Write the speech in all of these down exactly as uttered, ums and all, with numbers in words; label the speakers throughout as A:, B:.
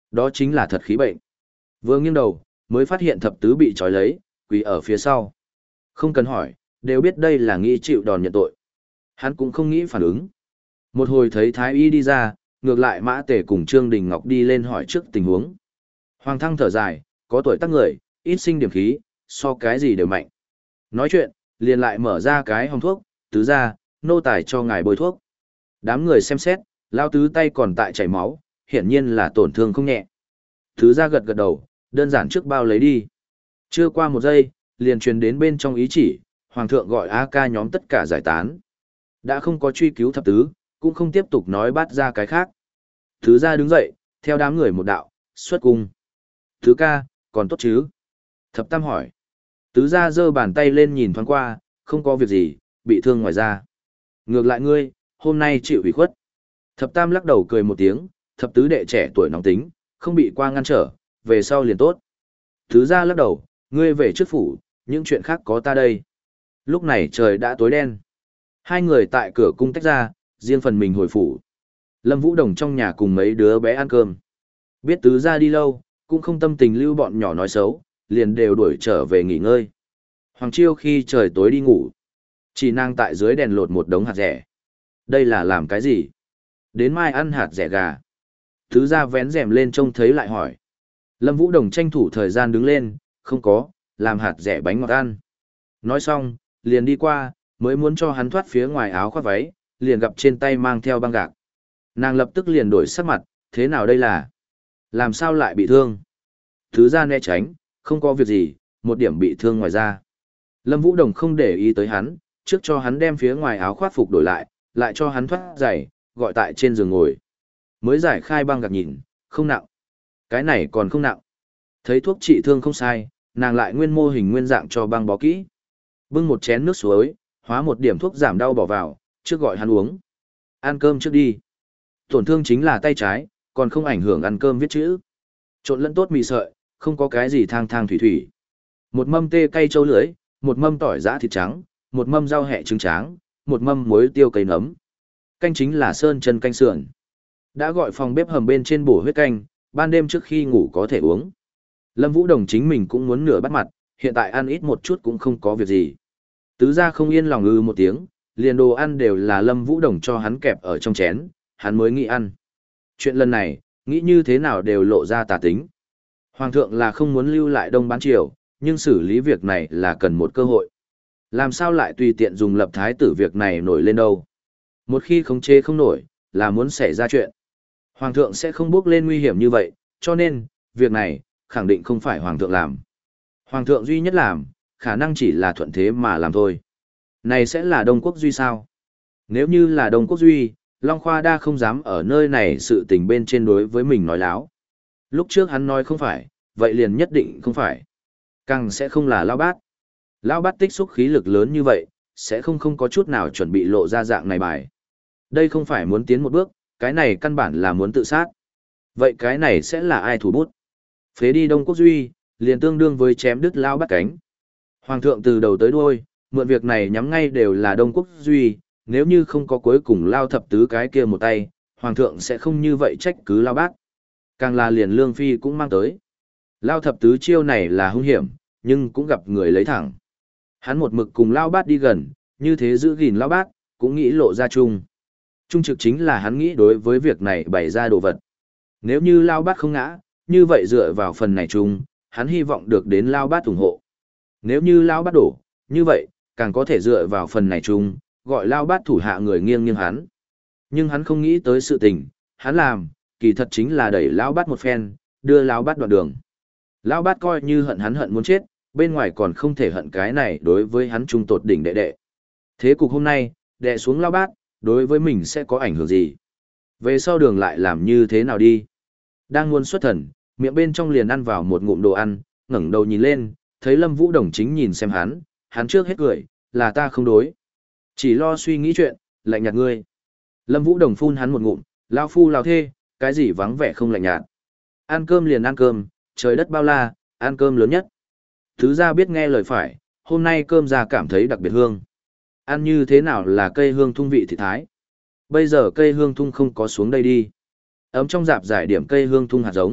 A: Đó chính là thật khí bệnh. Vừa nghiêng đầu, mới phát hiện thập tứ bị trói lấy, quỳ ở phía sau. Không cần hỏi, đều biết đây là nghĩ chịu đòn nhận tội. Hắn cũng không nghĩ phản ứng. Một hồi thấy Thái Y đi ra, ngược lại Mã Tề cùng Trương Đình Ngọc đi lên hỏi trước tình huống. Hoàng Thăng thở dài, có tuổi tác người, ít sinh điểm khí, so cái gì đều mạnh. Nói chuyện, liền lại mở ra cái hòm thuốc, tứ ra, nô tài cho ngài bôi thuốc. Đám người xem xét, lao tứ tay còn tại chảy máu, hiển nhiên là tổn thương không nhẹ. Tứ ra gật gật đầu, đơn giản trước bao lấy đi. Chưa qua một giây, liền truyền đến bên trong ý chỉ, Hoàng thượng gọi A ca nhóm tất cả giải tán. Đã không có truy cứu thập tứ, cũng không tiếp tục nói bắt ra cái khác. Tứ ra đứng dậy, theo đám người một đạo, xuất cung. Tứ ca, còn tốt chứ? Thập tam hỏi. Tứ ra giơ bàn tay lên nhìn thoáng qua, không có việc gì, bị thương ngoài ra. Ngược lại ngươi, hôm nay chịu ủy khuất. Thập tam lắc đầu cười một tiếng, thập tứ đệ trẻ tuổi nóng tính, không bị qua ngăn trở, về sau liền tốt. Tứ ra lắc đầu, ngươi về trước phủ, những chuyện khác có ta đây. Lúc này trời đã tối đen. Hai người tại cửa cung tách ra, riêng phần mình hồi phủ. Lâm Vũ Đồng trong nhà cùng mấy đứa bé ăn cơm. Biết tứ ra đi lâu, cũng không tâm tình lưu bọn nhỏ nói xấu, liền đều đuổi trở về nghỉ ngơi. Hoàng Chiêu khi trời tối đi ngủ, chỉ nàng tại dưới đèn lột một đống hạt rẻ. Đây là làm cái gì? Đến mai ăn hạt rẻ gà. Tứ ra vén rèm lên trông thấy lại hỏi. Lâm Vũ Đồng tranh thủ thời gian đứng lên, không có, làm hạt rẻ bánh ngọt ăn. Nói xong, liền đi qua, mới muốn cho hắn thoát phía ngoài áo khoác váy, liền gặp trên tay mang theo băng gạc. Nàng lập tức liền đổi sắc mặt, thế nào đây là? Làm sao lại bị thương? Thứ ra né tránh, không có việc gì, một điểm bị thương ngoài ra. Lâm Vũ Đồng không để ý tới hắn, trước cho hắn đem phía ngoài áo khoác phục đổi lại, lại cho hắn thoát giày, gọi tại trên giường ngồi. Mới giải khai băng gạc nhìn, không nặng. Cái này còn không nặng. Thấy thuốc trị thương không sai, nàng lại nguyên mô hình nguyên dạng cho băng bó kỹ. Bưng một chén nước suối, hóa một điểm thuốc giảm đau bỏ vào, trước gọi hắn uống. Ăn cơm trước đi. Tổn thương chính là tay trái, còn không ảnh hưởng ăn cơm viết chữ. Trộn lẫn tốt mì sợi, không có cái gì thang thang thủy thủy. Một mâm tê cay trâu lưỡi, một mâm tỏi giã thịt trắng, một mâm rau hẹ trứng tráng, một mâm muối tiêu cay nấm. Canh chính là sơn chân canh sườn. Đã gọi phòng bếp hầm bên trên bổ huyết canh, ban đêm trước khi ngủ có thể uống. Lâm Vũ Đồng chính mình cũng muốn nửa bắt mặt, hiện tại ăn ít một chút cũng không có việc gì. Tứ ra không yên lòng ư một tiếng, liền đồ ăn đều là Lâm Vũ Đồng cho hắn kẹp ở trong chén, hắn mới nghĩ ăn. Chuyện lần này, nghĩ như thế nào đều lộ ra tà tính. Hoàng thượng là không muốn lưu lại Đông Bán Triều, nhưng xử lý việc này là cần một cơ hội. Làm sao lại tùy tiện dùng lập thái tử việc này nổi lên đâu. Một khi khống chế không nổi, là muốn xảy ra chuyện. Hoàng thượng sẽ không bước lên nguy hiểm như vậy, cho nên, việc này, khẳng định không phải Hoàng thượng làm. Hoàng thượng duy nhất làm, khả năng chỉ là thuận thế mà làm thôi. Này sẽ là Đông Quốc Duy sao? Nếu như là Đông Quốc Duy, Long Khoa Đa không dám ở nơi này sự tình bên trên đối với mình nói láo. Lúc trước hắn nói không phải, vậy liền nhất định không phải. Càng sẽ không là Lão Bát. Lão Bát tích xúc khí lực lớn như vậy, sẽ không không có chút nào chuẩn bị lộ ra dạng này bài. Đây không phải muốn tiến một bước, cái này căn bản là muốn tự sát. Vậy cái này sẽ là ai thủ bút? Phế đi Đông Quốc Duy, liền tương đương với chém đứt Lão Bát cánh. Hoàng thượng từ đầu tới đuôi, mượn việc này nhắm ngay đều là Đông Quốc Duy, nếu như không có cuối cùng Lao thập tứ cái kia một tay, Hoàng thượng sẽ không như vậy trách cứ Lao Bát. Càng là liền Lương Phi cũng mang tới. Lao thập tứ chiêu này là hung hiểm, nhưng cũng gặp người lấy thẳng. Hắn một mực cùng Lao Bát đi gần, như thế giữ gìn Lao Bát, cũng nghĩ lộ ra chung. Trung trực chính là hắn nghĩ đối với việc này bày ra đồ vật. Nếu như Lao Bát không ngã, như vậy dựa vào phần này chung, hắn hy vọng được đến Lao Bát ủng hộ. Nếu như Lao Bát đổ, như vậy, càng có thể dựa vào phần này chung, gọi Lao Bát thủ hạ người nghiêng nghiêng hắn. Nhưng hắn không nghĩ tới sự tình, hắn làm, kỳ thật chính là đẩy Lao Bát một phen, đưa Lao Bát đoạn đường. Lao Bát coi như hận hắn hận muốn chết, bên ngoài còn không thể hận cái này đối với hắn trung tột đỉnh đệ đệ. Thế cục hôm nay, đệ xuống Lao Bát, đối với mình sẽ có ảnh hưởng gì? Về sau đường lại làm như thế nào đi? Đang muốn xuất thần, miệng bên trong liền ăn vào một ngụm đồ ăn, ngẩng đầu nhìn lên, thấy Lâm Vũ Đồng chính nhìn xem hắn, hắn trước hết cười, là ta không đối. Chỉ lo suy nghĩ chuyện, lạnh nhạt ngươi. Lâm Vũ Đồng phun hắn một ngụm, lao phu lao thê, cái gì vắng vẻ không lạnh nhạt. Ăn cơm liền ăn cơm, trời đất bao la, ăn cơm lớn nhất. Thứ ra biết nghe lời phải, hôm nay cơm ra cảm thấy đặc biệt hương. Ăn như thế nào là cây hương thung vị thị thái. Bây giờ cây hương thung không có xuống đây đi. Ấm trong dạp giải điểm cây hương thung hạt giống,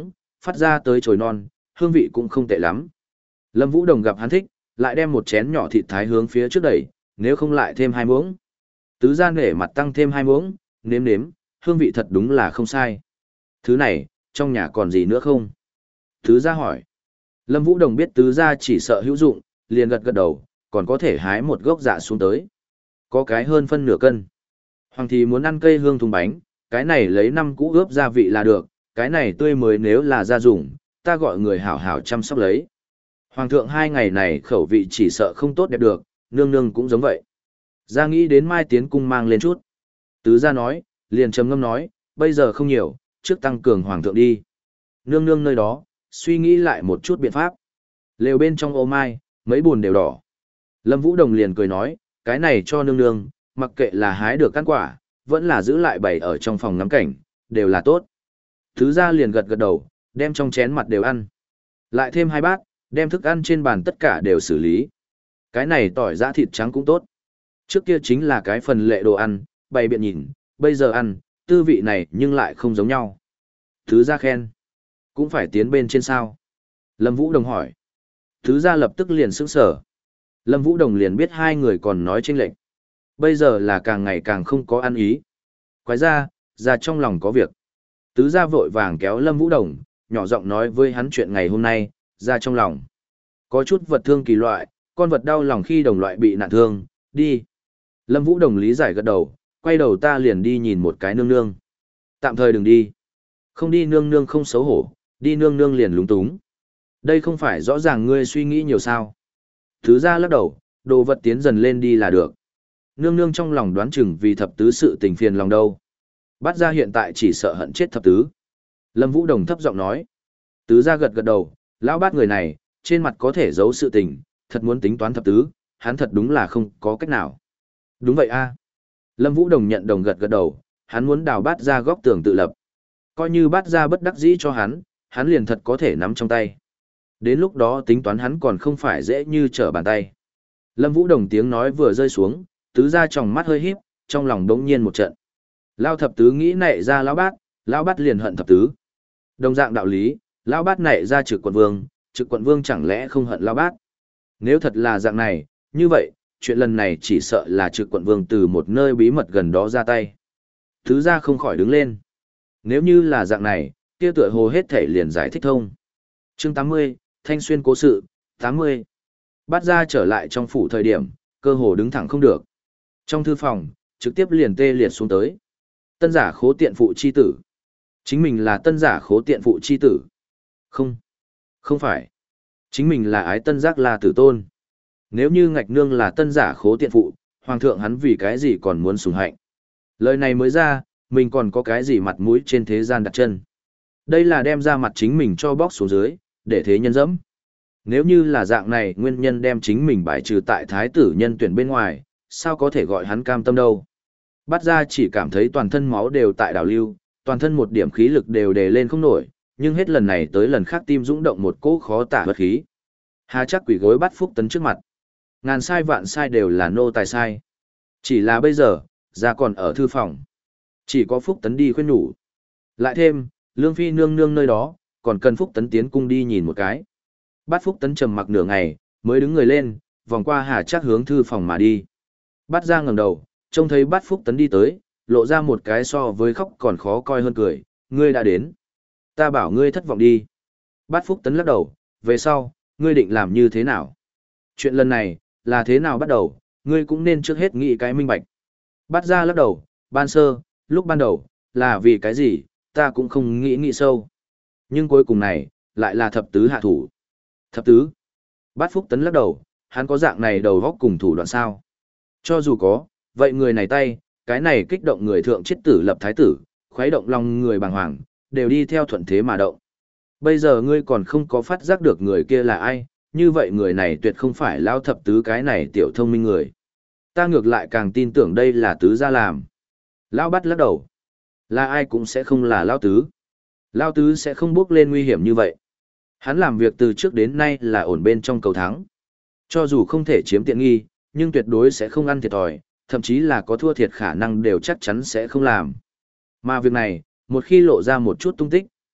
A: phát ra tới chồi non, hương vị cũng không tệ lắm. Lâm Vũ Đồng gặp hắn thích, lại đem một chén nhỏ thịt thái hướng phía trước đẩy, nếu không lại thêm hai muỗng. Tứ gia nể mặt tăng thêm hai muỗng, nếm nếm, hương vị thật đúng là không sai. Thứ này, trong nhà còn gì nữa không? Tứ gia hỏi. Lâm Vũ Đồng biết tứ gia chỉ sợ hữu dụng, liền gật gật đầu, còn có thể hái một gốc dạ xuống tới. Có cái hơn phân nửa cân. Hoàng thì muốn ăn cây hương thùng bánh, cái này lấy năm cũ ướp gia vị là được, cái này tươi mới nếu là gia dùng, ta gọi người hảo hảo chăm sóc lấy. Hoàng thượng hai ngày này khẩu vị chỉ sợ không tốt đẹp được, nương nương cũng giống vậy. Gia nghĩ đến mai tiến cung mang lên chút. Tứ gia nói, liền trầm ngâm nói, bây giờ không nhiều, trước tăng cường hoàng thượng đi. Nương nương nơi đó, suy nghĩ lại một chút biện pháp. Lều bên trong ô mai, mấy buồn đều đỏ. Lâm Vũ Đồng liền cười nói, cái này cho nương nương, mặc kệ là hái được căn quả, vẫn là giữ lại bày ở trong phòng ngắm cảnh, đều là tốt. Tứ gia liền gật gật đầu, đem trong chén mặt đều ăn. Lại thêm hai bát, đem thức ăn trên bàn tất cả đều xử lý. Cái này tỏi giã thịt trắng cũng tốt. Trước kia chính là cái phần lệ đồ ăn, bày biện nhìn, bây giờ ăn, tư vị này nhưng lại không giống nhau. Tứ gia khen. Cũng phải tiến bên trên sao? Lâm Vũ Đồng hỏi. Tứ gia lập tức liền sững sở. Lâm Vũ Đồng liền biết hai người còn nói chênh lệch. Bây giờ là càng ngày càng không có ăn ý. Quái ra, ra trong lòng có việc. Tứ gia vội vàng kéo Lâm Vũ Đồng, nhỏ giọng nói với hắn chuyện ngày hôm nay, ra trong lòng. Có chút vật thương kỳ loại, con vật đau lòng khi đồng loại bị nạn thương, đi. Lâm Vũ Đồng lý giải gật đầu, quay đầu ta liền đi nhìn một cái nương nương. Tạm thời đừng đi. Không đi nương nương không xấu hổ, đi nương nương liền lúng túng. Đây không phải rõ ràng ngươi suy nghĩ nhiều sao. Thứ ra lắc đầu, đồ vật tiến dần lên đi là được. Nương nương trong lòng đoán chừng vì thập tứ sự tình phiền lòng đâu. Bắt ra hiện tại chỉ sợ hận chết thập tứ. Lâm Vũ Đồng thấp giọng nói. Tứ ra gật gật đầu, lão bát người này, trên mặt có thể giấu sự tình, thật muốn tính toán thập tứ, hắn thật đúng là không có cách nào. Đúng vậy a. Lâm Vũ Đồng nhận đồng gật gật đầu, hắn muốn đào bát ra góc tường tự lập. Coi như bát ra bất đắc dĩ cho hắn, hắn liền thật có thể nắm trong tay. Đến lúc đó tính toán hắn còn không phải dễ như trở bàn tay. Lâm Vũ Đồng tiếng nói vừa rơi xuống, tứ ra tròng mắt hơi híp, trong lòng đống nhiên một trận. Lao thập tứ nghĩ nảy ra lão bát, lão bát liền hận thập tứ. Đồng dạng đạo lý, lão bát nảy ra trực quận vương, trực quận vương chẳng lẽ không hận lão bát. Nếu thật là dạng này, như vậy, chuyện lần này chỉ sợ là trực quận vương từ một nơi bí mật gần đó ra tay. Tứ ra không khỏi đứng lên. Nếu như là dạng này, kia tựa hồ hết thể liền giải thích thông. Chương tám mươi, Thanh Xuyên cố sự, tám mươi. Bắt ra trở lại trong phủ thời điểm, cơ hồ đứng thẳng không được. Trong thư phòng, trực tiếp liền tê liệt xuống tới. Tân giả khố tiện phụ chi tử. Chính mình là tân giả khố tiện phụ chi tử. Không, không phải. Chính mình là ái tân giác là tử tôn. Nếu như ngạch nương là tân giả khố tiện phụ, hoàng thượng hắn vì cái gì còn muốn sủng hạnh. Lời này mới ra, mình còn có cái gì mặt mũi trên thế gian đặt chân. Đây là đem ra mặt chính mình cho bóc xuống dưới, để thế nhân dẫm. Nếu như là dạng này nguyên nhân đem chính mình bài trừ tại thái tử nhân tuyển bên ngoài, sao có thể gọi hắn cam tâm đâu. Bắt ra chỉ cảm thấy toàn thân máu đều tại đảo lưu, toàn thân một điểm khí lực đều đề lên không nổi, nhưng hết lần này tới lần khác tim dũng động một cỗ khó tả bất khí. Hà chắc quỷ gối bắt Phúc Tấn trước mặt. Ngàn sai vạn sai đều là nô tài sai. Chỉ là bây giờ, ra còn ở thư phòng. Chỉ có Phúc Tấn đi khuyên nhủ. Lại thêm, Lương Phi nương nương nơi đó, còn cần Phúc Tấn tiến cung đi nhìn một cái. Bát Phúc Tấn trầm mặc nửa ngày, mới đứng người lên, vòng qua Hà Trác hướng thư phòng mà đi. Bát ra ngẩng đầu, trông thấy Bát Phúc Tấn đi tới, lộ ra một cái so với khóc còn khó coi hơn cười, ngươi đã đến. Ta bảo ngươi thất vọng đi. Bát Phúc Tấn lắc đầu, về sau, ngươi định làm như thế nào? Chuyện lần này, là thế nào bắt đầu, ngươi cũng nên trước hết nghĩ cái minh bạch. Bát ra lắc đầu, ban sơ, lúc ban đầu, là vì cái gì, ta cũng không nghĩ nghĩ sâu. Nhưng cuối cùng này, lại là thập tứ hạ thủ. Thập tứ. Bát Phúc Tấn lắc đầu, hắn có dạng này đầu góc cùng thủ đoạn sao? Cho dù có, vậy người này tay, cái này kích động người thượng chết tử lập thái tử, khuấy động lòng người bàng hoàng, đều đi theo thuận thế mà động. Bây giờ ngươi còn không có phát giác được người kia là ai, như vậy người này tuyệt không phải lao thập tứ cái này tiểu thông minh người. Ta ngược lại càng tin tưởng đây là tứ gia làm. Lão Bát lắc đầu. Là ai cũng sẽ không là Lão Tứ. Lão Tứ sẽ không bước lên nguy hiểm như vậy. Hắn làm việc từ trước đến nay là ổn bên trong cầu thắng. Cho dù không thể chiếm tiện nghi, nhưng tuyệt đối sẽ không ăn thiệt thòi, thậm chí là có thua thiệt khả năng đều chắc chắn sẽ không làm. Mà việc này, một khi lộ ra một chút tung tích,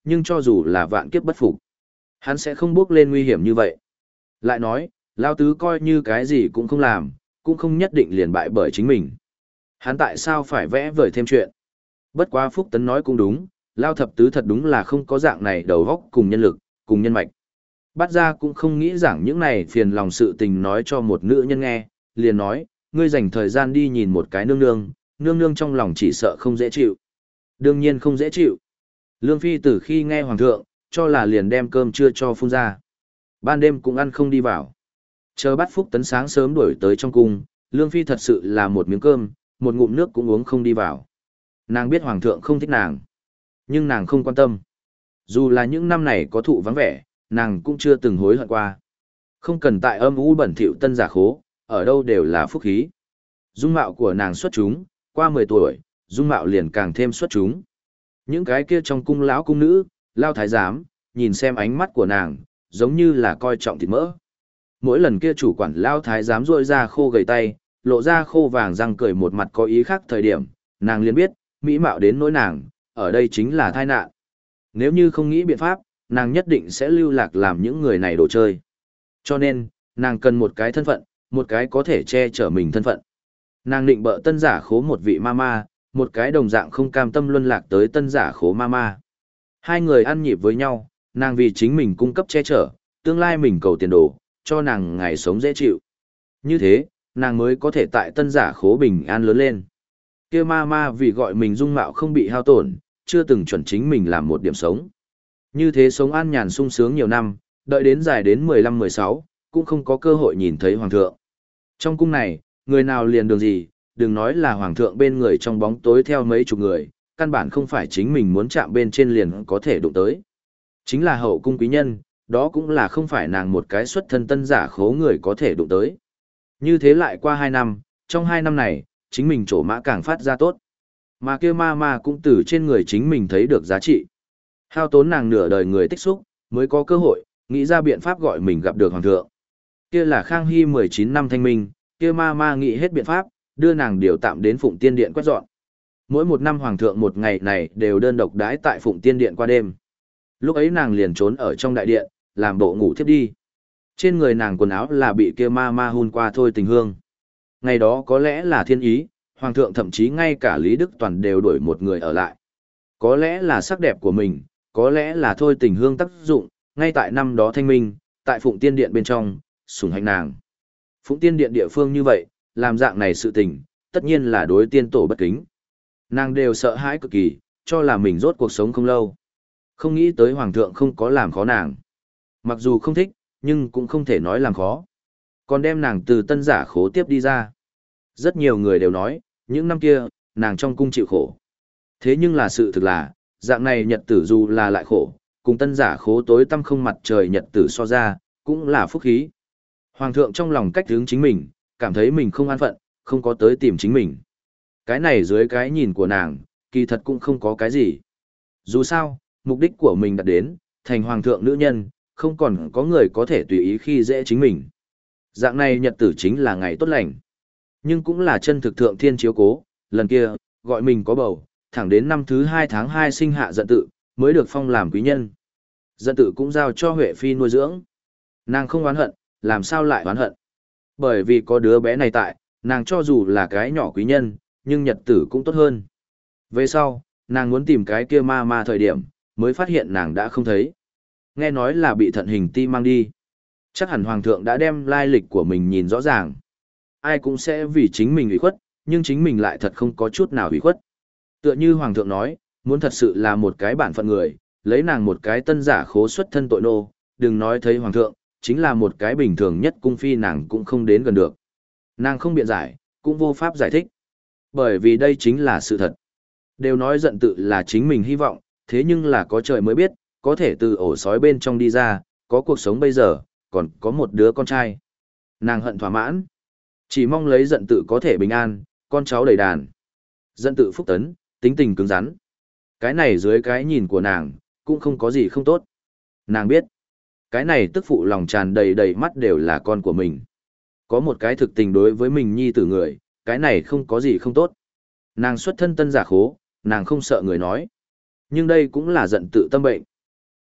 A: nhưng cho dù là vạn kiếp bất phục, hắn sẽ không bước lên nguy hiểm như vậy. Lại nói, Lao Tứ coi như cái gì cũng không làm, cũng không nhất định liền bại bởi chính mình. Hắn tại sao phải vẽ vời thêm chuyện? Bất quá Phúc Tấn nói cũng đúng, Lao Thập Tứ thật đúng là không có dạng này đầu góc cùng nhân lực, cùng nhân mạch. Bát gia cũng không nghĩ rằng những này phiền lòng sự tình nói cho một nữ nhân nghe, liền nói, ngươi dành thời gian đi nhìn một cái nương nương, nương nương trong lòng chỉ sợ không dễ chịu. Đương nhiên không dễ chịu. Lương Phi từ khi nghe Hoàng thượng, cho là liền đem cơm trưa cho phun ra. Ban đêm cũng ăn không đi vào. Chờ bắt Phúc Tấn sáng sớm đuổi tới trong cung, Lương Phi thật sự là một miếng cơm, một ngụm nước cũng uống không đi vào. Nàng biết Hoàng thượng không thích nàng, nhưng nàng không quan tâm. Dù là những năm này có thụ vắng vẻ, nàng cũng chưa từng hối hận qua. Không cần tại âm u bẩn thỉu tân giả khố, ở đâu đều là phúc khí. Dung mạo của nàng xuất chúng, qua mười tuổi, dung mạo liền càng thêm xuất chúng. Những cái kia trong cung lão cung nữ, lao thái giám, nhìn xem ánh mắt của nàng, giống như là coi trọng thịt mỡ. Mỗi lần kia chủ quản lao thái giám rôi ra khô gầy tay, lộ ra khô vàng răng cười một mặt có ý khác thời điểm, nàng liền biết, mỹ mạo đến nỗi nàng, ở đây chính là tai nạn. Nếu như không nghĩ biện pháp, nàng nhất định sẽ lưu lạc làm những người này đồ chơi. Cho nên, nàng cần một cái thân phận, một cái có thể che chở mình thân phận. Nàng định bợ tân giả khố một vị mama, một cái đồng dạng không cam tâm luân lạc tới tân giả khố mama. Hai người ăn nhịp với nhau, nàng vì chính mình cung cấp che chở, tương lai mình cầu tiền đồ, cho nàng ngày sống dễ chịu. Như thế, nàng mới có thể tại tân giả khố bình an lớn lên. Kia mama vì gọi mình dung mạo không bị hao tổn, chưa từng chuẩn chính mình làm một điểm sống. Như thế sống an nhàn sung sướng nhiều năm, đợi đến dài đến mười lăm mười sáu, cũng không có cơ hội nhìn thấy hoàng thượng. Trong cung này, người nào liền đường gì, đừng nói là hoàng thượng bên người trong bóng tối theo mấy chục người, căn bản không phải chính mình muốn chạm bên trên liền có thể đụng tới. Chính là hậu cung quý nhân, đó cũng là không phải nàng một cái xuất thân tân giả khố người có thể đụng tới. Như thế lại qua hai năm, trong hai năm này, chính mình trổ mã càng phát ra tốt. Mà kia ma ma cũng từ trên người chính mình thấy được giá trị. Hao tốn nàng nửa đời người tích xúc, mới có cơ hội, nghĩ ra biện pháp gọi mình gặp được hoàng thượng. Kia là Khang Hy mười chín năm thanh minh, kia ma ma nghĩ hết biện pháp, đưa nàng điều tạm đến Phụng Tiên Điện quét dọn. Mỗi một năm hoàng thượng một ngày này đều đơn độc đãi tại Phụng Tiên Điện qua đêm. Lúc ấy nàng liền trốn ở trong đại điện, làm bộ ngủ thiếp đi. Trên người nàng quần áo là bị kia ma ma hun qua thôi tình hương. Ngày đó có lẽ là thiên ý, hoàng thượng thậm chí ngay cả Lý Đức Toàn đều đuổi một người ở lại. Có lẽ là sắc đẹp của mình, có lẽ là thôi tình hương tác dụng, ngay tại năm đó thanh minh, tại Phụng Tiên Điện bên trong, sủng hạnh nàng. Phụng Tiên Điện địa phương như vậy, làm dạng này sự tình, tất nhiên là đối tiên tổ bất kính. Nàng đều sợ hãi cực kỳ, cho là mình rốt cuộc sống không lâu. Không nghĩ tới hoàng thượng không có làm khó nàng. Mặc dù không thích, nhưng cũng không thể nói làm khó. Còn đem nàng từ tân giả khố tiếp đi ra. Rất nhiều người đều nói, những năm kia, nàng trong cung chịu khổ. Thế nhưng là sự thực là, dạng này nhật tử dù là lại khổ, cùng tân giả khố tối tăm không mặt trời nhật tử so ra, cũng là phúc khí. Hoàng thượng trong lòng cách hướng chính mình, cảm thấy mình không an phận, không có tới tìm chính mình. Cái này dưới cái nhìn của nàng, kỳ thật cũng không có cái gì. Dù sao, mục đích của mình đạt đến, thành hoàng thượng nữ nhân, không còn có người có thể tùy ý khi dễ chính mình. Dạng này nhật tử chính là ngày tốt lành. Nhưng cũng là chân thực thượng thiên chiếu cố, lần kia, gọi mình có bầu, thẳng đến năm thứ hai tháng hai sinh hạ giận tự, mới được phong làm quý nhân. Giận tự cũng giao cho Huệ Phi nuôi dưỡng. Nàng không oán hận, làm sao lại oán hận? Bởi vì có đứa bé này tại, nàng cho dù là cái nhỏ quý nhân, nhưng nhật tử cũng tốt hơn. Về sau, nàng muốn tìm cái kia ma ma thời điểm, mới phát hiện nàng đã không thấy. Nghe nói là bị thận hình ti mang đi. Chắc hẳn hoàng thượng đã đem lai lịch của mình nhìn rõ ràng. Ai cũng sẽ vì chính mình ủy khuất, nhưng chính mình lại thật không có chút nào ủy khuất. Tựa như hoàng thượng nói, muốn thật sự là một cái bản phận người, lấy nàng một cái tân giả khố xuất thân tội nô, đừng nói thấy hoàng thượng, chính là một cái bình thường nhất cung phi nàng cũng không đến gần được. Nàng không biện giải, cũng vô pháp giải thích. Bởi vì đây chính là sự thật. Đều nói giận tự là chính mình hy vọng, thế nhưng là có trời mới biết, có thể từ ổ sói bên trong đi ra, có cuộc sống bây giờ, còn có một đứa con trai. Nàng hận thỏa mãn. Chỉ mong lấy giận tự có thể bình an, con cháu đầy đàn. Giận tự phúc tấn, tính tình cứng rắn. Cái này dưới cái nhìn của nàng, cũng không có gì không tốt. Nàng biết, cái này tức phụ lòng tràn đầy đầy mắt đều là con của mình. Có một cái thực tình đối với mình nhi tử người, cái này không có gì không tốt. Nàng xuất thân tân giả khố, nàng không sợ người nói. Nhưng đây cũng là giận tự tâm bệnh.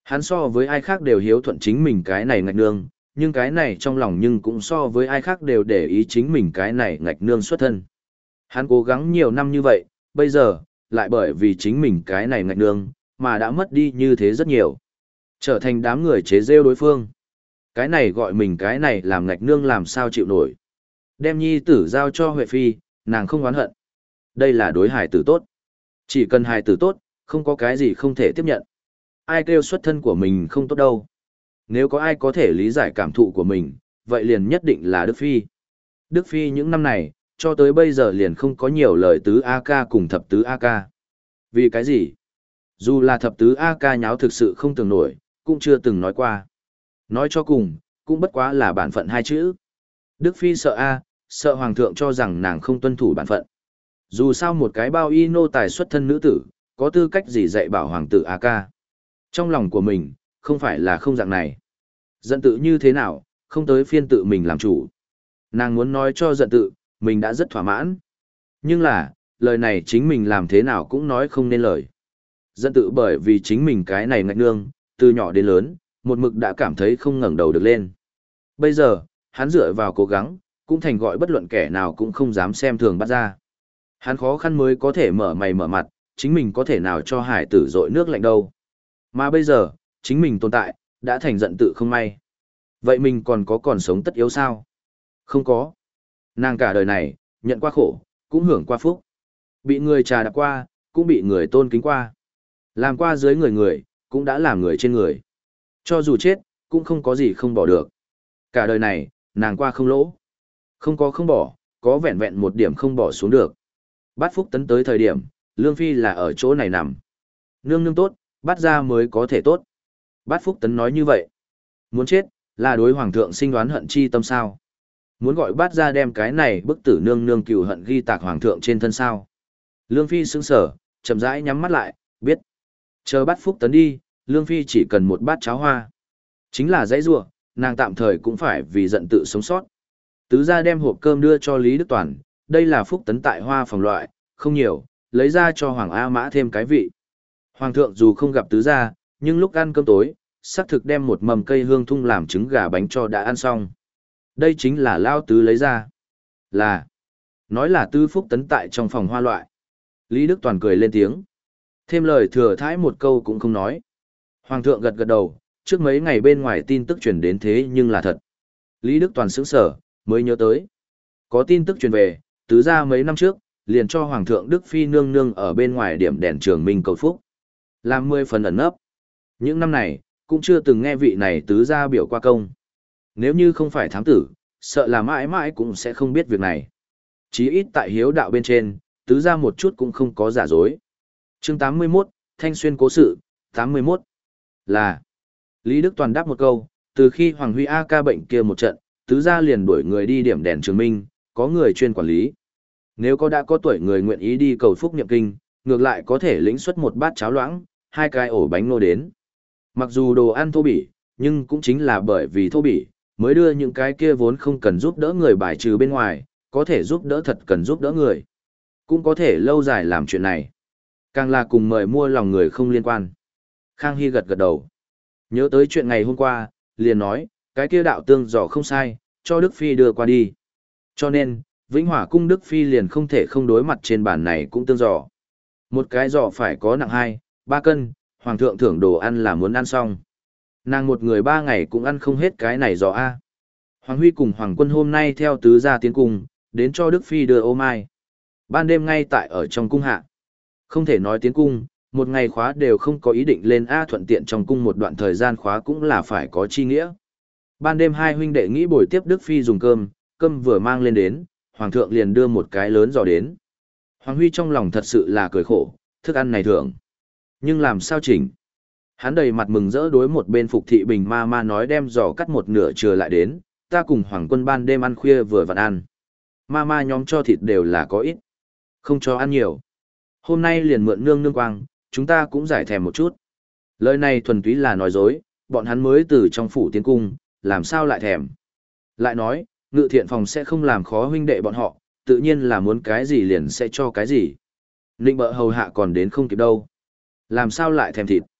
A: Hắn so với ai khác đều hiếu thuận chính mình cái này ngạch nương, nhưng cái này trong lòng nhưng cũng so với ai khác đều để ý chính mình cái này ngạch nương xuất thân. Hắn cố gắng nhiều năm như vậy, bây giờ, lại bởi vì chính mình cái này ngạch nương, mà đã mất đi như thế rất nhiều. Trở thành đám người chế rêu đối phương. Cái này gọi mình cái này làm ngạch nương làm sao chịu nổi. Đem nhi tử giao cho Huệ Phi, nàng không oán hận. Đây là đối hài tử tốt. Chỉ cần hài tử tốt, không có cái gì không thể tiếp nhận. Ai kêu xuất thân của mình không tốt đâu. Nếu có ai có thể lý giải cảm thụ của mình, vậy liền nhất định là Đức Phi. Đức Phi những năm này, cho tới bây giờ liền không có nhiều lời tứ A ca cùng thập tứ A ca. Vì cái gì? Dù là thập tứ A ca nháo thực sự không tưởng nổi, cũng chưa từng nói qua. Nói cho cùng, cũng bất quá là bản phận hai chữ. Đức Phi sợ A, sợ Hoàng thượng cho rằng nàng không tuân thủ bản phận. Dù sao một cái bao y nô tài xuất thân nữ tử, có tư cách gì dạy bảo Hoàng tử A ca. Trong lòng của mình, không phải là không dạng này. Giận tự như thế nào, không tới phiên tự mình làm chủ. Nàng muốn nói cho giận tự, mình đã rất thỏa mãn. Nhưng là, lời này chính mình làm thế nào cũng nói không nên lời. Giận tự bởi vì chính mình cái này ngạch nương, từ nhỏ đến lớn, một mực đã cảm thấy không ngẩng đầu được lên. Bây giờ, hắn dựa vào cố gắng, cũng thành gọi bất luận kẻ nào cũng không dám xem thường bắt ra. Hắn khó khăn mới có thể mở mày mở mặt, chính mình có thể nào cho hải tử dội nước lạnh đâu. Mà bây giờ, chính mình tồn tại, đã thành giận tự không may. Vậy mình còn có còn sống tất yếu sao? Không có. Nàng cả đời này, nhận qua khổ, cũng hưởng qua phúc. Bị người trà đạp qua, cũng bị người tôn kính qua. Làm qua dưới người người, cũng đã làm người trên người. Cho dù chết, cũng không có gì không bỏ được. Cả đời này, nàng qua không lỗ. Không có không bỏ, có vẹn vẹn một điểm không bỏ xuống được. Bát Phúc Tấn tới thời điểm, Lương Phi là ở chỗ này nằm. Nương nương tốt, bắt ra mới có thể tốt. Bát Phúc Tấn nói như vậy. Muốn chết, là đối hoàng thượng sinh đoán hận chi tâm sao. Muốn gọi bát ra đem cái này bức tử nương nương cừu hận ghi tạc hoàng thượng trên thân sao. Lương Phi sững sở, chậm rãi nhắm mắt lại, biết. Chờ Bát Phúc Tấn đi, Lương Phi chỉ cần một bát cháo hoa. Chính là dãy rủa, nàng tạm thời cũng phải vì giận tự sống sót. Tứ gia đem hộp cơm đưa cho Lý Đức Toàn, đây là Phúc Tấn tại hoa phòng loại, không nhiều, lấy ra cho Hoàng A Mã thêm cái vị. Hoàng thượng dù không gặp tứ gia, nhưng lúc ăn cơm tối, xác thực đem một mầm cây hương thung làm trứng gà bánh cho đã ăn xong. Đây chính là Lao Tứ lấy ra. Là, nói là Tứ Phúc Tấn tại trong phòng hoa loại. Lý Đức Toàn cười lên tiếng. Thêm lời thừa thãi một câu cũng không nói. Hoàng thượng gật gật đầu, trước mấy ngày bên ngoài tin tức truyền đến thế nhưng là thật. Lý Đức Toàn sững sở, mới nhớ tới. Có tin tức truyền về, tứ gia mấy năm trước, liền cho Hoàng thượng Đức Phi nương nương ở bên ngoài điểm đèn trường minh cầu phúc. Làm mười phần ẩn nấp. Những năm này, cũng chưa từng nghe vị này tứ gia biểu qua công. Nếu như không phải thám tử, sợ là mãi mãi cũng sẽ không biết việc này. Chí ít tại hiếu đạo bên trên, tứ gia một chút cũng không có giả dối. Chương tám mươi mốt, Thanh Xuyên cố sự, tám mươi mốt. Là. Lý Đức Toàn đáp một câu, từ khi Hoàng Huy A ca bệnh kia một trận, tứ gia liền đuổi người đi điểm đèn trường minh, có người chuyên quản lý. Nếu có đã có tuổi người nguyện ý đi cầu phúc niệm kinh, ngược lại có thể lĩnh xuất một bát cháo loãng, hai cái ổ bánh nô đến. Mặc dù đồ ăn thô bỉ, nhưng cũng chính là bởi vì thô bỉ, mới đưa những cái kia vốn không cần giúp đỡ người bài trừ bên ngoài, có thể giúp đỡ thật cần giúp đỡ người. Cũng có thể lâu dài làm chuyện này. Càng là cùng mời mua lòng người không liên quan. Khang Hy gật gật đầu. Nhớ tới chuyện ngày hôm qua, liền nói, cái kia đạo tương giỏ không sai, cho Đức Phi đưa qua đi. Cho nên, Vĩnh Hỏa cung Đức Phi liền không thể không đối mặt trên bàn này cũng tương giỏ. Một cái giỏ phải có nặng hai, ba cân, Hoàng thượng thưởng đồ ăn là muốn ăn xong. Nàng một người ba ngày cũng ăn không hết cái này giỏ A. Hoàng Huy cùng Hoàng Quân hôm nay theo tứ gia tiến cung, đến cho Đức Phi đưa ô mai. Ban đêm ngay tại ở trong cung hạ. Không thể nói tiến cung, một ngày khóa đều không có ý định lên A thuận tiện trong cung một đoạn thời gian khóa cũng là phải có chi nghĩa. Ban đêm hai huynh đệ nghĩ buổi tiếp Đức Phi dùng cơm, cơm vừa mang lên đến, Hoàng thượng liền đưa một cái lớn giò đến. Hoàng Huy trong lòng thật sự là cười khổ, thức ăn này thưởng. Nhưng làm sao chỉnh? Hắn đầy mặt mừng rỡ đối một bên Phục Thị Bình ma ma nói đem giò cắt một nửa chừa lại đến, ta cùng Hoàng Quân ban đêm ăn khuya vừa vặn ăn. Ma ma nhóm cho thịt đều là có ít, không cho ăn nhiều. Hôm nay liền mượn nương nương quang, chúng ta cũng giải thèm một chút. Lời này thuần túy là nói dối, bọn hắn mới từ trong phủ tiến cung, làm sao lại thèm. Lại nói, ngự thiện phòng sẽ không làm khó huynh đệ bọn họ, tự nhiên là muốn cái gì liền sẽ cho cái gì. Ninh bợ hầu hạ còn đến không kịp đâu. Làm sao lại thèm thịt.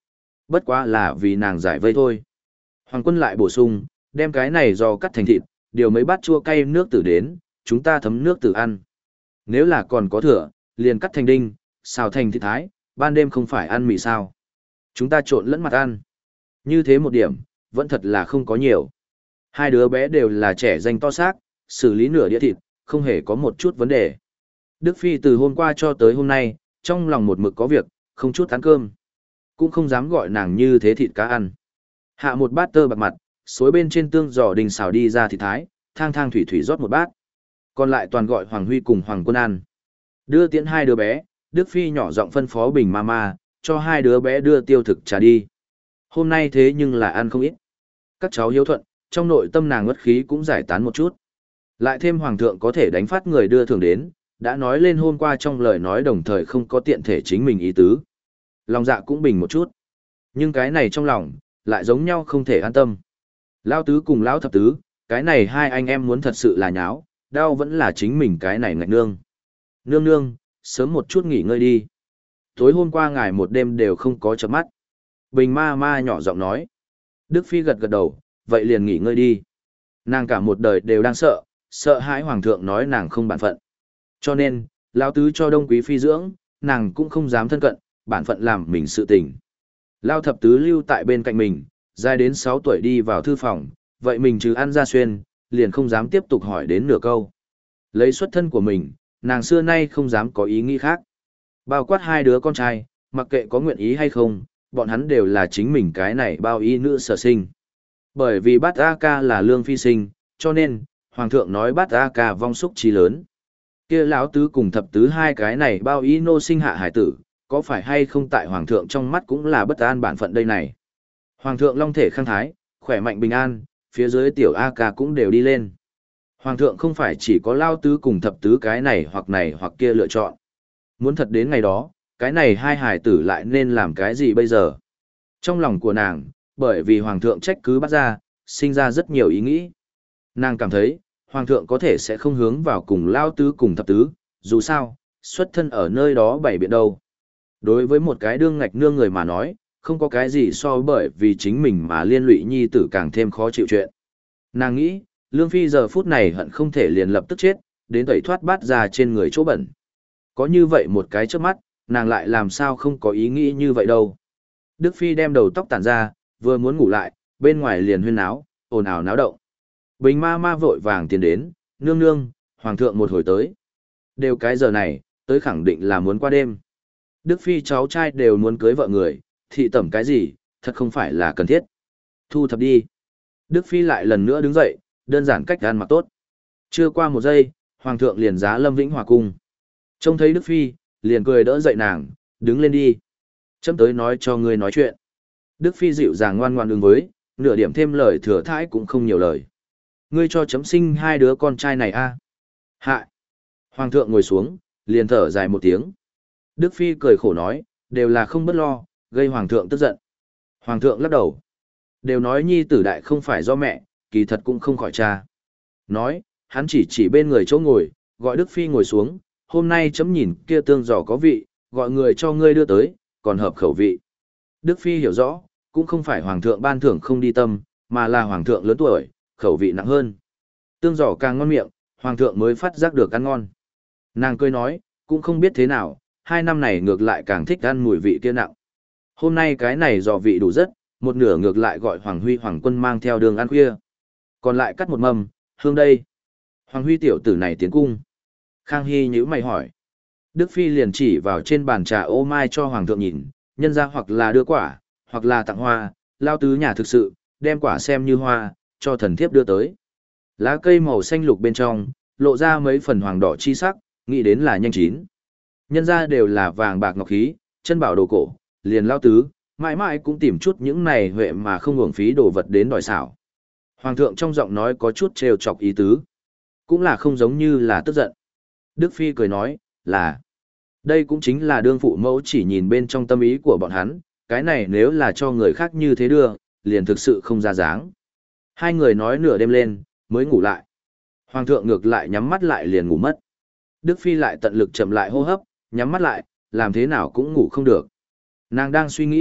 A: Bất quá là vì nàng giải vây thôi. Hoàng quân lại bổ sung, đem cái này do cắt thành thịt, điều mấy bát chua cay nước tử đến, chúng ta thấm nước tử ăn. Nếu là còn có thừa, liền cắt thành đinh, xào thành thịt thái, ban đêm không phải ăn mì sao. Chúng ta trộn lẫn mặt ăn. Như thế một điểm, vẫn thật là không có nhiều. Hai đứa bé đều là trẻ danh to xác, xử lý nửa đĩa thịt, không hề có một chút vấn đề. Đức Phi từ hôm qua cho tới hôm nay, trong lòng một mực có việc, không chút ăn cơm. Cũng không dám gọi nàng như thế thịt cá ăn. Hạ một bát tơ bạc mặt, xối bên trên tương giò đình xào đi ra thịt thái, thang thang thủy thủy rót một bát. Còn lại toàn gọi Hoàng Huy cùng Hoàng Quân ăn. Đưa tiễn hai đứa bé, Đức Phi nhỏ giọng phân phó Bình Mama, cho hai đứa bé đưa tiêu thực trà đi. Hôm nay thế nhưng là ăn không ít. Các cháu hiếu thuận, trong nội tâm nàng ngất khí cũng giải tán một chút. Lại thêm Hoàng thượng có thể đánh phát người đưa thường đến, đã nói lên hôm qua trong lời nói đồng thời không có tiện thể chính mình ý tứ. Lòng dạ cũng bình một chút. Nhưng cái này trong lòng, lại giống nhau không thể an tâm. Lao tứ cùng lão thập tứ, cái này hai anh em muốn thật sự là nháo, đau vẫn là chính mình cái này ngạch nương. Nương nương, sớm một chút nghỉ ngơi đi. Tối hôm qua ngài một đêm đều không có chợp mắt. Bình ma ma nhỏ giọng nói. Đức Phi gật gật đầu, vậy liền nghỉ ngơi đi. Nàng cả một đời đều đang sợ, sợ hãi hoàng thượng nói nàng không bản phận. Cho nên, lão tứ cho Đông Quý Phi dưỡng, nàng cũng không dám thân cận, bản phận làm mình sự tình. Lao thập tứ lưu tại bên cạnh mình, dài đến sáu tuổi đi vào thư phòng, vậy mình trừ ăn ra xuyên, liền không dám tiếp tục hỏi đến nửa câu. Lấy xuất thân của mình, nàng xưa nay không dám có ý nghĩ khác. Bao quát hai đứa con trai, mặc kệ có nguyện ý hay không, bọn hắn đều là chính mình cái này bao ý nữ sở sinh. Bởi vì bát A ca là lương phi sinh, cho nên, hoàng thượng nói bát A ca vong xúc trí lớn. Kia lão tứ cùng thập tứ hai cái này bao ý nô sinh hạ hải tử, có phải hay không tại hoàng thượng trong mắt cũng là bất an bản phận đây này. Hoàng thượng long thể khang thái, khỏe mạnh bình an, phía dưới tiểu A ca cũng đều đi lên. Hoàng thượng không phải chỉ có lao tứ cùng thập tứ cái này hoặc này hoặc kia lựa chọn. Muốn thật đến ngày đó, cái này hai hải tử lại nên làm cái gì bây giờ? Trong lòng của nàng, bởi vì hoàng thượng trách cứ bắt ra, sinh ra rất nhiều ý nghĩ. Nàng cảm thấy, hoàng thượng có thể sẽ không hướng vào cùng lao tứ cùng thập tứ, dù sao, xuất thân ở nơi đó bảy biện đâu. Đối với một cái đương ngạch nương người mà nói, không có cái gì so bởi vì chính mình mà liên lụy nhi tử càng thêm khó chịu chuyện. Nàng nghĩ, Lương Phi giờ phút này hận không thể liền lập tức chết, đến tẩy thoát bát ra trên người chỗ bẩn. Có như vậy một cái trước mắt, nàng lại làm sao không có ý nghĩ như vậy đâu. Đức Phi đem đầu tóc tản ra, vừa muốn ngủ lại, bên ngoài liền huyên náo, ồn ào náo động. Bình ma ma vội vàng tiến đến, nương nương, hoàng thượng một hồi tới. Đều cái giờ này, tới khẳng định là muốn qua đêm. Đức Phi cháu trai đều muốn cưới vợ người, thị tẩm cái gì, thật không phải là cần thiết. Thu thập đi. Đức Phi lại lần nữa đứng dậy, đơn giản cách ăn mặc tốt. Chưa qua một giây, hoàng thượng liền giá Lâm Vĩnh Hòa cung. Trông thấy Đức Phi, liền cười đỡ dậy nàng, đứng lên đi. Chấm tới nói cho ngươi nói chuyện. Đức Phi dịu dàng ngoan ngoan ứng với, nửa điểm thêm lời thừa thãi cũng không nhiều lời. Ngươi cho chấm sinh hai đứa con trai này a? À? Hạ. Hoàng thượng ngồi xuống, liền thở dài một tiếng. Đức Phi cười khổ nói, đều là không bất lo, gây hoàng thượng tức giận. Hoàng thượng lắc đầu. Đều nói nhi tử đại không phải do mẹ, kỳ thật cũng không khỏi cha. Nói, hắn chỉ chỉ bên người chỗ ngồi, gọi Đức Phi ngồi xuống, hôm nay chấm nhìn kia tương giò có vị, gọi người cho ngươi đưa tới, còn hợp khẩu vị. Đức Phi hiểu rõ, cũng không phải hoàng thượng ban thưởng không đi tâm, mà là hoàng thượng lớn tuổi, khẩu vị nặng hơn. Tương giò càng ngon miệng, hoàng thượng mới phát giác được ăn ngon. Nàng cười nói, cũng không biết thế nào, hai năm này ngược lại càng thích ăn mùi vị kia nặng. Hôm nay cái này giò vị đủ rất, một nửa ngược lại gọi Hoàng Huy Hoàng Quân mang theo đường ăn khuya. Còn lại cắt một mầm, hương đây. Hoàng Huy tiểu tử này tiến cung. Khang Hy nhíu mày hỏi. Đức Phi liền chỉ vào trên bàn trà ô mai cho Hoàng thượng nhìn, nhân ra hoặc là đưa quả, hoặc là tặng hoa, lao tứ nhà thực sự, đem quả xem như hoa, cho thần thiếp đưa tới. Lá cây màu xanh lục bên trong, lộ ra mấy phần hoàng đỏ chi sắc, nghĩ đến là nhanh chín. Nhân ra đều là vàng bạc ngọc khí, chân bảo đồ cổ, liền lao tứ, mãi mãi cũng tìm chút những này huệ mà không uổng phí đồ vật đến đòi xảo. Hoàng thượng trong giọng nói có chút trêu chọc ý tứ, cũng là không giống như là tức giận. Đức Phi cười nói, là, đây cũng chính là đương phụ mẫu chỉ nhìn bên trong tâm ý của bọn hắn, cái này nếu là cho người khác như thế đưa, liền thực sự không ra dáng. Hai người nói nửa đêm lên, mới ngủ lại. Hoàng thượng ngược lại nhắm mắt lại liền ngủ mất. Đức Phi lại tận lực chậm lại hô hấp, nhắm mắt lại, làm thế nào cũng ngủ không được. Nàng đang suy nghĩ,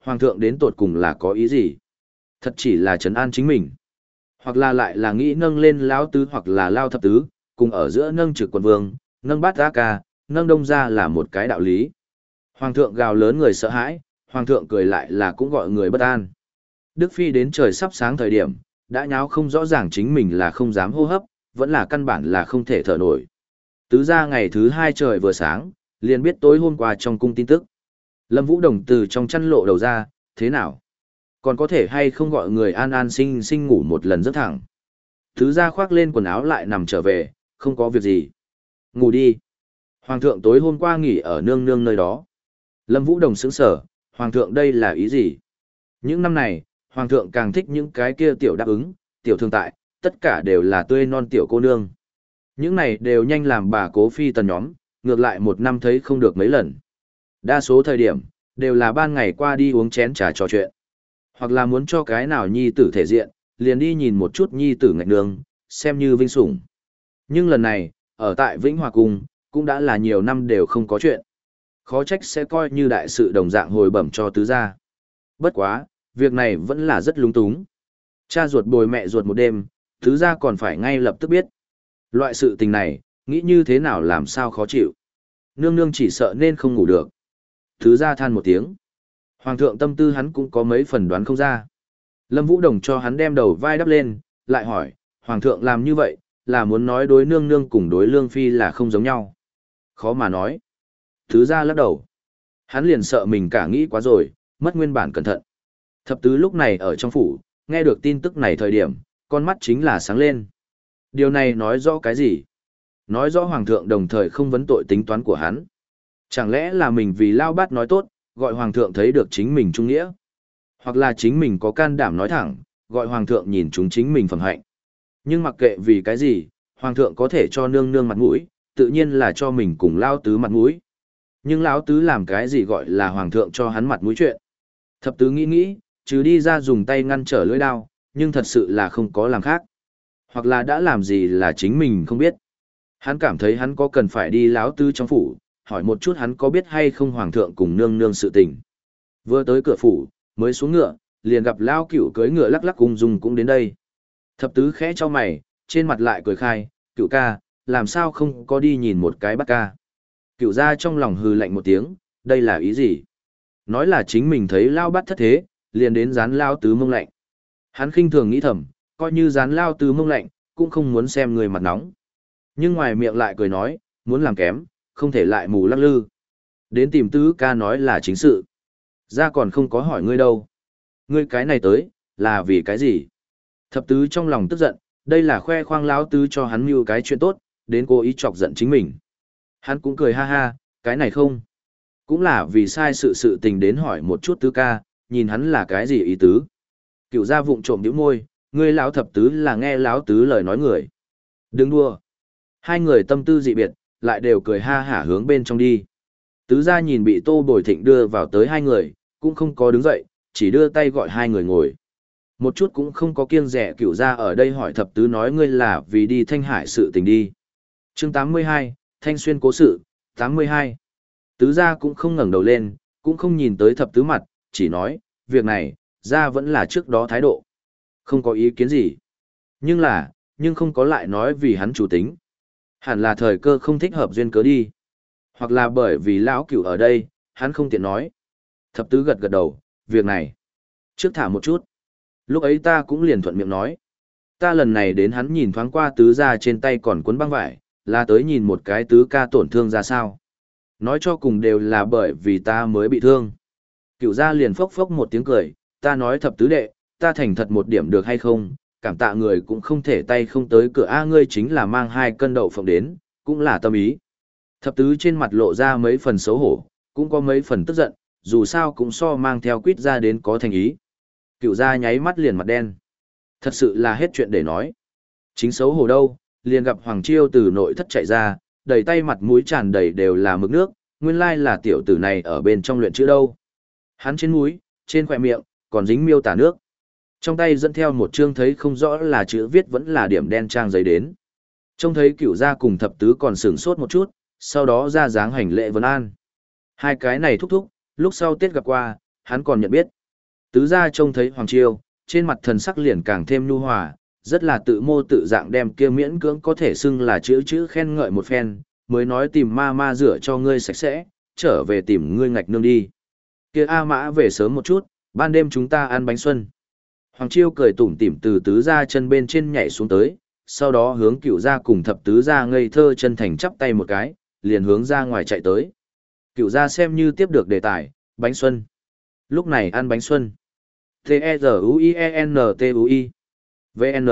A: Hoàng thượng đến tột cùng là có ý gì? Thật chỉ là trấn an chính mình. Hoặc là lại là nghĩ nâng lên lão tứ hoặc là lao thập tứ, cùng ở giữa nâng trực quận vương, nâng bát giá ca, nâng đông ra là một cái đạo lý. Hoàng thượng gào lớn người sợ hãi, hoàng thượng cười lại là cũng gọi người bất an. Đức Phi đến trời sắp sáng thời điểm, đã nháo không rõ ràng chính mình là không dám hô hấp, vẫn là căn bản là không thể thở nổi. Tứ ra ngày thứ hai trời vừa sáng, liền biết tối hôm qua trong cung tin tức. Lâm Vũ Đồng từ trong chăn lộ đầu ra, thế nào? Còn có thể hay không gọi người an an sinh sinh ngủ một lần rất thẳng. Tứ ra khoác lên quần áo lại nằm trở về, không có việc gì. Ngủ đi. Hoàng thượng tối hôm qua nghỉ ở nương nương nơi đó. Lâm Vũ Đồng sững sở, hoàng thượng đây là ý gì? Những năm này, hoàng thượng càng thích những cái kia tiểu đáp ứng, tiểu thương tại, tất cả đều là tươi non tiểu cô nương. Những này đều nhanh làm bà cố phi tần nhóm, ngược lại một năm thấy không được mấy lần. Đa số thời điểm, đều là ban ngày qua đi uống chén trà trò chuyện. Hoặc là muốn cho cái nào nhi tử thể diện, liền đi nhìn một chút nhi tử ngạch nương, xem như vinh sủng. Nhưng lần này, ở tại Vĩnh Hòa Cung, cũng đã là nhiều năm đều không có chuyện. Khó trách sẽ coi như đại sự đồng dạng hồi bẩm cho tứ gia. Bất quá, việc này vẫn là rất lung túng. Cha ruột bồi mẹ ruột một đêm, tứ gia còn phải ngay lập tức biết. Loại sự tình này, nghĩ như thế nào làm sao khó chịu. Nương nương chỉ sợ nên không ngủ được. Tứ gia than một tiếng. Hoàng thượng tâm tư hắn cũng có mấy phần đoán không ra. Lâm Vũ Đồng cho hắn đem đầu vai đắp lên, lại hỏi, Hoàng thượng làm như vậy, là muốn nói đối nương nương cùng đối lương phi là không giống nhau. Khó mà nói. Tứ gia lắc đầu. Hắn liền sợ mình cả nghĩ quá rồi, mất nguyên bản cẩn thận. Thập tứ lúc này ở trong phủ, nghe được tin tức này thời điểm, con mắt chính là sáng lên. Điều này nói rõ cái gì? Nói rõ Hoàng thượng đồng thời không vấn tội tính toán của hắn. Chẳng lẽ là mình vì lao bát nói tốt, gọi Hoàng thượng thấy được chính mình trung nghĩa? Hoặc là chính mình có can đảm nói thẳng, gọi Hoàng thượng nhìn chúng chính mình phẩm hạnh. Nhưng mặc kệ vì cái gì, Hoàng thượng có thể cho nương nương mặt mũi, tự nhiên là cho mình cùng lao tứ mặt mũi. Nhưng lão tứ làm cái gì gọi là Hoàng thượng cho hắn mặt mũi chuyện? Thập tứ nghĩ nghĩ, trừ đi ra dùng tay ngăn trở lưỡi đao, nhưng thật sự là không có làm khác. Hoặc là đã làm gì là chính mình không biết. Hắn cảm thấy hắn có cần phải đi lão tứ trong phủ, hỏi một chút hắn có biết hay không hoàng thượng cùng nương nương sự tình. Vừa tới cửa phủ, mới xuống ngựa, liền gặp lao cửu cưỡi ngựa lắc lắc ung dung cũng đến đây. Thập tứ khẽ cho mày, trên mặt lại cười khai, cửu ca, làm sao không có đi nhìn một cái bắt ca. Cửu ra trong lòng hừ lạnh một tiếng, đây là ý gì? Nói là chính mình thấy lao bắt thất thế, liền đến dán lao tứ mông lạnh. Hắn khinh thường nghĩ thầm, coi như dán lao tứ mông lạnh, cũng không muốn xem người mặt nóng. Nhưng ngoài miệng lại cười nói, muốn làm kém, không thể lại mù lắc lư. Đến tìm tứ ca nói là chính sự. Ra còn không có hỏi ngươi đâu. Ngươi cái này tới, là vì cái gì? Thập tứ trong lòng tức giận, đây là khoe khoang lão tứ cho hắn mưu cái chuyện tốt, đến cố ý chọc giận chính mình. Hắn cũng cười ha ha, cái này không. Cũng là vì sai sự sự tình đến hỏi một chút tứ ca, nhìn hắn là cái gì ý tứ. Cựu gia vụng trộm nhíu môi, ngươi lão thập tứ là nghe lão tứ lời nói người. Đừng đua. Hai người tâm tư dị biệt, lại đều cười ha hả hướng bên trong đi. Tứ gia nhìn bị Tô Bồi Thịnh đưa vào tới hai người, cũng không có đứng dậy, chỉ đưa tay gọi hai người ngồi. Một chút cũng không có kiêng rẻ cựu gia ở đây hỏi thập tứ nói ngươi là vì đi Thanh Hải sự tình đi. Chương tám mươi hai, Thanh Xuyên cố sự, tám mươi hai. Tứ gia cũng không ngẩng đầu lên, cũng không nhìn tới thập tứ mặt, chỉ nói, việc này, gia vẫn là trước đó thái độ. Không có ý kiến gì. Nhưng là, nhưng không có lại nói vì hắn chủ tính. Hẳn là thời cơ không thích hợp duyên cớ đi. Hoặc là bởi vì lão cửu ở đây, hắn không tiện nói. Thập tứ gật gật đầu, việc này. Trước thả một chút. Lúc ấy ta cũng liền thuận miệng nói. Ta lần này đến hắn nhìn thoáng qua tứ gia trên tay còn cuốn băng vải, là tới nhìn một cái tứ ca tổn thương ra sao. Nói cho cùng đều là bởi vì ta mới bị thương. Cửu gia liền phốc phốc một tiếng cười, ta nói thập tứ đệ, ta thành thật một điểm được hay không, cảm tạ người cũng không thể tay không tới cửa A ngươi chính là mang hai cân đậu phộng đến, cũng là tâm ý. Thập tứ trên mặt lộ ra mấy phần xấu hổ, cũng có mấy phần tức giận, dù sao cũng so mang theo quýt ra đến có thành ý. Cựu gia nháy mắt liền mặt đen. Thật sự là hết chuyện để nói. Chính xấu hổ đâu, liền gặp Hoàng Chiêu từ nội thất chạy ra, đầy tay mặt mũi tràn đầy đều là mực nước, nguyên lai là tiểu tử này ở bên trong luyện chữ đâu. Hắn trên mũi, trên khỏe miệng, còn dính miêu tả nước. Trong tay dẫn theo một chương thấy không rõ là chữ viết vẫn là điểm đen trang giấy đến. Trông thấy cửu gia cùng thập tứ còn sửng sốt một chút, sau đó ra dáng hành lễ vấn an. Hai cái này thúc thúc, lúc sau Tết gặp qua, hắn còn nhận biết. Tứ gia trông thấy Hoàng Chiêu, trên mặt thần sắc liền càng thêm nhu hòa, rất là tự mô tự dạng đem kia miễn cưỡng có thể xưng là chữ chữ khen ngợi một phen, mới nói tìm ma ma rửa cho ngươi sạch sẽ, trở về tìm ngươi ngạch nương đi. Kia A Mã về sớm một chút, ban đêm chúng ta ăn bánh xuân. Hoàng Chiêu cười tủm tỉm từ tứ gia chân bên trên nhảy xuống tới, sau đó hướng cựu gia cùng thập tứ gia ngây thơ chân thành chắp tay một cái, liền hướng ra ngoài chạy tới. Cựu gia xem như tiếp được đề tài, bánh xuân. Lúc này ăn bánh xuân. T-E-Z-U-I-E-N-T-U-I. vê en.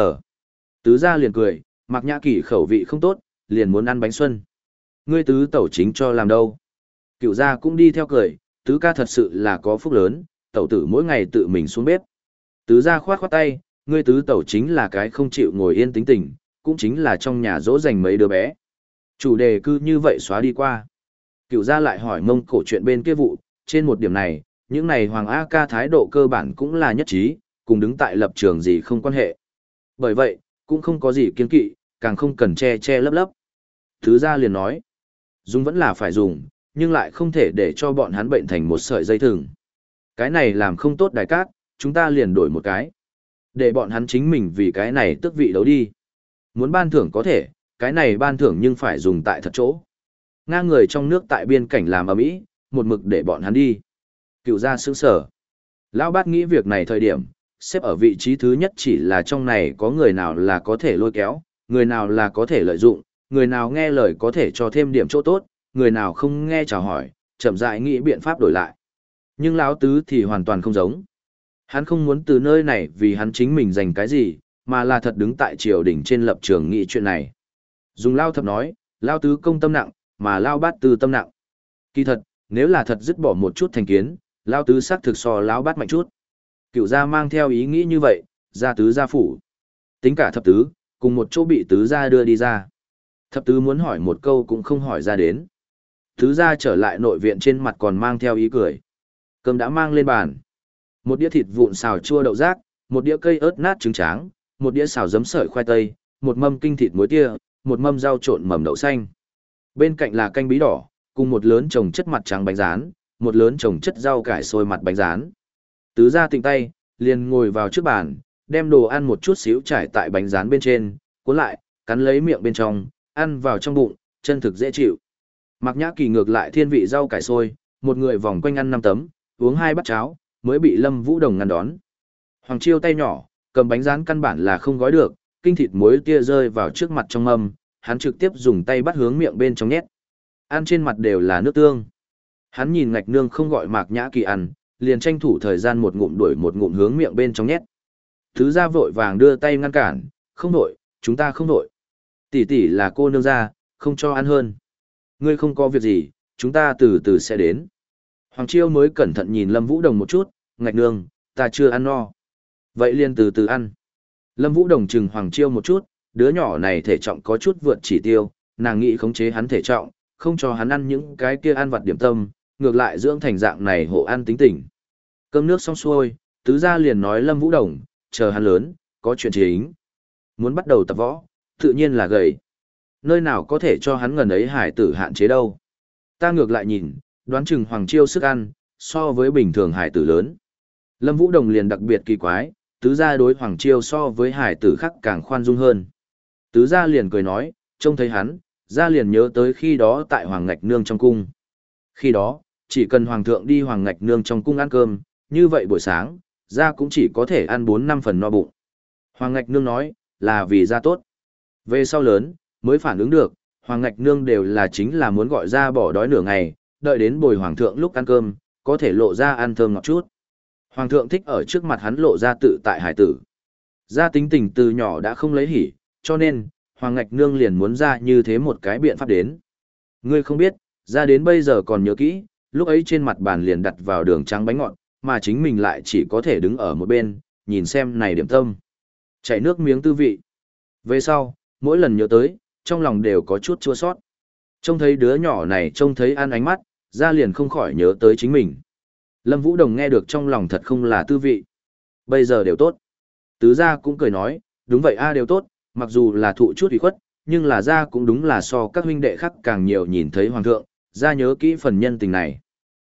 A: Tứ gia liền cười, Mạc Nhã Kỳ khẩu vị không tốt, liền muốn ăn bánh xuân. Ngươi tứ tẩu chính cho làm đâu? Cựu gia cũng đi theo cười, tứ ca thật sự là có phúc lớn, tẩu tử mỗi ngày tự mình xuống bếp. Tứ gia khoát khoát tay, ngươi tứ tẩu chính là cái không chịu ngồi yên tính tình, cũng chính là trong nhà dỗ dành mấy đứa bé. Chủ đề cứ như vậy xóa đi qua. Cựu gia lại hỏi Mông Cổ chuyện bên kia vụ, trên một điểm này, những này Hoàng A Ca thái độ cơ bản cũng là nhất trí, cùng đứng tại lập trường gì không quan hệ. Bởi vậy, cũng không có gì kiên kỵ, càng không cần che che lấp lấp. Tứ gia liền nói, dùng vẫn là phải dùng, nhưng lại không thể để cho bọn hắn bệnh thành một sợi dây thừng. Cái này làm không tốt đại cát, chúng ta liền đổi một cái. Để bọn hắn chính mình vì cái này tước vị đấu đi. Muốn ban thưởng có thể, cái này ban thưởng nhưng phải dùng tại thật chỗ. Nga người trong nước tại biên cảnh làm ầm ĩ, một mực để bọn hắn đi. Cựu gia sững sở. Lão bát nghĩ việc này thời điểm, xếp ở vị trí thứ nhất chỉ là trong này có người nào là có thể lôi kéo, người nào là có thể lợi dụng, người nào nghe lời có thể cho thêm điểm chỗ tốt, người nào không nghe chào hỏi, chậm rãi nghĩ biện pháp đổi lại. Nhưng lão tứ thì hoàn toàn không giống. Hắn không muốn từ nơi này vì hắn chính mình giành cái gì, mà là thật đứng tại triều đình trên lập trường nghĩ chuyện này. Dùng lao thập nói, lao tứ công tâm nặng, mà lao bát tư tâm nặng. Kỳ thật, nếu là thật dứt bỏ một chút thành kiến, lao tứ xác thực so lao bát mạnh chút. Cựu gia mang theo ý nghĩ như vậy, gia tứ gia phủ. Tính cả thập tứ, cùng một chỗ bị tứ gia đưa đi ra. Thập tứ muốn hỏi một câu cũng không hỏi ra đến. Tứ gia trở lại nội viện trên mặt còn mang theo ý cười. Cơm đã mang lên bàn. Một đĩa thịt vụn xào chua đậu rác, một đĩa cây ớt nát trứng tráng, một đĩa xào giấm sợi khoai tây, một mâm kinh thịt muối tia, một mâm rau trộn mầm đậu xanh. Bên cạnh là canh bí đỏ, cùng một lớn chồng chất mặt trắng bánh rán, một lớn chồng chất rau cải sôi mặt bánh rán. Tứ gia tịnh tay, liền ngồi vào trước bàn, đem đồ ăn một chút xíu trải tại bánh rán bên trên, cuốn lại, cắn lấy miệng bên trong, ăn vào trong bụng, chân thực dễ chịu. Mạc Nhã Kỳ ngược lại thiên vị rau cải sôi, một người vòng quanh ăn năm tấm, uống hai bát cháo, mới bị Lâm Vũ Đồng ngăn đón. Hoàng Chiêu tay nhỏ, cầm bánh rán căn bản là không gói được, kinh thịt muối tia rơi vào trước mặt trong mâm, hắn trực tiếp dùng tay bắt hướng miệng bên trong nhét. Ăn trên mặt đều là nước tương. Hắn nhìn ngạch nương không gọi Mạc Nhã Kỳ ăn, liền tranh thủ thời gian một ngụm đuổi một ngụm hướng miệng bên trong nhét. Thứ gia vội vàng đưa tay ngăn cản, không đổi, chúng ta không đổi. Tỷ tỷ là cô nương gia, không cho ăn hơn. Ngươi không có việc gì, chúng ta từ từ sẽ đến. Hoàng Chiêu mới cẩn thận nhìn Lâm Vũ Đồng một chút, ngạch nương, ta chưa ăn no. Vậy liền từ từ ăn. Lâm Vũ Đồng chừng Hoàng Chiêu một chút, đứa nhỏ này thể trọng có chút vượt chỉ tiêu, nàng nghĩ khống chế hắn thể trọng, không cho hắn ăn những cái kia ăn vặt điểm tâm, ngược lại dưỡng thành dạng này hộ ăn tính tình. Cơm nước xong xuôi, tứ gia liền nói Lâm Vũ Đồng, chờ hắn lớn, có chuyện chính. Muốn bắt đầu tập võ, tự nhiên là gầy. Nơi nào có thể cho hắn ngần ấy hải tử hạn chế đâu. Ta ngược lại nhìn, đoán chừng Hoàng Chiêu sức ăn, so với bình thường hải tử lớn. Lâm Vũ Đồng liền đặc biệt kỳ quái, tứ gia đối Hoàng Chiêu so với hải tử khác càng khoan dung hơn. Tứ gia liền cười nói, trông thấy hắn, gia liền nhớ tới khi đó tại Hoàng Ngạch Nương trong cung. Khi đó, chỉ cần Hoàng thượng đi Hoàng Ngạch Nương trong cung ăn cơm, như vậy buổi sáng, gia cũng chỉ có thể ăn bốn năm phần no bụng. Hoàng Ngạch Nương nói, là vì gia tốt. Về sau lớn, mới phản ứng được, Hoàng Ngạch Nương đều là chính là muốn gọi gia bỏ đói nửa ngày, đợi đến bồi Hoàng thượng lúc ăn cơm, có thể lộ ra ăn thơm ngọt chút. Hoàng thượng thích ở trước mặt hắn lộ ra tự tại hải tử. Gia tính tình từ nhỏ đã không lấy hỉ, cho nên, Hoàng Ngạch Nương liền muốn ra như thế một cái biện pháp đến. Ngươi không biết, ra đến bây giờ còn nhớ kỹ, lúc ấy trên mặt bàn liền đặt vào đường trắng bánh ngọt, mà chính mình lại chỉ có thể đứng ở một bên, nhìn xem này điểm tâm. Chảy nước miếng tư vị. Về sau, mỗi lần nhớ tới, trong lòng đều có chút chua sót. Trông thấy đứa nhỏ này trông thấy ăn ánh mắt, ra liền không khỏi nhớ tới chính mình. Lâm Vũ Đồng nghe được trong lòng thật không là tư vị. Bây giờ đều tốt. Tứ gia cũng cười nói, đúng vậy a đều tốt, mặc dù là thụ chút ủy khuất, nhưng là gia cũng đúng là so các huynh đệ khác càng nhiều nhìn thấy hoàng thượng, gia nhớ kỹ phần nhân tình này.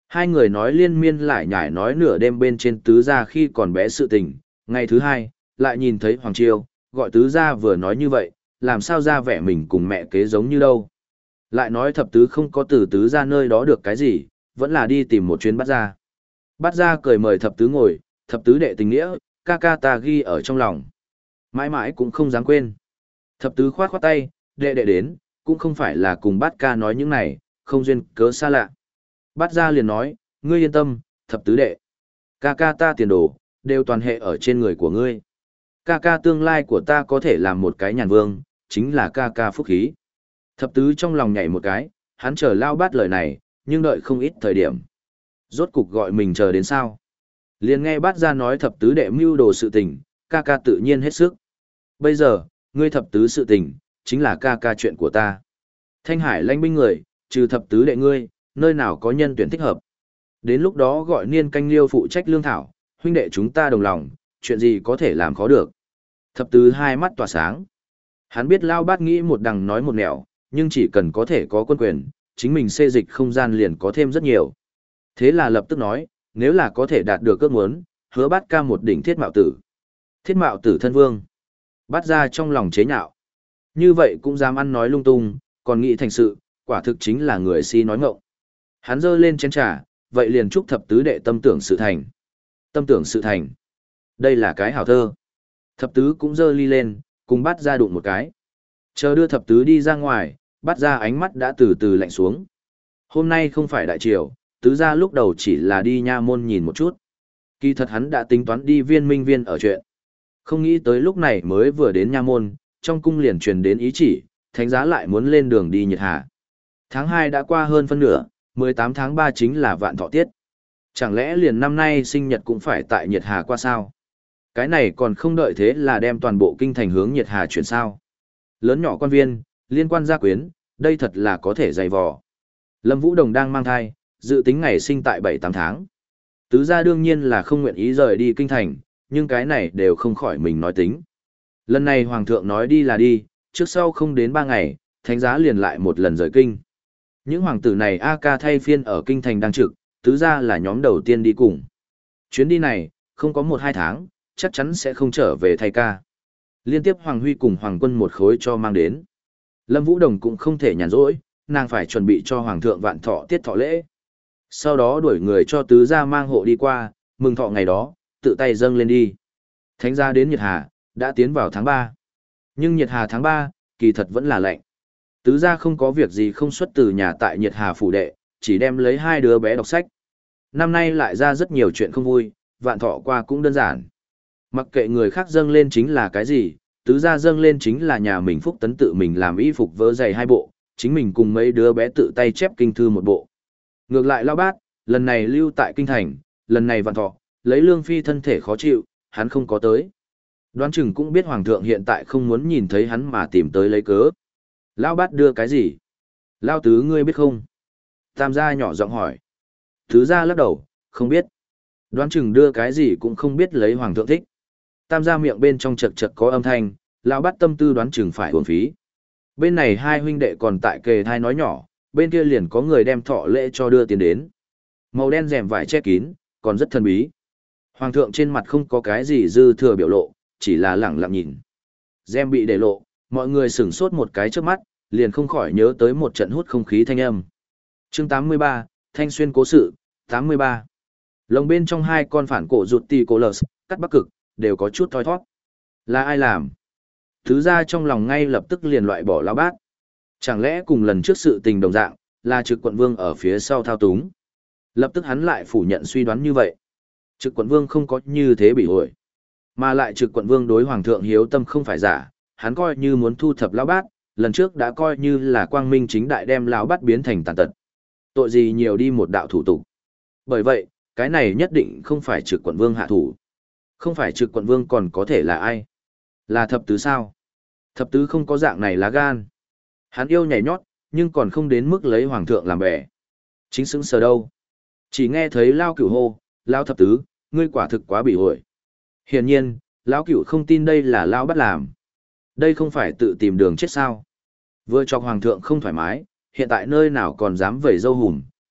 A: Hai người nói liên miên lại nhải nói nửa đêm bên trên tứ gia khi còn bé sự tình, ngày thứ hai, lại nhìn thấy Hoàng Chiêu, gọi tứ gia vừa nói như vậy, làm sao ra vẻ mình cùng mẹ kế giống như đâu. Lại nói thập tứ không có từ tứ gia nơi đó được cái gì, vẫn là đi tìm một chuyến bắt ra. Bắt ra cười mời thập tứ ngồi, thập tứ đệ tình nghĩa, ca ca ta ghi ở trong lòng. Mãi mãi cũng không dám quên. Thập tứ khoát khoát tay, đệ đệ đến, cũng không phải là cùng bát ca nói những này, không duyên cớ xa lạ. Bát ra liền nói, ngươi yên tâm, thập tứ đệ. Ca ca ta tiền đồ, đều toàn hệ ở trên người của ngươi. Ca ca tương lai của ta có thể làm một cái nhàn vương, chính là ca ca phúc khí. Thập tứ trong lòng nhảy một cái, hắn chờ lao bát lời này, nhưng đợi không ít thời điểm. Rốt cục gọi mình chờ đến sao. Liền nghe bát ra nói thập tứ đệ mưu đồ sự tình, ca ca tự nhiên hết sức. Bây giờ, ngươi thập tứ sự tình, chính là ca ca chuyện của ta. Thanh Hải lãnh binh người, trừ thập tứ đệ ngươi, nơi nào có nhân tuyển thích hợp. Đến lúc đó gọi niên canh liêu phụ trách lương thảo, huynh đệ chúng ta đồng lòng, chuyện gì có thể làm khó được. Thập tứ hai mắt tỏa sáng. Hắn biết lao bát nghĩ một đằng nói một nẻo, nhưng chỉ cần có thể có quân quyền, chính mình xê dịch không gian liền có thêm rất nhiều. Thế là lập tức nói, nếu là có thể đạt được ước muốn, hứa bát ca một đỉnh thiết mạo tử. Thiết mạo tử thân vương. Bát ra trong lòng chế nhạo. Như vậy cũng dám ăn nói lung tung, còn nghĩ thành sự, quả thực chính là người si nói ngọng. Hắn giơ lên chén trà, vậy liền chúc thập tứ đệ tâm tưởng sự thành. Tâm tưởng sự thành. Đây là cái hảo thơ. Thập tứ cũng giơ ly lên, cùng bắt ra đụng một cái. Chờ đưa thập tứ đi ra ngoài, bắt ra ánh mắt đã từ từ lạnh xuống. Hôm nay không phải đại triều, tứ ra lúc đầu chỉ là đi nha môn nhìn một chút. Kỳ thật hắn đã tính toán đi viên minh viên ở chuyện. Không nghĩ tới lúc này mới vừa đến nha môn, trong cung liền truyền đến ý chỉ, thánh giá lại muốn lên đường đi Nhiệt Hà. Tháng hai đã qua hơn phân nửa, mười tám tháng ba chính là vạn thọ tiết. Chẳng lẽ liền năm nay sinh nhật cũng phải tại Nhiệt Hà qua sao? Cái này còn không đợi thế là đem toàn bộ kinh thành hướng Nhiệt Hà chuyển sao. Lớn nhỏ quan viên, liên quan gia quyến, đây thật là có thể dày vò. Lâm Vũ Đồng đang mang thai, dự tính ngày sinh tại bảy tám tháng. Tứ gia đương nhiên là không nguyện ý rời đi kinh thành, nhưng cái này đều không khỏi mình nói tính. Lần này Hoàng thượng nói đi là đi, trước sau không đến ba ngày, thánh giá liền lại một lần rời kinh. Những hoàng tử này A ca thay phiên ở kinh thành đang trực, tứ gia là nhóm đầu tiên đi cùng. Chuyến đi này, không có một hai tháng, chắc chắn sẽ không trở về thay ca. Liên tiếp Hoàng Huy cùng Hoàng Quân một khối cho mang đến. Lâm Vũ Đồng cũng không thể nhàn rỗi, nàng phải chuẩn bị cho Hoàng thượng vạn thọ tiết thọ lễ. Sau đó đuổi người cho tứ gia mang hộ đi qua, mừng thọ ngày đó, tự tay dâng lên đi. Thánh gia đến Nhiệt Hà, đã tiến vào tháng ba. Nhưng Nhiệt Hà tháng ba, kỳ thật vẫn là lạnh. Tứ gia không có việc gì không xuất từ nhà tại Nhiệt Hà phủ đệ, chỉ đem lấy hai đứa bé đọc sách. Năm nay lại ra rất nhiều chuyện không vui, vạn thọ qua cũng đơn giản. Mặc kệ người khác dâng lên chính là cái gì, tứ gia dâng lên chính là nhà mình Phúc Tấn tự mình làm y phục vớ giày hai bộ, chính mình cùng mấy đứa bé tự tay chép kinh thư một bộ. Ngược lại Lão Bát, lần này lưu tại kinh thành, lần này vạn thọ, lấy Lương Phi thân thể khó chịu, hắn không có tới. Đoán chừng cũng biết Hoàng thượng hiện tại không muốn nhìn thấy hắn mà tìm tới lấy cớ. Lão Bát đưa cái gì? Lão tứ ngươi biết không? Tam gia nhỏ giọng hỏi. Tứ gia lắc đầu, không biết. Đoán chừng đưa cái gì cũng không biết lấy Hoàng thượng thích. Tam gia miệng bên trong chật chật có âm thanh, Lão Bát tâm tư đoán chừng phải uổng phí. Bên này hai huynh đệ còn tại kề thai nói nhỏ, bên kia liền có người đem thọ lễ cho đưa tiền đến. Màu đen rèm vải che kín, còn rất thần bí. Hoàng thượng trên mặt không có cái gì dư thừa biểu lộ, chỉ là lẳng lặng nhìn. Rèm bị để lộ, mọi người sửng sốt một cái trước mắt, liền không khỏi nhớ tới một trận hút không khí thanh âm. Chương tám mươi ba, Thanh Xuyên cố sự, tám mươi ba. Lồng bên trong hai con phản cổ rụt tì cổ lờ, cắt bắc cực, đều có chút thoi thoát. Là ai làm? Thứ ra trong lòng ngay lập tức liền loại bỏ Lão Bát. Chẳng lẽ cùng lần trước sự tình đồng dạng, là Trực Quận Vương ở phía sau thao túng? Lập tức hắn lại phủ nhận suy đoán như vậy. Trực Quận Vương không có như thế bị ổi. Mà lại Trực Quận Vương đối Hoàng thượng hiếu tâm không phải giả, hắn coi như muốn thu thập Lão Bát, lần trước đã coi như là quang minh chính đại đem Lão Bát biến thành tàn tật. Tội gì nhiều đi một đạo thủ tục. Bởi vậy, cái này nhất định không phải Trực Quận Vương hạ thủ. Không phải Trực Quận Vương còn có thể là ai? Là thập tứ sao? Thập tứ không có dạng này lá gan. Hắn yêu nhảy nhót, nhưng còn không đến mức lấy Hoàng thượng làm bẻ. Chính xứng sờ đâu. Chỉ nghe thấy Lao Cửu hô, Lao thập tứ, ngươi quả thực quá bị ổi. Hiển nhiên, Lão Cửu không tin đây là Lao Bát làm. Đây không phải tự tìm đường chết sao. Vừa cho Hoàng thượng không thoải mái, hiện tại nơi nào còn dám vẩy dâu hùm,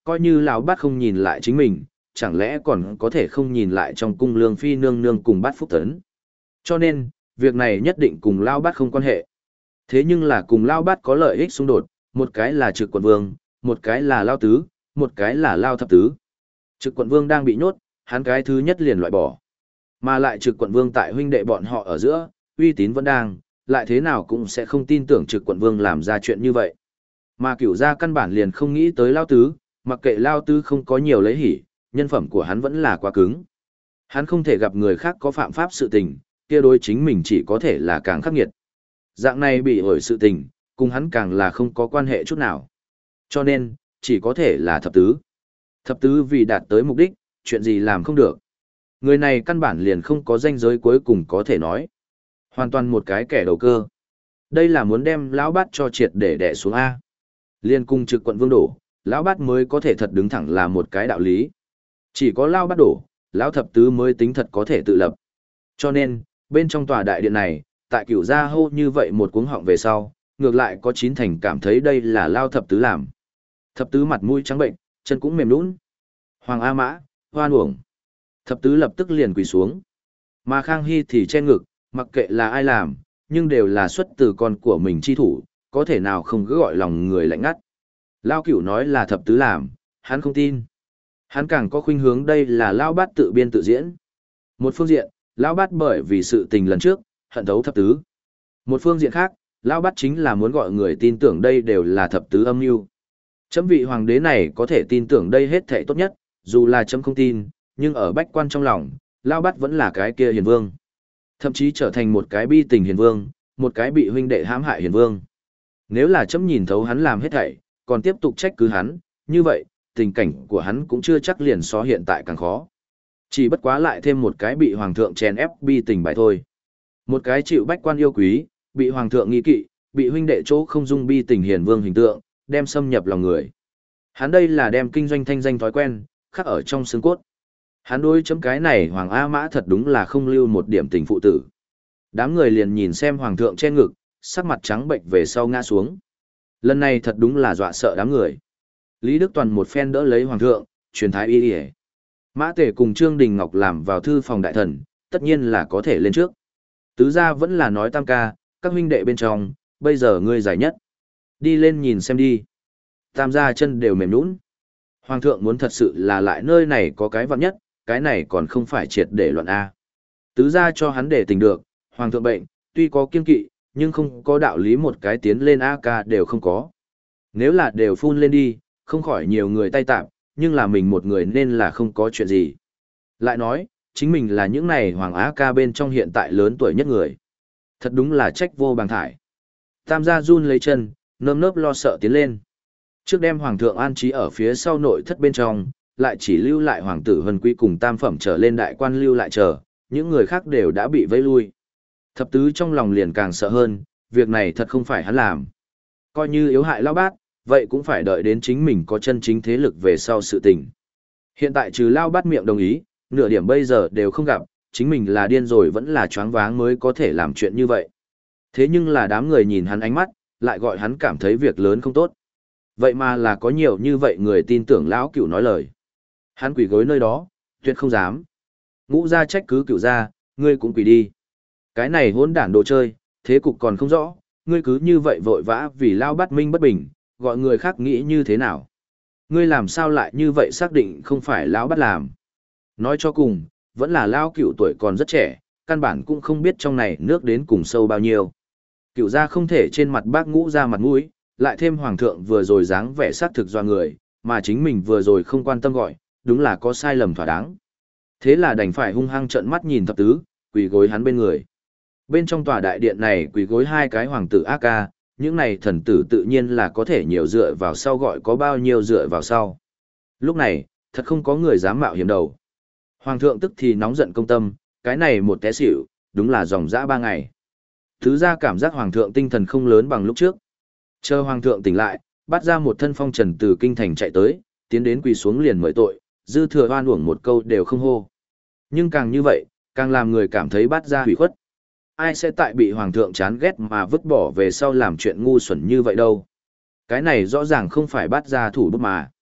A: Coi như lão bát không nhìn lại chính mình, chẳng lẽ còn có thể không nhìn lại trong cung lương phi nương nương cùng bát phúc tấn. Cho nên, việc này nhất định cùng lão bát không quan hệ. Thế nhưng là cùng lão bát có lợi ích xung đột, một cái là trực quận vương, một cái là lao tứ, một cái là lao thập tứ. Trực quận vương đang bị nhốt, hắn cái thứ nhất liền loại bỏ. Mà lại trực quận vương tại huynh đệ bọn họ ở giữa, uy tín vẫn đang, lại thế nào cũng sẽ không tin tưởng trực quận vương làm ra chuyện như vậy. Mà cửu gia căn bản liền không nghĩ tới lao tứ, mặc kệ lao tứ không có nhiều lấy hỉ, nhân phẩm của hắn vẫn là quá cứng. Hắn không thể gặp người khác có phạm pháp sự tình, kia đối chính mình chỉ có thể là càng khắc nghiệt. Dạng này bị ổi sự tình, cùng hắn càng là không có quan hệ chút nào. Cho nên, chỉ có thể là thập tứ. Thập tứ vì đạt tới mục đích, chuyện gì làm không được. Người này căn bản liền không có danh giới cuối cùng có thể nói. Hoàn toàn một cái kẻ đầu cơ. Đây là muốn đem lão bát cho triệt để đè xuống A. Liên cung trực quận vương đổ, lão bát mới có thể thật đứng thẳng là một cái đạo lý. Chỉ có lão bát đổ, lão thập tứ mới tính thật có thể tự lập. Cho nên, bên trong tòa đại điện này, tại cửu gia hô như vậy một cuống họng về sau, ngược lại có chín thành cảm thấy đây là lao thập tứ làm. Thập tứ mặt mũi trắng bệnh, chân cũng mềm nhũn. Hoàng A Mã, hoan uổng. Thập tứ lập tức liền quỳ xuống. Mà Khang Hy thì che ngực, mặc kệ là ai làm, nhưng đều là xuất từ con của mình chi thủ, có thể nào không cứ gọi lòng người lạnh ngắt. Lao Cửu nói là thập tứ làm, hắn không tin. Hắn càng có khuynh hướng đây là Lao Bát tự biên tự diễn. Một phương diện, Lao Bát bởi vì sự tình lần trước, hận thấu thập tứ. Một phương diện khác, Lao Bát chính là muốn gọi người tin tưởng đây đều là thập tứ âm mưu. Chấm vị hoàng đế này có thể tin tưởng đây hết thảy tốt nhất, dù là chấm không tin, nhưng ở bách quan trong lòng, Lao Bát vẫn là cái kia hiền vương. Thậm chí trở thành một cái bi tình hiền vương, một cái bị huynh đệ hãm hại hiền vương. Nếu là chấm nhìn thấu hắn làm hết thảy, còn tiếp tục trách cứ hắn, như vậy, tình cảnh của hắn cũng chưa chắc liền so hiện tại càng khó. Chỉ bất quá lại thêm một cái bị hoàng thượng chèn ép bi tình bài thôi. Một cái chịu bách quan yêu quý, bị hoàng thượng nghi kỵ, bị huynh đệ chỗ không dung bi tình hiền vương hình tượng, đem xâm nhập lòng người. Hắn đây là đem kinh doanh thanh danh thói quen, khắc ở trong xương cốt. Hắn đối chấm cái này Hoàng A Mã thật đúng là không lưu một điểm tình phụ tử. Đám người liền nhìn xem hoàng thượng trên ngực, sắc mặt trắng bệnh về sau ngã xuống. Lần này thật đúng là dọa sợ đám người. Lý Đức Toàn một phen đỡ lấy hoàng thượng, truyền thái y y. Mã Tể cùng Trương Đình Ngọc làm vào thư phòng đại thần, tất nhiên là có thể lên trước. Tứ gia vẫn là nói tam ca, các huynh đệ bên trong, bây giờ ngươi giải nhất. Đi lên nhìn xem đi. Tam gia chân đều mềm nhũn. Hoàng thượng muốn thật sự là lại nơi này có cái vạn nhất, cái này còn không phải triệt để luận A. Tứ gia cho hắn để tình được, hoàng thượng bệnh, tuy có kiên kỵ, nhưng không có đạo lý một cái tiến lên A ca đều không có. Nếu là đều phun lên đi, không khỏi nhiều người tay tạm, nhưng là mình một người nên là không có chuyện gì. Lại nói, chính mình là những này hoàng á ca bên trong hiện tại lớn tuổi nhất người. Thật đúng là trách vô bằng thải. Tam gia run lấy chân, nơm nớp lo sợ tiến lên. Trước đem hoàng thượng an trí ở phía sau nội thất bên trong, lại chỉ lưu lại hoàng tử Vân Quý cùng tam phẩm trở lên đại quan lưu lại chờ, những người khác đều đã bị vây lui. Thập tứ trong lòng liền càng sợ hơn, việc này thật không phải hắn làm. Coi như yếu hại lão bát, vậy cũng phải đợi đến chính mình có chân chính thế lực về sau sự tình. Hiện tại trừ lão bát miệng đồng ý, nửa điểm bây giờ đều không gặp, chính mình là điên rồi vẫn là choáng váng mới có thể làm chuyện như vậy. Thế nhưng là đám người nhìn hắn ánh mắt, lại gọi hắn cảm thấy việc lớn không tốt. Vậy mà là có nhiều như vậy người tin tưởng lão cửu nói lời. Hắn quỳ gối nơi đó, tuyệt không dám. Ngũ gia trách cứ cửu gia, ngươi cũng quỳ đi. Cái này hỗn đản đồ chơi, thế cục còn không rõ, ngươi cứ như vậy vội vã vì lao bắt minh bất bình, gọi người khác nghĩ như thế nào. Ngươi làm sao lại như vậy xác định không phải lão bắt làm. Nói cho cùng, vẫn là lao cửu tuổi còn rất trẻ, căn bản cũng không biết trong này nước đến cùng sâu bao nhiêu. Cửu gia không thể trên mặt bác ngũ ra mặt mũi, lại thêm hoàng thượng vừa rồi dáng vẻ xác thực do người, mà chính mình vừa rồi không quan tâm gọi, đúng là có sai lầm thỏa đáng. Thế là đành phải hung hăng trợn mắt nhìn thập tứ, quỳ gối hắn bên người. Bên trong tòa đại điện này quỳ gối hai cái hoàng tử A ca, những này thần tử tự nhiên là có thể nhiều dựa vào sau gọi có bao nhiêu dựa vào sau. Lúc này, thật không có người dám mạo hiểm đầu. Hoàng thượng tức thì nóng giận công tâm, cái này một té xỉu, đúng là dòng dã ba ngày. Thứ ra cảm giác hoàng thượng tinh thần không lớn bằng lúc trước. Chờ hoàng thượng tỉnh lại, bắt ra một thân phong trần từ kinh thành chạy tới, tiến đến quỳ xuống liền mời tội, dư thừa oan uổng một câu đều không hô. Nhưng càng như vậy, càng làm người cảm thấy bắt ra hủy khuất. Ai sẽ tại bị hoàng thượng chán ghét mà vứt bỏ về sau làm chuyện ngu xuẩn như vậy đâu. Cái này rõ ràng không phải bắt ra thủ bút mà.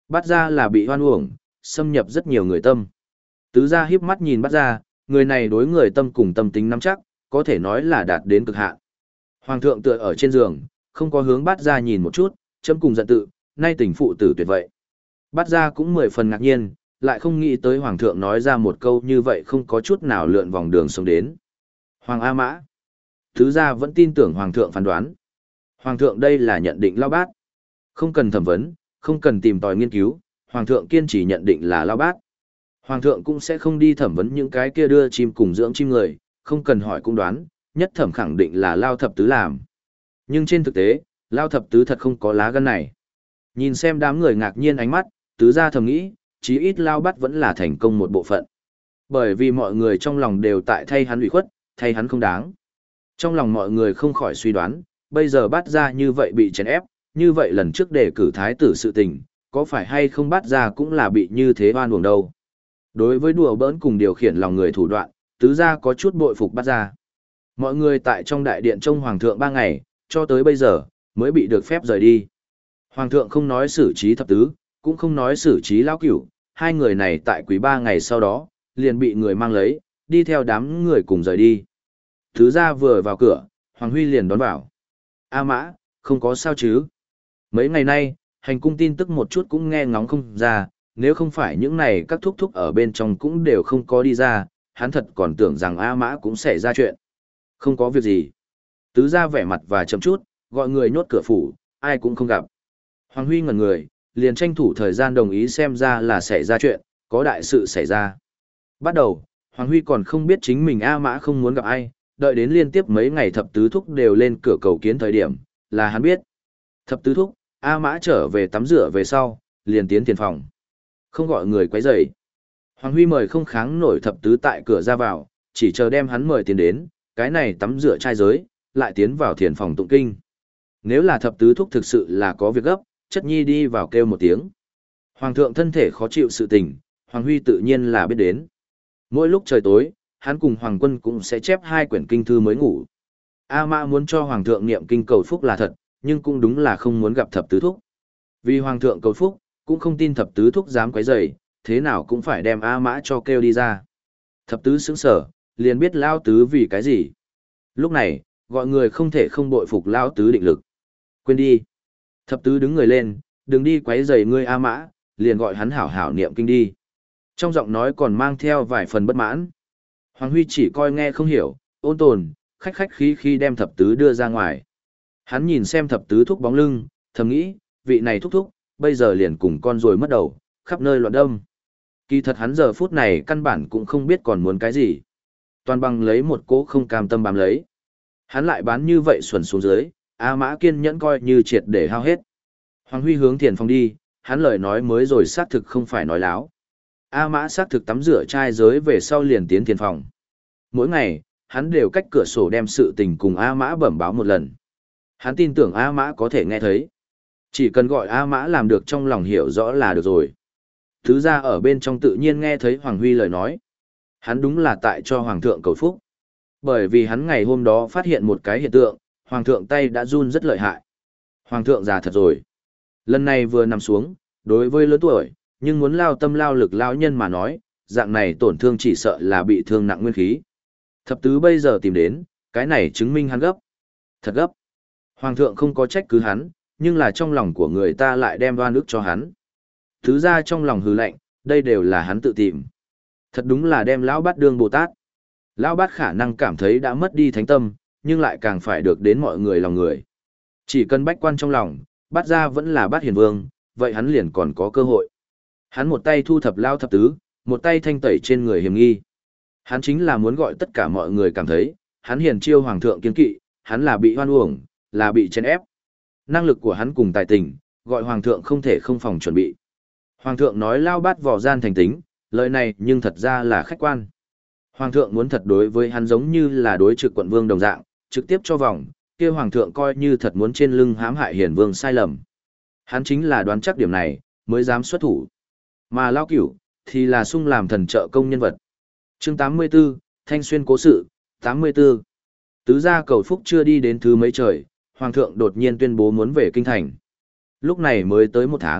A: Bát gia là bị hoan uổng, xâm nhập rất nhiều người tâm. Tứ gia híp mắt nhìn Bát gia, người này đối người tâm cùng tâm tính nắm chắc, có thể nói là đạt đến cực hạn. Hoàng thượng tựa ở trên giường, không có hướng Bát gia nhìn một chút, châm cùng giận tự, nay tình phụ tử tuyệt vậy. Bát gia cũng mười phần ngạc nhiên, lại không nghĩ tới hoàng thượng nói ra một câu như vậy không có chút nào lượn vòng đường sống đến. Hoàng A Mã. Tứ gia vẫn tin tưởng hoàng thượng phán đoán. Hoàng thượng đây là nhận định Lao Bát. Không cần thẩm vấn, không cần tìm tòi nghiên cứu, hoàng thượng kiên trì nhận định là Lao Bát. Hoàng thượng cũng sẽ không đi thẩm vấn những cái kia đưa chim cùng dưỡng chim người, không cần hỏi cũng đoán, nhất thẩm khẳng định là Lao Thập Tứ làm. Nhưng trên thực tế, Lao Thập Tứ thật không có lá gan này. Nhìn xem đám người ngạc nhiên ánh mắt, tứ gia thầm nghĩ, chí ít Lao Bát vẫn là thành công một bộ phận. Bởi vì mọi người trong lòng đều tại thay hắn ủy khuất, thay hắn không đáng. Trong lòng mọi người không khỏi suy đoán, bây giờ Bát gia như vậy bị chèn ép, như vậy lần trước đề cử thái tử sự tình, có phải hay không Bát gia cũng là bị như thế oan uổng đâu. Đối với đùa bỡn cùng điều khiển lòng người thủ đoạn, tứ gia có chút bội phục Bát gia. Mọi người tại trong đại điện trông hoàng thượng ba ngày, cho tới bây giờ, mới bị được phép rời đi. Hoàng thượng không nói xử trí thập tứ, cũng không nói xử trí lão cửu, hai người này tại quý ba ngày sau đó, liền bị người mang lấy, đi theo đám người cùng rời đi. Tứ gia vừa vào cửa, Hoàng Huy liền đón vào. A Mã, không có sao chứ? Mấy ngày nay, hành cung tin tức một chút cũng nghe ngóng không ra, nếu không phải những này các thúc thúc ở bên trong cũng đều không có đi ra, hắn thật còn tưởng rằng A Mã cũng sẽ ra chuyện. Không có việc gì. Tứ gia vẻ mặt và chậm chút, gọi người nhốt cửa phủ, ai cũng không gặp. Hoàng Huy ngẩn người, liền tranh thủ thời gian đồng ý xem ra là xảy ra chuyện, có đại sự xảy ra. Bắt đầu, Hoàng Huy còn không biết chính mình A Mã không muốn gặp ai, đợi đến liên tiếp mấy ngày thập tứ thúc đều lên cửa cầu kiến thời điểm, là hắn biết. Thập tứ thúc, A Mã trở về tắm rửa về sau, liền tiến tiền phòng. Không gọi người quấy rầy. Hoàng Huy mời không kháng nổi thập tứ tại cửa ra vào, chỉ chờ đem hắn mời tiền đến, cái này tắm rửa trai giới, lại tiến vào thiền phòng tụng kinh. Nếu là thập tứ thúc thực sự là có việc gấp, chất nhi đi vào kêu một tiếng. Hoàng thượng thân thể khó chịu sự tình, Hoàng Huy tự nhiên là biết đến. Mỗi lúc trời tối, hắn cùng Hoàng Quân cũng sẽ chép hai quyển kinh thư mới ngủ. A Mã muốn cho Hoàng thượng niệm kinh cầu phúc là thật, nhưng cũng đúng là không muốn gặp thập tứ thúc. Vì Hoàng thượng cầu phúc, cũng không tin thập tứ thúc dám quấy rầy, thế nào cũng phải đem A Mã cho kêu đi ra. Thập tứ sững sở, liền biết Lao Tứ vì cái gì. Lúc này, gọi người không thể không bội phục Lao Tứ định lực. Quên đi. Thập tứ đứng người lên, đừng đi quấy rầy ngươi A Mã, liền gọi hắn hảo hảo niệm kinh đi. Trong giọng nói còn mang theo vài phần bất mãn. Hoàng Huy chỉ coi nghe không hiểu, ôn tồn, khách khách khí khí đem thập tứ đưa ra ngoài. Hắn nhìn xem thập tứ thúc bóng lưng, thầm nghĩ, vị này thúc thúc, bây giờ liền cùng con rồi mất đầu, khắp nơi loạn đâm. Kỳ thật hắn giờ phút này căn bản cũng không biết còn muốn cái gì. Toàn bằng lấy một cố không cam tâm bám lấy. Hắn lại bán như vậy xuẩn xuống dưới, A Mã kiên nhẫn coi như triệt để hao hết. Hoàng Huy hướng thiền phòng đi, hắn lời nói mới rồi xác thực không phải nói láo. A Mã xác thực tắm rửa trai giới về sau liền tiến thiền phòng. Mỗi ngày, hắn đều cách cửa sổ đem sự tình cùng A Mã bẩm báo một lần. Hắn tin tưởng A Mã có thể nghe thấy. Chỉ cần gọi A Mã làm được trong lòng hiểu rõ là được rồi. Thứ ra ở bên trong tự nhiên nghe thấy Hoàng Huy lời nói. Hắn đúng là tại cho Hoàng thượng cầu phúc. Bởi vì hắn ngày hôm đó phát hiện một cái hiện tượng, Hoàng thượng tay đã run rất lợi hại. Hoàng thượng già thật rồi. Lần này vừa nằm xuống, đối với lớn tuổi, nhưng muốn lao tâm lao lực lao nhân mà nói, dạng này tổn thương chỉ sợ là bị thương nặng nguyên khí. Thập tứ bây giờ tìm đến, cái này chứng minh hắn gấp. Thật gấp. Hoàng thượng không có trách cứ hắn, nhưng là trong lòng của người ta lại đem đoan ức cho hắn. Thứ ra trong lòng hừ lạnh, đây đều là hắn tự tìm. Thật đúng là đem lão bát đương Bồ Tát. Lão bát khả năng cảm thấy đã mất đi thánh tâm, nhưng lại càng phải được đến mọi người lòng người. Chỉ cần bách quan trong lòng, bát gia vẫn là bát hiền vương, vậy hắn liền còn có cơ hội. Hắn một tay thu thập lao thập tứ, một tay thanh tẩy trên người hiểm nghi. Hắn chính là muốn gọi tất cả mọi người cảm thấy, hắn hiền chiêu hoàng thượng kiên kỵ, hắn là bị hoan uổng, là bị chèn ép. Năng lực của hắn cùng tài tình, gọi hoàng thượng không thể không phòng chuẩn bị. Hoàng thượng nói lao bát vò gian thành tính, lời này nhưng thật ra là khách quan. Hoàng thượng muốn thật đối với hắn giống như là đối trực quận vương đồng dạng, trực tiếp cho vòng, kia hoàng thượng coi như thật muốn trên lưng hãm hại hiền vương sai lầm. Hắn chính là đoán chắc điểm này, mới dám xuất thủ. Mà lao cửu, thì là sung làm thần trợ công nhân vật. Chương tám mươi tư, Thanh Xuyên cố sự, tám mươi tư. Tứ gia cầu phúc chưa đi đến thứ mấy trời, hoàng thượng đột nhiên tuyên bố muốn về kinh thành. Lúc này mới tới một tháng,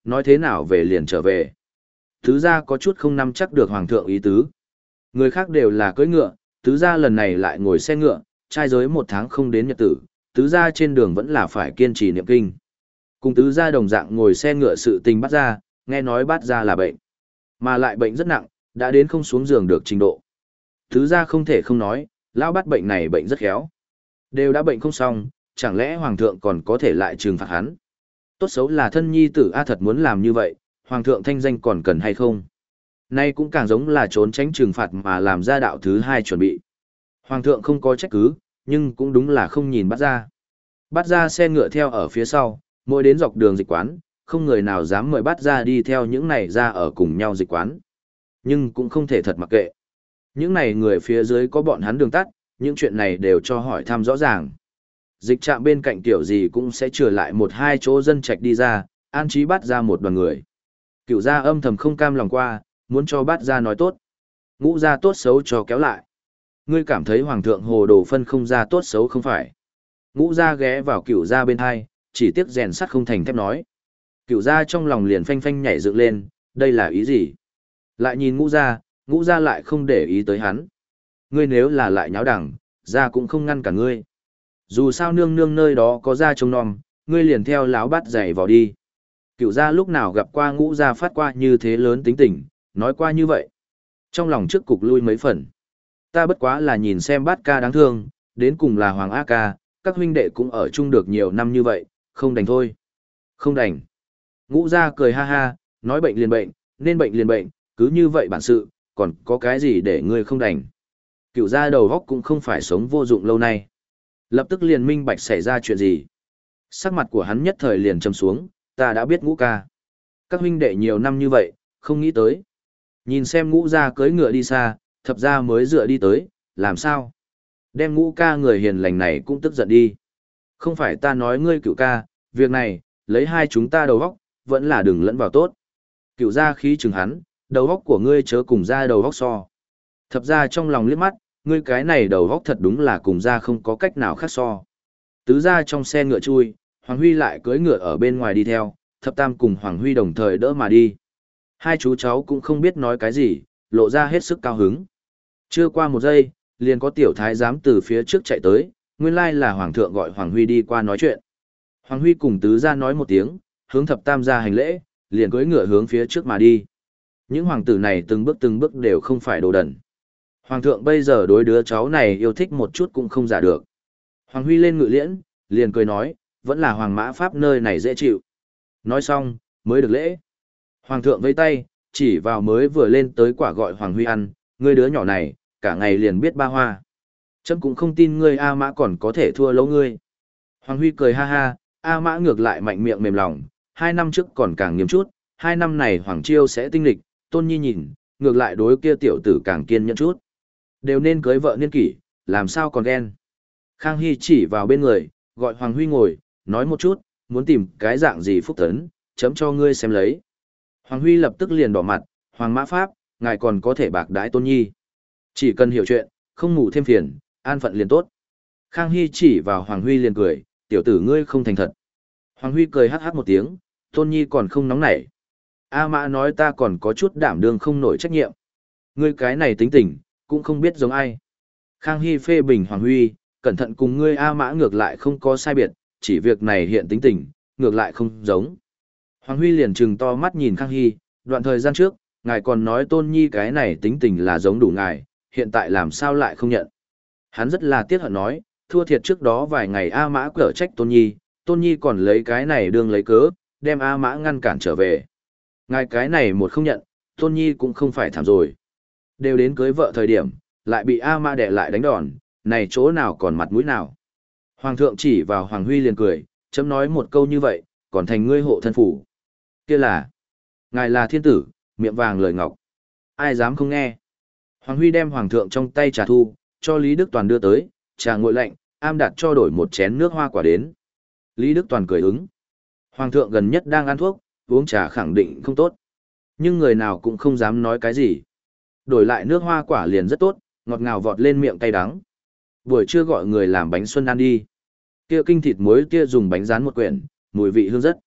A: nói thế nào về liền trở về. Tứ gia có chút không nắm chắc được hoàng thượng ý tứ. Người khác đều là cưỡi ngựa, tứ gia lần này lại ngồi xe ngựa, trai giới một tháng không đến nhật tử, tứ gia trên đường vẫn là phải kiên trì niệm kinh. Cùng tứ gia đồng dạng ngồi xe ngựa sự tình bắt ra, nghe nói bắt ra là bệnh. Mà lại bệnh rất nặng, đã đến không xuống giường được trình độ. Tứ gia không thể không nói, lão bắt bệnh này bệnh rất khéo. Đều đã bệnh không xong, chẳng lẽ hoàng thượng còn có thể lại trừng phạt hắn? Tốt xấu là thân nhi tử A thật muốn làm như vậy, hoàng thượng thanh danh còn cần hay không? Nay cũng càng giống là trốn tránh trừng phạt mà làm ra đạo thứ hai chuẩn bị. Hoàng thượng không có trách cứ, nhưng cũng đúng là không nhìn bắt ra. Bắt ra xe ngựa theo ở phía sau, mỗi đến dọc đường dịch quán, không người nào dám mời bắt ra đi theo những này ra ở cùng nhau dịch quán. Nhưng cũng không thể thật mặc kệ. Những này người phía dưới có bọn hắn đường tắt, những chuyện này đều cho hỏi thăm rõ ràng. Dịch trạm bên cạnh tiểu gì cũng sẽ trừ lại một hai chỗ dân trạch đi ra, an trí bắt ra một đoàn người. Cựu gia âm thầm không cam lòng qua, muốn cho bắt ra nói tốt. Ngũ gia tốt xấu cho kéo lại. Ngươi cảm thấy hoàng thượng hồ đồ phân không ra tốt xấu không phải. Ngũ gia ghé vào cựu gia bên hai, chỉ tiếc rèn sắt không thành thép nói. Cựu gia trong lòng liền phanh phanh nhảy dựng lên, đây là ý gì? Lại nhìn ngũ gia, ngũ gia lại không để ý tới hắn. Ngươi nếu là lại nháo đẳng, gia cũng không ngăn cả ngươi. Dù sao nương nương nơi đó có gia trông nom, ngươi liền theo láo bắt giày vào đi. Cựu gia lúc nào gặp qua ngũ gia phát qua như thế lớn tính tình, nói qua như vậy. Trong lòng trước cục lui mấy phần. Ta bất quá là nhìn xem bát ca đáng thương, đến cùng là hoàng A ca, các huynh đệ cũng ở chung được nhiều năm như vậy, không đành thôi. Không đành. Ngũ gia cười ha ha, nói bệnh liền bệnh, nên bệnh liền bệnh, cứ như vậy bản sự, còn có cái gì để ngươi không đành. Cựu gia đầu góc cũng không phải sống vô dụng lâu nay. Lập tức liền minh bạch xảy ra chuyện gì. Sắc mặt của hắn nhất thời liền trầm xuống, ta đã biết ngũ ca. Các huynh đệ nhiều năm như vậy, không nghĩ tới. Nhìn xem ngũ gia cưỡi ngựa đi xa, thập gia mới dựa đi tới, làm sao? Đem ngũ ca người hiền lành này cũng tức giận đi. Không phải ta nói ngươi cựu ca, việc này, lấy hai chúng ta đầu góc, vẫn là đừng lẫn vào tốt. Cựu gia khí chừng hắn, đầu góc của ngươi chớ cùng ra đầu góc so. Thập gia trong lòng liếc mắt, ngươi cái này đầu góc thật đúng là cùng ra không có cách nào khác so. Tứ gia trong xe ngựa chui, Hoàng Huy lại cưỡi ngựa ở bên ngoài đi theo, thập tam cùng Hoàng Huy đồng thời đỡ mà đi. Hai chú cháu cũng không biết nói cái gì, lộ ra hết sức cao hứng. Chưa qua một giây, liền có tiểu thái giám từ phía trước chạy tới, nguyên lai là Hoàng thượng gọi Hoàng Huy đi qua nói chuyện. Hoàng Huy cùng tứ gia nói một tiếng, hướng thập tam gia hành lễ, liền cưỡi ngựa hướng phía trước mà đi. Những hoàng tử này từng bước từng bước đều không phải đồ đần. Hoàng thượng bây giờ đối đứa cháu này yêu thích một chút cũng không giả được. Hoàng Huy lên ngự liễn, liền cười nói, vẫn là Hoàng Mã Pháp nơi này dễ chịu. Nói xong, mới được lễ. Hoàng thượng vẫy tay, chỉ vào mới vừa lên tới quả gọi Hoàng Huy ăn, ngươi đứa nhỏ này, cả ngày liền biết ba hoa. Chấm cũng không tin ngươi A Mã còn có thể thua lỗ ngươi. Hoàng Huy cười ha ha, A Mã ngược lại mạnh miệng mềm lòng, hai năm trước còn càng nghiêm chút, hai năm này Hoàng Chiêu sẽ tinh lịch, Tôn Nhi nhìn, ngược lại đối kia tiểu tử càng kiên nhẫn chút. Đều nên cưới vợ niên kỷ, làm sao còn ghen. Khang Hy chỉ vào bên người, gọi Hoàng Huy ngồi, nói một chút, muốn tìm cái dạng gì phúc tấn, chấm cho ngươi xem lấy. Hoàng Huy lập tức liền đỏ mặt, Hoàng Mã Pháp, ngài còn có thể bạc đãi Tôn Nhi. Chỉ cần hiểu chuyện, không ngủ thêm phiền, an phận liền tốt. Khang Hy chỉ vào Hoàng Huy liền cười, tiểu tử ngươi không thành thật. Hoàng Huy cười hát hát một tiếng, Tôn Nhi còn không nóng nảy. A Mã nói ta còn có chút đảm đương không nổi trách nhiệm. Ngươi cái này tính tình, cũng không biết giống ai. Khang Hy phê bình Hoàng Huy, cẩn thận cùng ngươi A Mã ngược lại không có sai biệt, chỉ việc này hiện tính tình, ngược lại không giống. Hoàng Huy liền trừng to mắt nhìn Khang Hy, đoạn thời gian trước, ngài còn nói Tôn Nhi cái này tính tình là giống đủ ngài, hiện tại làm sao lại không nhận. Hắn rất là tiếc hận nói, thua thiệt trước đó vài ngày A Mã cở trách Tôn Nhi, Tôn Nhi còn lấy cái này đương lấy cớ, đem A Mã ngăn cản trở về. Ngài cái này một không nhận, Tôn Nhi cũng không phải thảm rồi. Đều đến cưới vợ thời điểm, lại bị A Mã đẻ lại đánh đòn, này chỗ nào còn mặt mũi nào. Hoàng thượng chỉ vào Hoàng Huy liền cười, chấm nói một câu như vậy, còn thành ngươi hộ thân phủ. Kia là, ngài là thiên tử, miệng vàng lời ngọc. Ai dám không nghe. Hoàng Huy đem Hoàng thượng trong tay trà thu, cho Lý Đức Toàn đưa tới, trà nguội lạnh, am đặt cho đổi một chén nước hoa quả đến. Lý Đức Toàn cười ứng. Hoàng thượng gần nhất đang ăn thuốc, uống trà khẳng định không tốt. Nhưng người nào cũng không dám nói cái gì. Đổi lại nước hoa quả liền rất tốt, ngọt ngào vọt lên miệng cay đắng. Buổi trưa gọi người làm bánh xuân ăn đi. Kia kinh thịt muối kia dùng bánh rán một quyển, mùi vị hương rất.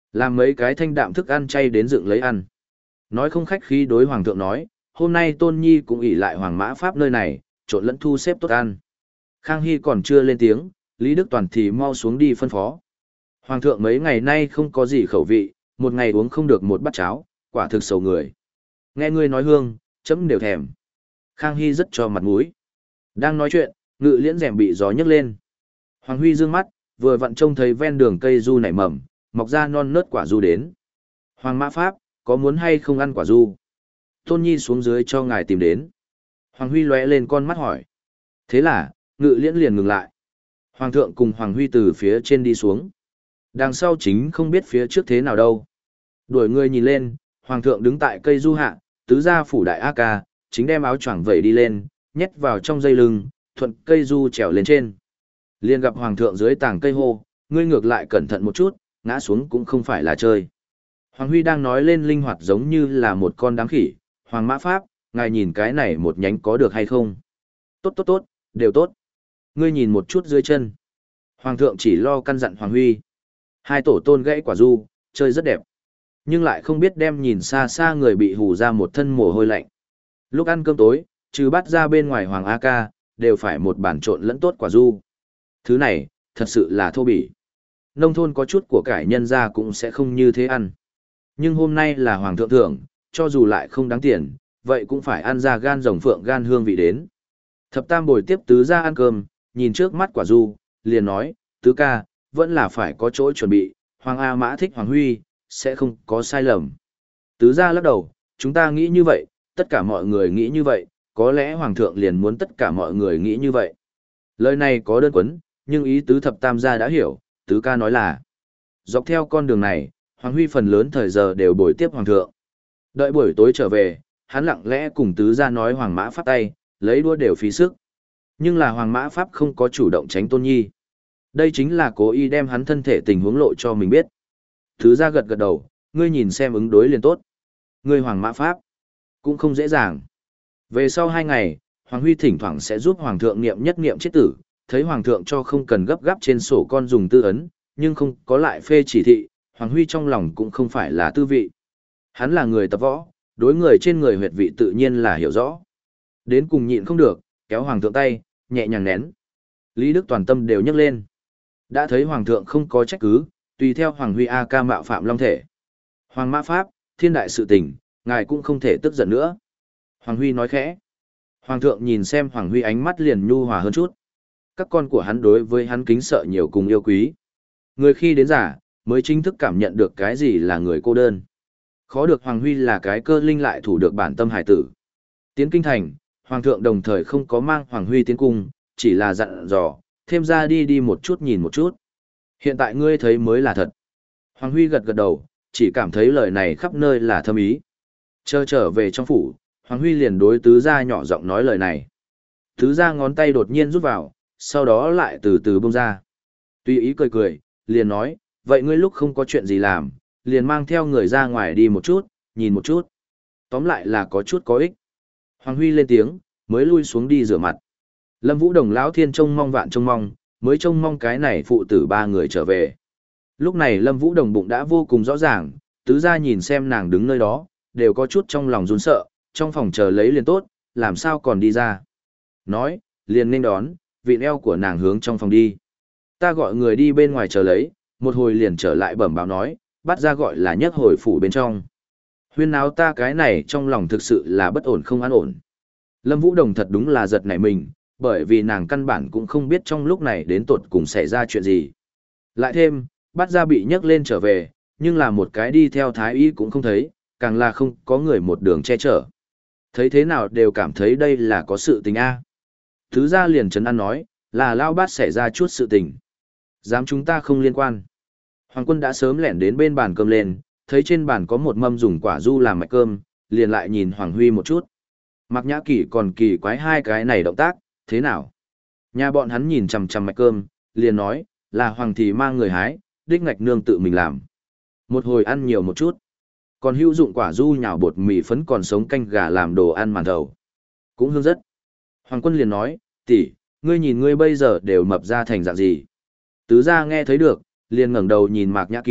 A: Làm mấy cái thanh đạm thức ăn chay đến dựng lấy ăn. Nói không khách khí đối hoàng thượng nói, hôm nay Tôn Nhi cũng ỷ lại hoàng mã pháp nơi này, trộn lẫn thu xếp tốt ăn. Khang Hy còn chưa lên tiếng, Lý Đức Toàn thì mau xuống đi phân phó. Hoàng thượng mấy ngày nay không có gì khẩu vị, một ngày uống không được một bát cháo, quả thực sầu người. Nghe ngươi nói hương, chấm đều thèm. Khang Hy rất cho mặt mũi. Đang nói chuyện, ngự liễn rèm bị gió nhấc lên. Hoàng Huy dương mắt, vừa vặn trông thấy ven đường cây du nảy mầm, mọc ra non nớt quả du đến. Hoàng mã pháp, có muốn hay không ăn quả du? Tôn Nhi xuống dưới cho ngài tìm đến. Hoàng Huy lóe lên con mắt hỏi. Thế là, ngự liễn liền ngừng lại. Hoàng thượng cùng Hoàng Huy từ phía trên đi xuống. Đằng sau chính không biết phía trước thế nào đâu. Đuổi người nhìn lên, Hoàng thượng đứng tại cây du hạ, tứ gia phủ đại A ca, chính đem áo choàng vẩy đi lên, nhét vào trong dây lưng, thuận cây du trèo lên trên. Liền gặp Hoàng thượng dưới tảng cây hô, ngươi ngược lại cẩn thận một chút, ngã xuống cũng không phải là chơi. Hoàng Huy đang nói lên linh hoạt giống như là một con đám khỉ, Hoàng mã pháp, ngài nhìn cái này một nhánh có được hay không? Tốt tốt tốt, đều tốt. Ngươi nhìn một chút dưới chân. Hoàng thượng chỉ lo căn dặn Hoàng Huy. Hai tổ tôn gãy quả du, chơi rất đẹp. Nhưng lại không biết đem nhìn xa xa người bị hù ra một thân mồ hôi lạnh. Lúc ăn cơm tối, trừ bắt ra bên ngoài Hoàng A ca, đều phải một bản trộn lẫn tốt quả du. Thứ này, thật sự là thô bỉ. Nông thôn có chút của cải nhân ra cũng sẽ không như thế ăn. Nhưng hôm nay là Hoàng thượng thưởng, cho dù lại không đáng tiền, vậy cũng phải ăn ra gan rồng phượng gan hương vị đến. Thập tam bồi tiếp tứ ra ăn cơm, nhìn trước mắt quả du, liền nói, tứ ca, vẫn là phải có chỗ chuẩn bị, Hoàng A Mã thích Hoàng Huy, sẽ không có sai lầm. Tứ ra lắc đầu, chúng ta nghĩ như vậy, tất cả mọi người nghĩ như vậy, có lẽ Hoàng thượng liền muốn tất cả mọi người nghĩ như vậy. Lời này có đơn quấn, nhưng ý tứ thập tam gia đã hiểu, tứ ca nói là, dọc theo con đường này, Hoàng Huy phần lớn thời giờ đều bồi tiếp Hoàng thượng. Đợi buổi tối trở về, hắn lặng lẽ cùng tứ gia nói Hoàng mã pháp tay, lấy đua đều phí sức. Nhưng là Hoàng mã pháp không có chủ động tránh Tôn Nhi. Đây chính là cố ý đem hắn thân thể tình huống lộ cho mình biết. Tứ gia gật gật đầu, ngươi nhìn xem ứng đối liền tốt. Ngươi Hoàng mã pháp cũng không dễ dàng. Về sau hai ngày, Hoàng Huy thỉnh thoảng sẽ giúp Hoàng thượng niệm nhất niệm chết tử, thấy Hoàng thượng cho không cần gấp gáp trên sổ con dùng tư ấn, nhưng không có lại phê chỉ thị, Hoàng Huy trong lòng cũng không phải là tư vị. Hắn là người tập võ, đối người trên người huyệt vị tự nhiên là hiểu rõ. Đến cùng nhịn không được, kéo Hoàng thượng tay, nhẹ nhàng nén. Lý Đức toàn tâm đều nhấc lên. Đã thấy Hoàng thượng không có trách cứ, tùy theo Hoàng Huy A ca mạo phạm long thể. Hoàng mã pháp, thiên đại sự tình, ngài cũng không thể tức giận nữa. Hoàng Huy nói khẽ. Hoàng thượng nhìn xem Hoàng Huy ánh mắt liền nhu hòa hơn chút. Các con của hắn đối với hắn kính sợ nhiều cùng yêu quý. Người khi đến giả, mới chính thức cảm nhận được cái gì là người cô đơn. Khó được Hoàng Huy là cái cơ linh lại thủ được bản tâm hải tử. Tiến kinh thành, Hoàng thượng đồng thời không có mang Hoàng Huy tiến cung, chỉ là dặn dò, thêm ra đi đi một chút nhìn một chút. Hiện tại ngươi thấy mới là thật. Hoàng Huy gật gật đầu, chỉ cảm thấy lời này khắp nơi là thâm ý. Chờ trở về trong phủ, Hoàng Huy liền đối tứ gia nhỏ giọng nói lời này. Tứ gia ngón tay đột nhiên rút vào, sau đó lại từ từ bông ra. Tuy ý cười cười, liền nói, vậy ngươi lúc không có chuyện gì làm, liền mang theo người ra ngoài đi một chút, nhìn một chút. Tóm lại là có chút có ích. Hoàng Huy lên tiếng, mới lui xuống đi rửa mặt. Lâm Vũ Đồng lão thiên trông mong vạn trông mong, mới trông mong cái này phụ tử ba người trở về. Lúc này Lâm Vũ Đồng bụng đã vô cùng rõ ràng, tứ gia nhìn xem nàng đứng nơi đó, đều có chút trong lòng run sợ, trong phòng chờ lấy liền tốt, làm sao còn đi ra. Nói, liền nên đón, vịn eo của nàng hướng trong phòng đi. Ta gọi người đi bên ngoài chờ lấy, một hồi liền trở lại bẩm báo nói, bắt ra gọi là nhất hồi phủ bên trong. Huyên náo ta cái này trong lòng thực sự là bất ổn không an ổn. Lâm Vũ Đồng thật đúng là giật nảy mình, bởi vì nàng căn bản cũng không biết trong lúc này đến tột cùng xảy ra chuyện gì. Lại thêm, bắt ra bị nhấc lên trở về, nhưng là một cái đi theo thái y cũng không thấy, càng là không có người một đường che chở. Thấy thế nào đều cảm thấy đây là có sự tình a. Thứ ra liền trấn an nói, là lao bát xảy ra chút sự tình. Dám chúng ta không liên quan. Hoàng quân đã sớm lẻn đến bên bàn cơm lên, thấy trên bàn có một mâm dùng quả du làm mạch cơm, liền lại nhìn Hoàng Huy một chút. Mạc Nhã Kỳ còn kỳ quái hai cái này động tác, thế nào? Nhà bọn hắn nhìn chằm chằm mạch cơm, liền nói, là Hoàng thì mang người hái, đích ngạch nương tự mình làm. Một hồi ăn nhiều một chút. Còn hữu dụng quả du nhào bột mì phấn còn sống canh gà làm đồ ăn màn thầu. Cũng hương rất. Hoàng quân liền nói, tỷ, ngươi nhìn ngươi bây giờ đều mập ra thành dạng gì. Tứ gia nghe thấy được, liền ngẩng đầu nhìn Mạc Nhã Kỳ,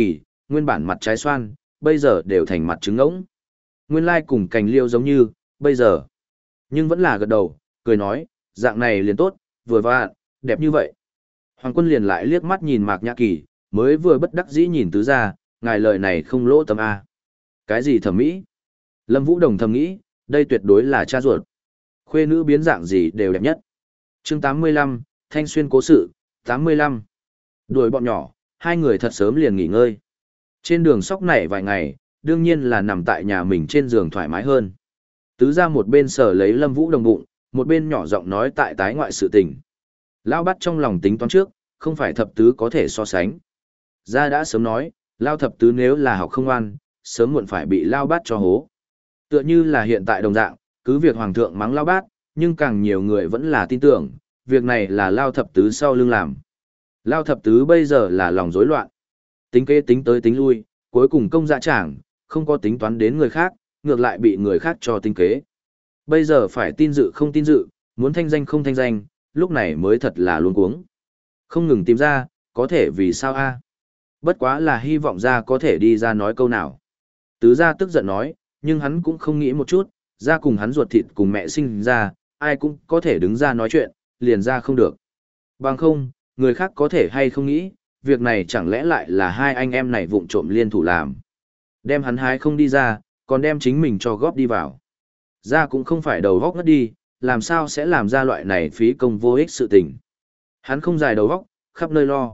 A: nguyên bản mặt trái xoan, bây giờ đều thành mặt trứng ngỗng. Nguyên lai cùng cành liêu giống như, bây giờ. Nhưng vẫn là gật đầu, cười nói, dạng này liền tốt, vừa vặn, đẹp như vậy. Hoàng Quân liền lại liếc mắt nhìn Mạc Nhã Kỳ, mới vừa bất đắc dĩ nhìn tứ gia, ngài lời này không lỗ tâm A. Cái gì thẩm mỹ? Lâm Vũ Đồng thầm nghĩ, đây tuyệt đối là cha ruột. Khuê nữ biến dạng gì đều đẹp nhất. Chương tám mươi lăm, Thanh Xuyên cố sự, tám mươi lăm. Đuổi bọn nhỏ, hai người thật sớm liền nghỉ ngơi. Trên đường sóc nảy vài ngày, đương nhiên là nằm tại nhà mình trên giường thoải mái hơn. Tứ ra một bên sở lấy Lâm Vũ Đồng bụng, một bên nhỏ giọng nói tại tái ngoại sự tình. Lao bắt trong lòng tính toán trước, không phải thập tứ có thể so sánh. Gia đã sớm nói, Lao thập tứ nếu là học không ngoan, sớm muộn phải bị Lao bát cho hố. Tựa như là hiện tại đồng dạng, cứ việc Hoàng thượng mắng Lao bát, nhưng càng nhiều người vẫn là tin tưởng, việc này là Lao thập tứ sau lưng làm. Lao thập tứ bây giờ là lòng rối loạn. Tính kế tính tới tính lui, cuối cùng công dạ chẳng, không có tính toán đến người khác, ngược lại bị người khác cho tính kế. Bây giờ phải tin dự không tin dự, muốn thanh danh không thanh danh, lúc này mới thật là luống cuống. Không ngừng tìm ra, có thể vì sao a? Bất quá là hy vọng ra có thể đi ra nói câu nào. Tứ gia tức giận nói, nhưng hắn cũng không nghĩ một chút, ra cùng hắn ruột thịt cùng mẹ sinh ra, ai cũng có thể đứng ra nói chuyện, liền ra không được. Bằng không, người khác có thể hay không nghĩ, việc này chẳng lẽ lại là hai anh em này vụng trộm liên thủ làm. Đem hắn hái không đi ra, còn đem chính mình cho góp đi vào. Ra cũng không phải đầu góc ngất đi, làm sao sẽ làm ra loại này phí công vô ích sự tình. Hắn không dài đầu góc, khắp nơi lo.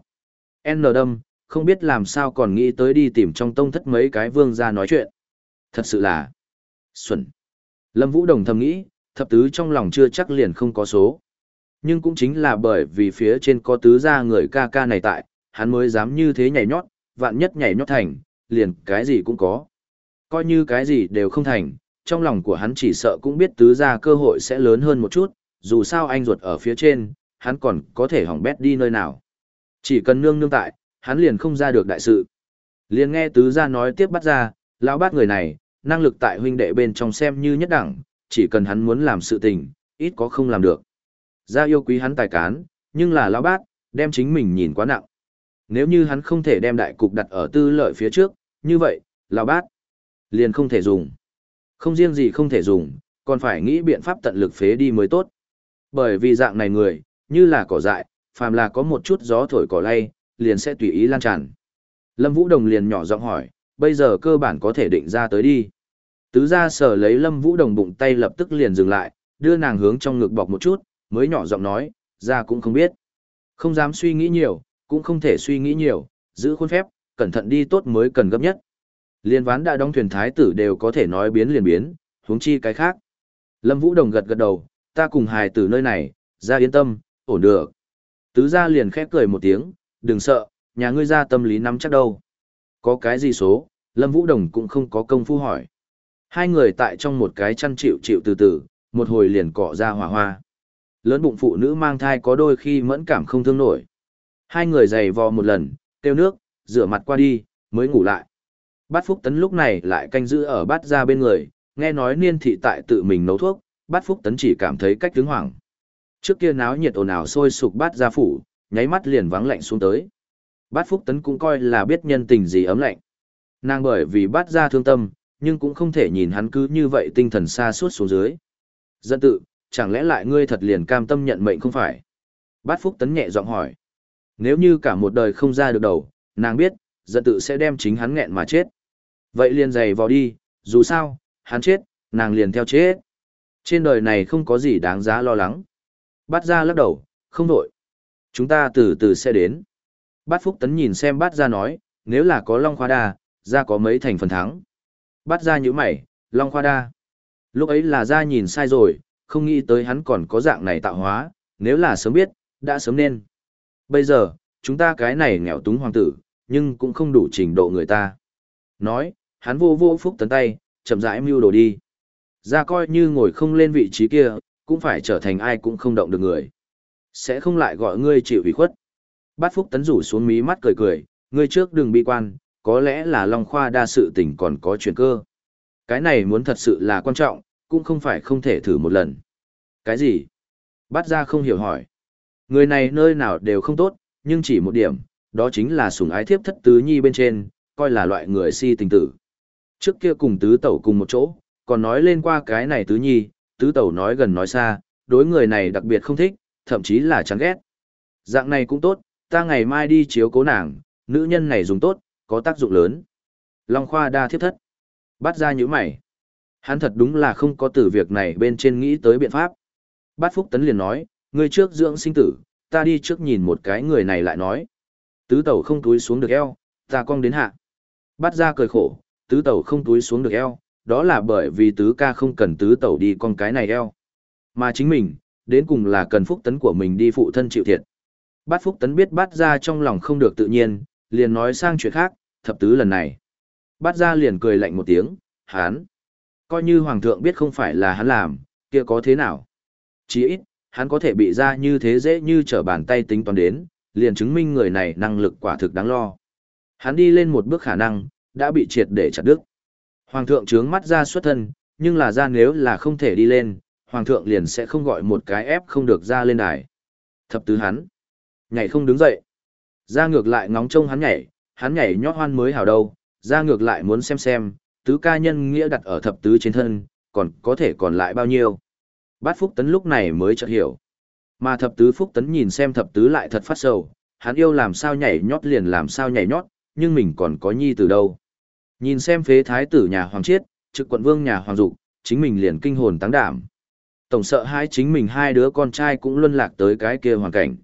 A: N đâm, không biết làm sao còn nghĩ tới đi tìm trong tông thất mấy cái vương ra nói chuyện. Thật sự là xuẩn. Lâm Vũ Đồng thầm nghĩ, thập tứ trong lòng chưa chắc liền không có số. Nhưng cũng chính là bởi vì phía trên có tứ gia người ca ca này tại, hắn mới dám như thế nhảy nhót, vạn nhất nhảy nhót thành, liền cái gì cũng có. Coi như cái gì đều không thành, trong lòng của hắn chỉ sợ cũng biết tứ gia cơ hội sẽ lớn hơn một chút, dù sao anh ruột ở phía trên, hắn còn có thể hỏng bét đi nơi nào. Chỉ cần nương nương tại, hắn liền không ra được đại sự. Liền nghe tứ gia nói tiếp bắt ra, lão bát người này, năng lực tại huynh đệ bên trong xem như nhất đẳng, chỉ cần hắn muốn làm sự tình, ít có không làm được. Gia yêu quý hắn tài cán, nhưng là lão bát, đem chính mình nhìn quá nặng. Nếu như hắn không thể đem đại cục đặt ở tư lợi phía trước, như vậy, lão bát, liền không thể dùng. Không riêng gì không thể dùng, còn phải nghĩ biện pháp tận lực phế đi mới tốt. Bởi vì dạng này người, như là cỏ dại, phàm là có một chút gió thổi cỏ lay, liền sẽ tùy ý lan tràn. Lâm Vũ Đồng liền nhỏ giọng hỏi, bây giờ cơ bản có thể định ra tới đi. Tứ gia sở lấy Lâm Vũ Đồng bụng tay lập tức liền dừng lại, đưa nàng hướng trong ngực bọc một chút, mới nhỏ giọng nói, ra cũng không biết. Không dám suy nghĩ nhiều, cũng không thể suy nghĩ nhiều, giữ khuôn phép, cẩn thận đi tốt mới cần gấp nhất. Liên ván đã đóng thuyền thái tử đều có thể nói biến liền biến, huống chi cái khác. Lâm Vũ Đồng gật gật đầu, ta cùng hài tử nơi này, ra yên tâm, ổn được. Tứ gia liền khép cười một tiếng, đừng sợ, nhà ngươi ra tâm lý nắm chắc đâu. Có cái gì số, Lâm Vũ Đồng cũng không có công phu hỏi. Hai người tại trong một cái chăn chịu chịu từ từ, một hồi liền cọ ra hỏa hoa. Lớn bụng phụ nữ mang thai có đôi khi mẫn cảm không thương nổi. Hai người giày vò một lần, tiêu nước, rửa mặt qua đi, mới ngủ lại. Bát Phúc Tấn lúc này lại canh giữ ở bát ra bên người, nghe nói niên thị tại tự mình nấu thuốc, Bát Phúc Tấn chỉ cảm thấy cách đứng hoảng. Trước kia náo nhiệt ồn ào sôi sục bát gia phủ, nháy mắt liền vắng lạnh xuống tới. Bát Phúc Tấn cũng coi là biết nhân tình gì ấm lạnh. Nàng bởi vì bát gia thương tâm, nhưng cũng không thể nhìn hắn cứ như vậy tinh thần xa suốt xuống dưới. Dân tự, chẳng lẽ lại ngươi thật liền cam tâm nhận mệnh không phải? Bát Phúc Tấn nhẹ giọng hỏi. Nếu như cả một đời không ra được đầu, nàng biết, dân tự sẽ đem chính hắn nghẹn mà chết. Vậy liền giày vào đi, dù sao, hắn chết, nàng liền theo chết. Trên đời này không có gì đáng giá lo lắng. Bát gia lắc đầu, không đổi. Chúng ta từ từ sẽ đến. Bát Phúc Tấn nhìn xem bát gia nói, nếu là có Long Khoa Đa, gia có mấy thành phần thắng. Bát gia nhíu mày, Long Khoa Đa. Lúc ấy là gia nhìn sai rồi, không nghĩ tới hắn còn có dạng này tạo hóa, nếu là sớm biết, đã sớm nên. Bây giờ, chúng ta cái này nghèo túng hoàng tử, nhưng cũng không đủ trình độ người ta. Nói, hắn vô vô Phúc Tấn tay, chậm rãi mưu đồ đi. Gia coi như ngồi không lên vị trí kia, cũng phải trở thành ai cũng không động được người. Sẽ không lại gọi ngươi chịu ủy khuất. Bát Phúc Tấn rủ xuống mí mắt cười cười, ngươi trước đừng bi quan, có lẽ là Long Khoa Đa sự tình còn có chuyển cơ. Cái này muốn thật sự là quan trọng, cũng không phải không thể thử một lần. Cái gì? Bát gia không hiểu hỏi. Người này nơi nào đều không tốt, nhưng chỉ một điểm, đó chính là sủng ái thiếp thất tứ nhi bên trên, coi là loại người si tình tử. Trước kia cùng tứ tẩu cùng một chỗ, còn nói lên qua cái này tứ nhi, tứ tẩu nói gần nói xa, đối người này đặc biệt không thích, thậm chí là chán ghét. Dạng này cũng tốt, ta ngày mai đi chiếu cố nàng, nữ nhân này dùng tốt, có tác dụng lớn. Long Khoa đa thiếp thất. Bắt ra những mày. Hắn thật đúng là không có từ việc này bên trên nghĩ tới biện pháp. Bát Phúc Tấn liền nói, ngươi trước dưỡng sinh tử, ta đi trước nhìn một cái người này lại nói. Tứ tẩu không túi xuống được eo, ta cong đến hạ. Bát ra cười khổ, tứ tẩu không túi xuống được eo, đó là bởi vì tứ ca không cần tứ tẩu đi con cái này eo. Mà chính mình, đến cùng là cần Phúc Tấn của mình đi phụ thân chịu thiệt. Bát Phúc Tấn biết Bát ra trong lòng không được tự nhiên, liền nói sang chuyện khác, thập tứ lần này. Bát ra liền cười lạnh một tiếng, hắn. Coi như hoàng thượng biết không phải là hắn làm, kia có thế nào? Chỉ ít, hắn có thể bị ra như thế dễ như trở bàn tay tính toán đến, liền chứng minh người này năng lực quả thực đáng lo. Hắn đi lên một bước khả năng, đã bị triệt để chặt đứt. Hoàng thượng trướng mắt ra xuất thân, nhưng là ra nếu là không thể đi lên, hoàng thượng liền sẽ không gọi một cái ép không được ra lên đài. Thập tứ hắn, nhảy không đứng dậy. Ra ngược lại ngóng trông hắn nhảy, hắn nhảy nhót hoan mới hảo đâu, ra ngược lại muốn xem xem, tứ ca nhân nghĩa đặt ở thập tứ trên thân, còn có thể còn lại bao nhiêu. Bát Phúc Tấn lúc này mới chợt hiểu. Mà thập tứ Phúc Tấn nhìn xem thập tứ lại thật phát sầu, hắn yêu làm sao nhảy nhót liền làm sao nhảy nhót, nhưng mình còn có nhi từ đâu. Nhìn xem phế thái tử nhà Hoàng Chiết, trực quận vương nhà Hoàng Dục, chính mình liền kinh hồn táng đảm. Tổng sợ hai chính mình hai đứa con trai cũng luân lạc tới cái kia hoàn cảnh.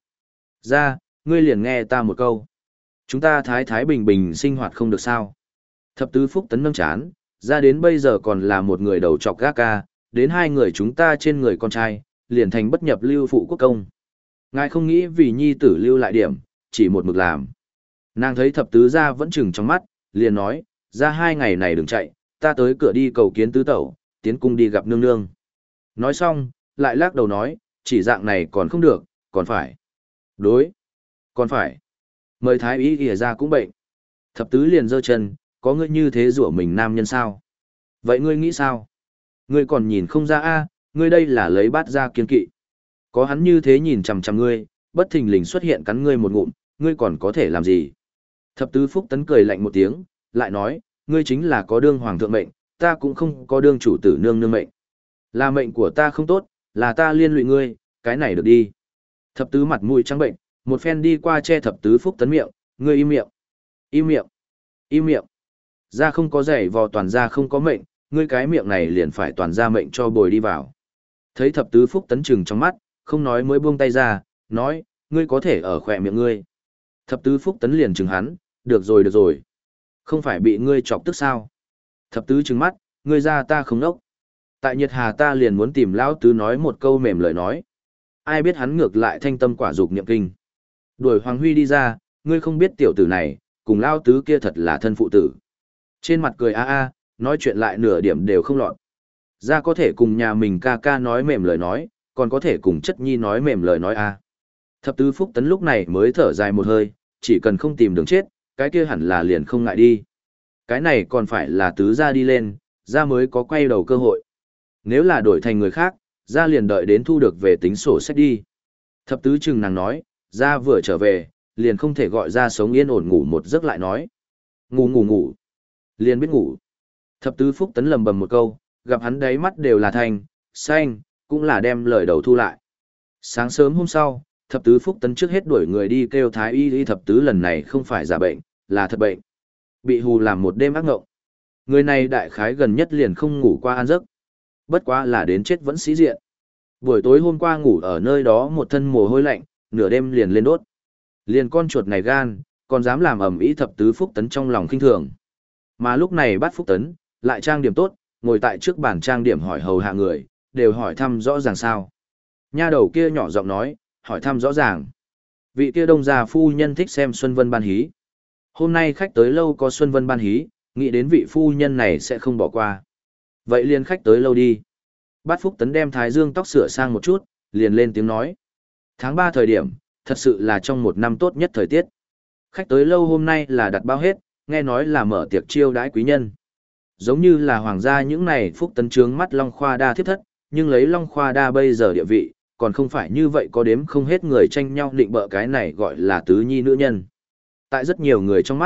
A: Ra, ngươi liền nghe ta một câu. Chúng ta thái thái bình bình sinh hoạt không được sao. Thập tứ Phúc Tấn nâng chán, ra đến bây giờ còn là một người đầu trọc gác ca, đến hai người chúng ta trên người con trai, liền thành bất nhập lưu phụ quốc công. Ngài không nghĩ vì nhi tử lưu lại điểm, chỉ một mực làm. Nàng thấy thập tứ ra vẫn chừng trong mắt, liền nói, ra hai ngày này đừng chạy, ta tới cửa đi cầu kiến tứ tẩu, tiến cung đi gặp nương nương. Nói xong, lại lắc đầu nói, chỉ dạng này còn không được, còn phải. Đối, còn phải. Mời thái ý ỉa ra cũng bệnh. Thập tứ liền giơ chân, có ngươi như thế rủa mình nam nhân sao? Vậy ngươi nghĩ sao? Ngươi còn nhìn không ra a, ngươi đây là lấy bát ra kiên kỵ. Có hắn như thế nhìn chằm chằm ngươi, bất thình lình xuất hiện cắn ngươi một ngụm, ngươi còn có thể làm gì? Thập tứ Phúc Tấn cười lạnh một tiếng, lại nói, ngươi chính là có đương hoàng thượng mệnh, ta cũng không có đương chủ tử nương nương mệnh. Là mệnh của ta không tốt, là ta liên lụy ngươi, cái này được đi. Thập tứ mặt mũi trắng bệnh, một phen đi qua che thập tứ Phúc Tấn miệng, ngươi im miệng, im miệng, im miệng. Ra không có giày vò toàn ra không có mệnh, ngươi cái miệng này liền phải toàn ra mệnh cho bồi đi vào. Thấy thập tứ Phúc Tấn trừng trong mắt, không nói mới buông tay ra, nói, ngươi có thể ở khỏe miệng ngươi. Thập tứ Phúc Tấn liền trừng hắn, được rồi được rồi. Không phải bị ngươi chọc tức sao? Thập tứ trừng mắt, ngươi ra ta không nốc. Tại Nhiệt Hà ta liền muốn tìm lão tứ nói một câu mềm lời nói. Ai biết hắn ngược lại thanh tâm quả dục niệm kinh. Đuổi Hoàng Huy đi ra, ngươi không biết tiểu tử này, cùng lão tứ kia thật là thân phụ tử. Trên mặt cười a a, nói chuyện lại nửa điểm đều không lọt. Ra có thể cùng nhà mình ca ca nói mềm lời nói, còn có thể cùng chất nhi nói mềm lời nói a. Thập tứ Phúc Tấn lúc này mới thở dài một hơi, chỉ cần không tìm đường chết, cái kia hẳn là liền không ngại đi. Cái này còn phải là tứ ra đi lên, ra mới có quay đầu cơ hội. Nếu là đổi thành người khác, ra liền đợi đến thu được về tính sổ sách đi. Thập tứ chừng nàng nói, ra vừa trở về, liền không thể gọi ra sống yên ổn ngủ một giấc lại nói. Ngủ ngủ ngủ. Liền biết ngủ. Thập tứ Phúc Tấn lầm bầm một câu, gặp hắn đáy mắt đều là thanh, xanh, cũng là đem lời đầu thu lại. Sáng sớm hôm sau, thập tứ Phúc Tấn trước hết đuổi người đi kêu thái y y thập tứ lần này không phải giả bệnh, là thật bệnh. Bị hù làm một đêm ác ngộng. Người này đại khái gần nhất liền không ngủ qua ăn giấc. Bất quá là đến chết vẫn sĩ diện. Buổi tối hôm qua ngủ ở nơi đó một thân mồ hôi lạnh, nửa đêm liền lên đốt. Liền con chuột này gan, còn dám làm ầm ĩ thập tứ Phúc Tấn trong lòng khinh thường. Mà lúc này bắt Phúc Tấn, lại trang điểm tốt, ngồi tại trước bàn trang điểm hỏi hầu hạ người, đều hỏi thăm rõ ràng sao. Nha đầu kia nhỏ giọng nói, hỏi thăm rõ ràng. Vị kia đông già phu nhân thích xem Xuân Vân ban hí. Hôm nay khách tới lâu có Xuân Vân ban hí, nghĩ đến vị phu nhân này sẽ không bỏ qua. Vậy liền khách tới lâu đi. Bát Phúc Tấn đem thái dương tóc sửa sang một chút, liền lên tiếng nói. Tháng ba thời điểm, thật sự là trong một năm tốt nhất thời tiết. Khách tới lâu hôm nay là đặt bao hết, nghe nói là mở tiệc chiêu đãi quý nhân. Giống như là hoàng gia những này Phúc Tấn trướng mắt Long Khoa Đa thiếp thất, nhưng lấy Long Khoa Đa bây giờ địa vị, còn không phải như vậy có đếm không hết người tranh nhau định bợ cái này gọi là tứ nhi nữ nhân. Tại rất nhiều người trong mắt,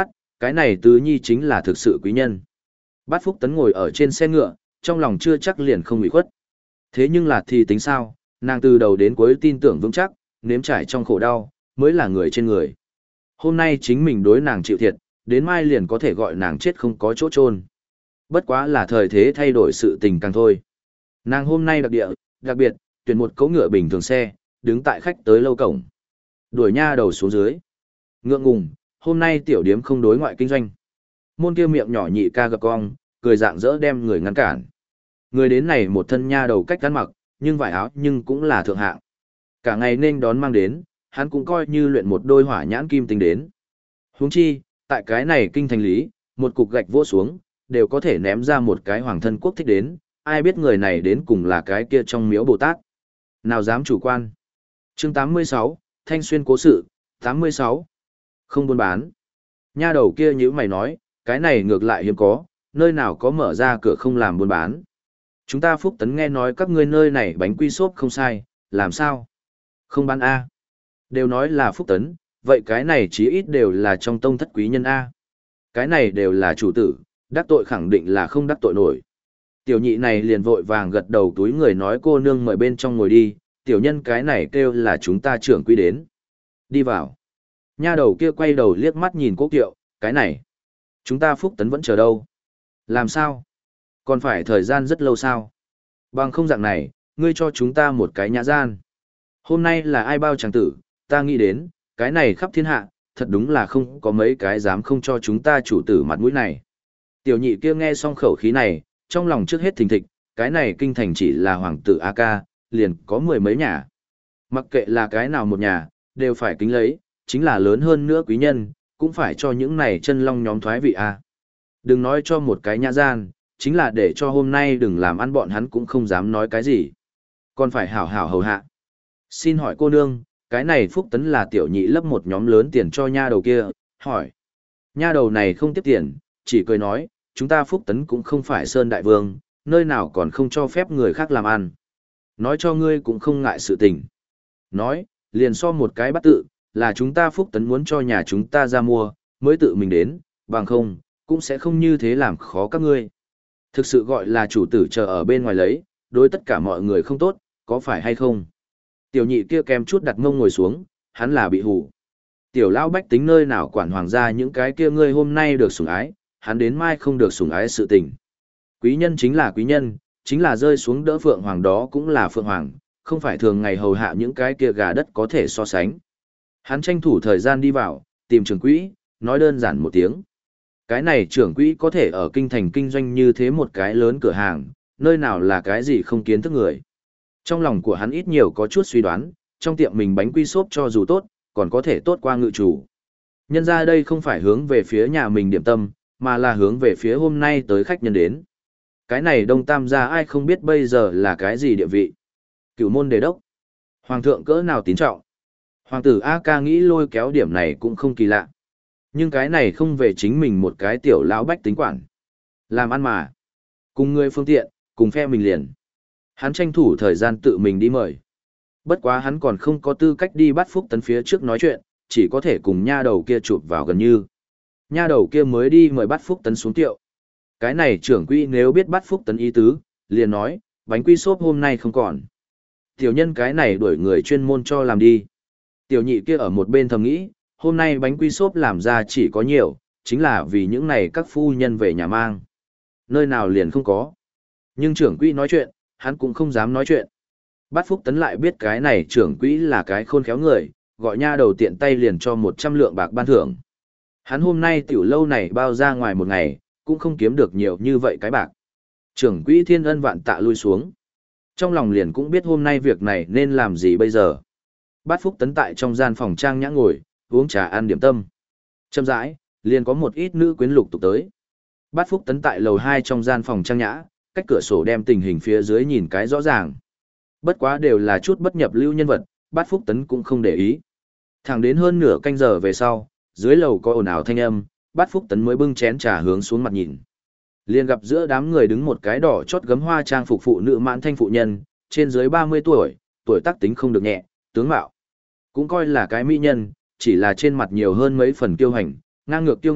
A: Cái này tứ nhi chính là thực sự quý nhân. Bát Phúc Tấn ngồi ở trên xe ngựa, trong lòng chưa chắc liền không ủy khuất. Thế nhưng là thì tính sao, nàng từ đầu đến cuối tin tưởng vững chắc, nếm trải trong khổ đau, mới là người trên người. Hôm nay chính mình đối nàng chịu thiệt, đến mai liền có thể gọi nàng chết không có chỗ chôn. Bất quá là thời thế thay đổi sự tình càng thôi. Nàng hôm nay đặc địa, đặc biệt, tuyển một cỗ ngựa bình thường xe, đứng tại khách tới lâu cổng. Đuổi nha đầu xuống dưới. Ngượng ngùng, hôm nay tiểu điếm không đối ngoại kinh doanh. Môn kia miệng nhỏ nhị ca gặp cong, cười dạng dỡ đem người ngăn cản. Người đến này một thân nha đầu cách ăn mặc, nhưng vải áo nhưng cũng là thượng hạng. Cả ngày nên đón mang đến, hắn cũng coi như luyện một đôi hỏa nhãn kim tinh đến. Huống chi, tại cái này kinh thành lý, một cục gạch vỗ xuống, đều có thể ném ra một cái hoàng thân quốc thích đến, ai biết người này đến cùng là cái kia trong miếu Bồ Tát. Nào dám chủ quan. Chương tám mươi sáu, Thanh Xuyên cố sự, tám mươi sáu. Không buôn bán. Nha đầu kia nhíu mày nói, cái này ngược lại hiếm có, nơi nào có mở ra cửa không làm buôn bán. Chúng ta Phúc Tấn nghe nói các ngươi nơi này bánh quy xốp không sai, làm sao? Không bán A. Đều nói là Phúc Tấn, vậy cái này chí ít đều là trong tông thất quý nhân A. Cái này đều là chủ tử, đắc tội khẳng định là không đắc tội nổi. Tiểu nhị này liền vội vàng gật đầu túi người nói cô nương mời bên trong ngồi đi, tiểu nhân cái này kêu là chúng ta trưởng quy đến. Đi vào. Nha đầu kia quay đầu liếc mắt nhìn Cố Kiệu, cái này. Chúng ta Phúc Tấn vẫn chờ đâu. Làm sao? Còn phải thời gian rất lâu sao? Bằng không dạng này, ngươi cho chúng ta một cái nhã gian. Hôm nay là ai bao chàng tử, ta nghĩ đến, cái này khắp thiên hạ, thật đúng là không có mấy cái dám không cho chúng ta chủ tử mặt mũi này. Tiểu nhị kia nghe xong khẩu khí này, trong lòng trước hết thình thịch, cái này kinh thành chỉ là hoàng tử A ca, liền có mười mấy nhà. Mặc kệ là cái nào một nhà, đều phải kính lấy, chính là lớn hơn nữa quý nhân, cũng phải cho những này chân long nhóm thoái vị A. Đừng nói cho một cái nhã gian, chính là để cho hôm nay đừng làm ăn bọn hắn cũng không dám nói cái gì. Còn phải hảo hảo hầu hạ. Xin hỏi cô nương, cái này Phúc Tấn là tiểu nhị lấp một nhóm lớn tiền cho nha đầu kia, hỏi. Nha đầu này không tiếp tiền, chỉ cười nói, chúng ta Phúc Tấn cũng không phải Sơn Đại Vương, nơi nào còn không cho phép người khác làm ăn. Nói cho ngươi cũng không ngại sự tình. Nói, liền so một cái bắt tự, là chúng ta Phúc Tấn muốn cho nhà chúng ta ra mua, mới tự mình đến, bằng không, cũng sẽ không như thế làm khó các ngươi. Thực sự gọi là chủ tử chờ ở bên ngoài lấy, đối tất cả mọi người không tốt, có phải hay không? Tiểu nhị kia kèm chút đặt mông ngồi xuống, hắn là bị hù. Tiểu lão bách tính nơi nào quản hoàng gia những cái kia ngươi hôm nay được sủng ái, hắn đến mai không được sủng ái sự tình. Quý nhân chính là quý nhân, chính là rơi xuống đỡ phượng hoàng đó cũng là phượng hoàng, không phải thường ngày hầu hạ những cái kia gà đất có thể so sánh. Hắn tranh thủ thời gian đi vào, tìm trưởng quỹ, nói đơn giản một tiếng. Cái này trưởng quỹ có thể ở kinh thành kinh doanh như thế một cái lớn cửa hàng, nơi nào là cái gì không kiến thức người. Trong lòng của hắn ít nhiều có chút suy đoán, trong tiệm mình bánh quy xốp cho dù tốt, còn có thể tốt qua ngự chủ. Nhân ra đây không phải hướng về phía nhà mình điểm tâm, mà là hướng về phía hôm nay tới khách nhân đến. Cái này Đông Tam gia ai không biết bây giờ là cái gì địa vị. Cửu môn đề đốc. Hoàng thượng cỡ nào tín trọng. Hoàng tử A ca nghĩ lôi kéo điểm này cũng không kỳ lạ. Nhưng cái này không về chính mình một cái tiểu lão bách tính quản. Làm ăn mà. Cùng người phương tiện, cùng phe mình liền. Hắn tranh thủ thời gian tự mình đi mời. Bất quá hắn còn không có tư cách đi bắt Phúc Tấn phía trước nói chuyện, chỉ có thể cùng nha đầu kia chụp vào gần như. Nha đầu kia mới đi mời bắt Phúc Tấn xuống tiệu. Cái này trưởng quỹ nếu biết bắt Phúc Tấn ý tứ, liền nói, bánh quy xốp hôm nay không còn. Tiểu nhân cái này đuổi người chuyên môn cho làm đi. Tiểu nhị kia ở một bên thầm nghĩ, hôm nay bánh quy xốp làm ra chỉ có nhiều, chính là vì những này các phu nhân về nhà mang. Nơi nào liền không có. Nhưng trưởng quỹ nói chuyện, hắn cũng không dám nói chuyện. Bát Phúc Tấn lại biết cái này trưởng quỹ là cái khôn khéo người, gọi nha đầu tiện tay liền cho một trăm lượng bạc ban thưởng. Hắn hôm nay tiểu lâu này bao ra ngoài một ngày, cũng không kiếm được nhiều như vậy cái bạc. Trưởng quỹ thiên ân vạn tạ lui xuống. Trong lòng liền cũng biết hôm nay việc này nên làm gì bây giờ. Bát Phúc Tấn tại trong gian phòng trang nhã ngồi, uống trà ăn điểm tâm. Chậm rãi, liền có một ít nữ quyến lục tục tới. Bát Phúc Tấn tại lầu hai trong gian phòng trang nhã, cách cửa sổ đem tình hình phía dưới nhìn cái rõ ràng. Bất quá đều là chút bất nhập lưu nhân vật, Bát Phúc Tấn cũng không để ý. Thẳng đến hơn nửa canh giờ về sau, dưới lầu có ồn ào thanh âm, Bát Phúc Tấn mới bưng chén trà hướng xuống mặt nhìn. Liền gặp giữa đám người đứng một cái đỏ chót gấm hoa trang phục phụ nữ mãn thanh phụ nhân, trên dưới ba mươi tuổi, tuổi tác tính không được nhẹ, tướng mạo cũng coi là cái mỹ nhân, chỉ là trên mặt nhiều hơn mấy phần kiêu hành, ngang ngược kiêu ngạo,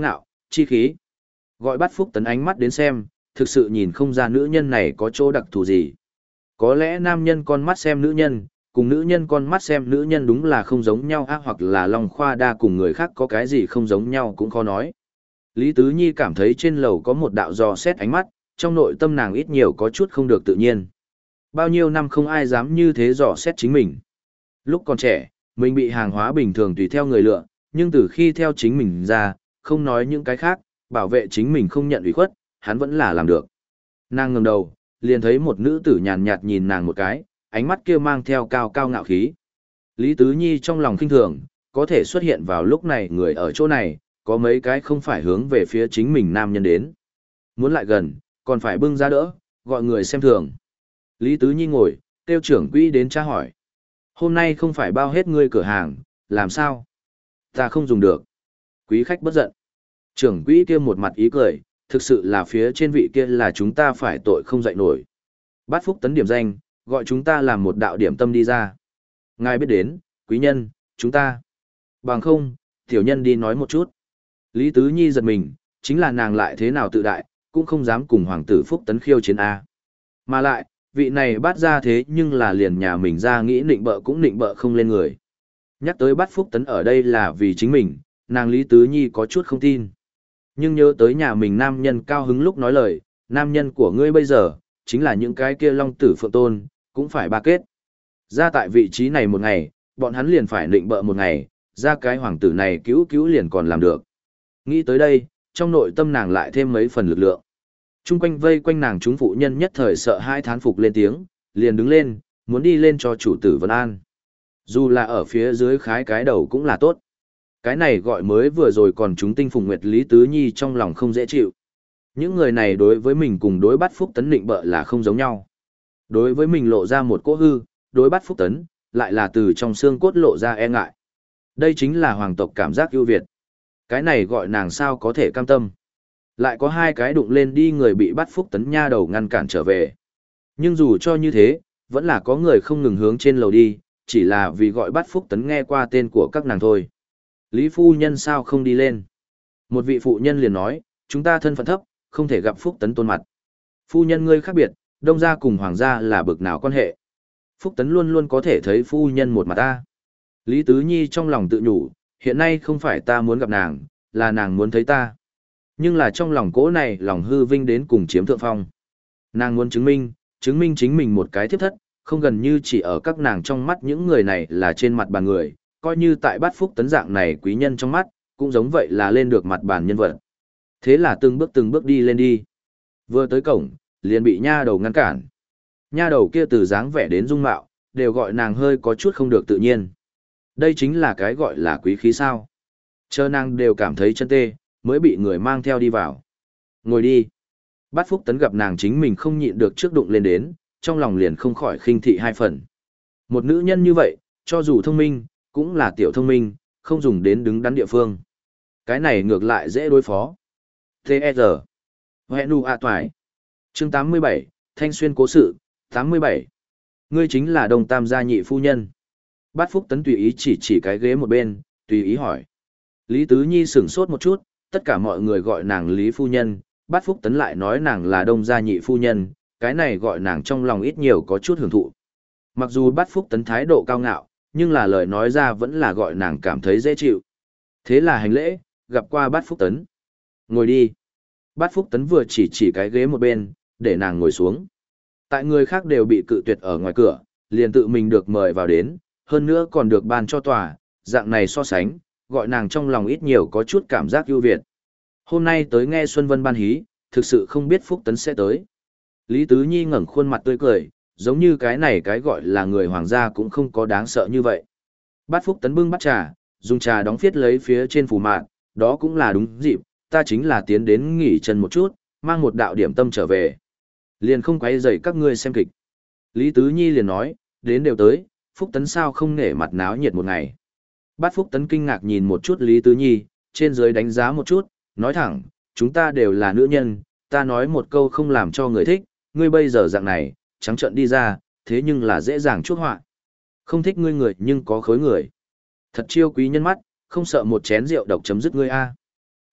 A: chi khí. Gọi Bát Phúc Tấn ánh mắt đến xem, thực sự nhìn không ra nữ nhân này có chỗ đặc thù gì. Có lẽ nam nhân con mắt xem nữ nhân, cùng nữ nhân con mắt xem nữ nhân đúng là không giống nhau á, hoặc là Long Khoa Đa cùng người khác có cái gì không giống nhau cũng khó nói. Lý Tứ Nhi cảm thấy trên lầu có một đạo dò xét ánh mắt, trong nội tâm nàng ít nhiều có chút không được tự nhiên. Bao nhiêu năm không ai dám như thế dò xét chính mình. Lúc còn trẻ, mình bị hàng hóa bình thường tùy theo người lựa, nhưng từ khi theo chính mình ra, không nói những cái khác, bảo vệ chính mình không nhận ủy khuất, hắn vẫn là làm được. Nàng ngẩng đầu, liền thấy một nữ tử nhàn nhạt nhìn nàng một cái, ánh mắt kia mang theo cao cao ngạo khí. Lý Tứ Nhi trong lòng khinh thường, có thể xuất hiện vào lúc này người ở chỗ này, có mấy cái không phải hướng về phía chính mình nam nhân đến. Muốn lại gần, còn phải bưng ra đỡ, gọi người xem thường. Lý Tứ Nhi ngồi, tiêu trưởng quỹ đến tra hỏi. Hôm nay không phải bao hết ngươi cửa hàng, làm sao? Ta không dùng được. Quý khách bất giận. Trưởng quỹ kia một mặt ý cười, thực sự là phía trên vị kia là chúng ta phải tội không dậy nổi. Bát Phúc Tấn điểm danh, gọi chúng ta làm một đạo điểm tâm đi ra. Ngài biết đến, quý nhân, chúng ta. Bằng không, tiểu nhân đi nói một chút. Lý Tứ Nhi giật mình, chính là nàng lại thế nào tự đại, cũng không dám cùng hoàng tử Phúc Tấn khiêu chiến A. Mà lại, vị này bắt ra thế nhưng là liền nhà mình ra nghĩ nịnh bợ cũng nịnh bợ không lên người. Nhắc tới bắt Phúc Tấn ở đây là vì chính mình, nàng Lý Tứ Nhi có chút không tin. Nhưng nhớ tới nhà mình nam nhân cao hứng lúc nói lời, nam nhân của ngươi bây giờ, chính là những cái kia long tử phượng tôn, cũng phải ba kết. Ra tại vị trí này một ngày, bọn hắn liền phải nịnh bợ một ngày, ra cái hoàng tử này cứu cứu liền còn làm được. Nghĩ tới đây, trong nội tâm nàng lại thêm mấy phần lực lượng. Trung quanh vây quanh nàng chúng phụ nhân nhất thời sợ hai thán phục lên tiếng, liền đứng lên, muốn đi lên cho chủ tử Vân An. Dù là ở phía dưới khái cái đầu cũng là tốt. Cái này gọi mới vừa rồi còn chúng tinh phùng nguyệt Lý Tứ Nhi trong lòng không dễ chịu. Những người này đối với mình cùng đối bắt Phúc Tấn định bợ là không giống nhau. Đối với mình lộ ra một cỗ hư, đối bắt Phúc Tấn, lại là từ trong xương cốt lộ ra e ngại. Đây chính là hoàng tộc cảm giác ưu việt. Cái này gọi nàng sao có thể cam tâm. Lại có hai cái đụng lên đi người bị bắt Phúc Tấn nha đầu ngăn cản trở về. Nhưng dù cho như thế, vẫn là có người không ngừng hướng trên lầu đi, chỉ là vì gọi bắt Phúc Tấn nghe qua tên của các nàng thôi. Lý phu nhân sao không đi lên? Một vị phụ nhân liền nói, chúng ta thân phận thấp, không thể gặp Phúc Tấn tôn mặt. Phu nhân ngươi khác biệt, đông gia cùng hoàng gia là bực nào quan hệ. Phúc Tấn luôn luôn có thể thấy phu nhân một mặt ta. Lý Tứ Nhi trong lòng tự nhủ, hiện nay không phải ta muốn gặp nàng, là nàng muốn thấy ta. Nhưng là trong lòng cố này lòng hư vinh đến cùng chiếm thượng phong. Nàng muốn chứng minh, chứng minh chính mình một cái thiếp thất, không gần như chỉ ở các nàng trong mắt những người này là trên mặt bàn người, coi như tại bát Phúc Tấn dạng này quý nhân trong mắt, cũng giống vậy là lên được mặt bàn nhân vật. Thế là từng bước từng bước đi lên đi. Vừa tới cổng, liền bị nha đầu ngăn cản. Nha đầu kia từ dáng vẻ đến dung mạo, đều gọi nàng hơi có chút không được tự nhiên. Đây chính là cái gọi là quý khí sao. Chờ nàng đều cảm thấy chân tê, mới bị người mang theo đi vào. Ngồi đi. Bát Phúc Tấn gặp nàng chính mình không nhịn được trước đụng lên đến, trong lòng liền không khỏi khinh thị hai phần. Một nữ nhân như vậy, cho dù thông minh, cũng là tiểu thông minh, không dùng đến đứng đắn địa phương. Cái này ngược lại dễ đối phó. tê e rờ. Hẹnu A Toài. Chương tám mươi bảy, Thanh Xuyên Cố Sự, tám mươi bảy. Ngươi chính là Đồng Tam gia nhị phu nhân. Bát Phúc Tấn tùy ý chỉ chỉ cái ghế một bên, tùy ý hỏi. Lý Tứ Nhi sửng sốt một chút, tất cả mọi người gọi nàng Lý phu nhân, Bát Phúc Tấn lại nói nàng là Đông gia nhị phu nhân, cái này gọi nàng trong lòng ít nhiều có chút hưởng thụ. Mặc dù Bát Phúc Tấn thái độ cao ngạo, nhưng là lời nói ra vẫn là gọi nàng cảm thấy dễ chịu. Thế là hành lễ, gặp qua Bát Phúc Tấn. Ngồi đi. Bát Phúc Tấn vừa chỉ chỉ cái ghế một bên, để nàng ngồi xuống. Tại người khác đều bị cự tuyệt ở ngoài cửa, liền tự mình được mời vào đến, hơn nữa còn được ban cho tòa, dạng này so sánh, gọi nàng trong lòng ít nhiều có chút cảm giác ưu việt. Hôm nay tới nghe Xuân Vân ban hí, thực sự không biết Phúc Tấn sẽ tới. Lý Tứ Nhi ngẩng khuôn mặt tươi cười, giống như cái này cái gọi là người hoàng gia cũng không có đáng sợ như vậy. Bát Phúc Tấn bưng bát trà, dùng trà đóng phiết lấy phía trên phủ mạn, đó cũng là đúng dịp, ta chính là tiến đến nghỉ chân một chút, mang một đạo điểm tâm trở về. Liền không quấy rầy các ngươi xem kịch. Lý Tứ Nhi liền nói, đến đều tới, Phúc Tấn sao không nể mặt náo nhiệt một ngày. Bát Phúc Tấn kinh ngạc nhìn một chút Lý Tứ Nhi, trên dưới đánh giá một chút, nói thẳng, chúng ta đều là nữ nhân, ta nói một câu không làm cho người thích, ngươi bây giờ dạng này, trắng trợn đi ra, thế nhưng là dễ dàng chuốc họa. Không thích ngươi người nhưng có khối người. Thật chiêu quý nhân mắt, không sợ một chén rượu độc chấm dứt ngươi a.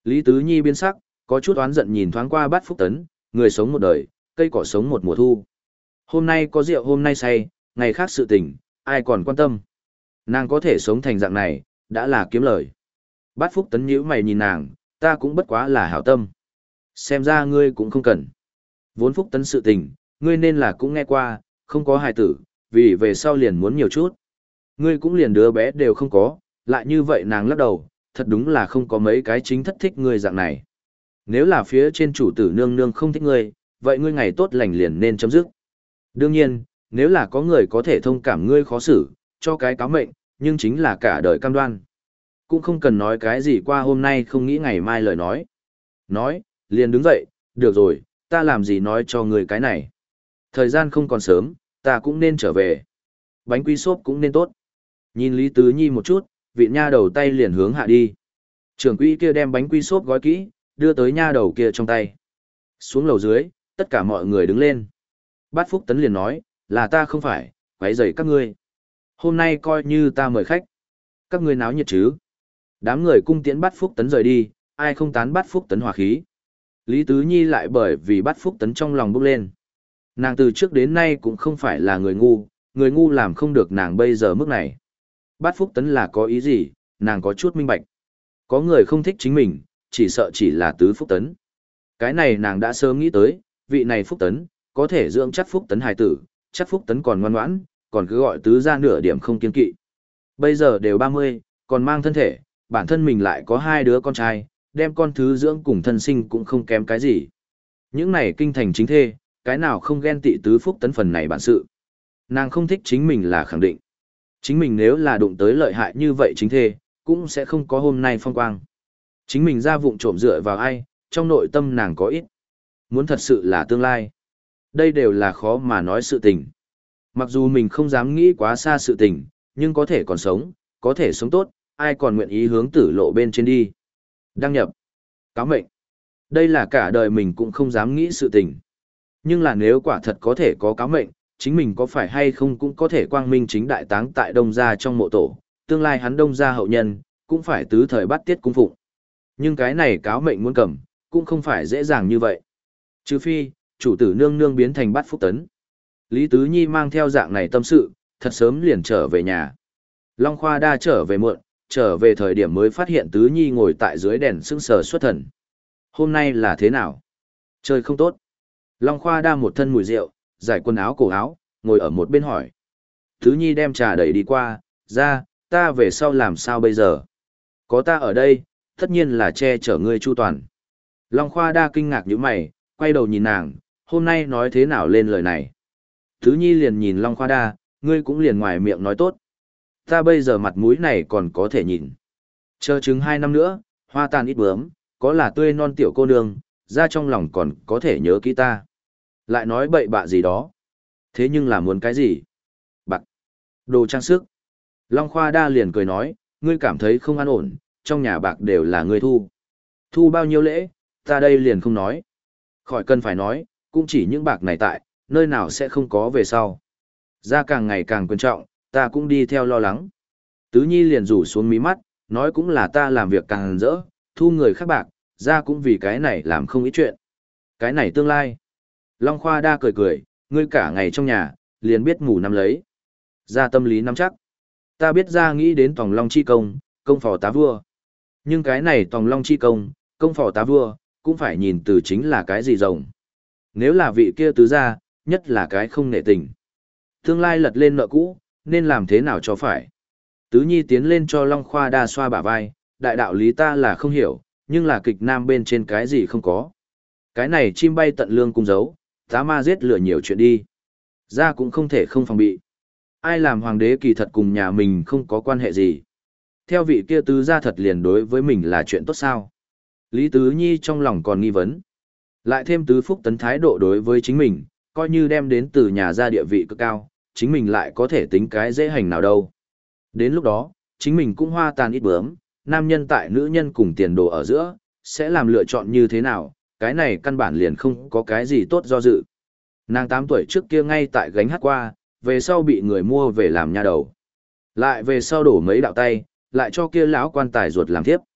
A: Lý Tứ Nhi biến sắc, có chút oán giận nhìn thoáng qua Bát Phúc Tấn, người sống một đời, cây cỏ sống một mùa thu. Hôm nay có rượu hôm nay say, ngày khác sự tình, ai còn quan tâm. Nàng có thể sống thành dạng này, đã là kiếm lời. Bát Phúc Tấn nhíu mày nhìn nàng, ta cũng bất quá là hảo tâm. Xem ra ngươi cũng không cần. Vốn Phúc Tấn sự tình, ngươi nên là cũng nghe qua, không có hài tử, vì về sau liền muốn nhiều chút. Ngươi cũng liền đứa bé đều không có, lại như vậy nàng lắc đầu, thật đúng là không có mấy cái chính thất thích ngươi dạng này. Nếu là phía trên chủ tử nương nương không thích ngươi, vậy ngươi ngày tốt lành liền nên chấm dứt. Đương nhiên, nếu là có người có thể thông cảm ngươi khó xử, cho cái cáo mệnh, nhưng chính là cả đời cam đoan. Cũng không cần nói cái gì qua hôm nay không nghĩ ngày mai lời nói. Nói, liền đứng dậy, được rồi, ta làm gì nói cho người cái này. Thời gian không còn sớm, ta cũng nên trở về. Bánh quy xốp cũng nên tốt. Nhìn Lý Tứ Nhi một chút, vị nha đầu tay liền hướng hạ đi. Trưởng quỹ kia đem bánh quy xốp gói kỹ, đưa tới nha đầu kia trong tay. Xuống lầu dưới, tất cả mọi người đứng lên. Bát Phúc Tấn liền nói, là ta không phải, quấy rầy các ngươi. Hôm nay coi như ta mời khách. Các ngươi náo nhiệt chứ. Đám người cung tiễn Bát Phúc Tấn rời đi, ai không tán Bát Phúc Tấn hòa khí. Lý Tứ Nhi lại bởi vì Bát Phúc Tấn trong lòng bốc lên. Nàng từ trước đến nay cũng không phải là người ngu, người ngu làm không được nàng bây giờ mức này. Bát Phúc Tấn là có ý gì, nàng có chút minh bạch. Có người không thích chính mình, chỉ sợ chỉ là Tứ Phúc Tấn. Cái này nàng đã sớm nghĩ tới, vị này Phúc Tấn, có thể dưỡng chắc Phúc Tấn hài tử, chắc Phúc Tấn còn ngoan ngoãn, còn cứ gọi Tứ ra nửa điểm không kiên kỵ. Bây giờ đều ba mươi, còn mang thân thể, bản thân mình lại có hai đứa con trai, đem con thứ dưỡng cùng thân sinh cũng không kém cái gì. Những này kinh thành chính thê, cái nào không ghen tị Tứ Phúc Tấn phần này bản sự. Nàng không thích chính mình là khẳng định. Chính mình nếu là đụng tới lợi hại như vậy chính thê, cũng sẽ không có hôm nay phong quang. Chính mình ra vụng trộm dựa vào ai, trong nội tâm nàng có ít. Muốn thật sự là tương lai. Đây đều là khó mà nói sự tình. Mặc dù mình không dám nghĩ quá xa sự tình, nhưng có thể còn sống, có thể sống tốt, ai còn nguyện ý hướng tử lộ bên trên đi. Đăng nhập. Cáo mệnh. Đây là cả đời mình cũng không dám nghĩ sự tình. Nhưng là nếu quả thật có thể có cáo mệnh, chính mình có phải hay không cũng có thể quang minh chính đại táng tại Đông Gia trong mộ tổ, tương lai hắn Đông Gia hậu nhân, cũng phải tứ thời bắt tiết cung phụng. Nhưng cái này cáo mệnh muốn cầm, cũng không phải dễ dàng như vậy. Trừ phi, chủ tử nương nương biến thành Bát Phúc Tấn. Lý Tứ Nhi mang theo dạng này tâm sự, thật sớm liền trở về nhà. Long Khoa Đa trở về muộn, trở về thời điểm mới phát hiện Tứ Nhi ngồi tại dưới đèn sững sờ xuất thần. Hôm nay là thế nào? Chơi không tốt. Long Khoa Đa một thân mùi rượu, giải quần áo cổ áo, ngồi ở một bên hỏi. Tứ Nhi đem trà đẩy đi qua, ra, ta về sau làm sao bây giờ? Có ta ở đây, tất nhiên là che chở ngươi chu toàn. Long Khoa Đa kinh ngạc như mày, quay đầu nhìn nàng, hôm nay nói thế nào lên lời này? Tứ Nhi liền nhìn Long Khoa Đa, ngươi cũng liền ngoài miệng nói tốt. Ta bây giờ mặt mũi này còn có thể nhìn. Chờ chừng hai năm nữa, hoa tàn ít bướm, có là tươi non tiểu cô nương, ra trong lòng còn có thể nhớ kỹ ta. Lại nói bậy bạ gì đó. Thế nhưng là muốn cái gì? Bạc. Đồ trang sức. Long Khoa Đa liền cười nói, ngươi cảm thấy không an ổn, trong nhà bạc đều là ngươi thu. Thu bao nhiêu lễ, ta đây liền không nói. Khỏi cần phải nói, cũng chỉ những bạc này tại, nơi nào sẽ không có về sau. Ra càng ngày càng quan trọng, ta cũng đi theo lo lắng. Tứ Nhi liền rủ xuống mí mắt, nói cũng là ta làm việc càng rỡ, thu người khác bạc, ra cũng vì cái này làm không ít chuyện. Cái này tương lai. Long Khoa Đa cười cười, ngươi cả ngày trong nhà, liền biết ngủ nắm lấy. Ra tâm lý nắm chắc. Ta biết ra nghĩ đến Tòng Long Chi Công, công phò tá vua. Nhưng cái này Tòng Long Chi Công, công phò tá vua, cũng phải nhìn từ chính là cái gì rồng. Nếu là vị kia tứ gia, nhất là cái không nể tình. Tương lai lật lên nợ cũ, nên làm thế nào cho phải. Tứ Nhi tiến lên cho Long Khoa Đa xoa bả vai, đại đạo lý ta là không hiểu, nhưng là kịch nam bên trên cái gì không có. Cái này chim bay tận lương cung giấu, tá ma giết lửa nhiều chuyện đi. Ra cũng không thể không phòng bị. Ai làm hoàng đế kỳ thật cùng nhà mình không có quan hệ gì. Theo vị kia tứ gia thật liền đối với mình là chuyện tốt sao. Lý Tứ Nhi trong lòng còn nghi vấn. Lại thêm Tứ Phúc Tấn thái độ đối với chính mình, coi như đem đến từ nhà gia địa vị cực cao, chính mình lại có thể tính cái dễ hành nào đâu. Đến lúc đó, chính mình cũng hoa tàn ít bướm, nam nhân tại nữ nhân cùng tiền đồ ở giữa, sẽ làm lựa chọn như thế nào, cái này căn bản liền không có cái gì tốt do dự. Nàng tám tuổi trước kia ngay tại gánh hát qua, về sau bị người mua về làm nha đầu. Lại về sau đổ mấy đạo tay, lại cho kia lão quan tài ruột làm tiếp.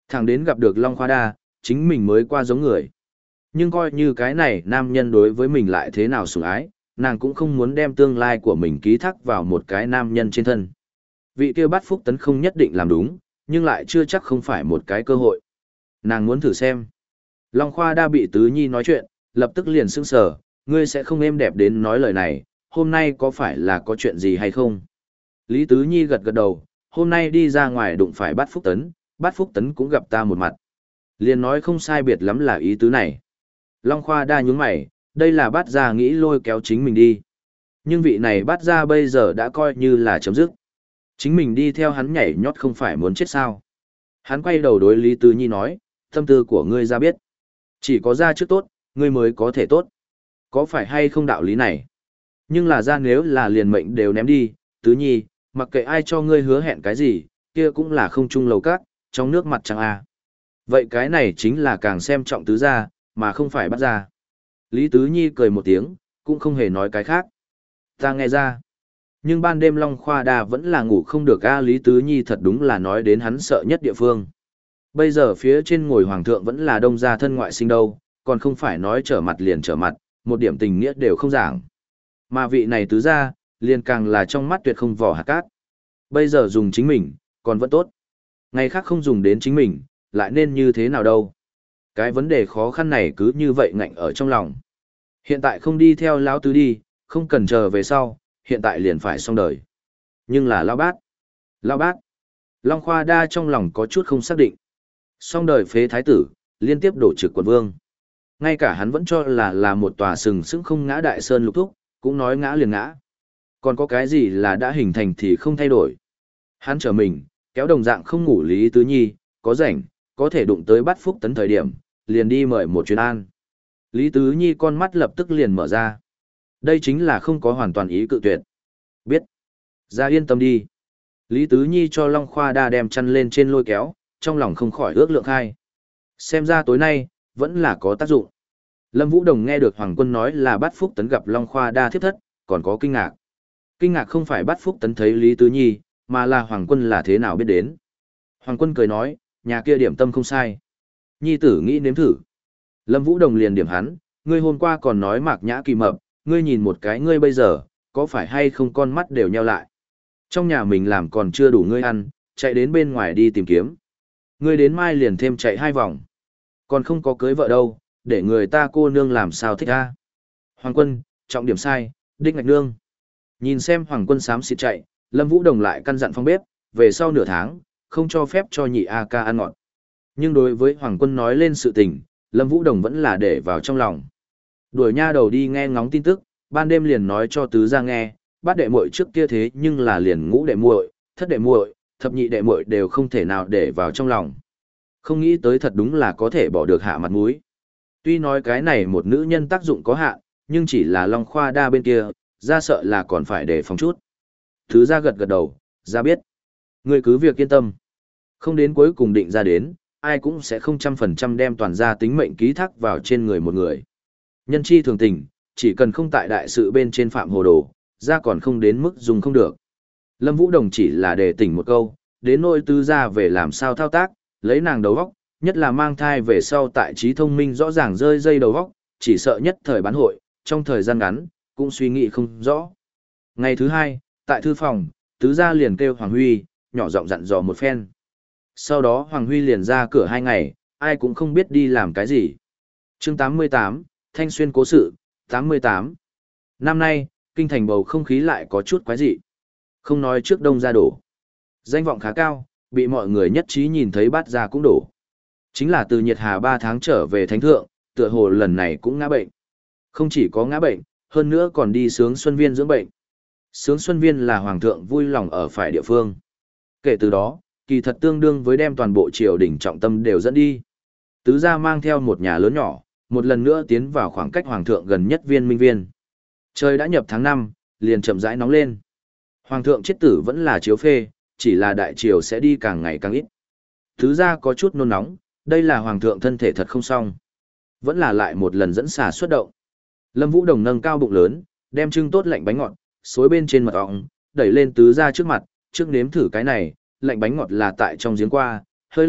A: Thẳng đến gặp được Long Khoa Đa, chính mình mới qua giống người. Nhưng coi như cái này nam nhân đối với mình lại thế nào sủng ái, nàng cũng không muốn đem tương lai của mình ký thác vào một cái nam nhân trên thân. Vị kia bắt Phúc Tấn không nhất định làm đúng, nhưng lại chưa chắc không phải một cái cơ hội. Nàng muốn thử xem. Long Khoa Đa bị Tứ Nhi nói chuyện, lập tức liền sững sờ, ngươi sẽ không êm đẹp đến nói lời này, hôm nay có phải là có chuyện gì hay không? Lý Tứ Nhi gật gật đầu, hôm nay đi ra ngoài đụng phải bắt Phúc Tấn, bắt Phúc Tấn cũng gặp ta một mặt. Liền nói không sai biệt lắm là ý tứ này. Long Khoa Đa nhướng mày, đây là bắt ra nghĩ lôi kéo chính mình đi. Nhưng vị này bắt ra bây giờ đã coi như là chấm dứt. Chính mình đi theo hắn nhảy nhót không phải muốn chết sao. Hắn quay đầu đối Lý Tứ Nhi nói, tâm tư của ngươi ra biết. Chỉ có ra trước tốt, ngươi mới có thể tốt. Có phải hay không đạo lý này? Nhưng là ra nếu là liền mệnh đều ném đi, Tứ Nhi, mặc kệ ai cho ngươi hứa hẹn cái gì, kia cũng là không chung lầu cát, trong nước mặt chẳng à. Vậy cái này chính là càng xem trọng tứ gia, mà không phải bắt ra. Lý Tứ Nhi cười một tiếng, cũng không hề nói cái khác. Ta nghe ra. Nhưng ban đêm Long Khoa Đa vẫn là ngủ không được a. Lý Tứ Nhi thật đúng là nói đến hắn sợ nhất địa phương. Bây giờ phía trên ngồi hoàng thượng vẫn là đông gia thân ngoại sinh đâu, còn không phải nói trở mặt liền trở mặt, một điểm tình nghĩa đều không giảng. Mà vị này tứ gia, liền càng là trong mắt tuyệt không vỏ hạt cát. Bây giờ dùng chính mình, còn vẫn tốt. Ngày khác không dùng đến chính mình, lại nên như thế nào đâu. Cái vấn đề khó khăn này cứ như vậy ngạnh ở trong lòng. Hiện tại không đi theo lão tứ đi, không cần chờ về sau, hiện tại liền phải xong đời. Nhưng là lão bát. Lão bát. Long Khoa Đa trong lòng có chút không xác định. Xong đời phế thái tử, liên tiếp đổ trực quận vương. Ngay cả hắn vẫn cho là là một tòa sừng sững không ngã đại sơn lục thúc, cũng nói ngã liền ngã. Còn có cái gì là đã hình thành thì không thay đổi. Hắn trở mình, kéo đồng dạng không ngủ Lý Tứ Nhi, có rảnh, có thể đụng tới bắt Phúc Tấn thời điểm, liền đi mời một chuyến an. Lý Tứ Nhi con mắt lập tức liền mở ra. Đây chính là không có hoàn toàn ý cự tuyệt. Biết. Ra yên tâm đi. Lý Tứ Nhi cho Long Khoa Đa đem chăn lên trên lôi kéo, trong lòng không khỏi ước lượng khai. Xem ra tối nay, vẫn là có tác dụng. Lâm Vũ Đồng nghe được Hoàng Quân nói là bắt Phúc Tấn gặp Long Khoa Đa thiếp thất, còn có kinh ngạc. Kinh ngạc không phải bắt Phúc Tấn thấy Lý Tứ Nhi, mà là Hoàng Quân là thế nào biết đến. Hoàng Quân cười nói, nhà kia điểm tâm không sai. Nhi tử nghĩ nếm thử. Lâm Vũ Đồng liền điểm hắn, ngươi hôm qua còn nói Mạc Nhã kỳ mập, ngươi nhìn một cái ngươi bây giờ, có phải hay không con mắt đều nheo lại. Trong nhà mình làm còn chưa đủ ngươi ăn, chạy đến bên ngoài đi tìm kiếm. Ngươi đến mai liền thêm chạy hai vòng. Còn không có cưới vợ đâu, để người ta cô nương làm sao thích a. Hoàng Quân, trọng điểm sai, đích ngạch nương. Nhìn xem Hoàng Quân xám xịt chạy, Lâm Vũ Đồng lại căn dặn phòng bếp, về sau nửa tháng, không cho phép cho nhị A ca ăn ngọt. Nhưng đối với Hoàng Quân nói lên sự tình, Lâm Vũ Đồng vẫn là để vào trong lòng. Đuổi nha đầu đi nghe ngóng tin tức, ban đêm liền nói cho tứ gia nghe, bát đệ muội trước kia thế nhưng là liền ngũ đệ muội, thất đệ muội, thập nhị đệ muội đều không thể nào để vào trong lòng. Không nghĩ tới thật đúng là có thể bỏ được hạ mặt mũi. Tuy nói cái này một nữ nhân tác dụng có hạn, nhưng chỉ là Long Khoa Đa bên kia, ra sợ là còn phải để phòng chút. Tứ gia gật gật đầu, ra biết. Ngươi cứ việc yên tâm. Không đến cuối cùng định ra đến, ai cũng sẽ không trăm phần trăm đem toàn gia tính mệnh ký thác vào trên người một người. Nhân chi thường tình, chỉ cần không tại đại sự bên trên phạm hồ đồ, ra còn không đến mức dùng không được. Lâm Vũ Đồng chỉ là để tỉnh một câu, đến nỗi tứ gia về làm sao thao tác, lấy nàng đầu óc, nhất là mang thai về sau tại trí thông minh rõ ràng rơi dây đầu óc, chỉ sợ nhất thời bán hội, trong thời gian ngắn, cũng suy nghĩ không rõ. Ngày thứ hai, tại thư phòng, tứ gia liền kêu Hoàng Huy, nhỏ giọng dặn dò một phen. Sau đó Hoàng Huy liền ra cửa hai ngày, ai cũng không biết đi làm cái gì. Chương tám mươi tám, Thanh Xuyên cố sự, tám mươi tám. Năm nay, kinh thành bầu không khí lại có chút quái dị. Không nói trước đông ra đổ. Danh vọng khá cao, bị mọi người nhất trí nhìn thấy bát ra cũng đổ. Chính là từ nhiệt hà ba tháng trở về thánh thượng, tựa hồ lần này cũng ngã bệnh. Không chỉ có ngã bệnh, hơn nữa còn đi sướng xuân viên dưỡng bệnh. Sướng xuân viên là hoàng thượng vui lòng ở phải địa phương. Kể từ đó, kỳ thật tương đương với đem toàn bộ triều đình trọng tâm đều dẫn đi. Tứ gia mang theo một nhà lớn nhỏ, một lần nữa tiến vào khoảng cách hoàng thượng gần nhất viên minh viên. Trời đã nhập tháng năm, liền chậm rãi nóng lên. Hoàng thượng chết tử vẫn là chiếu phê, chỉ là đại triều sẽ đi càng ngày càng ít. Tứ gia có chút nôn nóng, đây là hoàng thượng thân thể thật không xong. Vẫn là lại một lần dẫn xà xuất động. Lâm Vũ Đồng nâng cao bụng lớn, đem trưng tốt lạnh bánh ngọt, xối bên trên mật ong, đẩy lên tứ gia trước mặt, trước nếm thử cái này, lạnh bánh ngọt là tại trong giếng qua, hơi lạnh,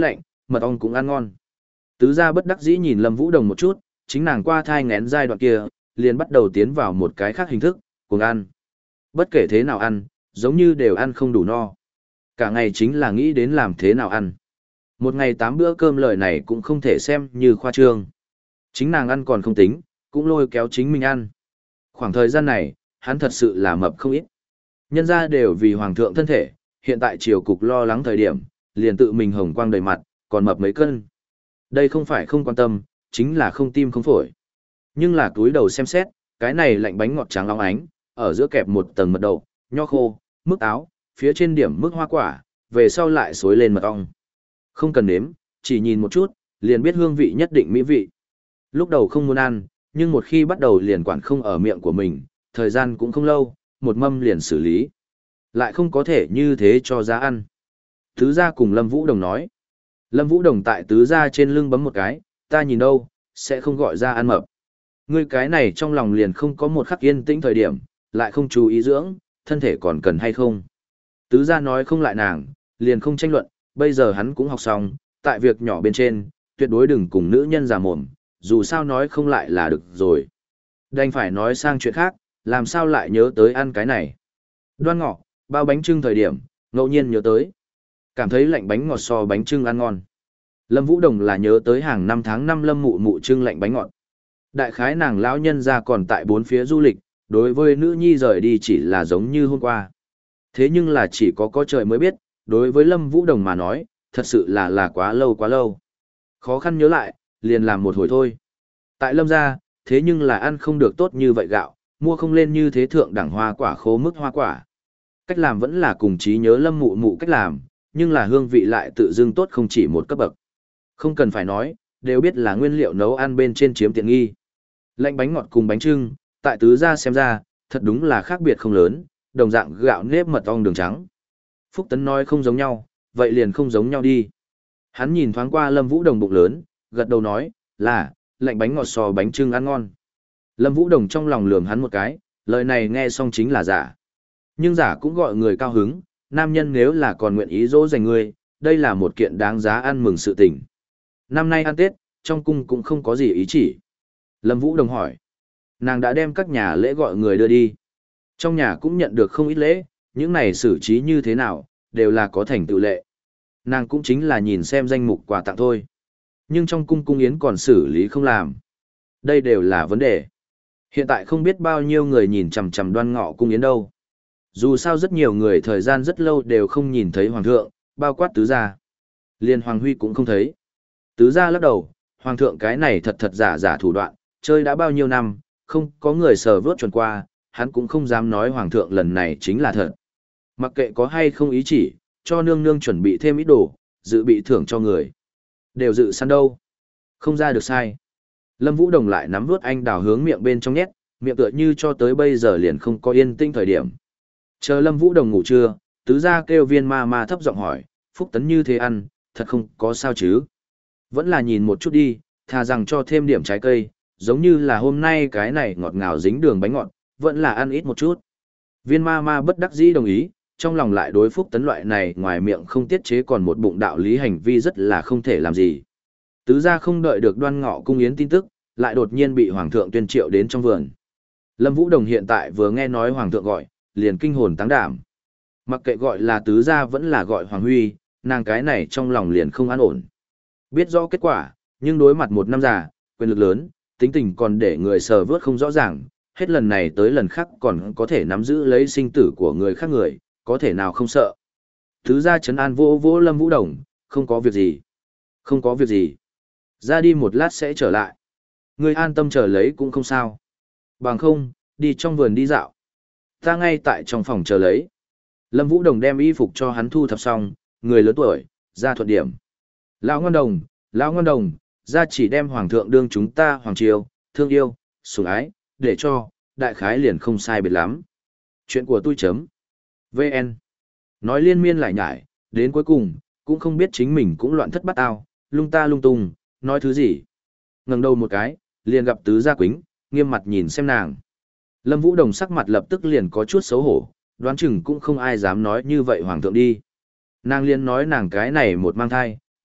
A: mật ong cũng ăn ngon. Tứ gia bất đắc dĩ nhìn Lâm Vũ Đồng một chút, chính nàng qua thai nghén giai đoạn kia, liền bắt đầu tiến vào một cái khác hình thức, cùng ăn. Bất kể thế nào ăn, giống như đều ăn không đủ no. Cả ngày chính là nghĩ đến làm thế nào ăn. Một ngày tám bữa cơm lời này cũng không thể xem như khoa trương. Chính nàng ăn còn không tính, cũng lôi kéo chính mình ăn. Khoảng thời gian này, hắn thật sự là mập không ít. Nhân ra đều vì hoàng thượng thân thể, hiện tại triều cục lo lắng thời điểm, liền tự mình hồng quang đầy mặt, còn mập mấy cân. Đây không phải không quan tâm, chính là không tim không phổi. Nhưng là túi đầu xem xét, cái này lạnh bánh ngọt trắng óng ánh, ở giữa kẹp một tầng mật đậu, nho khô, mức áo, phía trên điểm mức hoa quả, về sau lại xối lên mật ong. Không cần nếm, chỉ nhìn một chút, liền biết hương vị nhất định mỹ vị. Lúc đầu không muốn ăn, nhưng một khi bắt đầu liền quản không ở miệng của mình, thời gian cũng không lâu, một mâm liền xử lý. Lại không có thể như thế cho ra ăn. Tứ gia cùng Lâm Vũ Đồng nói. Lâm Vũ Đồng tại tứ gia trên lưng bấm một cái, ta nhìn đâu, sẽ không gọi ra ăn mập. Ngươi cái này trong lòng liền không có một khắc yên tĩnh thời điểm, lại không chú ý dưỡng, thân thể còn cần hay không. Tứ gia nói không lại nàng, liền không tranh luận, bây giờ hắn cũng học xong, tại việc nhỏ bên trên, tuyệt đối đừng cùng nữ nhân già mồm, dù sao nói không lại là được rồi. Đành phải nói sang chuyện khác, làm sao lại nhớ tới ăn cái này. Đoan ngọ, bao bánh trưng thời điểm, ngẫu nhiên nhớ tới. Cảm thấy lạnh bánh ngọt so bánh trưng ăn ngon. Lâm Vũ Đồng là nhớ tới hàng năm tháng năm Lâm mụ mụ trưng lạnh bánh ngọt. Đại khái nàng lão nhân ra còn tại bốn phía du lịch, đối với nữ nhi rời đi chỉ là giống như hôm qua. Thế nhưng là chỉ có có trời mới biết, đối với Lâm Vũ Đồng mà nói, thật sự là là quá lâu quá lâu. Khó khăn nhớ lại, liền làm một hồi thôi. Tại Lâm gia, thế nhưng là ăn không được tốt như vậy gạo, mua không lên như thế thượng đẳng hoa quả khô mức hoa quả. Cách làm vẫn là cùng trí nhớ Lâm mụ mụ cách làm, nhưng là hương vị lại tự dưng tốt không chỉ một cấp bậc. Không cần phải nói, đều biết là nguyên liệu nấu ăn bên trên chiếm tiện nghi. Lạnh bánh ngọt cùng bánh trưng, tại tứ gia xem ra, thật đúng là khác biệt không lớn, đồng dạng gạo nếp mật ong đường trắng. Phúc Tấn nói không giống nhau, vậy liền không giống nhau đi. Hắn nhìn thoáng qua Lâm Vũ Đồng bụng lớn, gật đầu nói, là, lạnh bánh ngọt so bánh trưng ăn ngon. Lâm Vũ Đồng trong lòng lườm hắn một cái, lời này nghe xong chính là giả. Nhưng giả cũng gọi người cao hứng, nam nhân nếu là còn nguyện ý dỗ dành ngươi, đây là một kiện đáng giá ăn mừng sự tình. Năm nay ăn Tết, trong cung cũng không có gì ý chỉ. Lâm Vũ Đồng hỏi, nàng đã đem các nhà lễ gọi người đưa đi. Trong nhà cũng nhận được không ít lễ, những này xử trí như thế nào, đều là có thành tựu lệ. Nàng cũng chính là nhìn xem danh mục quà tặng thôi. Nhưng trong cung cung yến còn xử lý không làm. Đây đều là vấn đề. Hiện tại không biết bao nhiêu người nhìn chằm chằm Đoan Ngọ cung yến đâu. Dù sao rất nhiều người thời gian rất lâu đều không nhìn thấy hoàng thượng, bao quát tứ gia. Liên Hoàng Huy cũng không thấy. Tứ gia lắc đầu, hoàng thượng cái này thật thật giả giả thủ đoạn, chơi đã bao nhiêu năm, không có người sờ vớt chuẩn qua, hắn cũng không dám nói hoàng thượng lần này chính là thật. Mặc kệ có hay không ý chỉ, cho nương nương chuẩn bị thêm ít đồ, dự bị thưởng cho người. Đều dự săn đâu. Không ra được sai. Lâm Vũ Đồng lại nắm vuốt anh đào hướng miệng bên trong nhét, miệng tựa như cho tới bây giờ liền không có yên tĩnh thời điểm. Chờ Lâm Vũ Đồng ngủ trưa, tứ gia kêu Viên ma ma thấp giọng hỏi, Phúc Tấn như thế ăn, thật không có sao chứ. Vẫn là nhìn một chút đi, thà rằng cho thêm điểm trái cây, giống như là hôm nay cái này ngọt ngào dính đường bánh ngọt, vẫn là ăn ít một chút. Viên ma ma bất đắc dĩ đồng ý, trong lòng lại đối Phúc Tấn loại này ngoài miệng không tiết chế còn một bụng đạo lý hành vi rất là không thể làm gì. Tứ gia không đợi được Đoan Ngọ cung yến tin tức, lại đột nhiên bị hoàng thượng tuyên triệu đến trong vườn. Lâm Vũ Đồng hiện tại vừa nghe nói hoàng thượng gọi, liền kinh hồn táng đảm. Mặc kệ gọi là tứ gia vẫn là gọi Hoàng Huy, nàng cái này trong lòng liền không an ổn. Biết rõ kết quả, nhưng đối mặt một năm già, quyền lực lớn, tính tình còn để người sờ vớt không rõ ràng, hết lần này tới lần khác còn có thể nắm giữ lấy sinh tử của người khác người, có thể nào không sợ. Tứ gia trấn an vô vô Lâm Vũ Đồng, không có việc gì. Không có việc gì. Ra đi một lát sẽ trở lại. Người an tâm chờ lấy cũng không sao. Bằng không, đi trong vườn đi dạo. Ta ngay tại trong phòng chờ lấy. Lâm Vũ Đồng đem y phục cho hắn thu thập xong, người lớn tuổi, ra thuận điểm. Lão Ngon Đồng, Lão Ngon Đồng, ra chỉ đem hoàng thượng đương chúng ta hoàng triều, thương yêu, sủng ái, để cho, đại khái liền không sai biệt lắm. Chuyện của tôi chấm. vê en. Nói liên miên lại nhải, đến cuối cùng, cũng không biết chính mình cũng loạn thất bát ao, lung ta lung tung, nói thứ gì. Ngẩng đầu một cái, liền gặp tứ gia quýnh, nghiêm mặt nhìn xem nàng. Lâm Vũ Đồng sắc mặt lập tức liền có chút xấu hổ, đoán chừng cũng không ai dám nói như vậy hoàng thượng đi. Nàng liền nói nàng cái này một mang thai,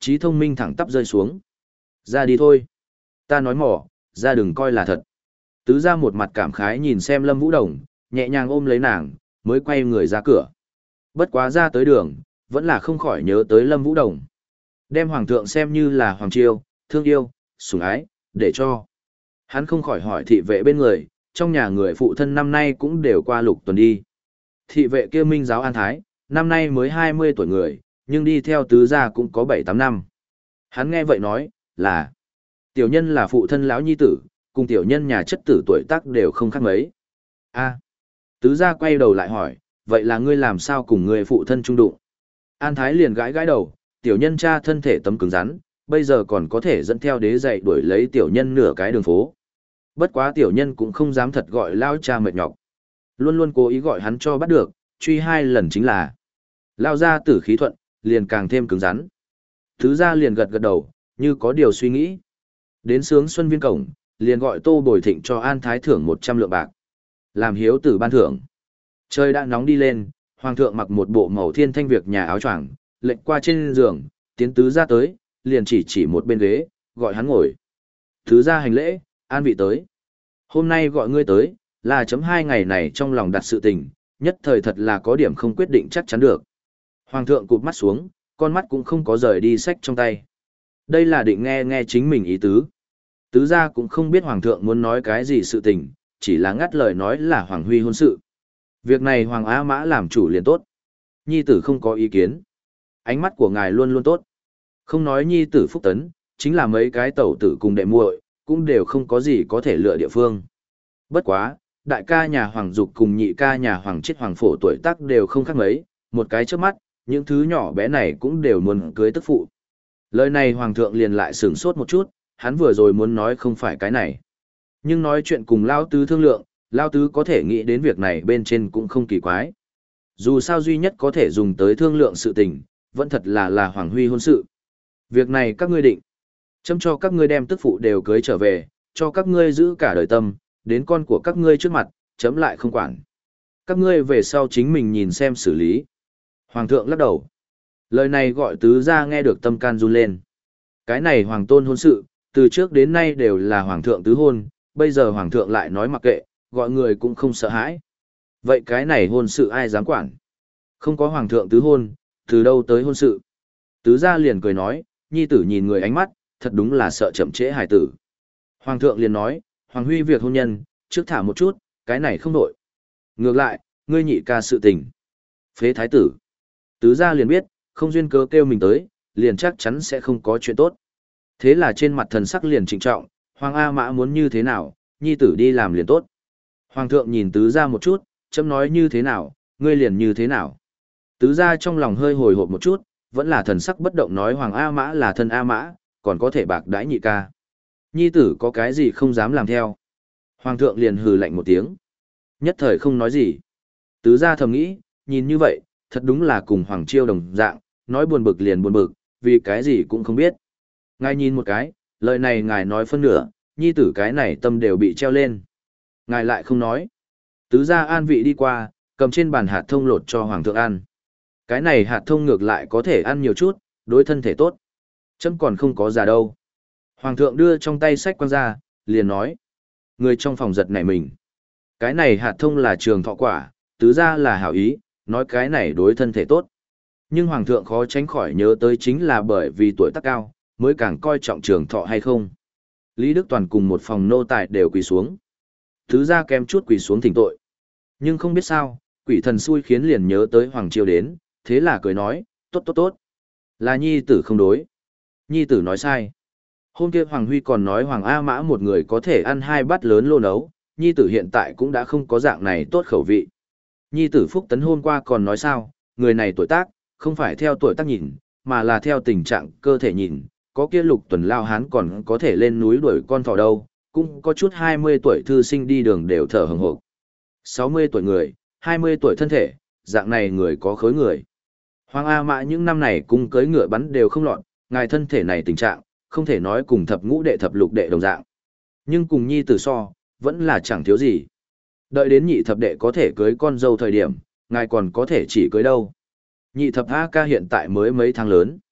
A: trí thông minh thẳng tắp rơi xuống. Ra đi thôi. Ta nói mỏ, ra đừng coi là thật. Tứ ra một mặt cảm khái nhìn xem Lâm Vũ Đồng, nhẹ nhàng ôm lấy nàng, mới quay người ra cửa. Bất quá ra tới đường, vẫn là không khỏi nhớ tới Lâm Vũ Đồng. Đem hoàng thượng xem như là hoàng triều, thương yêu, sủng ái, để cho. Hắn không khỏi hỏi thị vệ bên người, trong nhà người phụ thân năm nay cũng đều qua lục tuần đi. Thị vệ kia minh giáo An Thái, năm nay mới hai mươi tuổi người, nhưng đi theo tứ gia cũng có bảy tám năm. Hắn nghe vậy nói, là tiểu nhân là phụ thân lão nhi tử, cùng tiểu nhân nhà chất tử tuổi tác đều không khác mấy. A. Tứ gia quay đầu lại hỏi, vậy là ngươi làm sao cùng người phụ thân trung đụng? An Thái liền gãi gãi đầu, tiểu nhân cha thân thể tấm cứng rắn, bây giờ còn có thể dẫn theo đế dạy đuổi lấy tiểu nhân nửa cái đường phố. Bất quá tiểu nhân cũng không dám thật gọi lao cha mệt nhọc. Luôn luôn cố ý gọi hắn cho bắt được, truy hai lần chính là. Lao ra tử khí thuận, liền càng thêm cứng rắn. Tứ gia liền gật gật đầu, như có điều suy nghĩ. Đến sướng xuân viên cổng, liền gọi Tô Bồi Thịnh cho An Thái thưởng một trăm lượng bạc. Làm hiếu tử ban thưởng. Trời đã nóng đi lên, hoàng thượng mặc một bộ màu thiên thanh việc nhà áo choàng, lệnh qua trên giường, tiến tứ gia tới, liền chỉ chỉ một bên ghế, gọi hắn ngồi. Tứ gia hành lễ, an vị tới. Hôm nay gọi ngươi tới, là chấm hai ngày này trong lòng đặt sự tình, nhất thời thật là có điểm không quyết định chắc chắn được. Hoàng thượng cụp mắt xuống, con mắt cũng không có rời đi sách trong tay. Đây là định nghe nghe chính mình ý tứ. Tứ gia cũng không biết hoàng thượng muốn nói cái gì sự tình, chỉ là ngắt lời nói là Hoàng Huy hôn sự. Việc này Hoàng Á Mã làm chủ liền tốt. Nhi tử không có ý kiến. Ánh mắt của ngài luôn luôn tốt. Không nói nhi tử phúc tấn, chính là mấy cái tẩu tử cùng đệ muội, cũng đều không có gì có thể lựa địa phương. Bất quá, đại ca nhà Hoàng Dục cùng nhị ca nhà Hoàng Chết Hoàng Phổ tuổi tác đều không khác mấy, một cái trước mắt, những thứ nhỏ bé này cũng đều muốn cưới tức phụ. Lời này Hoàng thượng liền lại sửng sốt một chút, hắn vừa rồi muốn nói không phải cái này. Nhưng nói chuyện cùng Lao Tứ thương lượng, Lao Tứ có thể nghĩ đến việc này bên trên cũng không kỳ quái. Dù sao duy nhất có thể dùng tới thương lượng sự tình, vẫn thật là là Hoàng Huy hôn sự. Việc này các ngươi định. Chấm cho các ngươi đem tức phụ đều cưới trở về, cho các ngươi giữ cả đời tâm, đến con của các ngươi trước mặt, chấm lại không quản. Các ngươi về sau chính mình nhìn xem xử lý. Hoàng thượng lắc đầu. Lời này gọi tứ gia nghe được tâm can run lên. Cái này hoàng tôn hôn sự, từ trước đến nay đều là hoàng thượng tứ hôn, bây giờ hoàng thượng lại nói mặc kệ, gọi người cũng không sợ hãi. Vậy cái này hôn sự ai dám quản? Không có hoàng thượng tứ hôn, từ đâu tới hôn sự? Tứ gia liền cười nói, nhi tử nhìn người ánh mắt, thật đúng là sợ chậm trễ hài tử. Hoàng thượng liền nói, Hoàng Huy việc hôn nhân, trước thả một chút, cái này không đổi. Ngược lại, ngươi nhị ca sự tình. Phế thái tử. Tứ gia liền biết, không duyên cớ kêu mình tới, liền chắc chắn sẽ không có chuyện tốt. Thế là trên mặt thần sắc liền trịnh trọng, Hoàng A Mã muốn như thế nào, nhi tử đi làm liền tốt. Hoàng thượng nhìn tứ gia một chút, chấm nói như thế nào, ngươi liền như thế nào. Tứ gia trong lòng hơi hồi hộp một chút, vẫn là thần sắc bất động nói Hoàng A Mã là thân A Mã, còn có thể bạc đãi nhị ca. Nhi tử có cái gì không dám làm theo. Hoàng thượng liền hừ lạnh một tiếng. Nhất thời không nói gì. Tứ gia thầm nghĩ, nhìn như vậy, thật đúng là cùng Hoàng Chiêu đồng dạng, nói buồn bực liền buồn bực, vì cái gì cũng không biết. Ngài nhìn một cái, lời này ngài nói phân nửa, nhi tử cái này tâm đều bị treo lên. Ngài lại không nói. Tứ gia an vị đi qua, cầm trên bàn hạt thông lột cho Hoàng thượng ăn. Cái này hạt thông ngược lại có thể ăn nhiều chút, đối thân thể tốt. Chấm còn không có già đâu. Hoàng thượng đưa trong tay sách quăng ra, liền nói. Người trong phòng giật nảy mình. Cái này hạt thông là trường thọ quả, tứ gia là hảo ý, nói cái này đối thân thể tốt. Nhưng Hoàng thượng khó tránh khỏi nhớ tới chính là bởi vì tuổi tác cao, mới càng coi trọng trường thọ hay không. Lý Đức Toàn cùng một phòng nô tài đều quỳ xuống. Tứ gia kém chút quỳ xuống thỉnh tội. Nhưng không biết sao, quỷ thần xui khiến liền nhớ tới Hoàng Chiêu đến, thế là cười nói, tốt tốt tốt. Là nhi tử không đối. Nhi tử nói sai. Hôm kia Hoàng Huy còn nói Hoàng A Mã một người có thể ăn hai bát lớn lô nấu, nhi tử hiện tại cũng đã không có dạng này tốt khẩu vị. Nhi tử Phúc Tấn hôm qua còn nói sao, người này tuổi tác, không phải theo tuổi tác nhìn, mà là theo tình trạng cơ thể nhìn, có kia lục tuần lao hán còn có thể lên núi đuổi con thỏ đâu, cũng có chút hai mươi tuổi thư sinh đi đường đều thở hừng hực. sáu mươi tuổi người, hai mươi tuổi thân thể, dạng này người có khối người. Hoàng A Mã những năm này cung cưới ngựa bắn đều không lọt, ngài thân thể này tình trạng, không thể nói cùng thập ngũ đệ thập lục đệ đồng dạng. Nhưng cùng nhi tử so, vẫn là chẳng thiếu gì. Đợi đến nhị thập đệ có thể cưới con dâu thời điểm, ngài còn có thể chỉ cưới đâu. Nhị thập A ca hiện tại mới mấy tháng lớn.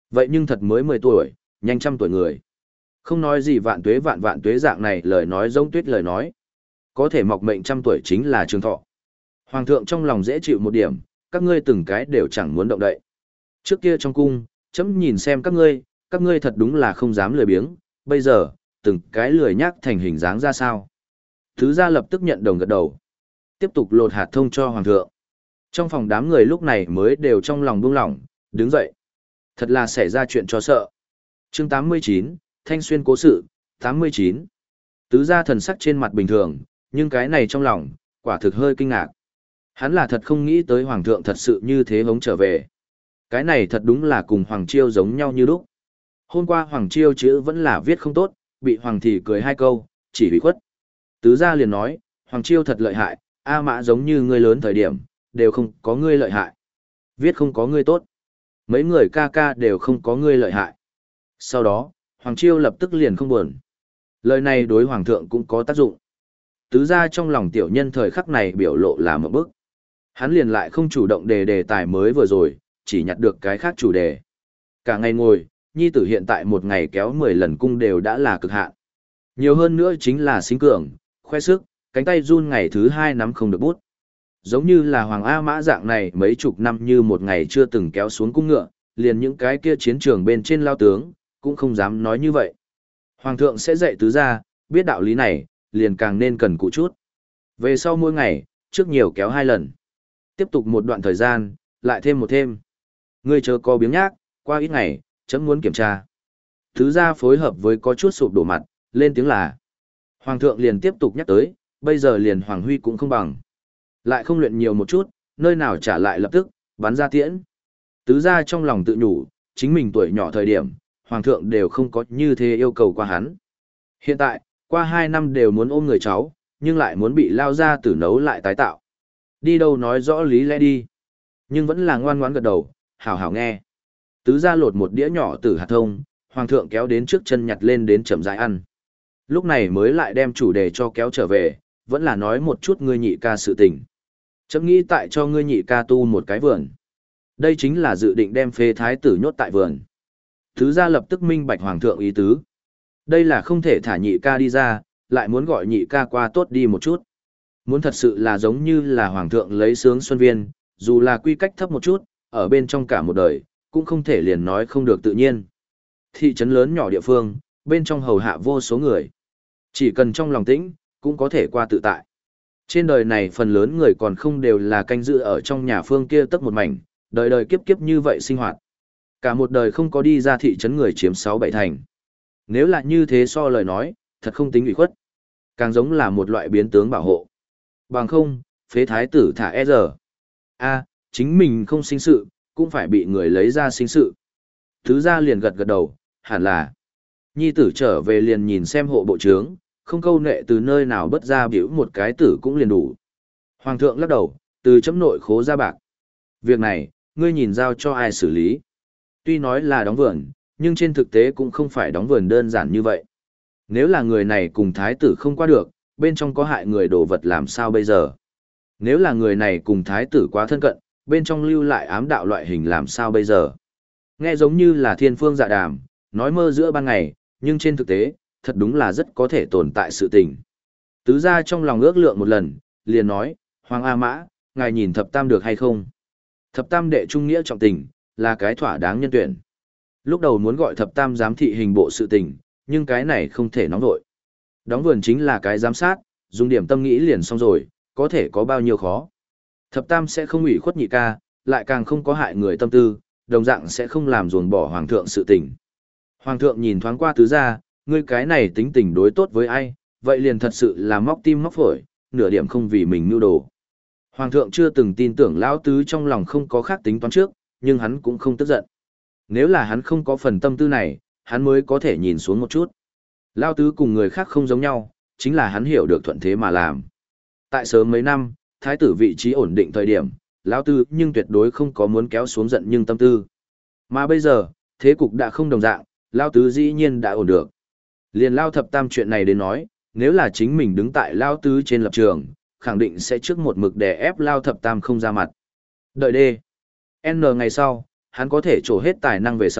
A: Vậy nhưng thật mới mười tuổi, nhanh trăm tuổi người. Không nói gì vạn tuế vạn vạn tuế dạng này lời nói giống tuyết lời nói. Có thể mọc mệnh trăm tuổi chính là trường thọ. Hoàng thượng trong lòng dễ chịu một điểm, các ngươi từng cái đều chẳng muốn động đậy. Trước kia trong cung, chấm nhìn xem các ngươi, các ngươi thật đúng là không dám lười biếng, bây giờ, từng cái lười nhác thành hình dáng ra sao. Thứ gia lập tức nhận đồng gật đầu. Tiếp tục lột hạt thông cho hoàng thượng. Trong phòng đám người lúc này mới đều trong lòng buông lỏng, đứng dậy. Thật là xảy ra chuyện cho sợ. Chương tám mươi chín, Thanh Xuyên cố sự, tám mươi chín. Tứ gia thần sắc trên mặt bình thường, nhưng cái này trong lòng, quả thực hơi kinh ngạc. Hắn là thật không nghĩ tới hoàng thượng thật sự như thế hống trở về. Cái này thật đúng là cùng Hoàng Chiêu giống nhau như lúc. Hôm qua Hoàng Chiêu chữ vẫn là viết không tốt, bị Hoàng thì cười hai câu, chỉ bị khuất. Tứ gia liền nói, Hoàng Chiêu thật lợi hại, A Mã giống như ngươi lớn thời điểm, đều không có ngươi lợi hại. Viết không có ngươi tốt. Mấy người ca ca đều không có ngươi lợi hại. Sau đó, Hoàng Chiêu lập tức liền không buồn. Lời này đối Hoàng thượng cũng có tác dụng. Tứ gia trong lòng tiểu nhân thời khắc này biểu lộ là một bức. Hắn liền lại không chủ động đề đề tài mới vừa rồi, chỉ nhặt được cái khác chủ đề. Cả ngày ngồi, nhi tử hiện tại một ngày kéo mười lần cung đều đã là cực hạn. Nhiều hơn nữa chính là sinh cường, khoe sức, cánh tay run ngày thứ hai nắm không được bút. Giống như là Hoàng A Mã dạng này mấy chục năm như một ngày chưa từng kéo xuống cung ngựa, liền những cái kia chiến trường bên trên lao tướng, cũng không dám nói như vậy. Hoàng thượng sẽ dạy tứ gia, biết đạo lý này, liền càng nên cần cụ chút. Về sau mỗi ngày, trước nhiều kéo hai lần. Tiếp tục một đoạn thời gian, lại thêm một thêm. Ngươi chớ có biếng nhác, qua ít ngày, chấm muốn kiểm tra. Tứ gia phối hợp với có chút sụp đổ mặt, lên tiếng là. Hoàng thượng liền tiếp tục nhắc tới, bây giờ liền Hoàng Huy cũng không bằng. Lại không luyện nhiều một chút, nơi nào trả lại lập tức, bắn ra tiễn. Tứ gia trong lòng tự nhủ, chính mình tuổi nhỏ thời điểm, Hoàng thượng đều không có như thế yêu cầu qua hắn. Hiện tại, qua hai năm đều muốn ôm người cháu, nhưng lại muốn bị lao ra tử nấu lại tái tạo. Đi đâu nói rõ lý lẽ đi. Nhưng vẫn là ngoan ngoãn gật đầu, hảo hảo nghe. Tứ gia lột một đĩa nhỏ tử hạt thông, Hoàng thượng kéo đến trước chân nhặt lên đến chậm rãi ăn. Lúc này mới lại đem chủ đề cho kéo trở về, vẫn là nói một chút ngươi nhị ca sự tình. Chấm nghĩ tại cho ngươi nhị ca tu một cái vườn. Đây chính là dự định đem phế thái tử nhốt tại vườn. Tứ gia lập tức minh bạch Hoàng thượng ý tứ. Đây là không thể thả nhị ca đi ra, lại muốn gọi nhị ca qua tốt đi một chút. Muốn thật sự là giống như là Hoàng thượng lấy sướng xuân viên, dù là quy cách thấp một chút, ở bên trong cả một đời, cũng không thể liền nói không được tự nhiên. Thị trấn lớn nhỏ địa phương, bên trong hầu hạ vô số người. Chỉ cần trong lòng tĩnh, cũng có thể qua tự tại. Trên đời này phần lớn người còn không đều là canh giữ ở trong nhà phương kia tấc một mảnh, đời đời kiếp kiếp như vậy sinh hoạt. Cả một đời không có đi ra thị trấn người chiếm sáu bảy thành. Nếu là như thế so lời nói, thật không tính ủy khuất. Càng giống là một loại biến tướng bảo hộ. Bằng không, phế thái tử thả e giờ. A, chính mình không sinh sự, cũng phải bị người lấy ra sinh sự. Thứ gia liền gật gật đầu, hẳn là. Nhi tử trở về liền nhìn xem hộ bộ trướng, không câu nệ từ nơi nào bất ra biểu một cái tử cũng liền đủ. Hoàng thượng lắc đầu, từ chấm nội khố ra bạc. Việc này, ngươi nhìn giao cho ai xử lý. Tuy nói là đóng vườn, nhưng trên thực tế cũng không phải đóng vườn đơn giản như vậy. Nếu là người này cùng thái tử không qua được, bên trong có hại người đồ vật làm sao bây giờ? Nếu là người này cùng thái tử quá thân cận, bên trong lưu lại ám đạo loại hình làm sao bây giờ? Nghe giống như là thiên phương dạ đàm, nói mơ giữa ban ngày, nhưng trên thực tế, thật đúng là rất có thể tồn tại sự tình. Tứ gia trong lòng ước lượng một lần, liền nói, Hoàng A Mã, ngài nhìn thập tam được hay không? Thập tam đệ trung nghĩa trọng tình, là cái thỏa đáng nhân tuyển. Lúc đầu muốn gọi thập tam giám thị hình bộ sự tình, nhưng cái này không thể nóng vội. Đóng vườn chính là cái giám sát, dùng điểm tâm nghĩ liền xong rồi, có thể có bao nhiêu khó. Thập tam sẽ không ủy khuất nhị ca, lại càng không có hại người tâm tư, đồng dạng sẽ không làm ruồng bỏ hoàng thượng sự tình. Hoàng thượng nhìn thoáng qua tứ gia, ngươi cái này tính tình đối tốt với ai, vậy liền thật sự là móc tim móc phổi, nửa điểm không vì mình mưu đồ. Hoàng thượng chưa từng tin tưởng lão tứ trong lòng không có khác tính toán trước, nhưng hắn cũng không tức giận. Nếu là hắn không có phần tâm tư này, hắn mới có thể nhìn xuống một chút. Lão tứ cùng người khác không giống nhau, chính là hắn hiểu được thuận thế mà làm. Tại sớm mấy năm, thái tử vị trí ổn định thời điểm, lão tứ nhưng tuyệt đối không có muốn kéo xuống giận nhưng tâm tư. Mà bây giờ, thế cục đã không đồng dạng, lão tứ dĩ nhiên đã ổn được. Liền lao thập tam chuyện này đến nói, nếu là chính mình đứng tại lão tứ trên lập trường, khẳng định sẽ trước một mực đè ép lao thập tam không ra mặt. Đợi đê. N ngày sau, hắn có thể trổ hết tài năng về sau,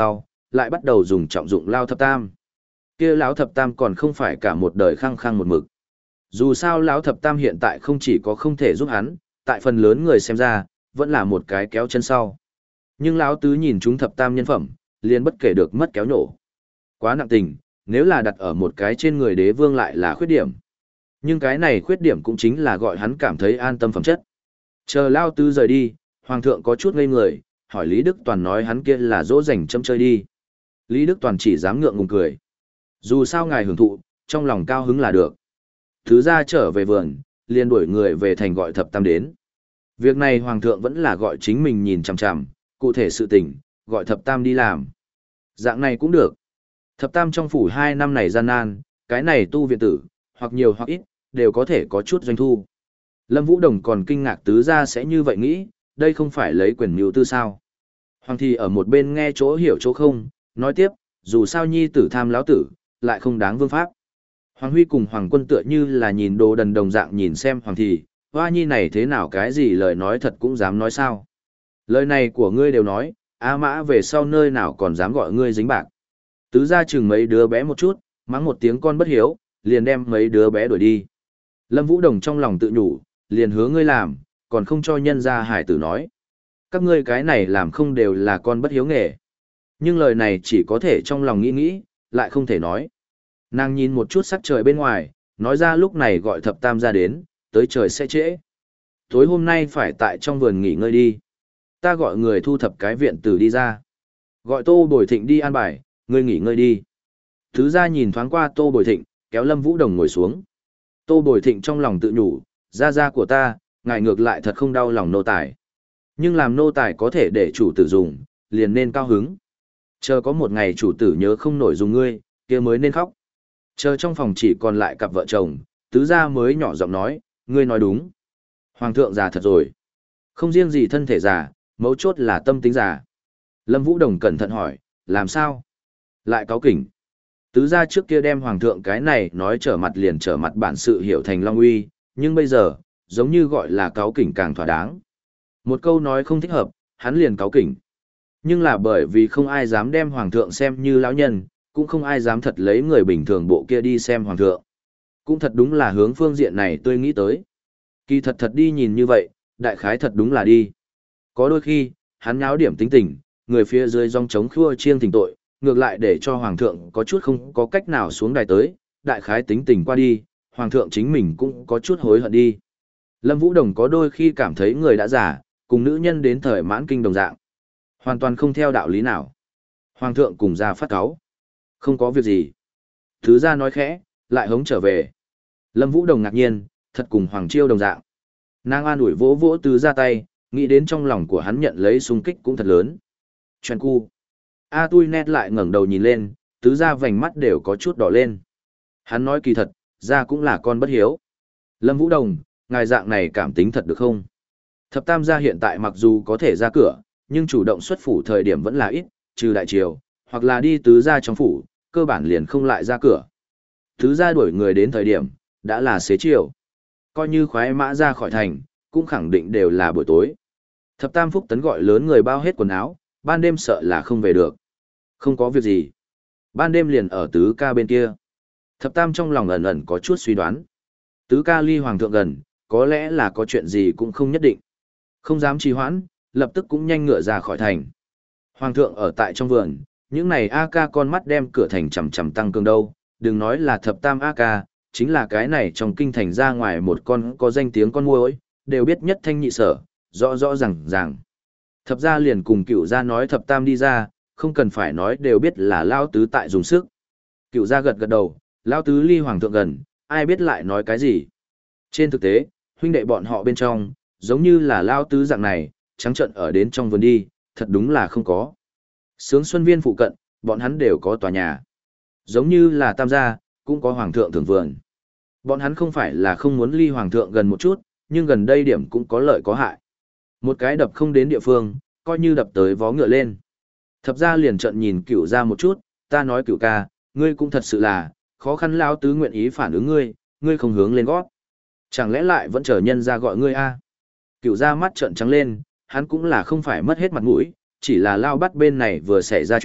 A: lại bắt đầu dùng trọng dụng Lao Thập Tam. Kia lão Thập Tam còn không phải cả một đời khăng khăng một mực. Dù sao lão Thập Tam hiện tại không chỉ có không thể giúp hắn, tại phần lớn người xem ra, vẫn là một cái kéo chân sau. Nhưng lão tứ nhìn chúng Thập Tam nhân phẩm, liền bất kể được mất kéo nổ. Quá nặng tình, nếu là đặt ở một cái trên người đế vương lại là khuyết điểm. Nhưng cái này khuyết điểm cũng chính là gọi hắn cảm thấy an tâm phẩm chất. Chờ Lao Tứ rời đi, Hoàng thượng có chút ngây người, hỏi Lý Đức Toàn nói hắn kia là dỗ dành châm chơi đi. Lý Đức Toàn chỉ dám ngượng ngùng cười. Dù sao ngài hưởng thụ, trong lòng cao hứng là được. Thứ ra trở về vườn, liền đuổi người về thành gọi Thập Tam đến. Việc này Hoàng thượng vẫn là gọi chính mình nhìn chằm chằm, cụ thể sự tình, gọi Thập Tam đi làm. Dạng này cũng được. Thập Tam trong phủ hai năm này gian nan, cái này tu viện tử, hoặc nhiều hoặc ít, đều có thể có chút doanh thu. Lâm Vũ Đồng còn kinh ngạc tứ gia sẽ như vậy nghĩ, đây không phải lấy quyền mưu tư sao. Hoàng thì ở một bên nghe chỗ hiểu chỗ không, nói tiếp, dù sao nhi tử tham lão tử, lại không đáng vương pháp. Hoàng Huy cùng Hoàng Quân tựa như là nhìn đồ đần đồng dạng nhìn xem Hoàng thì, hoa nhi này thế nào cái gì lời nói thật cũng dám nói sao. Lời này của ngươi đều nói, A Mã về sau nơi nào còn dám gọi ngươi dính bạc. Tứ gia chừng mấy đứa bé một chút, mắng một tiếng con bất hiếu, liền đem mấy đứa bé đuổi đi. Lâm Vũ Đồng trong lòng tự nhủ, liền hứa ngươi làm, còn không cho nhân gia hải tử nói. Các ngươi cái này làm không đều là con bất hiếu nghề. Nhưng lời này chỉ có thể trong lòng nghĩ nghĩ, lại không thể nói. Nàng nhìn một chút sắc trời bên ngoài, nói ra lúc này gọi Thập Tam ra đến, tới trời sẽ trễ. Tối hôm nay phải tại trong vườn nghỉ ngơi đi. Ta gọi người thu thập cái viện tử đi ra. Gọi Tô Bồi Thịnh đi an bài, ngươi nghỉ ngơi đi. Thứ ra nhìn thoáng qua Tô Bồi Thịnh, kéo Lâm Vũ Đồng ngồi xuống. Tô Bồi Thịnh trong lòng tự nhủ, gia gia của ta, ngài ngược lại thật không đau lòng nô tài. Nhưng làm nô tài có thể để chủ tử dùng, liền nên cao hứng. Chờ có một ngày chủ tử nhớ không nổi dùng ngươi, kia mới nên khóc. Chờ trong phòng chỉ còn lại cặp vợ chồng, tứ gia mới nhỏ giọng nói, ngươi nói đúng. Hoàng thượng già thật rồi. Không riêng gì thân thể già, mấu chốt là tâm tính già. Lâm Vũ Đồng cẩn thận hỏi, làm sao? Lại cáu kỉnh. Tứ gia trước kia đem hoàng thượng cái này nói trở mặt liền trở mặt bản sự hiểu thành long uy, nhưng bây giờ, giống như gọi là cáu kỉnh càng thỏa đáng. Một câu nói không thích hợp, hắn liền cáu kỉnh. Nhưng là bởi vì không ai dám đem hoàng thượng xem như lão nhân, cũng không ai dám thật lấy người bình thường bộ kia đi xem hoàng thượng. Cũng thật đúng là hướng phương diện này tôi nghĩ tới. Kỳ thật thật đi nhìn như vậy, đại khái thật đúng là đi. Có đôi khi, hắn nháo điểm tính tình, người phía dưới dòng chống khua chiêng tình tội, ngược lại để cho hoàng thượng có chút không có cách nào xuống đài tới, đại khái tính tình qua đi, hoàng thượng chính mình cũng có chút hối hận đi. Lâm Vũ Đồng có đôi khi cảm thấy người đã già, cùng nữ nhân đến thời mãn kinh đồng dạng. Hoàn toàn không theo đạo lý nào. Hoàng thượng cùng ra phát cáu. Không có việc gì. Thứ ra nói khẽ, lại hống trở về. Lâm Vũ Đồng ngạc nhiên, thật cùng Hoàng Chiêu đồng dạng. Nàng an ủi vỗ vỗ tứ ra tay, nghĩ đến trong lòng của hắn nhận lấy xung kích cũng thật lớn. Chuyện cu. A tui nét lại ngẩng đầu nhìn lên, tứ ra vành mắt đều có chút đỏ lên. Hắn nói kỳ thật, ra cũng là con bất hiếu. Lâm Vũ Đồng, ngài dạng này cảm tính thật được không? Thập Tam gia hiện tại mặc dù có thể ra cửa, nhưng chủ động xuất phủ thời điểm vẫn là ít, trừ đại triều, hoặc là đi tứ gia trong phủ, cơ bản liền không lại ra cửa. Tứ gia đuổi người đến thời điểm, đã là xế chiều. Coi như khoái mã ra khỏi thành, cũng khẳng định đều là buổi tối. Thập Tam Phúc Tấn gọi lớn người bao hết quần áo, ban đêm sợ là không về được. Không có việc gì. Ban đêm liền ở tứ ca bên kia. Thập Tam trong lòng ẩn ẩn có chút suy đoán. Tứ ca ly hoàng thượng gần, có lẽ là có chuyện gì cũng không nhất định. Không dám trì hoãn, lập tức cũng nhanh ngựa ra khỏi thành. Hoàng thượng ở tại trong vườn, những này A ca con mắt đem cửa thành chầm chầm tăng cường đâu, đừng nói là thập tam A ca, chính là cái này trong kinh thành ra ngoài một con có danh tiếng con muỗi, đều biết nhất thanh nhị sở, rõ rõ ràng ràng. Thập gia liền cùng cựu gia nói thập tam đi ra, không cần phải nói đều biết là lao tứ tại dùng sức. Cựu gia gật gật đầu, lao tứ ly hoàng thượng gần, ai biết lại nói cái gì. Trên thực tế, huynh đệ bọn họ bên trong, giống như là lao tứ dạng này, trắng trận ở đến trong vườn đi, thật đúng là không có. Sướng Xuân Viên phụ cận, bọn hắn đều có tòa nhà. Giống như là Tam gia, cũng có hoàng thượng thường vườn. Bọn hắn không phải là không muốn ly hoàng thượng gần một chút, nhưng gần đây điểm cũng có lợi có hại. Một cái đập không đến địa phương, coi như đập tới vó ngựa lên. Thập gia liền trận nhìn cửu gia một chút, ta nói cửu ca, ngươi cũng thật sự là, khó khăn lao tứ nguyện ý phản ứng ngươi, ngươi không hướng lên gót. Chẳng lẽ lại vẫn chờ nhân ra gọi ngươi a? Cửu gia mắt trợn trắng lên, hắn cũng là không phải mất hết mặt mũi, chỉ là lao bắt bên này vừa xảy ra chuyện,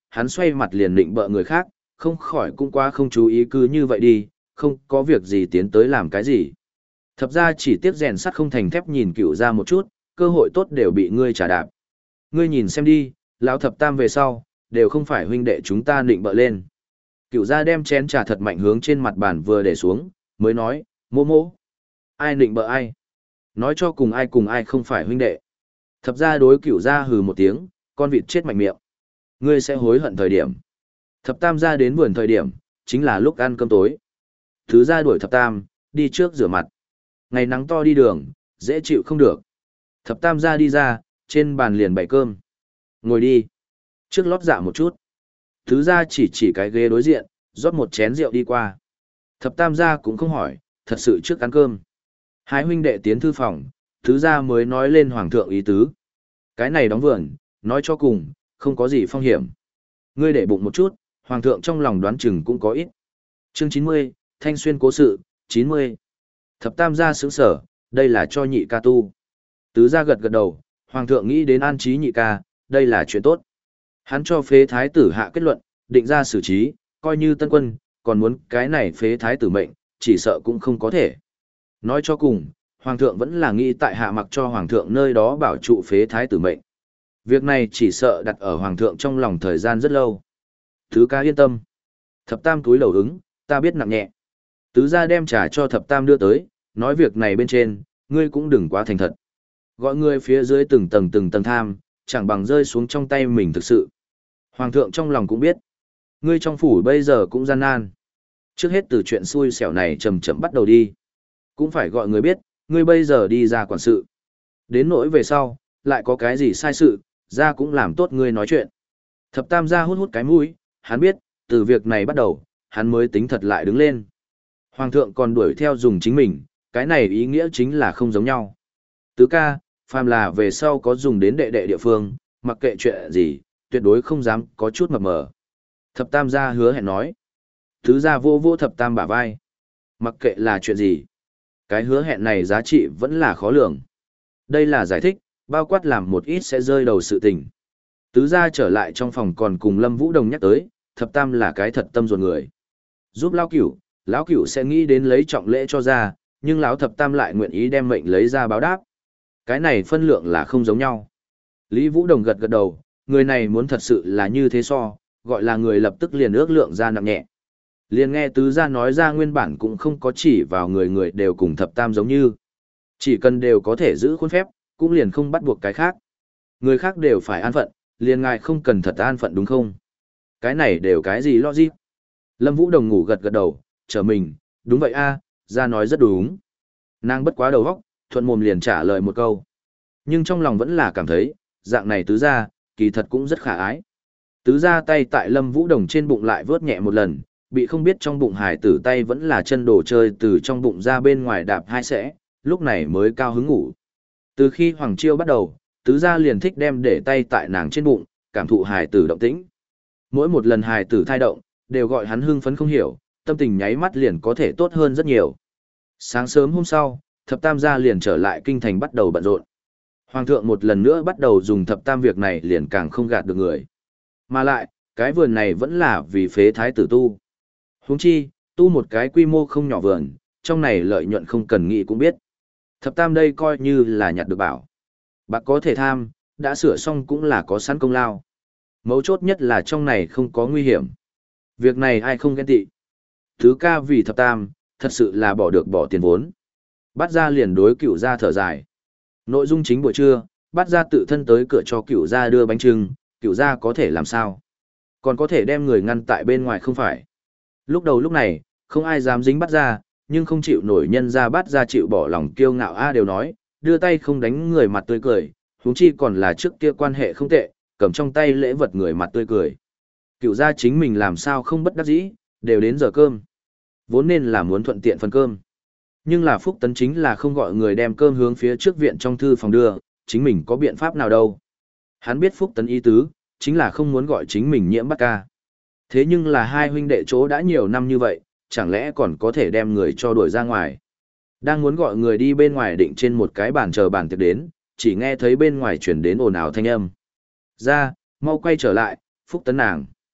A: hắn xoay mặt liền định bợ người khác, không khỏi cũng quá không chú ý cứ như vậy đi, không có việc gì tiến tới làm cái gì. Thập ra chỉ tiếc rèn sắt không thành thép nhìn cựu ra một chút, cơ hội tốt đều bị ngươi trả đạp. Ngươi nhìn xem đi, lão thập tam về sau, đều không phải huynh đệ chúng ta định bợ lên. Cựu ra đem chén trà thật mạnh hướng trên mặt bàn vừa để xuống, mới nói, mô mô. Ai định bợ ai? Nói cho cùng ai cùng ai không phải huynh đệ. Thập ra đối cựu ra hừ một tiếng, con vịt chết mạnh miệng. Ngươi sẽ hối hận thời điểm. Thập tam ra đến vườn thời điểm, chính là lúc ăn cơm tối. Thứ ra đuổi thập tam, đi trước rửa mặt. Ngày nắng to đi đường, dễ chịu không được. Thập tam ra đi ra, trên bàn liền bày cơm. Ngồi đi. Trước lót dạ một chút. Thứ ra chỉ chỉ cái ghế đối diện, rót một chén rượu đi qua. Thập tam ra cũng không hỏi, thật sự trước ăn cơm. Hai huynh đệ tiến thư phòng, thứ ra mới nói lên hoàng thượng ý tứ. Cái này đóng vườn, nói cho cùng, không có gì phong hiểm. Ngươi để bụng một chút, hoàng thượng trong lòng đoán chừng cũng có ít. Chương chín mươi, Thanh Xuyên cố sự, chín mươi. Thập tam gia sướng sở, đây là cho nhị ca tu. Tứ gia gật gật đầu, hoàng thượng nghĩ đến an trí nhị ca, đây là chuyện tốt. Hắn cho phế thái tử hạ kết luận, định ra xử trí, coi như tân quân, còn muốn cái này phế thái tử mệnh, chỉ sợ cũng không có thể. Nói cho cùng, hoàng thượng vẫn là nghĩ tại hạ mặc cho hoàng thượng nơi đó bảo trụ phế thái tử mệnh. Việc này chỉ sợ đặt ở hoàng thượng trong lòng thời gian rất lâu. Thứ ca yên tâm. Thập tam túi đầu ứng, ta biết nặng nhẹ. Tứ gia đem trà cho thập tam đưa tới, nói việc này bên trên, ngươi cũng đừng quá thành thật. Gọi ngươi phía dưới từng tầng từng tầng tham, chẳng bằng rơi xuống trong tay mình thực sự. Hoàng thượng trong lòng cũng biết. Ngươi trong phủ bây giờ cũng gian nan. Trước hết từ chuyện xui xẻo này chậm chậm bắt đầu đi. Cũng phải gọi người biết, ngươi bây giờ đi ra quản sự. Đến nỗi về sau, lại có cái gì sai sự, ra cũng làm tốt ngươi nói chuyện. Thập tam gia hút hút cái mũi, hắn biết, từ việc này bắt đầu, hắn mới tính thật lại đứng lên. Hoàng thượng còn đuổi theo dùng chính mình, cái này ý nghĩa chính là không giống nhau. Tứ ca, phàm là về sau có dùng đến đệ đệ địa phương, mặc kệ chuyện gì, tuyệt đối không dám có chút mập mờ. Thập tam gia hứa hẹn nói. Tứ gia vô vô thập tam bả vai. Mặc kệ là chuyện gì, cái hứa hẹn này giá trị vẫn là khó lường. Đây là giải thích, bao quát làm một ít sẽ rơi đầu sự tình. Tứ gia trở lại trong phòng còn cùng Lâm Vũ Đồng nhắc tới, thập tam là cái thật tâm ruột người. Giúp lão cửu, lão cửu sẽ nghĩ đến lấy trọng lễ cho ra, nhưng lão thập tam lại nguyện ý đem mệnh lấy ra báo đáp. Cái này phân lượng là không giống nhau. Lý Vũ Đồng gật gật đầu, người này muốn thật sự là như thế so, gọi là người lập tức liền ước lượng ra nặng nhẹ. Liền nghe tứ gia nói ra nguyên bản cũng không có chỉ vào người người đều cùng thập tam giống như. Chỉ cần đều có thể giữ khuôn phép, cũng liền không bắt buộc cái khác. Người khác đều phải an phận, liền ngài không cần thật an phận đúng không? Cái này đều cái gì logic? Lâm Vũ Đồng ngủ gật gật đầu, trở mình, đúng vậy a, gia nói rất đúng. Nàng bất quá đầu óc, thuận mồm liền trả lời một câu. Nhưng trong lòng vẫn là cảm thấy, dạng này tứ gia, kỳ thật cũng rất khả ái. Tứ gia tay tại Lâm Vũ Đồng trên bụng lại vớt nhẹ một lần, bị không biết trong bụng hải tử tay vẫn là chân đồ chơi từ trong bụng ra bên ngoài đạp hai sẽ, lúc này mới cao hứng ngủ. Từ khi Hoàng Chiêu bắt đầu, tứ gia liền thích đem để tay tại nàng trên bụng, cảm thụ hải tử động tĩnh. Mỗi một lần hải tử thai động, đều gọi hắn hưng phấn không hiểu, tâm tình nháy mắt liền có thể tốt hơn rất nhiều. Sáng sớm hôm sau, thập tam gia liền trở lại kinh thành bắt đầu bận rộn. Hoàng thượng một lần nữa bắt đầu dùng thập tam việc này liền càng không gạt được người. Mà lại, cái vườn này vẫn là vì phế thái tử tu. Huống chi, tu một cái quy mô không nhỏ vườn, trong này lợi nhuận không cần nghĩ cũng biết. Thập tam đây coi như là nhặt được bảo. Bạc có thể tham, đã sửa xong cũng là có sẵn công lao. Mấu chốt nhất là trong này không có nguy hiểm. Việc này ai không ghen tị. Thứ ca vì thập tam, thật sự là bỏ được bỏ tiền vốn. Bắt ra liền đối cửu gia thở dài. Nội dung chính buổi trưa, bắt ra tự thân tới cửa cho cửu gia đưa bánh trưng, cửu gia có thể làm sao? Còn có thể đem người ngăn tại bên ngoài không phải? Lúc đầu lúc này, không ai dám dính bắt ra, nhưng không chịu nổi nhân ra bắt ra chịu bỏ lòng kiêu ngạo a đều nói, đưa tay không đánh người mặt tươi cười, huống chi còn là trước kia quan hệ không tệ, cầm trong tay lễ vật người mặt tươi cười. Cửu gia chính mình làm sao không bất đắc dĩ, đều đến giờ cơm. Vốn nên là muốn thuận tiện phần cơm. Nhưng là Phúc Tấn chính là không gọi người đem cơm hướng phía trước viện trong thư phòng đưa, chính mình có biện pháp nào đâu. Hắn biết Phúc Tấn ý tứ, chính là không muốn gọi chính mình nhiễm bắt ca. Thế nhưng là hai huynh đệ chỗ đã nhiều năm như vậy, chẳng lẽ còn có thể đem người cho đuổi ra ngoài. Đang muốn gọi người đi bên ngoài định trên một cái bàn chờ bàn tiệc đến, chỉ nghe thấy bên ngoài chuyển đến ồn ào thanh âm. Ra, mau quay trở lại, Phúc Tấn nàng.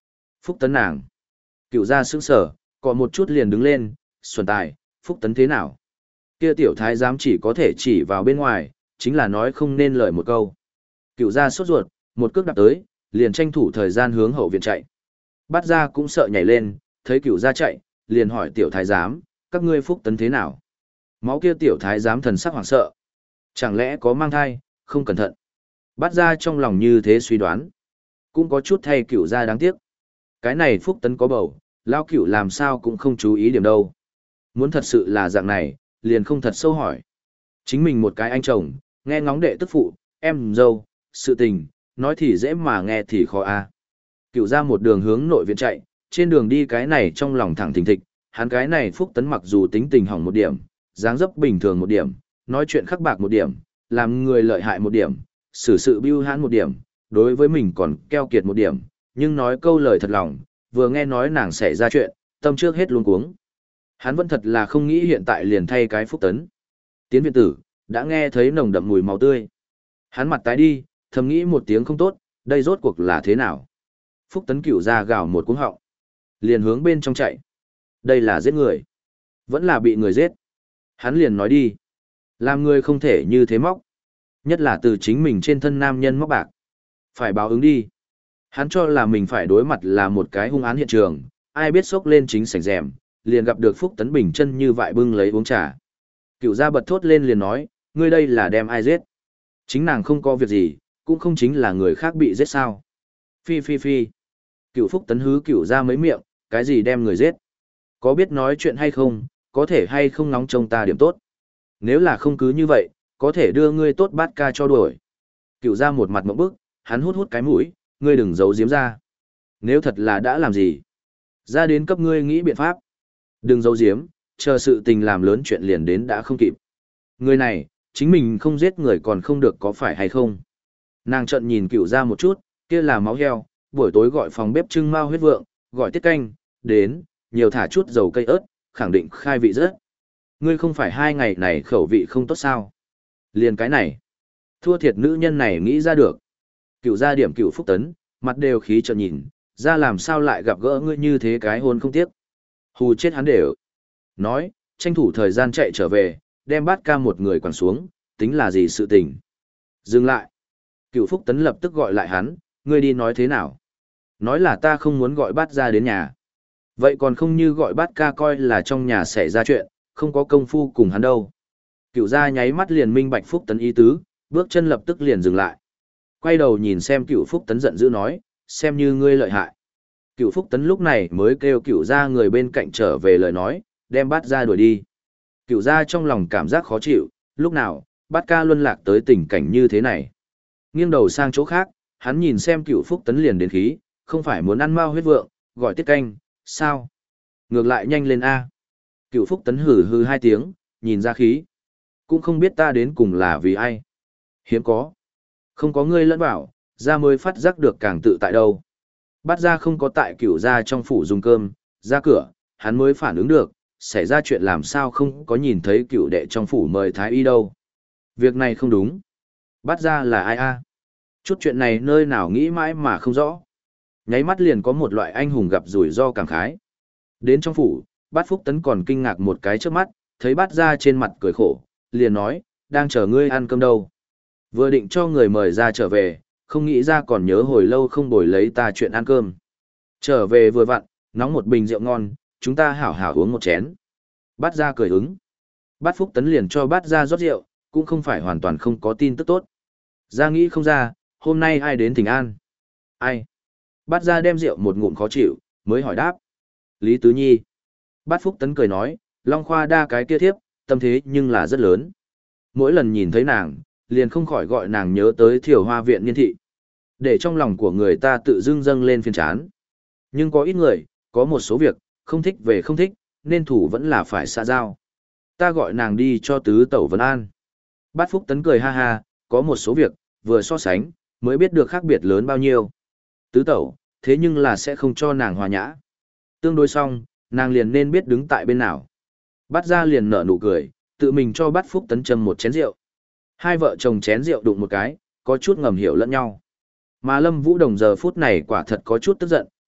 A: Phúc Tấn nàng. Cựu gia sững sở, cọ một chút liền đứng lên, xuân tài, Phúc Tấn thế nào? Kia tiểu thái giám chỉ có thể chỉ vào bên ngoài, chính là nói không nên lời một câu. Cựu gia sốt ruột, một cước đạp tới, liền tranh thủ thời gian hướng hậu viện chạy. Bát gia cũng sợ nhảy lên, thấy cựu gia chạy, liền hỏi tiểu thái giám, các ngươi Phúc Tấn thế nào? Máu kia tiểu thái giám thần sắc hoảng sợ. Chẳng lẽ có mang thai, không cẩn thận. Bát gia trong lòng như thế suy đoán. Cũng có chút thay cựu gia đáng tiếc. Cái này Phúc Tấn có bầu, lao cựu làm sao cũng không chú ý điểm đâu. Muốn thật sự là dạng này, liền không thật sâu hỏi. Chính mình một cái anh chồng, nghe ngóng đệ tức phụ, em dâu, sự tình, nói thì dễ mà nghe thì khó a. À. Cựu ra một đường hướng nội viện chạy, trên đường đi cái này trong lòng thẳng thình thịch, hắn cái này Phúc Tấn mặc dù tính tình hỏng một điểm, dáng dấp bình thường một điểm, nói chuyện khắc bạc một điểm, làm người lợi hại một điểm, xử sự bưu hãn một điểm, đối với mình còn keo kiệt một điểm, nhưng nói câu lời thật lòng, vừa nghe nói nàng xảy ra chuyện, tâm trước hết luôn cuống. Hắn vẫn thật là không nghĩ hiện tại liền thay cái Phúc Tấn. Tiến viện tử, đã nghe thấy nồng đậm mùi máu tươi. Hắn mặt tái đi, thầm nghĩ một tiếng không tốt, đây rốt cuộc là thế nào? Phúc Tấn cửu ra gào một cuống họng, liền hướng bên trong chạy. Đây là giết người, vẫn là bị người giết. Hắn liền nói đi, làm người không thể như thế móc, nhất là từ chính mình trên thân nam nhân móc bạc. Phải báo ứng đi. Hắn cho là mình phải đối mặt là một cái hung án hiện trường, ai biết xốc lên chính sảnh rèm, liền gặp được Phúc Tấn bình chân như vậy bưng lấy uống trà. Cựu gia bật thốt lên liền nói, ngươi đây là đem ai giết? Chính nàng không có việc gì, cũng không chính là người khác bị giết sao? Phi phi phi. Cựu Phúc Tấn hứ cựu gia mấy miệng, cái gì đem người giết? Có biết nói chuyện hay không, có thể hay không nóng trông ta điểm tốt? Nếu là không cứ như vậy, có thể đưa ngươi tốt bát ca cho đuổi. Cựu gia một mặt mộng bức, hắn hút hút cái mũi, ngươi đừng giấu giếm ra. Nếu thật là đã làm gì, ra đến cấp ngươi nghĩ biện pháp. Đừng giấu giếm, chờ sự tình làm lớn chuyện liền đến đã không kịp. Người này, chính mình không giết người còn không được có phải hay không. Nàng trận nhìn cựu ra một chút, kia là máu heo, buổi tối gọi phòng bếp trưng mao huyết vượng, gọi tiết canh, đến, nhiều thả chút dầu cây ớt, khẳng định khai vị rất. Ngươi không phải hai ngày này khẩu vị không tốt sao. Liền cái này, thua thiệt nữ nhân này nghĩ ra được. Cựu gia điểm cựu Phúc Tấn, mặt đều khí trợn nhìn, ra làm sao lại gặp gỡ ngươi như thế cái hôn không tiếc. Hù chết hắn đều. Nói, tranh thủ thời gian chạy trở về, đem bát ca một người quẳng xuống, tính là gì sự tình. Dừng lại. Cựu Phúc Tấn lập tức gọi lại hắn, ngươi đi nói thế nào? Nói là ta không muốn gọi bát ra đến nhà. Vậy còn không như gọi bát ca coi là trong nhà xảy ra chuyện, không có công phu cùng hắn đâu. Cựu gia nháy mắt liền minh bạch Phúc Tấn ý tứ, bước chân lập tức liền dừng lại. Quay đầu nhìn xem cựu Phúc Tấn giận dữ nói, xem như ngươi lợi hại. Cựu Phúc Tấn lúc này mới kêu cựu gia người bên cạnh trở về lời nói, đem bát ra đuổi đi. Cựu gia trong lòng cảm giác khó chịu, lúc nào, bát ca luân lạc tới tình cảnh như thế này. Nghiêng đầu sang chỗ khác, hắn nhìn xem cựu Phúc Tấn liền đến khí, không phải muốn ăn mao huyết vượng, gọi tiết canh, sao? Ngược lại nhanh lên A. Cựu Phúc Tấn hừ hừ hai tiếng, nhìn ra khí. Cũng không biết ta đến cùng là vì ai. Hiếm có. Không có ngươi lẫn bảo, ra mới phát giác được càng tự tại đâu. Bắt ra không có tại cửu ra trong phủ dùng cơm, ra cửa, hắn mới phản ứng được, xảy ra chuyện làm sao không có nhìn thấy cửu đệ trong phủ mời thái y đâu. Việc này không đúng. Bắt ra là ai a? Chút chuyện này nơi nào nghĩ mãi mà không rõ. Nháy mắt liền có một loại anh hùng gặp rủi ro cảm khái. Đến trong phủ, bát Phúc Tấn còn kinh ngạc một cái trước mắt, thấy bát ra trên mặt cười khổ, liền nói, đang chờ ngươi ăn cơm đâu. Vừa định cho người mời ra trở về, không nghĩ ra còn nhớ hồi lâu không bồi lấy ta chuyện ăn cơm. Trở về vừa vặn, nóng một bình rượu ngon, chúng ta hảo hảo uống một chén. Bát ra cười ứng. Bát Phúc Tấn liền cho bát ra rót rượu, cũng không phải hoàn toàn không có tin tức tốt. Ra nghĩ không ra, hôm nay ai đến thỉnh an? Ai? Bát ra đem rượu một ngụm khó chịu, mới hỏi đáp. Lý Tứ Nhi. Bát Phúc Tấn cười nói, Long Khoa đa cái kia thiếp, tâm thế nhưng là rất lớn. Mỗi lần nhìn thấy nàng, liền không khỏi gọi nàng nhớ tới Thiều Hoa viện niên thị. Để trong lòng của người ta tự dưng dâng lên phiền chán. Nhưng có ít người, có một số việc, không thích về không thích, nên thủ vẫn là phải xã giao. Ta gọi nàng đi cho tứ tẩu vấn an. Bát Phúc Tấn cười ha ha, có một số việc, vừa so sánh, mới biết được khác biệt lớn bao nhiêu. Tứ tẩu, thế nhưng là sẽ không cho nàng hòa nhã. Tương đối xong, nàng liền nên biết đứng tại bên nào. Bát ra liền nở nụ cười, tự mình cho Bát Phúc Tấn châm một chén rượu. Hai vợ chồng chén rượu đụng một cái, có chút ngầm hiểu lẫn nhau. Mà Lâm Vũ Đồng giờ phút này quả thật có chút tức giận,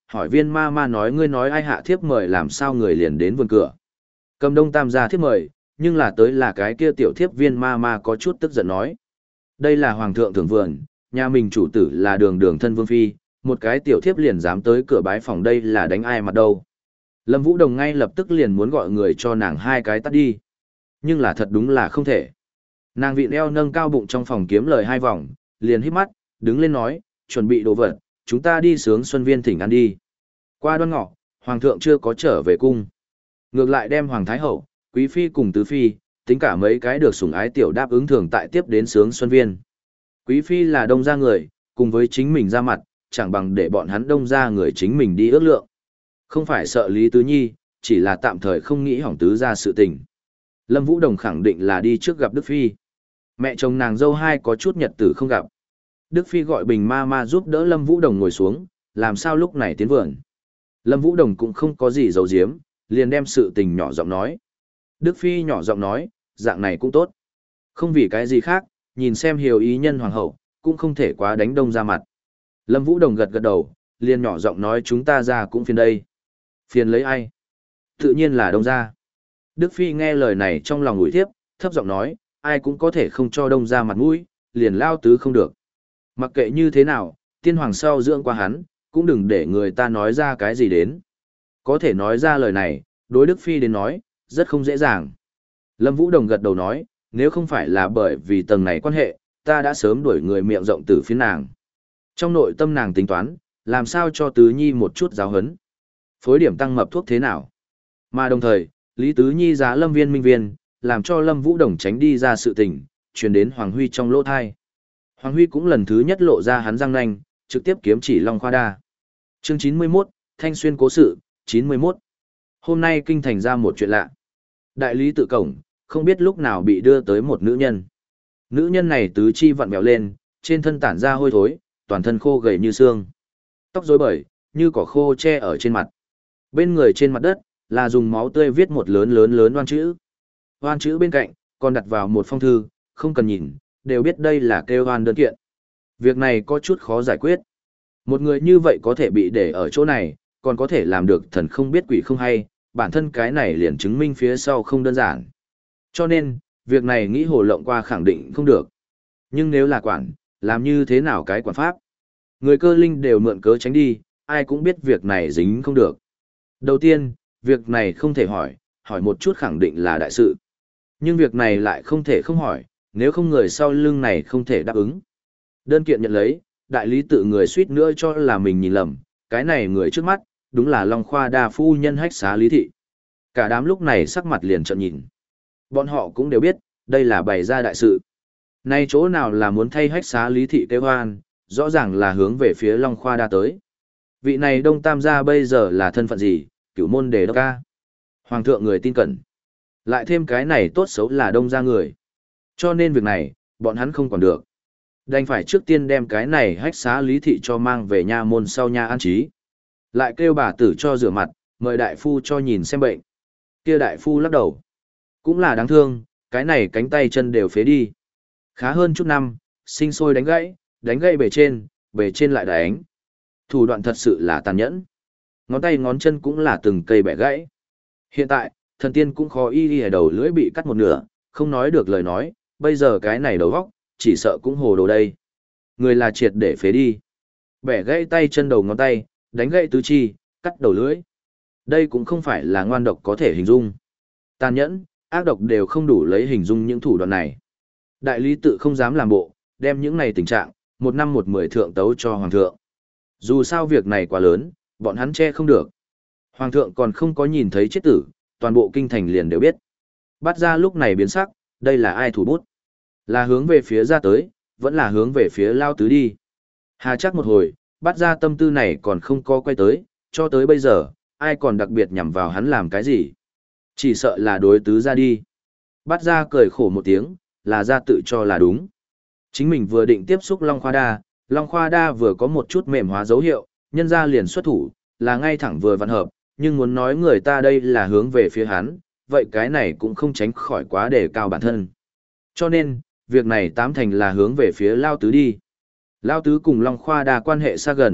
A: hỏi viên ma ma nói ngươi nói ai hạ thiếp mời làm sao người liền đến vườn cửa. Cầm Đông Tam gia thiếp mời, nhưng là tới là cái kia tiểu thiếp viên ma ma có chút tức giận nói. Đây là hoàng thượng thưởng vườn, nhà mình chủ tử là đường đường thân vương phi, một cái tiểu thiếp liền dám tới cửa bái phòng đây là đánh ai mặt đâu. Lâm Vũ Đồng ngay lập tức liền muốn gọi người cho nàng hai cái tắt đi. Nhưng là thật đúng là không thể. Nàng vịn eo nâng cao bụng trong phòng kiếm lời hai vòng, liền hít mắt, đứng lên nói, chuẩn bị đồ vật, chúng ta đi sướng xuân viên thỉnh ăn đi. Qua Đoan Ngọ, hoàng thượng chưa có trở về cung. Ngược lại đem hoàng thái hậu, quý phi cùng tứ phi, tính cả mấy cái được sủng ái tiểu đáp ứng thường tại tiếp đến sướng xuân viên. Quý phi là đông gia người, cùng với chính mình ra mặt, chẳng bằng để bọn hắn đông gia người chính mình đi ước lượng. Không phải sợ Lý Tứ Nhi, chỉ là tạm thời không nghĩ hỏng tứ gia sự tình. Lâm Vũ Đồng khẳng định là đi trước gặp Đức Phi. Mẹ chồng nàng dâu hai có chút nhật tử không gặp. Đức Phi gọi Bình ma ma giúp đỡ Lâm Vũ Đồng ngồi xuống, làm sao lúc này tiến vườn. Lâm Vũ Đồng cũng không có gì giấu giếm, liền đem sự tình nhỏ giọng nói. Đức Phi nhỏ giọng nói, dạng này cũng tốt. Không vì cái gì khác, nhìn xem hiểu ý nhân hoàng hậu, cũng không thể quá đánh đông ra mặt. Lâm Vũ Đồng gật gật đầu, liền nhỏ giọng nói chúng ta ra cũng phiền đây. Phiền lấy ai? Tự nhiên là đông ra. Đức Phi nghe lời này trong lòng ủi thiếp, thấp giọng nói, ai cũng có thể không cho đông ra mặt mũi, liền lao tứ không được. Mặc kệ như thế nào, tiên hoàng sau dưỡng qua hắn, cũng đừng để người ta nói ra cái gì đến. Có thể nói ra lời này, đối Đức Phi đến nói, rất không dễ dàng. Lâm Vũ Đồng gật đầu nói, nếu không phải là bởi vì tầng này quan hệ, ta đã sớm đuổi người miệng rộng từ phía nàng. Trong nội tâm nàng tính toán, làm sao cho Tứ Nhi một chút giáo hấn. Phối điểm tăng mập thuốc thế nào. Mà đồng thời, Lý Tứ Nhi giá Lâm Viên minh viên, làm cho Lâm Vũ Đồng tránh đi ra sự tình, truyền đến Hoàng Huy trong lỗ thai. Hoàng Huy cũng lần thứ nhất lộ ra hắn răng nanh, trực tiếp kiếm chỉ Long Khoa Đa. Chương chín mươi mốt, Thanh Xuyên cố sự, chín mươi mốt. Hôm nay kinh thành ra một chuyện lạ. Đại lý tự cổng, không biết lúc nào bị đưa tới một nữ nhân. Nữ nhân này tứ chi vặn vẹo lên, trên thân tản ra hôi thối, toàn thân khô gầy như xương. Tóc rối bời, như cỏ khô che ở trên mặt. Bên người trên mặt đất, là dùng máu tươi viết một lớn lớn lớn oan chữ. Oan chữ bên cạnh, còn đặt vào một phong thư, không cần nhìn, đều biết đây là kêu oan đơn kiện. Việc này có chút khó giải quyết. Một người như vậy có thể bị để ở chỗ này, còn có thể làm được thần không biết quỷ không hay, bản thân cái này liền chứng minh phía sau không đơn giản. Cho nên, việc này nghĩ hồ lộng qua khẳng định không được. Nhưng nếu là quản, làm như thế nào cái quản pháp? Người cơ linh đều mượn cớ tránh đi, ai cũng biết việc này dính không được. Đầu tiên, việc này không thể hỏi, hỏi một chút khẳng định là đại sự. Nhưng việc này lại không thể không hỏi, nếu không người sau lưng này không thể đáp ứng. Đơn kiện nhận lấy, đại lý tự người suýt nữa cho là mình nhìn lầm, cái này người trước mắt, đúng là Long Khoa Đa phu nhân hách xá Lý Thị. Cả đám lúc này sắc mặt liền trợn nhìn. Bọn họ cũng đều biết, đây là bày ra đại sự. Nay chỗ nào là muốn thay hách xá Lý Thị kêu hoan, rõ ràng là hướng về phía Long Khoa Đa tới. Vị này Đông Tam gia bây giờ là thân phận gì, cửu môn đề đốc ca. Hoàng thượng người tin cẩn. Lại thêm cái này tốt xấu là Đông gia người. Cho nên việc này, bọn hắn không còn được. Đành phải trước tiên đem cái này hách xá Lý Thị cho mang về nha môn sau nha an trí. Lại kêu bà tử cho rửa mặt, mời đại phu cho nhìn xem bệnh. Kia đại phu lắc đầu. Cũng là đáng thương, cái này cánh tay chân đều phế đi. Khá hơn chút năm, sinh sôi đánh gãy, đánh gãy bề trên, bề trên lại đánh. Thủ đoạn thật sự là tàn nhẫn. Ngón tay ngón chân cũng là từng cây bẻ gãy. Hiện tại, thần tiên cũng khó y y ở đầu lưỡi bị cắt một nửa, không nói được lời nói, bây giờ cái này đầu vóc, chỉ sợ cũng hồ đồ đây. Người là triệt để phế đi. Bẻ gãy tay chân đầu ngón tay, đánh gãy tứ chi, cắt đầu lưỡi. Đây cũng không phải là ngoan độc có thể hình dung. Tàn nhẫn, ác độc đều không đủ lấy hình dung những thủ đoạn này. Đại lý tự không dám làm bộ, đem những này tình trạng, một năm một mười thượng tấu cho hoàng thượng. Dù sao việc này quá lớn, bọn hắn che không được. Hoàng thượng còn không có nhìn thấy chết tử, toàn bộ kinh thành liền đều biết. Bắt ra lúc này biến sắc, đây là ai thủ bút? Là hướng về phía ra tới, vẫn là hướng về phía lao tứ đi. Hà chắc một hồi, bắt ra tâm tư này còn không có quay tới, cho tới bây giờ, ai còn đặc biệt nhằm vào hắn làm cái gì? Chỉ sợ là đối tứ ra đi. Bắt ra cười khổ một tiếng, là ra tự cho là đúng. Chính mình vừa định tiếp xúc Long Khoa Đa, Long Khoa Đa vừa có một chút mềm hóa dấu hiệu, nhân ra liền xuất thủ, là ngay thẳng vừa vặn hợp, nhưng muốn nói người ta đây là hướng về phía hắn, vậy cái này cũng không tránh khỏi quá đề cao bản thân. Cho nên, việc này tám thành là hướng về phía Lao Tứ đi. Lao Tứ cùng Long Khoa Đa quan hệ xa gần,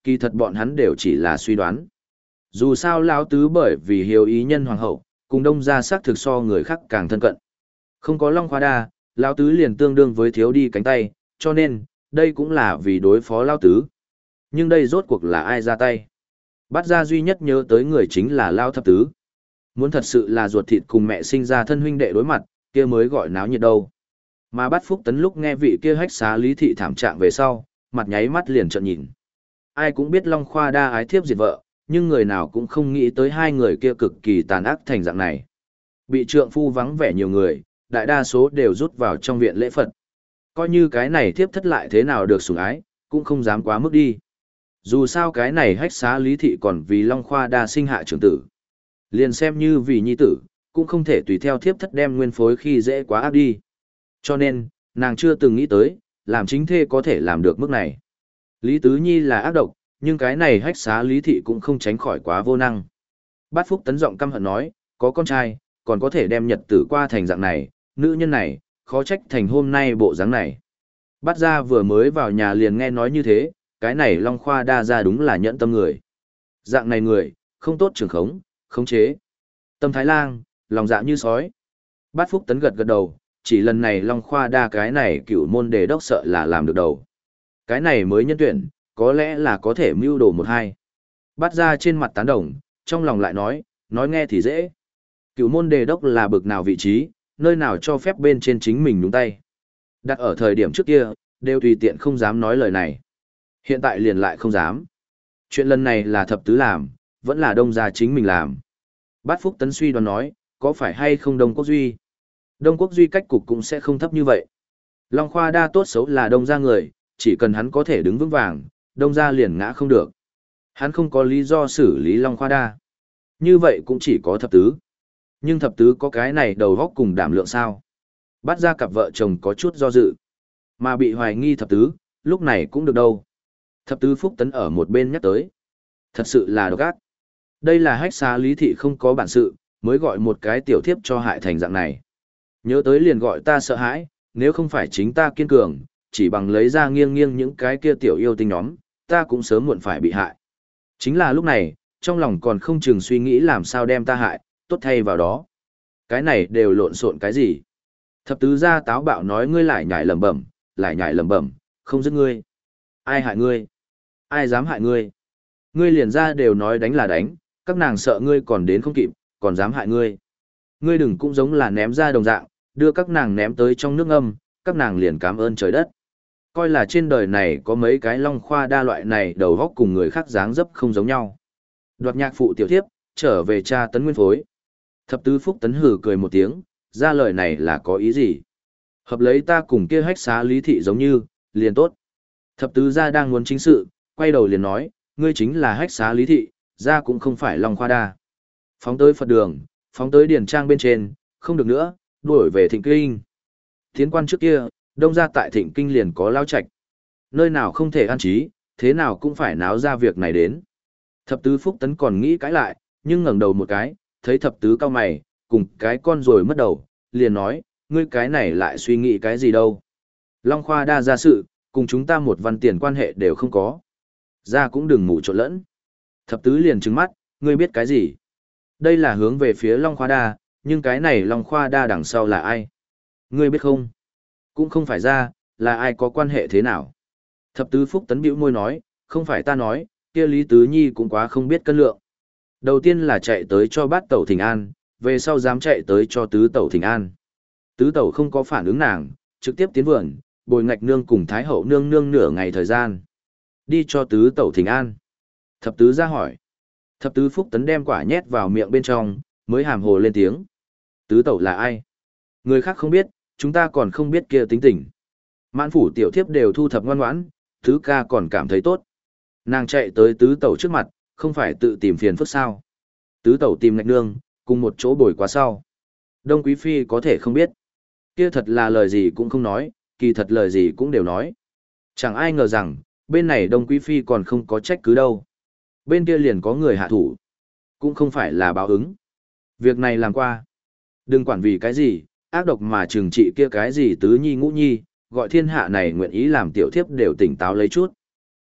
A: kỳ thật bọn hắn đều chỉ là suy đoán. Dù sao lão tứ bởi vì hiếu ý nhân hoàng hậu, cùng đông gia xác thực so người khác càng thân cận. Không có Long Khoa Đa, lão tứ liền tương đương với thiếu đi cánh tay, cho nên, đây cũng là vì đối phó lão tứ. Nhưng đây rốt cuộc là ai ra tay? Bắt ra duy nhất nhớ tới người chính là Lao thập tứ. Muốn thật sự là ruột thịt cùng mẹ sinh ra thân huynh đệ đối mặt, kia mới gọi náo nhiệt đâu. Mà bắt Phúc Tấn lúc nghe vị kia hách xá Lý Thị thảm trạng về sau, mặt nháy mắt liền trợn nhìn. Ai cũng biết Long Khoa Đa ái thiếp diệt vợ, nhưng người nào cũng không nghĩ tới hai người kia cực kỳ tàn ác thành dạng này. Bị trượng phu vắng vẻ nhiều người, đại đa số đều rút vào trong viện lễ Phật. Coi như cái này thiếp thất lại thế nào được sủng ái, cũng không dám quá mức đi. Dù sao cái này hách xá Lý Thị còn vì Long Khoa Đa sinh hạ trưởng tử. Liền xem như vì nhi tử, cũng không thể tùy theo thiếp thất đem nguyên phối khi dễ quá áp đi. Cho nên, nàng chưa từng nghĩ tới, làm chính thê có thể làm được mức này. Lý Tứ Nhi là ác độc, nhưng cái này hách xá Lý Thị cũng không tránh khỏi quá vô năng. Bát Phúc Tấn giọng căm hận nói, có con trai, còn có thể đem nhật tử qua thành dạng này, nữ nhân này, khó trách thành hôm nay bộ dáng này. Bát gia vừa mới vào nhà liền nghe nói như thế, cái này Long Khoa Đa ra đúng là nhẫn tâm người. Dạng này người, không tốt trường khống, khống chế. Tâm thái lang, lòng dạ như sói. Bát Phúc Tấn gật gật đầu, chỉ lần này Long Khoa Đa cái này cựu môn đề đốc sợ là làm được đầu. Cái này mới nhân tuyển, có lẽ là có thể mưu đồ một hai. Bát ra trên mặt tán đồng, trong lòng lại nói, nói nghe thì dễ. Cựu môn đề đốc là bực nào vị trí, nơi nào cho phép bên trên chính mình nhúng tay. Đặt ở thời điểm trước kia, đều tùy tiện không dám nói lời này. Hiện tại liền lại không dám. Chuyện lần này là thập tứ làm, vẫn là đông gia chính mình làm. Bát Phúc Tấn suy đoán nói, có phải hay không Đông Quốc Duy? Đông Quốc Duy cách cục cũng sẽ không thấp như vậy. Long Khoa Đa tốt xấu là đông gia người, chỉ cần hắn có thể đứng vững vàng, đông gia liền ngã không được. Hắn không có lý do xử lý Long Khoa Đa. Như vậy cũng chỉ có thập tứ. Nhưng thập tứ có cái này đầu góc cùng đảm lượng sao? Bắt ra cặp vợ chồng có chút do dự. Mà bị hoài nghi thập tứ, lúc này cũng được đâu. Thập tứ Phúc Tấn ở một bên nhắc tới. Thật sự là độc ác. Đây là hách xá Lý Thị không có bản sự, mới gọi một cái tiểu thiếp cho hại thành dạng này. Nhớ tới liền gọi ta sợ hãi, nếu không phải chính ta kiên cường, chỉ bằng lấy ra nghiêng nghiêng những cái kia tiểu yêu tinh nhóm, ta cũng sớm muộn phải bị hại. Chính là lúc này, trong lòng còn không chừng suy nghĩ làm sao đem ta hại, tốt thay vào đó. Cái này đều lộn xộn cái gì? Thập tứ gia táo bạo nói ngươi lại nhảy lẩm bẩm, lại nhảy lẩm bẩm, không giết ngươi. Ai hại ngươi? Ai dám hại ngươi? Ngươi liền ra đều nói đánh là đánh, các nàng sợ ngươi còn đến không kịp, còn dám hại ngươi. Ngươi đừng cũng giống là ném ra đồng dạng, đưa các nàng ném tới trong nước ngâm, các nàng liền cảm ơn trời đất. Coi là trên đời này có mấy cái Long Khoa Đa loại này đầu góc cùng người khác dáng dấp không giống nhau. Đoạt nhạc phụ tiểu thiếp, trở về cha tấn nguyên phối. Thập tứ Phúc Tấn hử cười một tiếng, ra lời này là có ý gì? Hợp lấy ta cùng kia hách xá Lý Thị giống như, liền tốt. Thập tứ gia đang muốn chính sự, quay đầu liền nói, ngươi chính là hách xá Lý Thị, gia cũng không phải Long Khoa Đa. Phóng tới Phật đường, phóng tới điển trang bên trên, không được nữa, đuổi về Thịnh Kinh. Tiến quan trước kia, đông gia tại Thịnh Kinh liền có lao trạch. Nơi nào không thể an trí, thế nào cũng phải náo ra việc này đến. Thập tứ Phúc Tấn còn nghĩ cãi lại, nhưng ngẩng đầu một cái, thấy thập tứ cao mày, cùng cái con rồi mất đầu, liền nói, ngươi cái này lại suy nghĩ cái gì đâu. Long Khoa Đa ra sự, cùng chúng ta một văn tiền quan hệ đều không có. Ra cũng đừng mù trộn lẫn. Thập tứ liền trừng mắt, ngươi biết cái gì? Đây là hướng về phía Long Khoa Đa, nhưng cái này Long Khoa Đa đằng sau là ai? Ngươi biết không? Cũng không phải ra, là ai có quan hệ thế nào? Thập tứ Phúc Tấn bĩu môi nói, không phải ta nói, kia Lý Tứ Nhi cũng quá không biết cân lượng. Đầu tiên là chạy tới cho bát tẩu thỉnh an, về sau dám chạy tới cho tứ tẩu thỉnh an. Tứ tẩu không có phản ứng nàng, trực tiếp tiến vườn, bồi ngạch nương cùng thái hậu nương nương nửa ngày thời gian. Đi cho tứ tẩu thỉnh an. Thập tứ ra hỏi. Thập tứ Phúc Tấn đem quả nhét vào miệng bên trong, mới hàm hồ lên tiếng. Tứ tẩu là ai? Người khác không biết, chúng ta còn không biết kia tính tình. Mãn phủ tiểu thiếp đều thu thập ngoan ngoãn, tứ ca còn cảm thấy tốt. Nàng chạy tới tứ tẩu trước mặt, không phải tự tìm phiền phức sao. Tứ tẩu tìm ngạch nương, cùng một chỗ bồi quá sau. Đông Quý Phi có thể không biết. Kia thật là lời gì cũng không nói, kỳ thật lời gì cũng đều nói. Chẳng ai ngờ rằng, bên này Đông Quý Phi còn không có trách cứ đâu. Bên kia liền có người hạ thủ. Cũng không phải là báo ứng. Việc này làm qua. Đừng quản vì cái gì, ác độc mà trừng trị kia cái gì tứ nhi ngũ nhi, gọi thiên hạ này nguyện ý làm tiểu thiếp đều tỉnh táo lấy chút.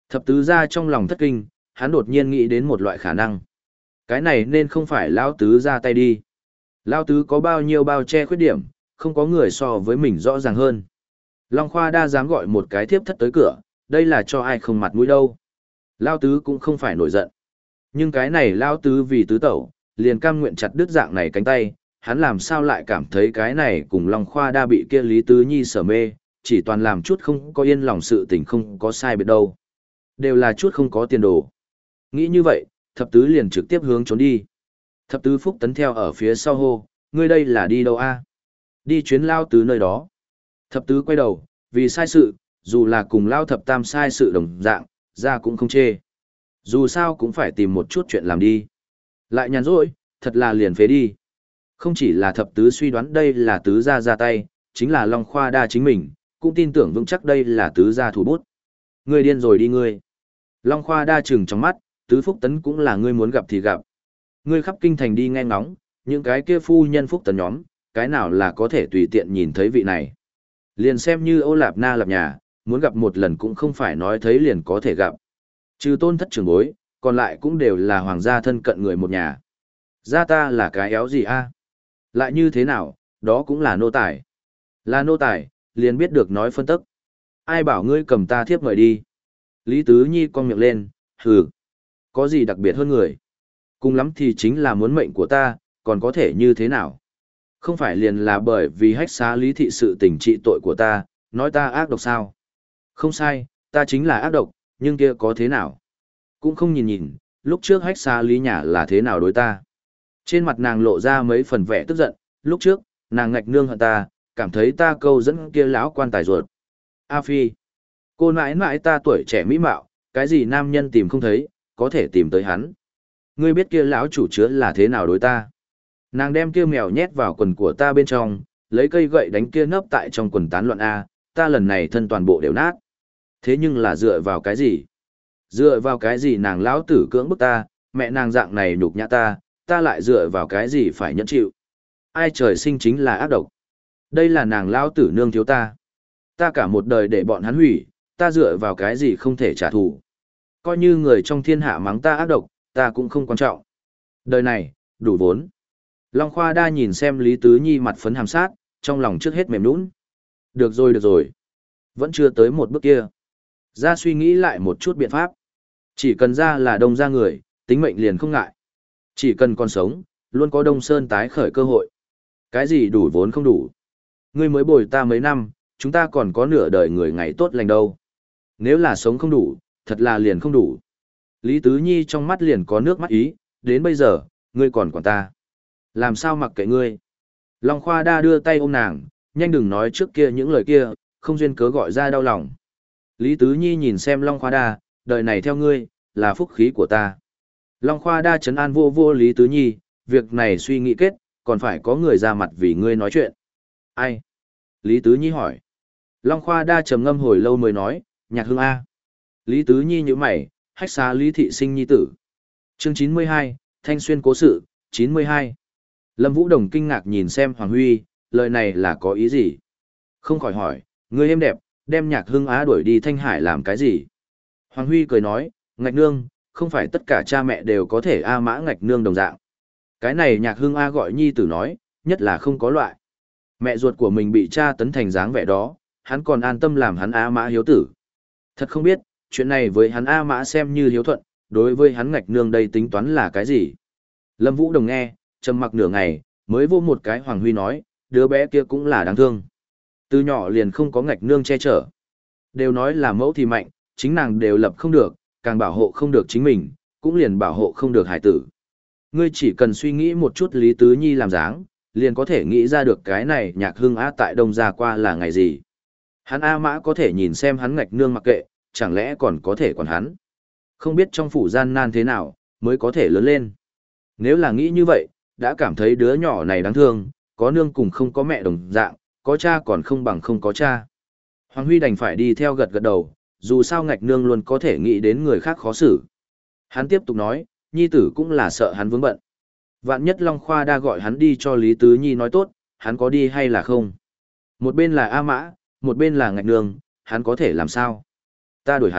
A: Thập tứ gia trong lòng thất kinh, hắn đột nhiên nghĩ đến một loại khả năng. Cái này nên không phải lão tứ ra tay đi. Lão tứ có bao nhiêu bao che khuyết điểm, không có người so với mình rõ ràng hơn. Long Khoa đa dám gọi một cái thiếp thất tới cửa, đây là cho ai không mặt mũi đâu. Lão tứ cũng không phải nổi giận. Nhưng cái này lão tứ vì tứ tẩu, liền cam nguyện chặt đứt dạng này cánh tay, hắn làm sao lại cảm thấy cái này cùng Long Khoa đa bị kia Lý Tứ Nhi sở mê, chỉ toàn làm chút không có yên lòng sự tình không có sai biệt đâu. Đều là chút không có tiền đồ. Nghĩ như vậy, thập tứ liền trực tiếp hướng trốn đi. Thập tứ Phúc Tấn theo ở phía sau hô, ngươi đây là đi đâu a? Đi chuyến lao tứ nơi đó. Thập tứ quay đầu, vì sai sự, dù là cùng lao thập tam sai sự đồng dạng, ra cũng không chê. Dù sao cũng phải tìm một chút chuyện làm đi. Lại nhàn rỗi, thật là liền phế đi. Không chỉ là thập tứ suy đoán đây là tứ gia ra tay, chính là Long Khoa đa chính mình, cũng tin tưởng vững chắc đây là tứ gia thủ bút. Ngươi điên rồi đi ngươi. Long Khoa đa trừng trong mắt, tứ Phúc Tấn cũng là ngươi muốn gặp thì gặp. Ngươi khắp kinh thành đi nghe ngóng, những cái kia phu nhân Phúc Tấn nhóm, cái nào là có thể tùy tiện nhìn thấy vị này. Liền xem như Ô Lạp Na Lạp nhà, muốn gặp một lần cũng không phải nói thấy liền có thể gặp. Trừ tôn thất trưởng bối, còn lại cũng đều là hoàng gia thân cận người một nhà. Gia ta là cái éo gì a? Lại như thế nào, đó cũng là nô tài. Là nô tài, liền biết được nói phân tức. Ai bảo ngươi cầm ta thiếp mời đi. Lý Tứ Nhi cong miệng lên, hừ. Có gì đặc biệt hơn người? Cùng lắm thì chính là muốn mệnh của ta, còn có thể như thế nào? Không phải liền là bởi vì hách xá lý thị sự tình trị tội của ta, nói ta ác độc sao? Không sai, ta chính là ác độc, nhưng kia có thế nào? Cũng không nhìn nhìn, lúc trước hách xá lý nhà là thế nào đối ta? Trên mặt nàng lộ ra mấy phần vẻ tức giận, lúc trước, nàng ngạch nương hận ta, cảm thấy ta câu dẫn kia lão quan tài ruột. A Phi, cô nãi nãi ta tuổi trẻ mỹ mạo, cái gì nam nhân tìm không thấy, có thể tìm tới hắn. Ngươi biết kia lão chủ chứa là thế nào đối ta? Nàng đem kia mèo nhét vào quần của ta bên trong, lấy cây gậy đánh kia nấp tại trong quần tán loạn A, ta lần này thân toàn bộ đều nát. Thế nhưng là dựa vào cái gì? Dựa vào cái gì nàng lão tử cưỡng bức ta, mẹ nàng dạng này nhục nhã ta, ta lại dựa vào cái gì phải nhẫn chịu? Ai trời sinh chính là ác độc. Đây là nàng lão tử nương thiếu ta. Ta cả một đời để bọn hắn hủy, ta dựa vào cái gì không thể trả thù. Coi như người trong thiên hạ mắng ta ác độc, ta cũng không quan trọng. Đời này, đủ vốn. Long Khoa đa nhìn xem Lý Tứ Nhi mặt phấn hàm sát, trong lòng trước hết mềm nũng. Được rồi được rồi. Vẫn chưa tới một bước kia. Ra suy nghĩ lại một chút biện pháp. Chỉ cần ra là đông ra người, tính mệnh liền không ngại. Chỉ cần còn sống, luôn có Đông Sơn tái khởi cơ hội. Cái gì đủ vốn không đủ. Ngươi mới bồi ta mấy năm, chúng ta còn có nửa đời người ngày tốt lành đâu. Nếu là sống không đủ, thật là liền không đủ. Lý Tứ Nhi trong mắt liền có nước mắt ý, đến bây giờ, ngươi còn quản ta. Làm sao mặc kệ ngươi? Long Khoa đa đưa tay ôm nàng, nhanh đừng nói trước kia những lời kia, không duyên cớ gọi ra đau lòng. Lý Tứ Nhi nhìn xem Long Khoa đa, đời này theo ngươi, là phúc khí của ta. Long Khoa đa trấn an vô vô Lý Tứ Nhi, việc này suy nghĩ kết, còn phải có người ra mặt vì ngươi nói chuyện. Ai? Lý Tứ Nhi hỏi. Long Khoa đa trầm ngâm hồi lâu mới nói, Nhạc Hưng A. Lý Tứ Nhi nhíu mày, hách xá Lý Thị sinh nhi tử. Chương chín mươi hai, Thanh Xuyên cố sự, chín mươi hai. Lâm Vũ Đồng kinh ngạc nhìn xem Hoàng Huy, lời này là có ý gì? Không khỏi hỏi, ngươi êm đẹp, đem Nhạc Hưng Á đuổi đi Thanh Hải làm cái gì? Hoàng Huy cười nói, ngạch nương, không phải tất cả cha mẹ đều có thể A mã ngạch nương đồng dạng. Cái này Nhạc Hưng A gọi nhi tử nói, nhất là không có loại. Mẹ ruột của mình bị cha tấn thành dáng vẻ đó, hắn còn an tâm làm hắn A mã hiếu tử. Thật không biết, chuyện này với hắn A mã xem như hiếu thuận, đối với hắn ngạch nương đây tính toán là cái gì? Lâm Vũ Đồng nghe, trầm mặc nửa ngày, mới vô một cái Hoàng Huy nói, đứa bé kia cũng là đáng thương. Từ nhỏ liền không có ngạch nương che chở. Đều nói là mẫu thì mạnh, chính nàng đều lập không được, càng bảo hộ không được chính mình, cũng liền bảo hộ không được hải tử. Ngươi chỉ cần suy nghĩ một chút Lý Tứ Nhi làm dáng, liền có thể nghĩ ra được cái này Nhạc Hưng Á tại Đông Gia qua là ngày gì. Hắn A mã có thể nhìn xem hắn ngạch nương mặc kệ, chẳng lẽ còn có thể còn hắn. Không biết trong phủ gian nan thế nào, mới có thể lớn lên. Nếu là nghĩ như vậy, đã cảm thấy đứa nhỏ này đáng thương, có nương cùng không có mẹ đồng dạng, có cha còn không bằng không có cha. Hoàng Huy đành phải đi theo gật gật đầu, dù sao ngạch nương luôn có thể nghĩ đến người khác khó xử. Hắn tiếp tục nói, nhi tử cũng là sợ hắn vướng bận. Vạn nhất Long Khoa đa gọi hắn đi cho Lý Tứ Nhi nói tốt, hắn có đi hay là không? Một bên là A Mã, một bên là ngạch nương, hắn có thể làm sao? Ta đuổi hắn,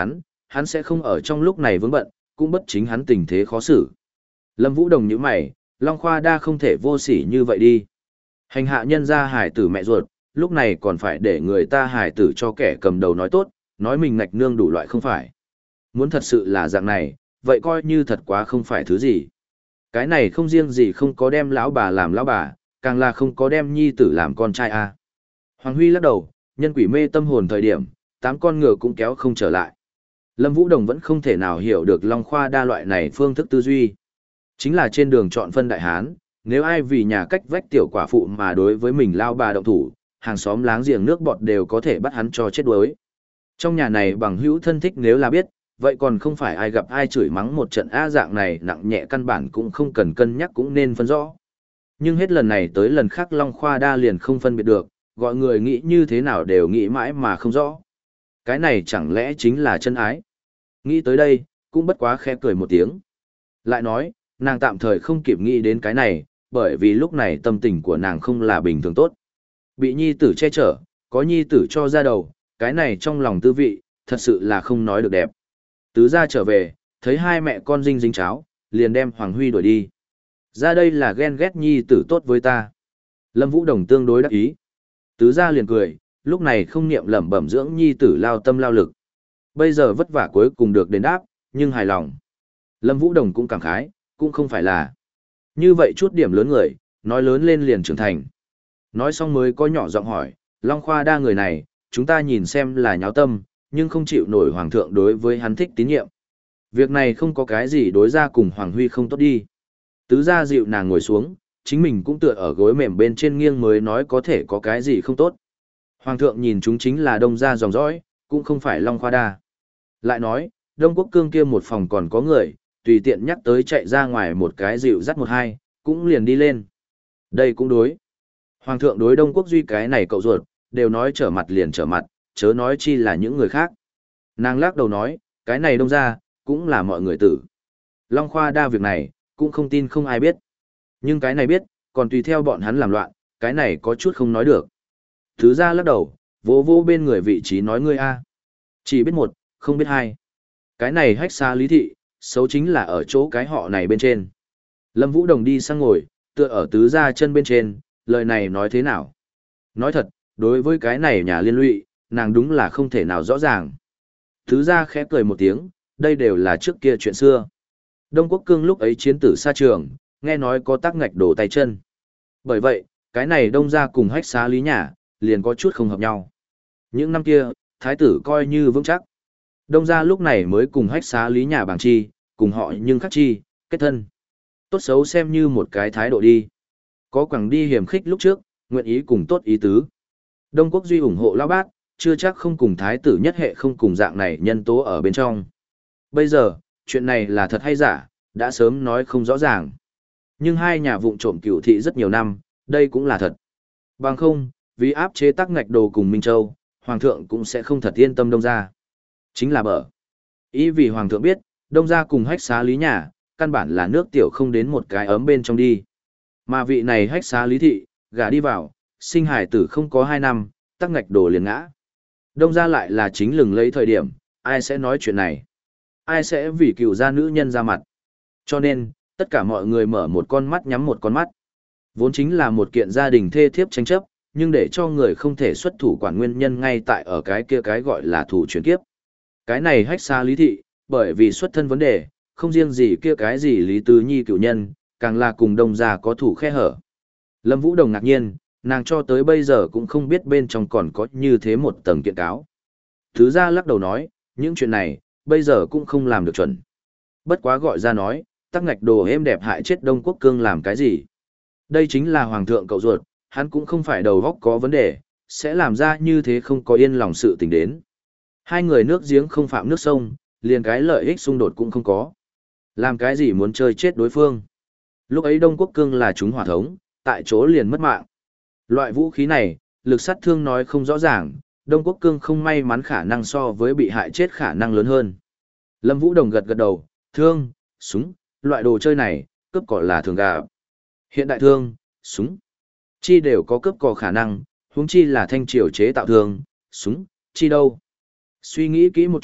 A: hắn sẽ không ở trong lúc này vướng bận, cũng bất chính hắn tình thế khó xử. Lâm Vũ Đồng nhíu mày, Long Khoa Đa không thể vô sỉ như vậy đi. Hành hạ nhân gia hải tử mẹ ruột, lúc này còn phải để người ta hải tử cho kẻ cầm đầu nói tốt, nói mình ngạch nương đủ loại không phải. Muốn thật sự là dạng này, vậy coi như thật quá không phải thứ gì. Cái này không riêng gì không có đem lão bà làm lão bà, càng là không có đem nhi tử làm con trai a. Hoàng Huy lắc đầu, nhân quỷ mê tâm hồn thời điểm, tám con ngựa cũng kéo không trở lại. Lâm Vũ Đồng vẫn không thể nào hiểu được Long Khoa Đa loại này phương thức tư duy. Chính là trên đường chọn phân đại hán, nếu ai vì nhà cách vách tiểu quả phụ mà đối với mình lao bà động thủ, hàng xóm láng giềng nước bọt đều có thể bắt hắn cho chết đuối. Trong nhà này bằng hữu thân thích nếu là biết, vậy còn không phải ai gặp ai chửi mắng một trận a dạng này nặng nhẹ căn bản cũng không cần cân nhắc cũng nên phân rõ. Nhưng hết lần này tới lần khác Long Khoa Đa liền không phân biệt được, gọi người nghĩ như thế nào đều nghĩ mãi mà không rõ. Cái này chẳng lẽ chính là chân ái? Nghĩ tới đây, cũng bất quá khẽ cười một tiếng. Lại nói, nàng tạm thời không kịp nghĩ đến cái này, bởi vì lúc này tâm tình của nàng không là bình thường tốt. Bị nhi tử che chở, có nhi tử cho ra đầu, cái này trong lòng tư vị, thật sự là không nói được đẹp. Tứ gia trở về, thấy hai mẹ con dinh dính cháo, liền đem Hoàng Huy đuổi đi. Ra đây là ghen ghét nhi tử tốt với ta. Lâm Vũ Đồng tương đối đắc ý. Tứ gia liền cười, lúc này không niệm lẩm bẩm dưỡng nhi tử lao tâm lao lực. Bây giờ vất vả cuối cùng được đền đáp, nhưng hài lòng. Lâm Vũ Đồng cũng cảm khái, cũng không phải là. Như vậy chút điểm lớn người, nói lớn lên liền trưởng thành. Nói xong mới có nhỏ giọng hỏi, Long Khoa Đa người này, chúng ta nhìn xem là nháo tâm, nhưng không chịu nổi Hoàng thượng đối với hắn thích tín nhiệm. Việc này không có cái gì đối ra cùng Hoàng Huy không tốt đi. Tứ gia dịu nàng ngồi xuống, chính mình cũng tựa ở gối mềm bên trên nghiêng mới nói có thể có cái gì không tốt. Hoàng thượng nhìn chúng chính là Đông gia dòng dõi, cũng không phải Long Khoa Đa. Lại nói, Đông Quốc Cương kia một phòng còn có người, tùy tiện nhắc tới chạy ra ngoài một cái dịu dắt một hai, cũng liền đi lên. Đây cũng đối. Hoàng thượng đối Đông Quốc Duy cái này cậu ruột, đều nói trở mặt liền trở mặt, chớ nói chi là những người khác. Nàng lắc đầu nói, cái này Đông ra, cũng là mọi người tử. Long Khoa Đa việc này, cũng không tin không ai biết. Nhưng cái này biết, còn tùy theo bọn hắn làm loạn, cái này có chút không nói được. Thứ ra lắc đầu, vỗ vỗ bên người vị trí nói ngươi a, chỉ biết một, không biết hai. Cái này hách xa lý thị, xấu chính là ở chỗ cái họ này bên trên. Lâm Vũ Đồng đi sang ngồi, tựa ở tứ gia chân bên trên, lời này nói thế nào? Nói thật, đối với cái này nhà liên lụy, nàng đúng là không thể nào rõ ràng. Tứ gia khẽ cười một tiếng, đây đều là trước kia chuyện xưa. Đông Quốc Cương lúc ấy chiến tử xa trường, nghe nói có tác ngạch đổ tay chân. Bởi vậy, cái này đông gia cùng hách xá lý nhà, liền có chút không hợp nhau. Những năm kia, thái tử coi như vững chắc. Đông gia lúc này mới cùng hách xá lý nhà bằng chi, cùng họ nhưng khắc chi, kết thân. Tốt xấu xem như một cái thái độ đi. Có quẳng đi hiểm khích lúc trước, nguyện ý cùng tốt ý tứ. Đông Quốc Duy ủng hộ lão bát, chưa chắc không cùng thái tử nhất hệ không cùng dạng này nhân tố ở bên trong. Bây giờ, chuyện này là thật hay giả, đã sớm nói không rõ ràng. Nhưng hai nhà vụng trộm cửu thị rất nhiều năm, đây cũng là thật. Bằng không, vì áp chế tắc ngạch đồ cùng Minh Châu, Hoàng thượng cũng sẽ không thật yên tâm Đông gia. Chính là bở. Ý vì Hoàng thượng biết, Đông gia cùng hách xá lý nhà, căn bản là nước tiểu không đến một cái ấm bên trong đi. Mà vị này hách xá lý thị, gả đi vào, sinh hải tử không có hai năm, tắc ngạch đồ liền ngã. Đông gia lại là chính lừng lấy thời điểm, ai sẽ nói chuyện này? Ai sẽ vì cựu gia nữ nhân ra mặt? Cho nên, tất cả mọi người mở một con mắt nhắm một con mắt. Vốn chính là một kiện gia đình thê thiếp tranh chấp, nhưng để cho người không thể xuất thủ quản nguyên nhân ngay tại ở cái kia cái gọi là thủ chuyển kiếp. Cái này hách xa lý thị, bởi vì xuất thân vấn đề, không riêng gì kia cái gì lý tứ nhi cựu nhân, càng là cùng đông gia có thủ khe hở. Lâm Vũ Đồng ngạc nhiên, nàng cho tới bây giờ cũng không biết bên trong còn có như thế một tầng kiện cáo. Thứ gia lắc đầu nói, những chuyện này, bây giờ cũng không làm được chuẩn. Bất quá gọi ra nói, tắc ngạch đồ êm đẹp hại chết Đông Quốc Cương làm cái gì? Đây chính là hoàng thượng cậu ruột, hắn cũng không phải đầu góc có vấn đề, sẽ làm ra như thế không có yên lòng sự tình đến. Hai người nước giếng không phạm nước sông, liền cái lợi ích xung đột cũng không có. Làm cái gì muốn chơi chết đối phương? Lúc ấy Đông Quốc Cương là chúng hỏa thống, tại chỗ liền mất mạng. Loại vũ khí này, lực sát thương nói không rõ ràng, Đông Quốc Cương không may mắn khả năng so với bị hại chết khả năng lớn hơn. Lâm Vũ Đồng gật gật đầu, thương, súng, loại đồ chơi này, cướp cỏ là thường gặp. Hiện đại thương, súng, chi đều có cướp cỏ khả năng, huống chi là thanh triều chế tạo thương, súng, chi đâu. Suy nghĩ kỹ một chút,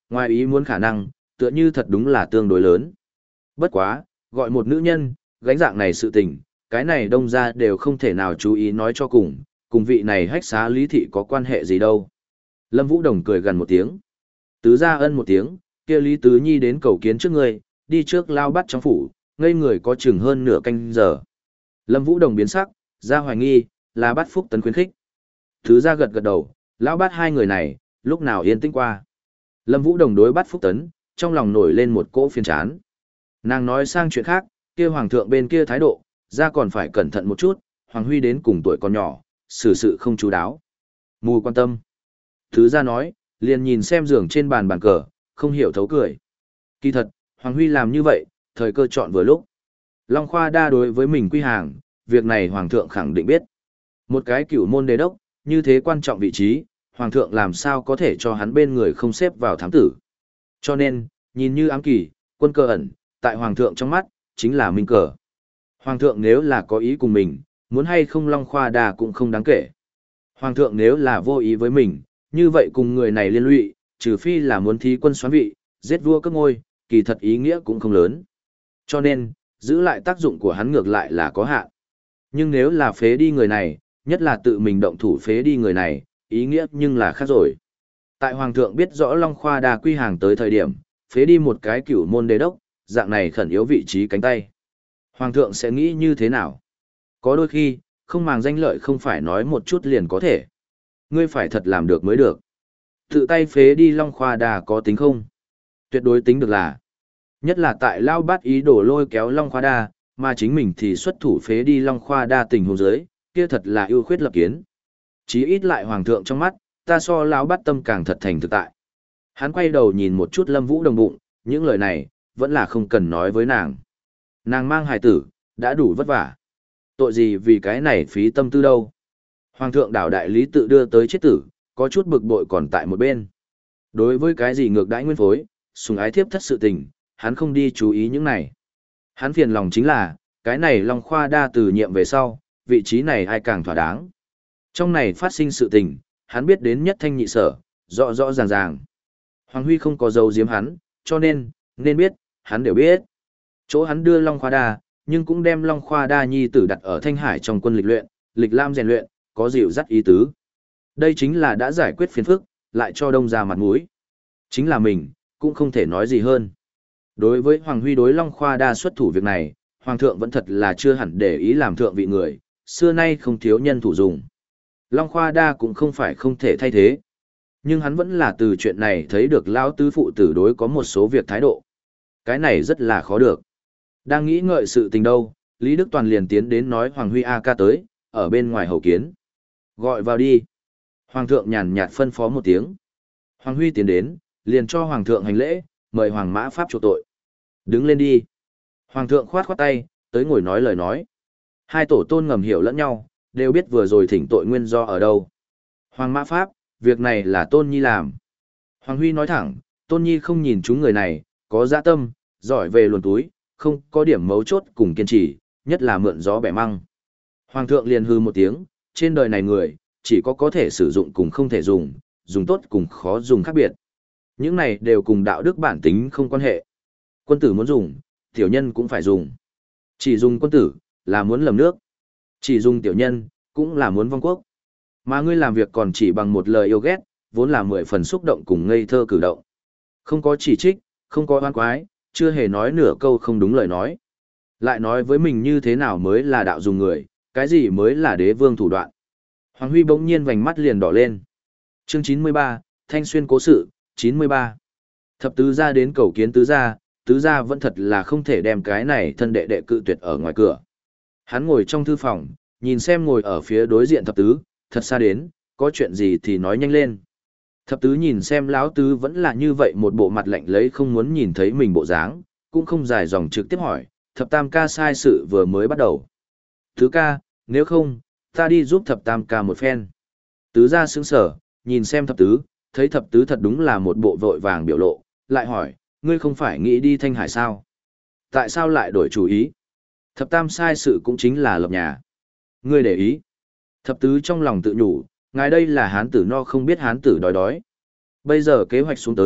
A: Ngoài ý muốn khả năng, tựa như thật đúng là tương đối lớn. Bất quá, gọi một nữ nhân, gánh dạng này sự tình, cái này đông ra đều không thể nào chú ý nói cho cùng, cùng vị này hách xá lý thị có quan hệ gì đâu. Lâm Vũ Đồng cười gần một tiếng. Tứ ra ân một tiếng, kia Lý Tứ Nhi đến cầu kiến trước người, đi trước lao bắt trong phủ, ngây người có chừng hơn nửa canh giờ. Lâm Vũ Đồng biến sắc, ra hoài nghi, là bắt Phúc Tấn khuyến khích. Tứ ra gật gật đầu, lão bắt hai người này, lúc nào yên tĩnh qua. Lâm Vũ Đồng đối bắt Phúc Tấn, trong lòng nổi lên một cỗ phiền chán. Nàng nói sang chuyện khác, kia hoàng thượng bên kia thái độ, ra còn phải cẩn thận một chút, Hoàng Huy đến cùng tuổi còn nhỏ, xử sự không chú đáo. Mù quan tâm. Thứ ra nói, liền nhìn xem giường trên bàn bàn cờ, không hiểu thấu cười. Kỳ thật, Hoàng Huy làm như vậy, thời cơ chọn vừa lúc. Long Khoa đa đối với mình quy hàng, việc này Hoàng thượng khẳng định biết. Một cái cửu môn đế đốc, như thế quan trọng vị trí, Hoàng thượng làm sao có thể cho hắn bên người không xếp vào thám tử. Cho nên, nhìn như ám kỳ, quân cơ ẩn, tại Hoàng thượng trong mắt, chính là minh cờ. Hoàng thượng nếu là có ý cùng mình, muốn hay không Long Khoa đa cũng không đáng kể. Hoàng thượng nếu là vô ý với mình, như vậy cùng người này liên lụy, trừ phi là muốn thí quân xoán vị, giết vua cấp ngôi, kỳ thật ý nghĩa cũng không lớn. Cho nên, giữ lại tác dụng của hắn ngược lại là có hạn. Nhưng nếu là phế đi người này, nhất là tự mình động thủ phế đi người này, ý nghĩa nhưng là khác rồi. Tại Hoàng thượng biết rõ Long Khoa đa quy hàng tới thời điểm, phế đi một cái cửu môn đế đốc, dạng này khẩn yếu vị trí cánh tay. Hoàng thượng sẽ nghĩ như thế nào? Có đôi khi, không màng danh lợi không phải nói một chút liền có thể. Ngươi phải thật làm được mới được. Tự tay phế đi Long Khoa đa có tính không? Tuyệt đối tính được là. Nhất là tại Lao Bát ý đồ lôi kéo Long Khoa đa, mà chính mình thì xuất thủ phế đi Long Khoa đa tình huống dưới, kia thật là ưu khuyết lập kiến. Chí ít lại Hoàng thượng trong mắt, ta so Lão Bát tâm càng thật thành thực tại. Hắn quay đầu nhìn một chút Lâm Vũ Đồng bụng, những lời này, vẫn là không cần nói với nàng. Nàng mang hài tử, đã đủ vất vả. Tội gì vì cái này phí tâm tư đâu. Hoàng thượng đảo đại lý tự đưa tới chết tử, có chút bực bội còn tại một bên. Đối với cái gì ngược đãi nguyên phối, sùng ái thiếp thất sự tình, hắn không đi chú ý những này. Hắn phiền lòng chính là, cái này Long Khoa đa từ nhiệm về sau, vị trí này ai càng thỏa đáng. Trong này phát sinh sự tình, hắn biết đến nhất thanh nhị sở, rõ rõ ràng ràng. Hoàng Huy không có dấu giếm hắn, cho nên, nên biết, hắn đều biết. Chỗ hắn đưa Long Khoa đa, nhưng cũng đem Long Khoa đa nhi tử đặt ở Thanh Hải trong quân lịch luyện, lịch lam rèn luyện, có dịu dắt ý tứ. Đây chính là đã giải quyết phiền phức, lại cho đông ra mặt mũi. Chính là mình, cũng không thể nói gì hơn. Đối với Hoàng Huy đối Long Khoa đa xuất thủ việc này, Hoàng thượng vẫn thật là chưa hẳn để ý làm thượng vị người, xưa nay không thiếu nhân thủ dùng. Long Khoa đa cũng không phải không thể thay thế. Nhưng hắn vẫn là từ chuyện này thấy được Lão Tứ phụ tử đối có một số việc thái độ. Cái này rất là khó được. Đang nghĩ ngợi sự tình đâu, Lý Đức Toàn liền tiến đến nói Hoàng Huy A ca tới, ở bên ngoài hầu kiến. Gọi vào đi. Hoàng thượng nhàn nhạt phân phó một tiếng. Hoàng Huy tiến đến, liền cho Hoàng thượng hành lễ, mời Hoàng Mã Pháp chuộc tội. Đứng lên đi. Hoàng thượng khoát khoát tay, tới ngồi nói lời nói. Hai tổ tôn ngầm hiểu lẫn nhau, đều biết vừa rồi thỉnh tội nguyên do ở đâu. Hoàng Mã Pháp, việc này là Tôn Nhi làm. Hoàng Huy nói thẳng, Tôn Nhi không nhìn chúng người này, có dạ tâm, giỏi về luồn túi, không có điểm mấu chốt cùng kiên trì, nhất là mượn gió bẻ măng. Hoàng thượng liền hư một tiếng, trên đời này người, chỉ có có thể sử dụng cùng không thể dùng, dùng tốt cùng khó dùng khác biệt. Những này đều cùng đạo đức bản tính không quan hệ. Quân tử muốn dùng, tiểu nhân cũng phải dùng. Chỉ dùng quân tử, là muốn lầm nước. Chỉ dùng tiểu nhân, cũng là muốn vong quốc. Mà ngươi làm việc còn chỉ bằng một lời yêu ghét, vốn là mười phần xúc động cùng ngây thơ cử động. Không có chỉ trích, không có oan quái, chưa hề nói nửa câu không đúng lời nói. Lại nói với mình như thế nào mới là đạo dùng người, cái gì mới là đế vương thủ đoạn. Hoàng Huy bỗng nhiên vành mắt liền đỏ lên. Chương chín mươi ba, Thanh Xuyên cố sự, chín mươi ba. Thập tứ gia đến cầu kiến tứ gia, tứ gia vẫn thật là không thể đem cái này thân đệ đệ cự tuyệt ở ngoài cửa. Hắn ngồi trong thư phòng, nhìn xem ngồi ở phía đối diện thập tứ, thật xa đến, có chuyện gì thì nói nhanh lên. Thập tứ nhìn xem lão tứ vẫn là như vậy một bộ mặt lạnh lấy không muốn nhìn thấy mình bộ dáng, cũng không dài dòng trực tiếp hỏi, thập tam ca sai sự vừa mới bắt đầu. Tứ ca, nếu không, ta đi giúp thập tam ca một phen. Tứ gia sững sở, nhìn xem thập tứ, thấy thập tứ thật đúng là một bộ vội vàng biểu lộ, lại hỏi, ngươi không phải nghĩ đi Thanh Hải sao? Tại sao lại đổi chủ ý? Thập tam sai sự cũng chính là lập nhà. Ngươi để ý. Thập tứ trong lòng tự nhủ, ngài đây là hán tử no không biết hán tử đói đói. Bây giờ kế hoạch xuống tới,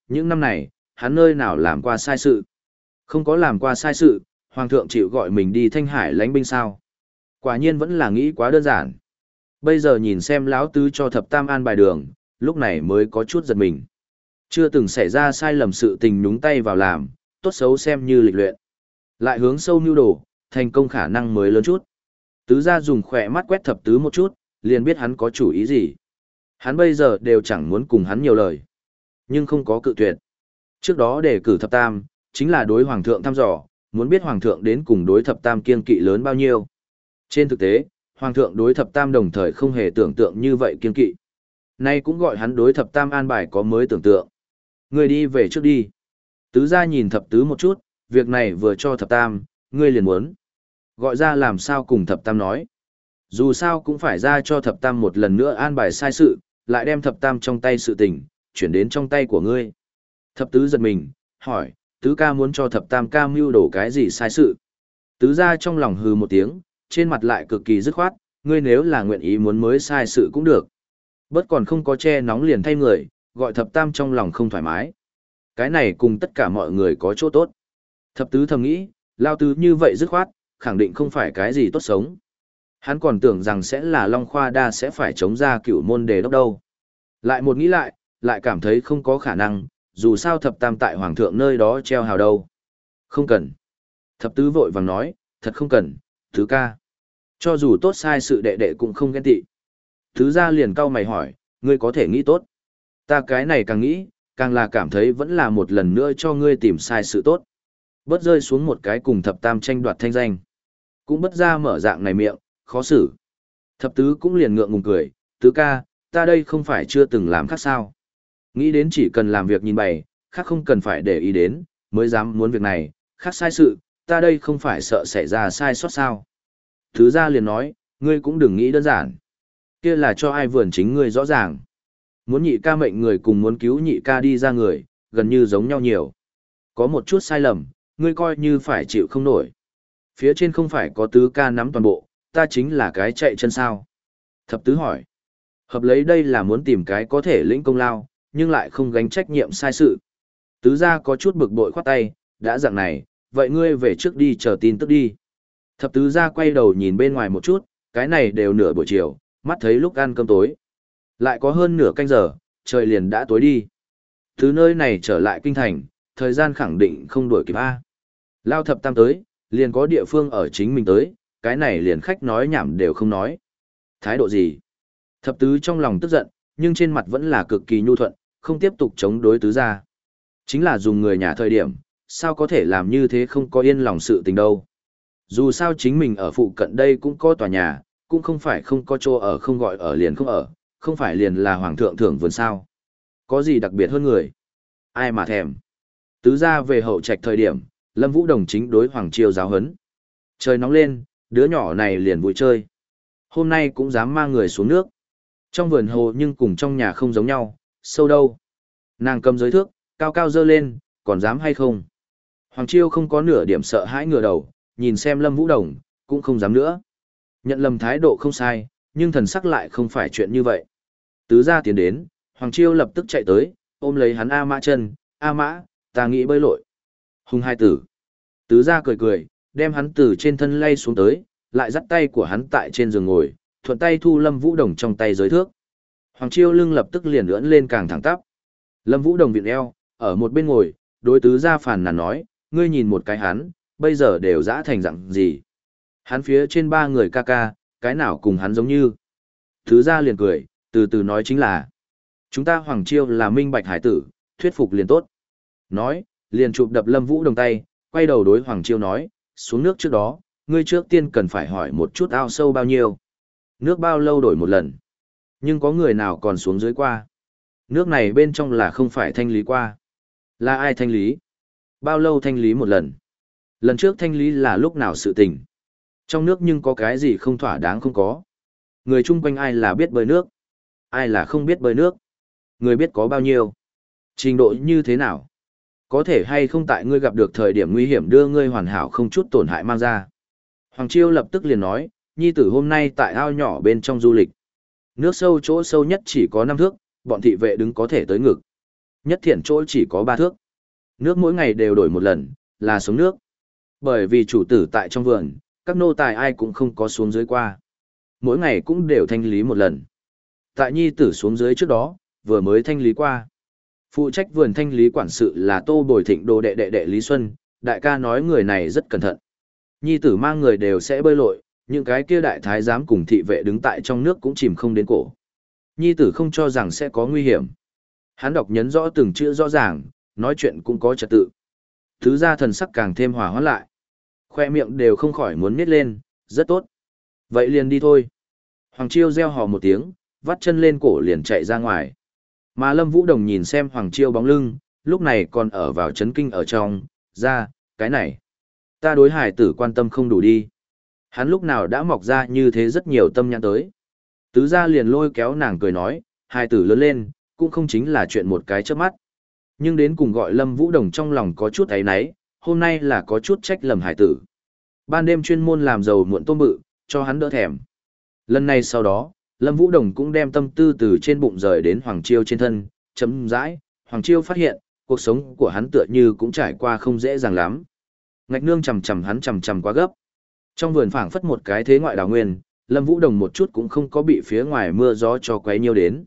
A: những năm này, hắn nơi nào làm qua sai sự. Không có làm qua sai sự, Hoàng thượng chịu gọi mình đi Thanh Hải lãnh binh sao. Quả nhiên vẫn là nghĩ quá đơn giản. Bây giờ nhìn xem lão tứ cho thập tam an bài đường, lúc này mới có chút giật mình. Chưa từng xảy ra sai lầm sự tình nhúng tay vào làm, tốt xấu xem như lịch luyện. Lại hướng sâu nưu đồ, thành công khả năng mới lớn chút. Tứ gia dùng khỏe mắt quét thập tứ một chút, liền biết hắn có chủ ý gì. Hắn bây giờ đều chẳng muốn cùng hắn nhiều lời. Nhưng không có cự tuyệt. Trước đó đề cử thập tam, chính là đối hoàng thượng thăm dò, muốn biết hoàng thượng đến cùng đối thập tam kiên kỵ lớn bao nhiêu. Trên thực tế, hoàng thượng đối thập tam đồng thời không hề tưởng tượng như vậy kiên kỵ. Nay cũng gọi hắn đối thập tam an bài có mới tưởng tượng. Ngươi đi về trước đi. Tứ gia nhìn thập tứ một chút, việc này vừa cho thập tam, ngươi liền muốn. Gọi ra làm sao cùng thập tam nói. Dù sao cũng phải ra cho thập tam một lần nữa an bài sai sự, lại đem thập tam trong tay sự tình, chuyển đến trong tay của ngươi. Thập tứ giật mình, hỏi, tứ ca muốn cho thập tam ca mưu đổ cái gì sai sự. Tứ gia trong lòng hừ một tiếng, trên mặt lại cực kỳ dứt khoát, ngươi nếu là nguyện ý muốn mới sai sự cũng được. Bớt còn không có che nóng liền thay người, gọi thập tam trong lòng không thoải mái. Cái này cùng tất cả mọi người có chỗ tốt. Thập tứ thầm nghĩ, lao tứ như vậy dứt khoát, khẳng định không phải cái gì tốt sống. Hắn còn tưởng rằng sẽ là Long Khoa Đa sẽ phải chống ra cựu môn đề đốc đâu. Lại một nghĩ lại, lại cảm thấy không có khả năng, dù sao thập tam tại hoàng thượng nơi đó treo hào đâu. Không cần. Thập tứ vội vàng nói, thật không cần, tứ ca. Cho dù tốt sai sự đệ đệ cũng không ghen tị. Tứ gia liền cau mày hỏi, ngươi có thể nghĩ tốt. Ta cái này càng nghĩ, càng là cảm thấy vẫn là một lần nữa cho ngươi tìm sai sự tốt. Bớt rơi xuống một cái cùng thập tam tranh đoạt thanh danh. Cũng bất ra mở dạng này miệng, khó xử. Thập tứ cũng liền ngượng ngùng cười, tứ ca, ta đây không phải chưa từng làm khác sao. Nghĩ đến chỉ cần làm việc nhìn bày, khác không cần phải để ý đến, mới dám muốn việc này, khác sai sự, ta đây không phải sợ xảy ra sai sót sao. Tứ gia liền nói, ngươi cũng đừng nghĩ đơn giản. Kia là cho ai vườn chính ngươi rõ ràng. Muốn nhị ca mệnh người cùng muốn cứu nhị ca đi ra người, gần như giống nhau nhiều. Có một chút sai lầm, ngươi coi như phải chịu không nổi. Phía trên không phải có tứ ca nắm toàn bộ, ta chính là cái chạy chân sao. Thập tứ hỏi. Hợp lấy đây là muốn tìm cái có thể lĩnh công lao, nhưng lại không gánh trách nhiệm sai sự. Tứ gia có chút bực bội khoát tay, đã dạng này, vậy ngươi về trước đi chờ tin tức đi. Thập tứ gia quay đầu nhìn bên ngoài một chút, cái này đều nửa buổi chiều, mắt thấy lúc ăn cơm tối. Lại có hơn nửa canh giờ, trời liền đã tối đi. Từ nơi này trở lại kinh thành, thời gian khẳng định không đuổi kịp A. Lao thập tam tới, liền có địa phương ở chính mình tới, cái này liền khách nói nhảm đều không nói. Thái độ gì? Thập tứ trong lòng tức giận, nhưng trên mặt vẫn là cực kỳ nhu thuận, không tiếp tục chống đối tứ gia. Chính là dùng người nhà thời điểm, sao có thể làm như thế không có yên lòng sự tình đâu. Dù sao chính mình ở phụ cận đây cũng có tòa nhà, cũng không phải không có chỗ ở không gọi ở liền không ở, không phải liền là hoàng thượng thưởng vườn sao. Có gì đặc biệt hơn người? Ai mà thèm. Tứ gia về hậu trạch thời điểm, Lâm Vũ Đồng chính đối Hoàng Chiêu giáo hấn. Trời nóng lên, đứa nhỏ này liền vui chơi. Hôm nay cũng dám mang người xuống nước. Trong vườn hồ nhưng cùng trong nhà không giống nhau, sâu đâu. Nàng cầm giới thước, cao cao dơ lên, còn dám hay không? Hoàng Chiêu không có nửa điểm sợ hãi ngửa đầu, nhìn xem Lâm Vũ Đồng, cũng không dám nữa. Nhận lầm thái độ không sai, nhưng thần sắc lại không phải chuyện như vậy. Tứ gia tiến đến, Hoàng Chiêu lập tức chạy tới, ôm lấy hắn A Mã chân, A Mã, ta nghĩ bơi lội. Hùng hai tử. Tứ gia cười cười, đem hắn từ trên thân lay xuống tới, lại dắt tay của hắn tại trên giường ngồi, thuận tay thu Lâm Vũ Đồng trong tay giới thước. Hoàng Chiêu lưng lập tức liền ưỡn lên càng thẳng tắp. Lâm Vũ Đồng viện eo, ở một bên ngồi, đối tứ gia phàn nàn nói, ngươi nhìn một cái hắn, bây giờ đều dã thành dạng gì. Hắn phía trên ba người ca ca, cái nào cùng hắn giống như. Tứ gia liền cười, từ từ nói chính là, chúng ta Hoàng Chiêu là minh bạch hải tử, thuyết phục liền tốt. Nói, liền chụp đập Lâm Vũ Đồng tay, quay đầu đối Hoàng Chiêu nói, xuống nước trước đó, ngươi trước tiên cần phải hỏi một chút ao sâu bao nhiêu. Nước bao lâu đổi một lần. Nhưng có người nào còn xuống dưới qua. Nước này bên trong là không phải thanh lý qua. Là ai thanh lý? Bao lâu thanh lý một lần? Lần trước thanh lý là lúc nào sự tình? Trong nước nhưng có cái gì không thỏa đáng không có? Người chung quanh ai là biết bơi nước? Ai là không biết bơi nước? Người biết có bao nhiêu? Trình độ như thế nào? Có thể hay không tại ngươi gặp được thời điểm nguy hiểm đưa ngươi hoàn hảo không chút tổn hại mang ra. Hoàng Chiêu lập tức liền nói, nhi tử hôm nay tại ao nhỏ bên trong du lịch. Nước sâu chỗ sâu nhất chỉ có năm thước, bọn thị vệ đứng có thể tới ngực. Nhất thiện chỗ chỉ có ba thước. Nước mỗi ngày đều đổi một lần, là sống nước. Bởi vì chủ tử tại trong vườn, các nô tài ai cũng không có xuống dưới qua. Mỗi ngày cũng đều thanh lý một lần. Tại nhi tử xuống dưới trước đó, vừa mới thanh lý qua. Phụ trách vườn thanh lý quản sự là Tô Bồi Thịnh đồ đệ đệ đệ Lý Xuân, đại ca nói người này rất cẩn thận. Nhi tử mang người đều sẽ bơi lội, những cái kia đại thái giám cùng thị vệ đứng tại trong nước cũng chìm không đến cổ. Nhi tử không cho rằng sẽ có nguy hiểm. Hắn đọc nhấn rõ từng chữ rõ ràng, nói chuyện cũng có trật tự. Thứ ra thần sắc càng thêm hòa hoãn lại. Khoe miệng đều không khỏi muốn nít lên, rất tốt. Vậy liền đi thôi. Hoàng Chiêu reo hò một tiếng, vắt chân lên cổ liền chạy ra ngoài. Mà Lâm Vũ Đồng nhìn xem Hoàng Chiêu bóng lưng, lúc này còn ở vào chấn kinh ở trong, ra, cái này. Ta đối hải tử quan tâm không đủ đi. Hắn lúc nào đã mọc ra như thế rất nhiều tâm nhãn tới. Tứ gia liền lôi kéo nàng cười nói, hải tử lớn lên, cũng không chính là chuyện một cái chớp mắt. Nhưng đến cùng gọi Lâm Vũ Đồng trong lòng có chút ấy náy, hôm nay là có chút trách lầm hải tử. Ban đêm chuyên môn làm dầu muộn tôm bự, cho hắn đỡ thèm. Lần này sau đó, Lâm Vũ Đồng cũng đem tâm tư từ trên bụng rời đến Hoàng Chiêu trên thân, chấm dãi, Hoàng Chiêu phát hiện, cuộc sống của hắn tựa như cũng trải qua không dễ dàng lắm. Ngạch nương chầm chầm hắn chầm chầm quá gấp. Trong vườn phảng phất một cái thế ngoại đào nguyên, Lâm Vũ Đồng một chút cũng không có bị phía ngoài mưa gió cho quấy nhiêu đến.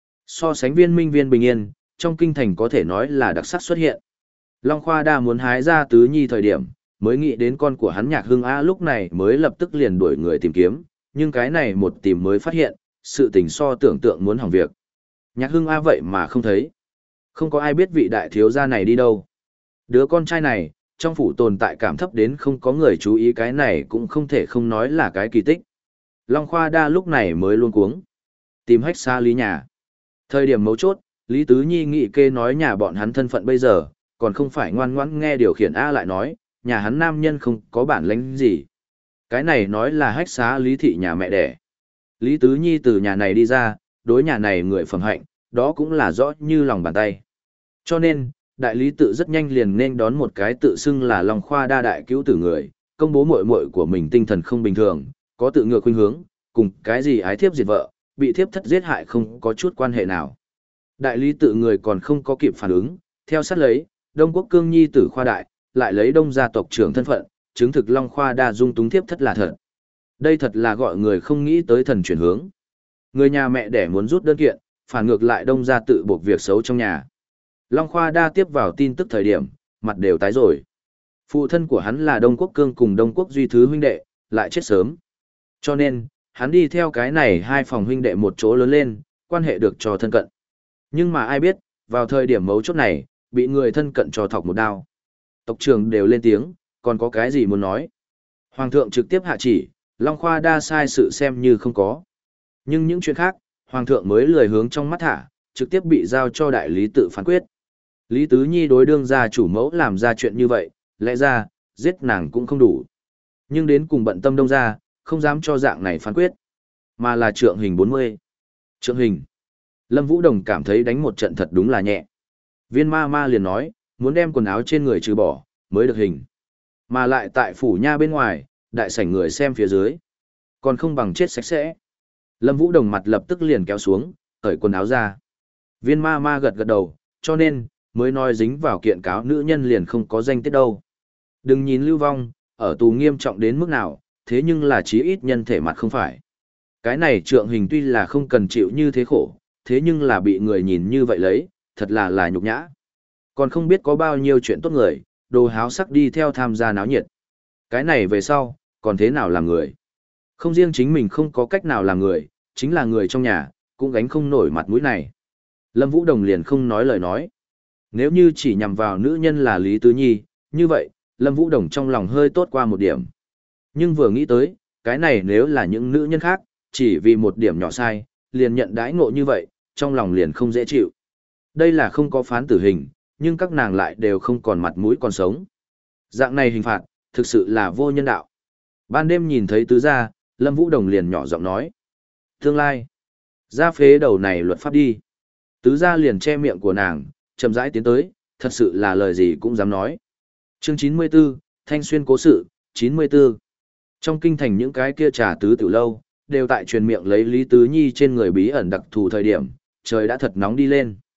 A: So sánh viên minh viên bình yên, trong kinh thành có thể nói là đặc sắc xuất hiện. Long Khoa Đa muốn hái ra tứ nhi thời điểm, mới nghĩ đến con của hắn Nhạc Hưng A lúc này mới lập tức liền đuổi người tìm kiếm, nhưng cái này một tìm mới phát hiện, sự tình so tưởng tượng muốn hỏng việc. Nhạc Hưng A vậy mà không thấy. Không có ai biết vị đại thiếu gia này đi đâu. Đứa con trai này, trong phủ tồn tại cảm thấp đến không có người chú ý cái này cũng không thể không nói là cái kỳ tích. Long Khoa Đa lúc này mới luôn cuống. Tìm hách xa Lý nhà. Thời điểm mấu chốt, Lý Tứ Nhi nghị kê nói nhà bọn hắn thân phận bây giờ, còn không phải ngoan ngoãn nghe điều khiển A lại nói, nhà hắn nam nhân không có bản lĩnh gì. Cái này nói là hách xá Lý thị nhà mẹ đẻ. Lý Tứ Nhi từ nhà này đi ra, đối nhà này người phẩm hạnh, đó cũng là rõ như lòng bàn tay. Cho nên, đại lý tự rất nhanh liền nên đón một cái tự xưng là Long Khoa Đa đại cứu tử người, công bố muội muội của mình tinh thần không bình thường, có tự ngược khuynh hướng, cùng cái gì ái thiếp diệt vợ, bị thiếp thất giết hại không có chút quan hệ nào. Đại lý tự người còn không có kịp phản ứng, theo sát lấy, Đông Quốc Cương Nhi tử Khoa Đại, lại lấy Đông gia tộc trưởng thân phận, chứng thực Long Khoa Đa dung túng thiếp thất là thật. Đây thật là gọi người không nghĩ tới thần chuyển hướng. Người nhà mẹ đẻ muốn rút đơn kiện, phản ngược lại Đông gia tự buộc việc xấu trong nhà. Long Khoa Đa tiếp vào tin tức thời điểm, mặt đều tái rồi. Phụ thân của hắn là Đông Quốc Cương cùng Đông Quốc Duy Thứ huynh đệ, lại chết sớm. Cho nên, hắn đi theo cái này hai phòng huynh đệ một chỗ lớn lên, quan hệ được cho thân cận. Nhưng mà ai biết, vào thời điểm mấu chốt này, bị người thân cận cho thọc một đao. Tộc trưởng đều lên tiếng, còn có cái gì muốn nói. Hoàng thượng trực tiếp hạ chỉ, Long Khoa Đa sai sự xem như không có. Nhưng những chuyện khác, Hoàng thượng mới lười hướng trong mắt thả, trực tiếp bị giao cho đại lý tự phán quyết. Lý Tứ Nhi đối đương gia chủ mẫu làm ra chuyện như vậy, lẽ ra, giết nàng cũng không đủ. Nhưng đến cùng bận tâm Đông gia, không dám cho dạng này phán quyết, mà là trượng hình bốn mươi. Trượng hình. Lâm Vũ Đồng cảm thấy đánh một trận thật đúng là nhẹ. Viên ma ma liền nói, muốn đem quần áo trên người trừ bỏ, mới được hình. Mà lại tại phủ nha bên ngoài, đại sảnh người xem phía dưới. Còn không bằng chết sạch sẽ. Lâm Vũ Đồng mặt lập tức liền kéo xuống, cởi quần áo ra. Viên ma ma gật gật đầu, cho nên, mới nói dính vào kiện cáo nữ nhân liền không có danh tiết đâu. Đừng nhìn Lưu Vong, ở tù nghiêm trọng đến mức nào, thế nhưng là chí ít nhân thể mặt không phải. Cái này trượng hình tuy là không cần chịu như thế khổ, thế nhưng là bị người nhìn như vậy lấy, thật là là nhục nhã. Còn không biết có bao nhiêu chuyện tốt người, đồ háo sắc đi theo tham gia náo nhiệt. Cái này về sau, còn thế nào làm người? Không riêng chính mình không có cách nào làm người, chính là người trong nhà, cũng gánh không nổi mặt mũi này. Lâm Vũ Đồng liền không nói lời nói. Nếu như chỉ nhằm vào nữ nhân là Lý Tứ Nhi, như vậy, Lâm Vũ Đồng trong lòng hơi tốt qua một điểm. Nhưng vừa nghĩ tới, cái này nếu là những nữ nhân khác, chỉ vì một điểm nhỏ sai, liền nhận đãi ngộ như vậy, trong lòng liền không dễ chịu. Đây là không có phán tử hình, nhưng các nàng lại đều không còn mặt mũi còn sống. Dạng này hình phạt, thực sự là vô nhân đạo. Ban đêm nhìn thấy tứ gia, Lâm Vũ Đồng liền nhỏ giọng nói. Tương lai, ra phế đầu này luật pháp đi. Tứ gia liền che miệng của nàng, chậm rãi tiến tới, thật sự là lời gì cũng dám nói. Chương chín mươi tư, Thanh Xuyên cố sự, chín mươi tư. Trong kinh thành những cái kia trà tứ tiểu lâu, đều tại truyền miệng lấy Lý Tứ Nhi trên người bí ẩn đặc thù thời điểm, trời đã thật nóng đi lên.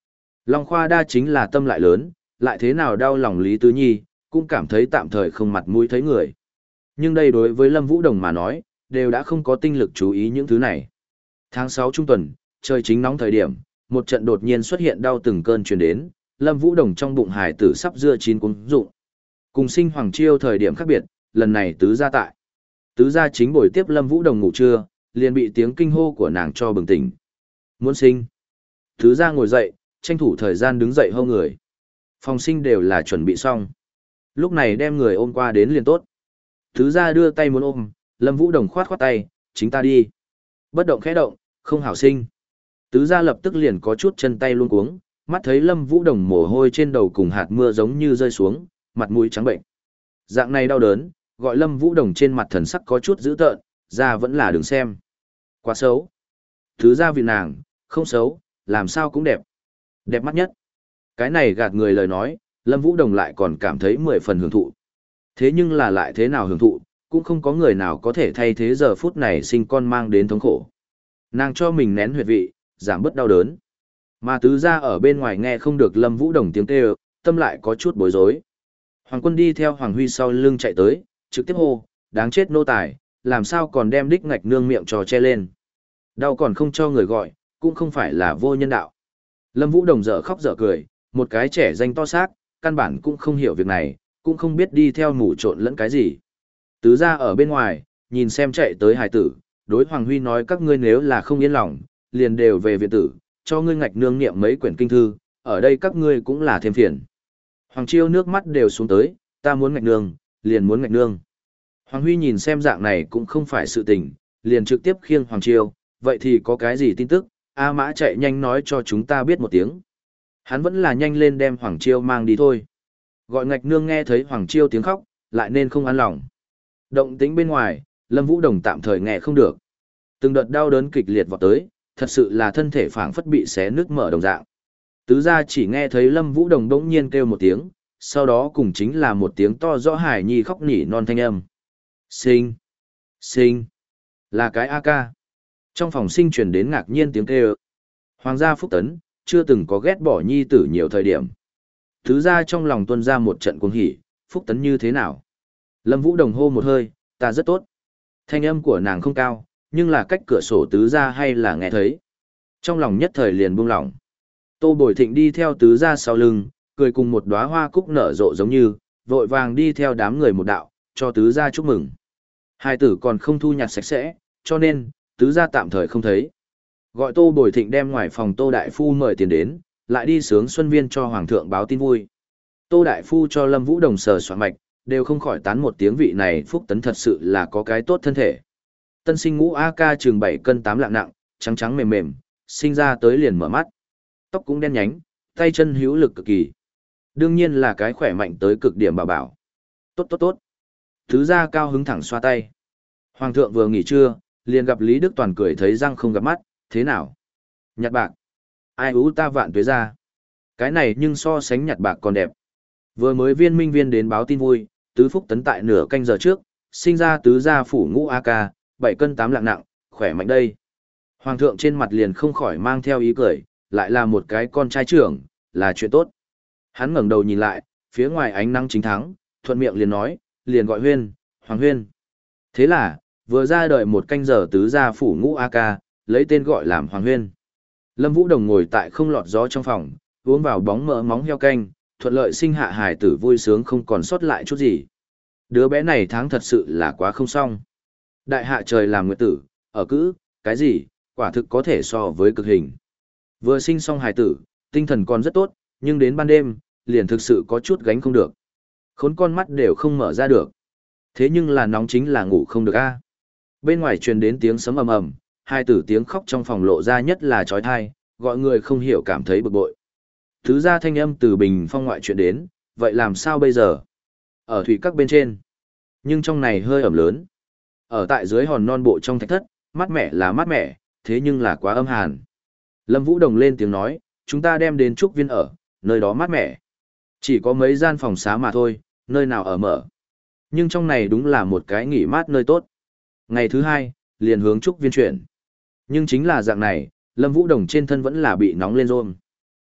A: Long Khoa Đa chính là tâm lại lớn, lại thế nào đau lòng Lý Tứ Nhi, cũng cảm thấy tạm thời không mặt mũi thấy người. Nhưng đây đối với Lâm Vũ Đồng mà nói, đều đã không có tinh lực chú ý những thứ này. Tháng sáu trung tuần, trời chính nóng thời điểm, một trận đột nhiên xuất hiện đau từng cơn truyền đến, Lâm Vũ Đồng trong bụng hài tử sắp dưa chín cuống dụng. Cùng sinh Hoàng Chiêu thời điểm khác biệt, lần này tứ gia tại. Tứ gia chính buổi tiếp Lâm Vũ Đồng ngủ trưa, liền bị tiếng kinh hô của nàng cho bừng tỉnh. Muốn sinh. Tứ gia ngồi dậy, tranh thủ thời gian đứng dậy hô người. Phòng sinh đều là chuẩn bị xong. Lúc này đem người ôm qua đến liền tốt. Tứ gia đưa tay muốn ôm, Lâm Vũ Đồng khoát khoát tay, chính ta đi. Bất động khẽ động, không hảo sinh. Tứ gia lập tức liền có chút chân tay luống cuống, mắt thấy Lâm Vũ Đồng mồ hôi trên đầu cùng hạt mưa giống như rơi xuống, mặt mũi trắng bệnh. Dạng này đau đớn, gọi Lâm Vũ Đồng trên mặt thần sắc có chút dữ tợn, ra vẫn là đừng xem. Quá xấu. Tứ gia vì nàng, không xấu, làm sao cũng đẹp. Đẹp mắt nhất. Cái này gạt người lời nói, Lâm Vũ Đồng lại còn cảm thấy mười phần hưởng thụ. Thế nhưng là lại thế nào hưởng thụ, cũng không có người nào có thể thay thế giờ phút này sinh con mang đến thống khổ. Nàng cho mình nén huyệt vị, giảm bớt đau đớn. Mà tứ gia ở bên ngoài nghe không được Lâm Vũ Đồng tiếng kêu, tâm lại có chút bối rối. Hoàng Quân đi theo Hoàng Huy sau lưng chạy tới, trực tiếp hô, đáng chết nô tài, làm sao còn đem đích ngạch nương miệng trò che lên. Đau còn không cho người gọi, cũng không phải là vô nhân đạo. Lâm Vũ Đồng dở khóc dở cười, một cái trẻ danh to xác, căn bản cũng không hiểu việc này, cũng không biết đi theo mù trộn lẫn cái gì. Tứ gia ở bên ngoài, nhìn xem chạy tới hải tử, đối Hoàng Huy nói các ngươi nếu là không yên lòng, liền đều về viện tử, cho ngươi ngạch nương niệm mấy quyển kinh thư, ở đây các ngươi cũng là thêm phiền. Hoàng Chiêu nước mắt đều xuống tới, ta muốn ngạch nương, liền muốn ngạch nương. Hoàng Huy nhìn xem dạng này cũng không phải sự tình, liền trực tiếp khiêng Hoàng Chiêu, vậy thì có cái gì tin tức, A Mã chạy nhanh nói cho chúng ta biết một tiếng. Hắn vẫn là nhanh lên đem Hoàng Chiêu mang đi thôi. Gọi ngạch nương nghe thấy Hoàng Chiêu tiếng khóc, lại nên không an lòng. Động tĩnh bên ngoài, Lâm Vũ Đồng tạm thời nghe không được. Từng đợt đau đớn kịch liệt vọt tới, thật sự là thân thể phảng phất bị xé nước mở đồng dạng. Tứ gia chỉ nghe thấy Lâm Vũ Đồng đống nhiên kêu một tiếng, sau đó cùng chính là một tiếng to rõ hài nhi khóc nỉ non thanh âm. Sinh! Sinh! Là cái a ca. Trong phòng sinh truyền đến ngạc nhiên tiếng kêu. Hoàng gia Phúc Tấn, chưa từng có ghét bỏ nhi tử nhiều thời điểm. Tứ gia trong lòng tuôn ra một trận cuồng hỉ, Phúc Tấn như thế nào? Lâm Vũ Đồng hô một hơi, ta rất tốt. Thanh âm của nàng không cao, nhưng là cách cửa sổ tứ gia hay là nghe thấy. Trong lòng nhất thời liền buông lỏng. Tô Bồi Thịnh đi theo tứ gia sau lưng, cười cùng một đóa hoa cúc nở rộ giống như, vội vàng đi theo đám người một đạo, cho tứ gia chúc mừng. Hai tử còn không thu nhặt sạch sẽ, cho nên, tứ gia tạm thời không thấy. Gọi Tô Bồi Thịnh đem ngoài phòng Tô Đại Phu mời tiền đến, lại đi sướng xuân viên cho Hoàng thượng báo tin vui. Tô Đại Phu cho Lâm Vũ Đồng sờ soạn mạch, đều không khỏi tán một tiếng vị này Phúc Tấn thật sự là có cái tốt thân thể. Tân sinh ngũ A ca chừng bảy cân tám lạng nặng, trắng trắng mềm mềm, sinh ra tới liền mở mắt. Tóc cũng đen nhánh, tay chân hữu lực cực kỳ. Đương nhiên là cái khỏe mạnh tới cực điểm bảo bảo. Tốt tốt tốt. Thứ gia cao hứng thẳng xoa tay. Hoàng thượng vừa nghỉ trưa, liền gặp Lý Đức Toàn cười thấy răng không gặp mắt, thế nào? Nhặt bạc. Ai ú ta vạn tuế ra. Cái này nhưng so sánh nhặt bạc còn đẹp. Vừa mới viên minh viên đến báo tin vui, tứ Phúc Tấn tại nửa canh giờ trước, sinh ra tứ gia phủ ngũ A ca, bảy cân tám lạng nặng, khỏe mạnh đây. Hoàng thượng trên mặt liền không khỏi mang theo ý cười, lại là một cái con trai trưởng, là chuyện tốt. Hắn ngẩng đầu nhìn lại, phía ngoài ánh nắng chính thắng, thuận miệng liền nói, liền gọi Huyên, Hoàng Huyên. Thế là, vừa ra đời một canh giờ tứ gia phủ ngũ A ca, lấy tên gọi làm Hoàng Huyên. Lâm Vũ Đồng ngồi tại không lọt gió trong phòng, uống vào bóng mỡ móng heo canh, thuận lợi sinh hạ hài tử vui sướng không còn sót lại chút gì. Đứa bé này tháng thật sự là quá không xong. Đại hạ trời làm nguyệt tử, ở cữ, cái gì, quả thực có thể so với cực hình. Vừa sinh xong hài tử, tinh thần còn rất tốt, nhưng đến ban đêm, liền thực sự có chút gánh không được. Khốn con mắt đều không mở ra được. Thế nhưng là nóng chính là ngủ không được a. Bên ngoài truyền đến tiếng sấm ầm ầm, hai tử tiếng khóc trong phòng lộ ra nhất là trói thai, gọi người không hiểu cảm thấy bực bội. Thứ ra thanh âm từ bình phong ngoại chuyện đến, vậy làm sao bây giờ? Ở thủy các bên trên. Nhưng trong này hơi ẩm lớn. Ở tại dưới hòn non bộ trong thạch thất, mát mẻ là mát mẻ, thế nhưng là quá âm hàn. Lâm Vũ Đồng lên tiếng nói, chúng ta đem đến trúc viên ở, nơi đó mát mẻ. Chỉ có mấy gian phòng xá mà thôi, nơi nào ở mở. Nhưng trong này đúng là một cái nghỉ mát nơi tốt. Ngày thứ hai, liền hướng trúc viên chuyển. Nhưng chính là dạng này, Lâm Vũ Đồng trên thân vẫn là bị nóng lên rôm.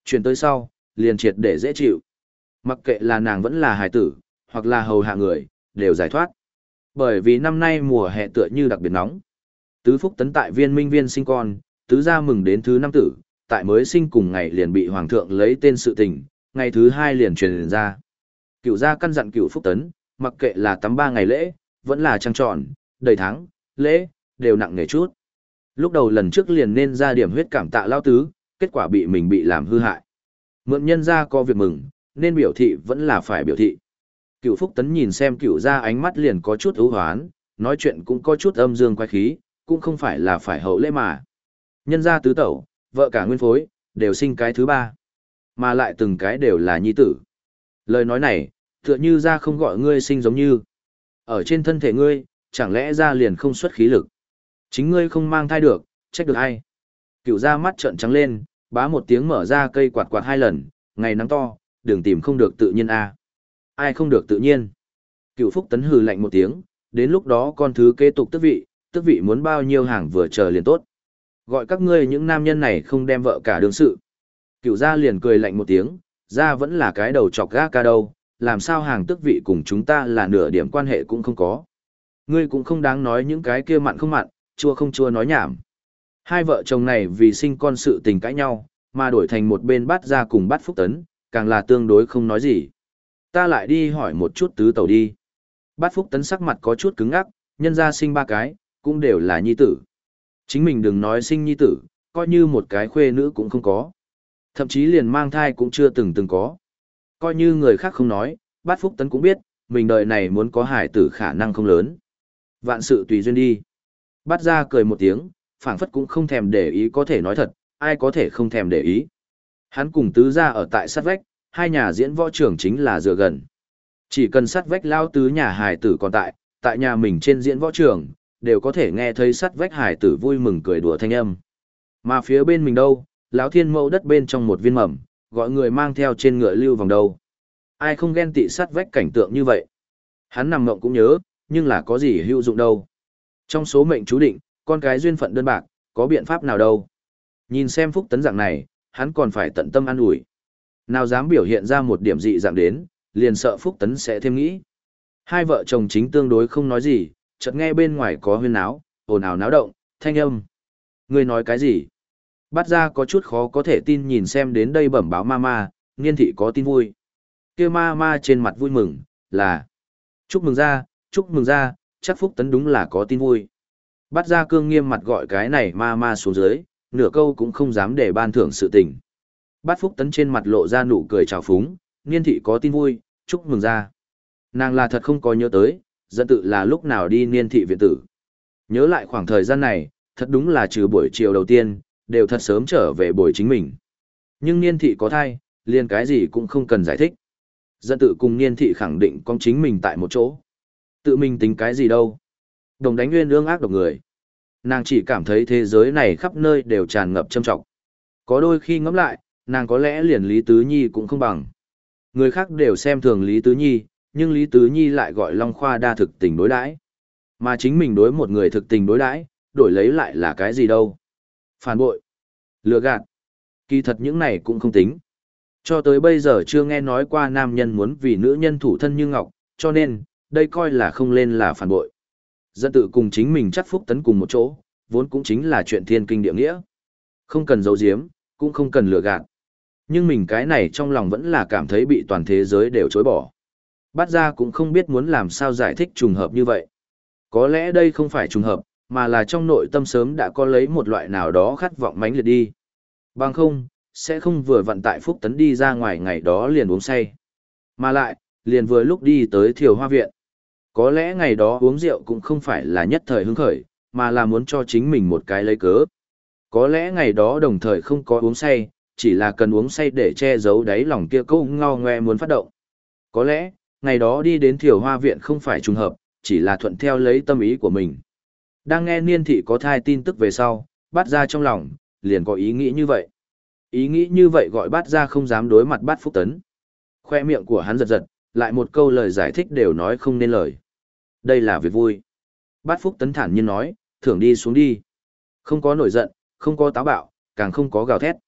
A: Chuyển tới sau, liền triệt để dễ chịu. Mặc kệ là nàng vẫn là hài tử, hoặc là hầu hạ người, đều giải thoát. Bởi vì năm nay mùa hè tựa như đặc biệt nóng. Tứ Phúc Tấn tại Viên Minh Viên sinh con, tứ gia mừng đến thứ năm tử, tại mới sinh cùng ngày liền bị hoàng thượng lấy tên sự tình, ngày thứ hai liền truyền ra. Cựu gia căn dặn Cựu Phúc Tấn, mặc kệ là tắm ba ngày lễ, vẫn là trăng tròn, đầy tháng, lễ, đều nặng nề chút. Lúc đầu lần trước liền nên ra điểm huyết cảm tạ lao tứ, kết quả bị mình bị làm hư hại. Mượn nhân gia có việc mừng, nên biểu thị vẫn là phải biểu thị. Cựu Phúc Tấn nhìn xem Cựu gia ánh mắt liền có chút ưu hoán, nói chuyện cũng có chút âm dương quái khí, cũng không phải là phải hậu lễ mà. Nhân gia tứ tẩu, vợ cả nguyên phối, đều sinh cái thứ ba. Mà lại từng cái đều là nhi tử. Lời nói này, tựa như ra không gọi ngươi sinh giống như. Ở trên thân thể ngươi, chẳng lẽ ra liền không xuất khí lực. Chính ngươi không mang thai được, trách được ai. Cựu gia mắt trợn trắng lên, bá một tiếng mở ra cây quạt quạt hai lần, ngày nắng to, đường tìm không được tự nhiên a. Ai không được tự nhiên. Cựu Phúc Tấn hừ lạnh một tiếng, đến lúc đó con thứ kế tục tước vị, tước vị muốn bao nhiêu hàng vừa chờ liền tốt. Gọi các ngươi những nam nhân này không đem vợ cả đương sự. Cựu gia liền cười lạnh một tiếng, gia vẫn là cái đầu chọc ga ca đâu, làm sao hàng tước vị cùng chúng ta là nửa điểm quan hệ cũng không có. Ngươi cũng không đáng nói những cái kia mặn không mặn, chua không chua nói nhảm. Hai vợ chồng này vì sinh con sự tình cãi nhau, mà đổi thành một bên bắt ra cùng bắt Phúc Tấn, càng là tương đối không nói gì. Ta lại đi hỏi một chút tứ tẩu đi. Bát Phúc Tấn sắc mặt có chút cứng ngắc, nhân ra sinh ba cái, cũng đều là nhi tử. Chính mình đừng nói sinh nhi tử, coi như một cái khuê nữ cũng không có. Thậm chí liền mang thai cũng chưa từng từng có. Coi như người khác không nói, Bát Phúc Tấn cũng biết, mình đời này muốn có hải tử khả năng không lớn. Vạn sự tùy duyên đi. Bát ra cười một tiếng, phảng phất cũng không thèm để ý có thể nói thật, ai có thể không thèm để ý. Hắn cùng tứ gia ở tại sát vách, hai nhà diễn võ trưởng chính là dựa gần. Chỉ cần sát vách lao tứ nhà hải tử còn tại, tại nhà mình trên diễn võ trường, đều có thể nghe thấy sát vách hải tử vui mừng cười đùa thanh âm. Mà phía bên mình đâu, lão thiên mẫu đất bên trong một viên mầm, gọi người mang theo trên ngựa lưu vòng đâu. Ai không ghen tị sát vách cảnh tượng như vậy. Hắn nằm mộng cũng nhớ, nhưng là có gì hữu dụng đâu. Trong số mệnh chú định, con cái duyên phận đơn bạc, có biện pháp nào đâu. Nhìn xem Phúc Tấn dạng này, hắn còn phải tận tâm an ủi. Nào dám biểu hiện ra một điểm dị dạng đến, liền sợ Phúc Tấn sẽ thêm nghĩ. Hai vợ chồng chính tương đối không nói gì, chợt nghe bên ngoài có huyên náo, ồn ào náo động, thanh âm. Người nói cái gì? Bắt ra có chút khó có thể tin nhìn xem đến đây bẩm báo mama, Niên thị có tin vui. Kia mama trên mặt vui mừng, là chúc mừng ra, chúc mừng ra, chắc Phúc Tấn đúng là có tin vui. Bắt ra cương nghiêm mặt gọi cái này mama xuống dưới, nửa câu cũng không dám để ban thưởng sự tình. Bát Phúc Tấn trên mặt lộ ra nụ cười trào phúng, Niên thị có tin vui, chúc mừng ra. Nàng là thật không có nhớ tới, dẫn tự là lúc nào đi Niên thị viện tử. Nhớ lại khoảng thời gian này, thật đúng là trừ buổi chiều đầu tiên, đều thật sớm trở về buổi chính mình. Nhưng Niên thị có thai, liền cái gì cũng không cần giải thích. Dẫn tự cùng Niên thị khẳng định con chính mình tại một chỗ. Tự mình tính cái gì đâu. Đồng đánh nguyên ương ác độc người. Nàng chỉ cảm thấy thế giới này khắp nơi đều tràn ngập châm trọng. Có đôi khi ngẫm lại, nàng có lẽ liền Lý Tứ Nhi cũng không bằng. Người khác đều xem thường Lý Tứ Nhi, nhưng Lý Tứ Nhi lại gọi Long Khoa đa thực tình đối đãi. Mà chính mình đối một người thực tình đối đãi, đổi lấy lại là cái gì đâu. Phản bội, lừa gạt, kỳ thật những này cũng không tính. Cho tới bây giờ chưa nghe nói qua nam nhân muốn vì nữ nhân thủ thân như ngọc, cho nên, đây coi là không lên là phản bội. Dẫn tự cùng chính mình chắc Phúc Tấn cùng một chỗ, vốn cũng chính là chuyện thiên kinh địa nghĩa. Không cần giấu giếm, cũng không cần lừa gạt. Nhưng mình cái này trong lòng vẫn là cảm thấy bị toàn thế giới đều chối bỏ. Bát ra cũng không biết muốn làm sao giải thích trùng hợp như vậy. Có lẽ đây không phải trùng hợp, mà là trong nội tâm sớm đã có lấy một loại nào đó khát vọng mãnh liệt đi. Bằng không, sẽ không vừa vặn tại Phúc Tấn đi ra ngoài ngày đó liền uống say. Mà lại, liền vừa lúc đi tới Thiều Hoa Viện. Có lẽ ngày đó uống rượu cũng không phải là nhất thời hứng khởi, mà là muốn cho chính mình một cái lấy cớ. Có lẽ ngày đó đồng thời không có uống say, chỉ là cần uống say để che giấu đáy lòng kia câu ngao ngoe muốn phát động. Có lẽ, ngày đó đi đến Thiều Hoa Viện không phải trùng hợp, chỉ là thuận theo lấy tâm ý của mình. Đang nghe Niên thị có thai tin tức về sau, Bát ra trong lòng, liền có ý nghĩ như vậy. Ý nghĩ như vậy gọi Bát ra không dám đối mặt Bát Phúc Tấn. Khoe miệng của hắn giật giật, lại một câu lời giải thích đều nói không nên lời. Đây là việc vui. Bát Phúc Tấn thản nhiên nói, thưởng đi xuống đi. Không có nổi giận, không có táo bạo, càng không có gào thét.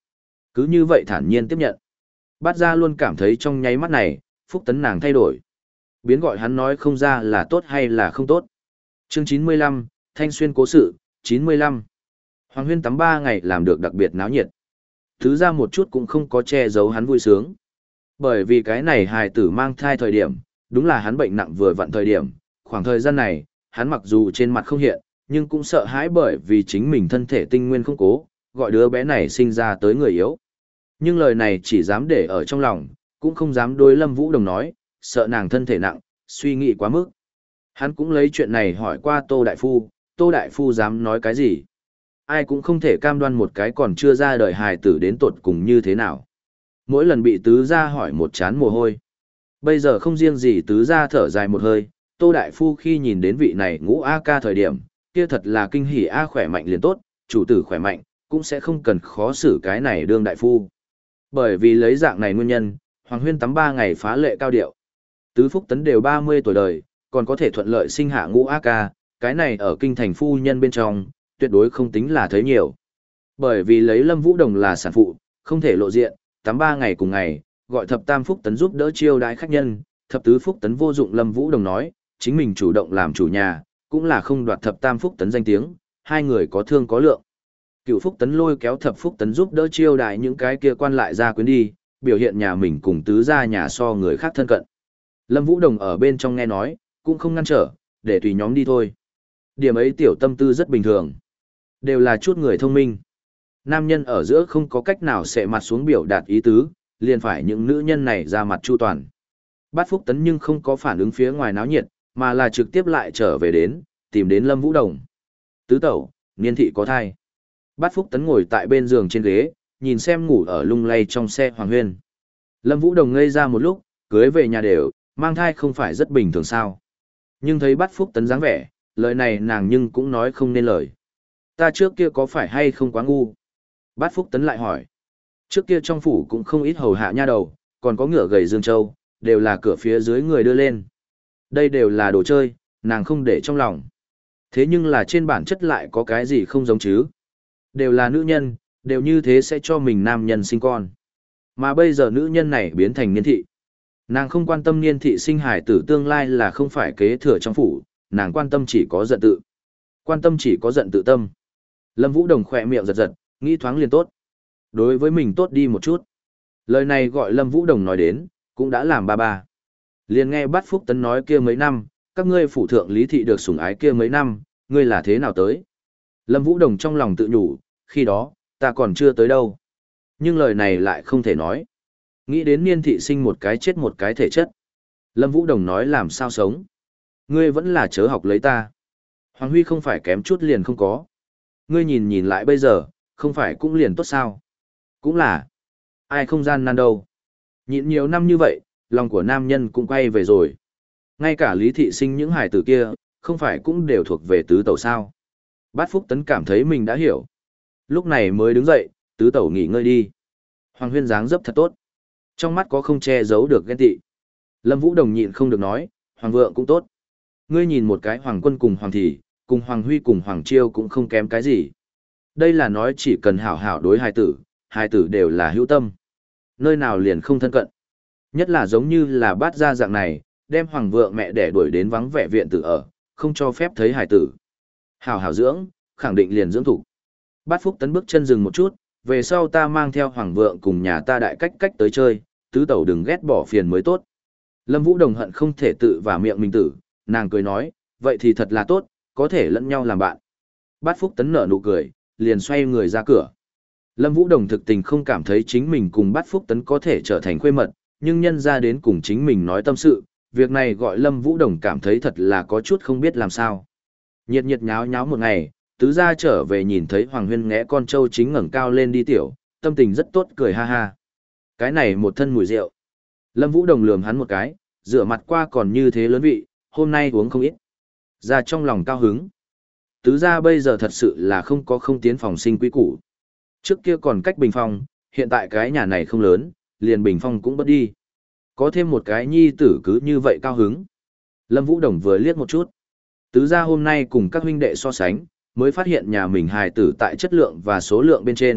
A: Cứ như vậy thản nhiên tiếp nhận. Bát Gia luôn cảm thấy trong nháy mắt này, Phúc Tấn nàng thay đổi. Biến gọi hắn nói không ra là tốt hay là không tốt. Chương chín mươi lăm, Thanh Xuyên cố sự, chín mươi lăm. Hoàng Huyên tắm ba ngày làm được đặc biệt náo nhiệt. Thứ ra một chút cũng không có che giấu hắn vui sướng. Bởi vì cái này hài tử mang thai thời điểm, đúng là hắn bệnh nặng vừa vặn thời điểm, khoảng thời gian này, hắn mặc dù trên mặt không hiện, nhưng cũng sợ hãi bởi vì chính mình thân thể tinh nguyên không cố, gọi đứa bé này sinh ra tới người yếu. Nhưng lời này chỉ dám để ở trong lòng, cũng không dám đối Lâm Vũ Đồng nói, sợ nàng thân thể nặng, suy nghĩ quá mức. Hắn cũng lấy chuyện này hỏi qua Tô Đại Phu, Tô Đại Phu dám nói cái gì? Ai cũng không thể cam đoan một cái còn chưa ra đời hài tử đến tột cùng như thế nào. Mỗi lần bị tứ gia hỏi một chán mồ hôi. Bây giờ không riêng gì tứ gia thở dài một hơi, Tô Đại Phu khi nhìn đến vị này ngũ A ca thời điểm, kia thật là kinh hỉ A khỏe mạnh liền tốt, chủ tử khỏe mạnh, cũng sẽ không cần khó xử cái này đương đại phu. Bởi vì lấy dạng này nguyên nhân, Hoàng Huyên tắm ba ngày phá lệ cao điệu. Tứ Phúc Tấn đều ba mươi tuổi đời, còn có thể thuận lợi sinh hạ ngũ A ca, cái này ở kinh thành phu nhân bên trong, tuyệt đối không tính là thấy nhiều. Bởi vì lấy Lâm Vũ Đồng là sản phụ, không thể lộ diện, tắm ba ngày cùng ngày, gọi thập tam Phúc Tấn giúp đỡ chiêu đãi khách nhân, thập tứ Phúc Tấn vô dụng Lâm Vũ Đồng nói, chính mình chủ động làm chủ nhà, cũng là không đoạt thập tam Phúc Tấn danh tiếng, hai người có thương có lượng. Cựu Phúc Tấn lôi kéo thập Phúc Tấn giúp đỡ chiêu đãi những cái kia quan lại ra quyến đi, biểu hiện nhà mình cùng tứ gia nhà so người khác thân cận. Lâm Vũ Đồng ở bên trong nghe nói, cũng không ngăn trở, để tùy nhóm đi thôi. Điểm ấy tiểu tâm tư rất bình thường. Đều là chút người thông minh. Nam nhân ở giữa không có cách nào sẽ mặt xuống biểu đạt ý tứ, liền phải những nữ nhân này ra mặt chu toàn. Bát Phúc Tấn nhưng không có phản ứng phía ngoài náo nhiệt, mà là trực tiếp lại trở về đến, tìm đến Lâm Vũ Đồng. Tứ tẩu, niên thị có thai. Bát Phúc Tấn ngồi tại bên giường trên ghế, nhìn xem ngủ ở lung lay trong xe Hoàng Huyên. Lâm Vũ Đồng ngây ra một lúc, cưới về nhà đều, mang thai không phải rất bình thường sao. Nhưng thấy Bát Phúc Tấn dáng vẻ, lời này nàng nhưng cũng nói không nên lời. Ta trước kia có phải hay không quá ngu? Bát Phúc Tấn lại hỏi. Trước kia trong phủ cũng không ít hầu hạ nha đầu, còn có ngựa gầy Dương Châu, đều là cửa phía dưới người đưa lên. Đây đều là đồ chơi, nàng không để trong lòng. Thế nhưng là trên bản chất lại có cái gì không giống chứ? Đều là nữ nhân, đều như thế sẽ cho mình nam nhân sinh con. Mà bây giờ nữ nhân này biến thành niên thị. Nàng không quan tâm niên thị sinh hải tử tương lai là không phải kế thừa trong phủ, nàng quan tâm chỉ có giận tự. Quan tâm chỉ có giận tự tâm. Lâm Vũ Đồng khỏe miệng giật giật, nghĩ thoáng liền tốt. Đối với mình tốt đi một chút. Lời này gọi Lâm Vũ Đồng nói đến, cũng đã làm ba ba. Liền nghe Bát Phúc Tấn nói kia mấy năm, các ngươi phủ thượng lý thị được sủng ái kia mấy năm, ngươi là thế nào tới? Lâm Vũ Đồng trong lòng tự nhủ, khi đó, ta còn chưa tới đâu. Nhưng lời này lại không thể nói. Nghĩ đến niên thị sinh một cái chết một cái thể chất. Lâm Vũ Đồng nói làm sao sống. Ngươi vẫn là chớ học lấy ta. Hoàng Huy không phải kém chút liền không có. Ngươi nhìn nhìn lại bây giờ, không phải cũng liền tốt sao. Cũng là. Ai không gian nan đâu. Nhịn nhiều năm như vậy, lòng của nam nhân cũng quay về rồi. Ngay cả Lý Thị sinh những hải tử kia, không phải cũng đều thuộc về tứ tẩu sao. Bát Phúc Tấn cảm thấy mình đã hiểu. Lúc này mới đứng dậy, tứ tẩu nghỉ ngơi đi. Hoàng Huyên dáng dấp thật tốt. Trong mắt có không che giấu được ghen tị. Lâm Vũ Đồng nhịn không được nói, Hoàng vượng cũng tốt. Ngươi nhìn một cái Hoàng Quân cùng Hoàng Thị, cùng Hoàng Huy cùng Hoàng Chiêu cũng không kém cái gì. Đây là nói chỉ cần hảo hảo đối hài tử, hài tử đều là hữu tâm. Nơi nào liền không thân cận. Nhất là giống như là Bát gia dạng này, đem Hoàng vượng mẹ đẻ đuổi đến vắng vẻ viện tử ở, không cho phép thấy hài tử. Hảo hảo dưỡng, khẳng định liền dưỡng thủ. Bát Phúc Tấn bước chân dừng một chút, về sau ta mang theo Hoàng vượng cùng nhà ta đại cách cách tới chơi, tứ tẩu đừng ghét bỏ phiền mới tốt. Lâm Vũ Đồng hận không thể tự vào miệng mình tử, nàng cười nói, vậy thì thật là tốt, có thể lẫn nhau làm bạn. Bát Phúc Tấn nở nụ cười, liền xoay người ra cửa. Lâm Vũ Đồng thực tình không cảm thấy chính mình cùng Bát Phúc Tấn có thể trở thành khuê mật, nhưng nhân ra đến cùng chính mình nói tâm sự, việc này gọi Lâm Vũ Đồng cảm thấy thật là có chút không biết làm sao. Nhiệt nhiệt nháo nháo một ngày, tứ gia trở về nhìn thấy Hoàng Huyên ngẽ con trâu chính ngẩng cao lên đi tiểu, tâm tình rất tốt cười ha ha. Cái này một thân mùi rượu. Lâm Vũ Đồng lườm hắn một cái, rửa mặt qua còn như thế lớn vị, hôm nay uống không ít. Ra trong lòng cao hứng. Tứ gia bây giờ thật sự là không có không tiến phòng sinh quý củ. Trước kia còn cách bình phong, hiện tại cái nhà này không lớn, liền bình phong cũng bất đi. Có thêm một cái nhi tử cứ như vậy cao hứng. Lâm Vũ Đồng vừa liếc một chút. Tứ gia hôm nay cùng các huynh đệ so sánh, mới phát hiện nhà mình hài tử tại chất lượng và số lượng bên trên,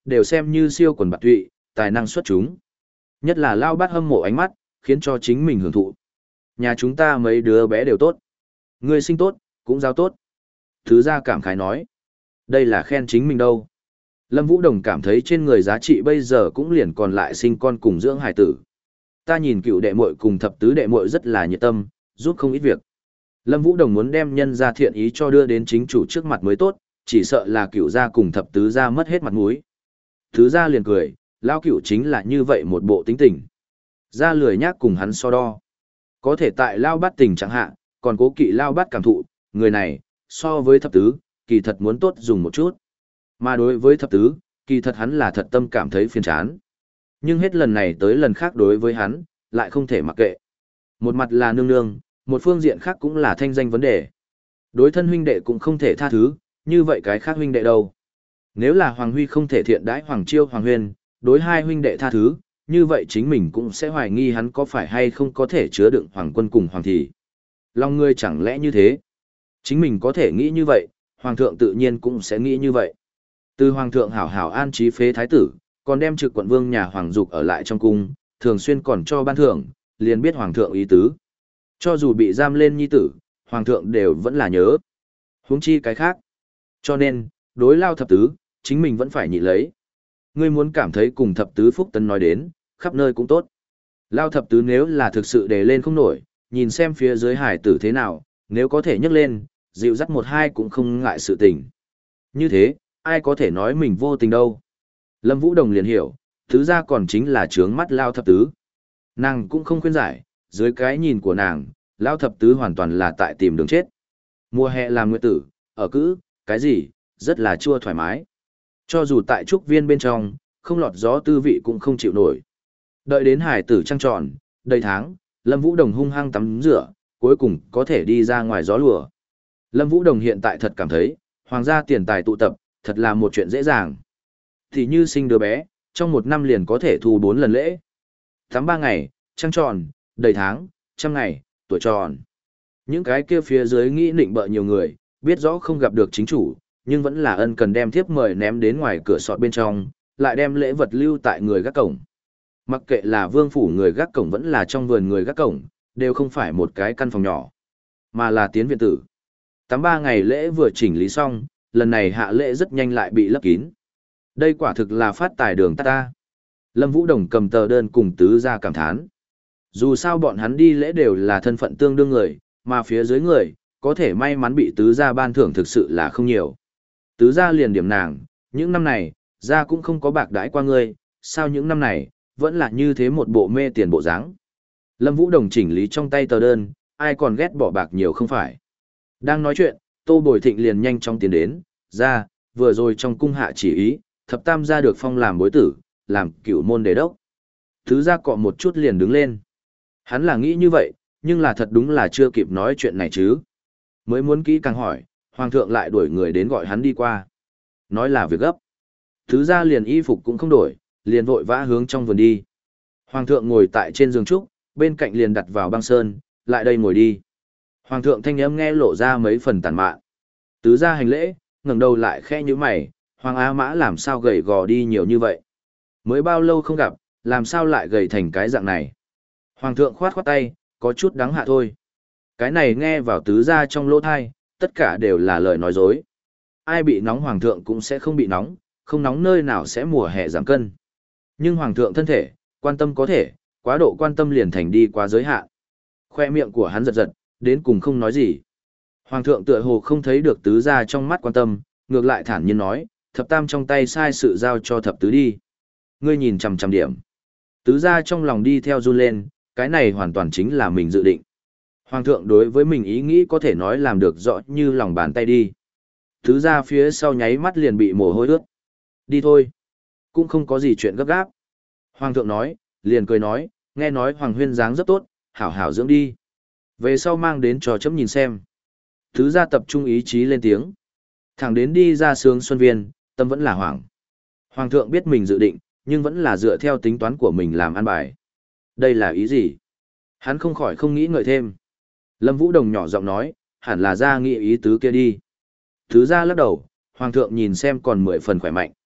A: đều xem như siêu quần bạt tụy, tài năng xuất chúng. Nhất là Lao Bát hâm mộ ánh mắt, khiến cho chính mình hưởng thụ. Nhà chúng ta mấy đứa bé đều tốt. Ngươi sinh tốt, cũng giao tốt. Thứ gia cảm khái nói. Đây là khen chính mình đâu. Lâm Vũ Đồng cảm thấy trên người giá trị bây giờ cũng liền còn lại sinh con cùng dưỡng hải tử. Ta nhìn cựu đệ muội cùng thập tứ đệ muội rất là nhiệt tâm, giúp không ít việc. Lâm Vũ Đồng muốn đem nhân gia thiện ý cho đưa đến chính chủ trước mặt mới tốt, chỉ sợ là cựu gia cùng thập tứ gia mất hết mặt mũi. Tứ gia liền cười, lao cựu chính là như vậy một bộ tính tình. Gia lười nhác cùng hắn so đo. Có thể tại lao bát tình chẳng hạn, còn cố kỵ lao bát cảm thụ, người này, so với thập tứ, kỳ thật muốn tốt dùng một chút. Mà đối với thập tứ, kỳ thật hắn là thật tâm cảm thấy phiền chán. Nhưng hết lần này tới lần khác đối với hắn, lại không thể mặc kệ. Một mặt là nương nương, một phương diện khác cũng là thanh danh vấn đề. Đối thân huynh đệ cũng không thể tha thứ, như vậy cái khác huynh đệ đâu. Nếu là Hoàng Huy không thể thiện đãi Hoàng Chiêu Hoàng Huyên, đối hai huynh đệ tha thứ, như vậy chính mình cũng sẽ hoài nghi hắn có phải hay không có thể chứa đựng Hoàng Quân cùng Hoàng Thị. Long ngươi chẳng lẽ như thế? Chính mình có thể nghĩ như vậy, Hoàng thượng tự nhiên cũng sẽ nghĩ như vậy. Từ Hoàng thượng hảo hảo an trí phế thái tử, còn đem trực quận vương nhà Hoàng Dục ở lại trong cung, thường xuyên còn cho ban thưởng, liền biết Hoàng thượng ý tứ. Cho dù bị giam lên nhi tử, Hoàng thượng đều vẫn là nhớ. Huống chi cái khác. Cho nên, đối lao thập tứ, chính mình vẫn phải nhị lấy. Ngươi muốn cảm thấy cùng thập tứ phúc tấn nói đến, khắp nơi cũng tốt. Lao thập tứ nếu là thực sự đề lên không nổi, nhìn xem phía dưới hải tử thế nào, nếu có thể nhấc lên, dịu dắt một hai cũng không ngại sự tình. Như thế, ai có thể nói mình vô tình đâu. Lâm Vũ Đồng liền hiểu, thứ ra còn chính là trướng mắt lao thập tứ. Nàng cũng không khuyên giải, dưới cái nhìn của nàng, lao thập tứ hoàn toàn là tại tìm đường chết. Mùa hè làm nguyệt tử, ở cữ, cái gì, rất là chua thoải mái. Cho dù tại trúc viên bên trong, không lọt gió tư vị cũng không chịu nổi. Đợi đến hải tử trăng tròn, đầy tháng, Lâm Vũ Đồng hung hăng tắm rửa, cuối cùng có thể đi ra ngoài gió lùa. Lâm Vũ Đồng hiện tại thật cảm thấy, hoàng gia tiền tài tụ tập, thật là một chuyện dễ dàng. Thì như sinh đứa bé, trong một năm liền có thể thu bốn lần lễ. Tắm ba ngày, trăng tròn, đầy tháng, trăm ngày, tuổi tròn. Những cái kia phía dưới nghĩ nịnh bợ nhiều người, biết rõ không gặp được chính chủ, nhưng vẫn là ân cần đem thiếp mời ném đến ngoài cửa sọt bên trong, lại đem lễ vật lưu tại người gác cổng. Mặc kệ là vương phủ người gác cổng vẫn là trong vườn người gác cổng, đều không phải một cái căn phòng nhỏ, mà là tiến viện tử. Tắm ba ngày lễ vừa chỉnh lý xong, lần này hạ lễ rất nhanh lại bị lấp kín. Đây quả thực là phát tài đường ta ta. Lâm Vũ Đồng cầm tờ đơn cùng tứ gia cảm thán. Dù sao bọn hắn đi lễ đều là thân phận tương đương người, mà phía dưới người, có thể may mắn bị tứ gia ban thưởng thực sự là không nhiều. Tứ gia liền điểm nàng, những năm này, gia cũng không có bạc đãi qua ngươi, sao những năm này, vẫn là như thế một bộ mê tiền bộ dáng. Lâm Vũ Đồng chỉnh lý trong tay tờ đơn, ai còn ghét bỏ bạc nhiều không phải. Đang nói chuyện, Tô Bồi Thịnh liền nhanh chóng tiến đến, ra, vừa rồi trong cung hạ chỉ ý, thập tam gia được phong làm bối tử, làm cửu môn đề đốc. Tứ gia cọ một chút liền đứng lên. Hắn là nghĩ như vậy, nhưng là thật đúng là chưa kịp nói chuyện này chứ. Mới muốn kỹ càng hỏi, hoàng thượng lại đuổi người đến gọi hắn đi qua. Nói là việc gấp. Tứ gia liền y phục cũng không đổi, liền vội vã hướng trong vườn đi. Hoàng thượng ngồi tại trên giường trúc, bên cạnh liền đặt vào băng sơn, lại đây ngồi đi. Hoàng thượng thanh âm nghe lộ ra mấy phần tàn mạn. Tứ gia hành lễ, ngẩng đầu lại khẽ nhíu mày, Hoàng Á Mã làm sao gầy gò đi nhiều như vậy? Mới bao lâu không gặp, làm sao lại gầy thành cái dạng này? Hoàng thượng khoát khoát tay, có chút đáng hạ thôi. Cái này nghe vào tứ gia trong lỗ thai, tất cả đều là lời nói dối. Ai bị nóng hoàng thượng cũng sẽ không bị nóng, không nóng nơi nào sẽ mùa hè giảm cân. Nhưng hoàng thượng thân thể, quan tâm có thể, quá độ quan tâm liền thành đi quá giới hạn. Khoe miệng của hắn giật giật, đến cùng không nói gì. Hoàng thượng tựa hồ không thấy được tứ gia trong mắt quan tâm, ngược lại thản nhiên nói, thập tam trong tay sai sự giao cho thập tứ đi. Ngươi nhìn chằm chằm điểm. Tứ gia trong lòng đi theo run lên, cái này hoàn toàn chính là mình dự định. Hoàng thượng đối với mình ý nghĩ có thể nói làm được rõ như lòng bàn tay đi. Tứ gia phía sau nháy mắt liền bị mồ hôi ướt. Đi thôi. Cũng không có gì chuyện gấp gáp. Hoàng thượng nói, liền cười nói, nghe nói Hoàng huyên dáng rất tốt, hảo hảo dưỡng đi. Về sau mang đến cho chấm nhìn xem. Tứ gia tập trung ý chí lên tiếng. Thẳng đến đi ra sướng xuân viên, tâm vẫn là hoảng. Hoàng thượng biết mình dự định, nhưng vẫn là dựa theo tính toán của mình làm ăn bài. Đây là ý gì? Hắn không khỏi không nghĩ ngợi thêm. Lâm Vũ Đồng nhỏ giọng nói, hẳn là ra nghĩ ý tứ kia đi. Tứ gia lắc đầu, Hoàng thượng nhìn xem còn mười phần khỏe mạnh.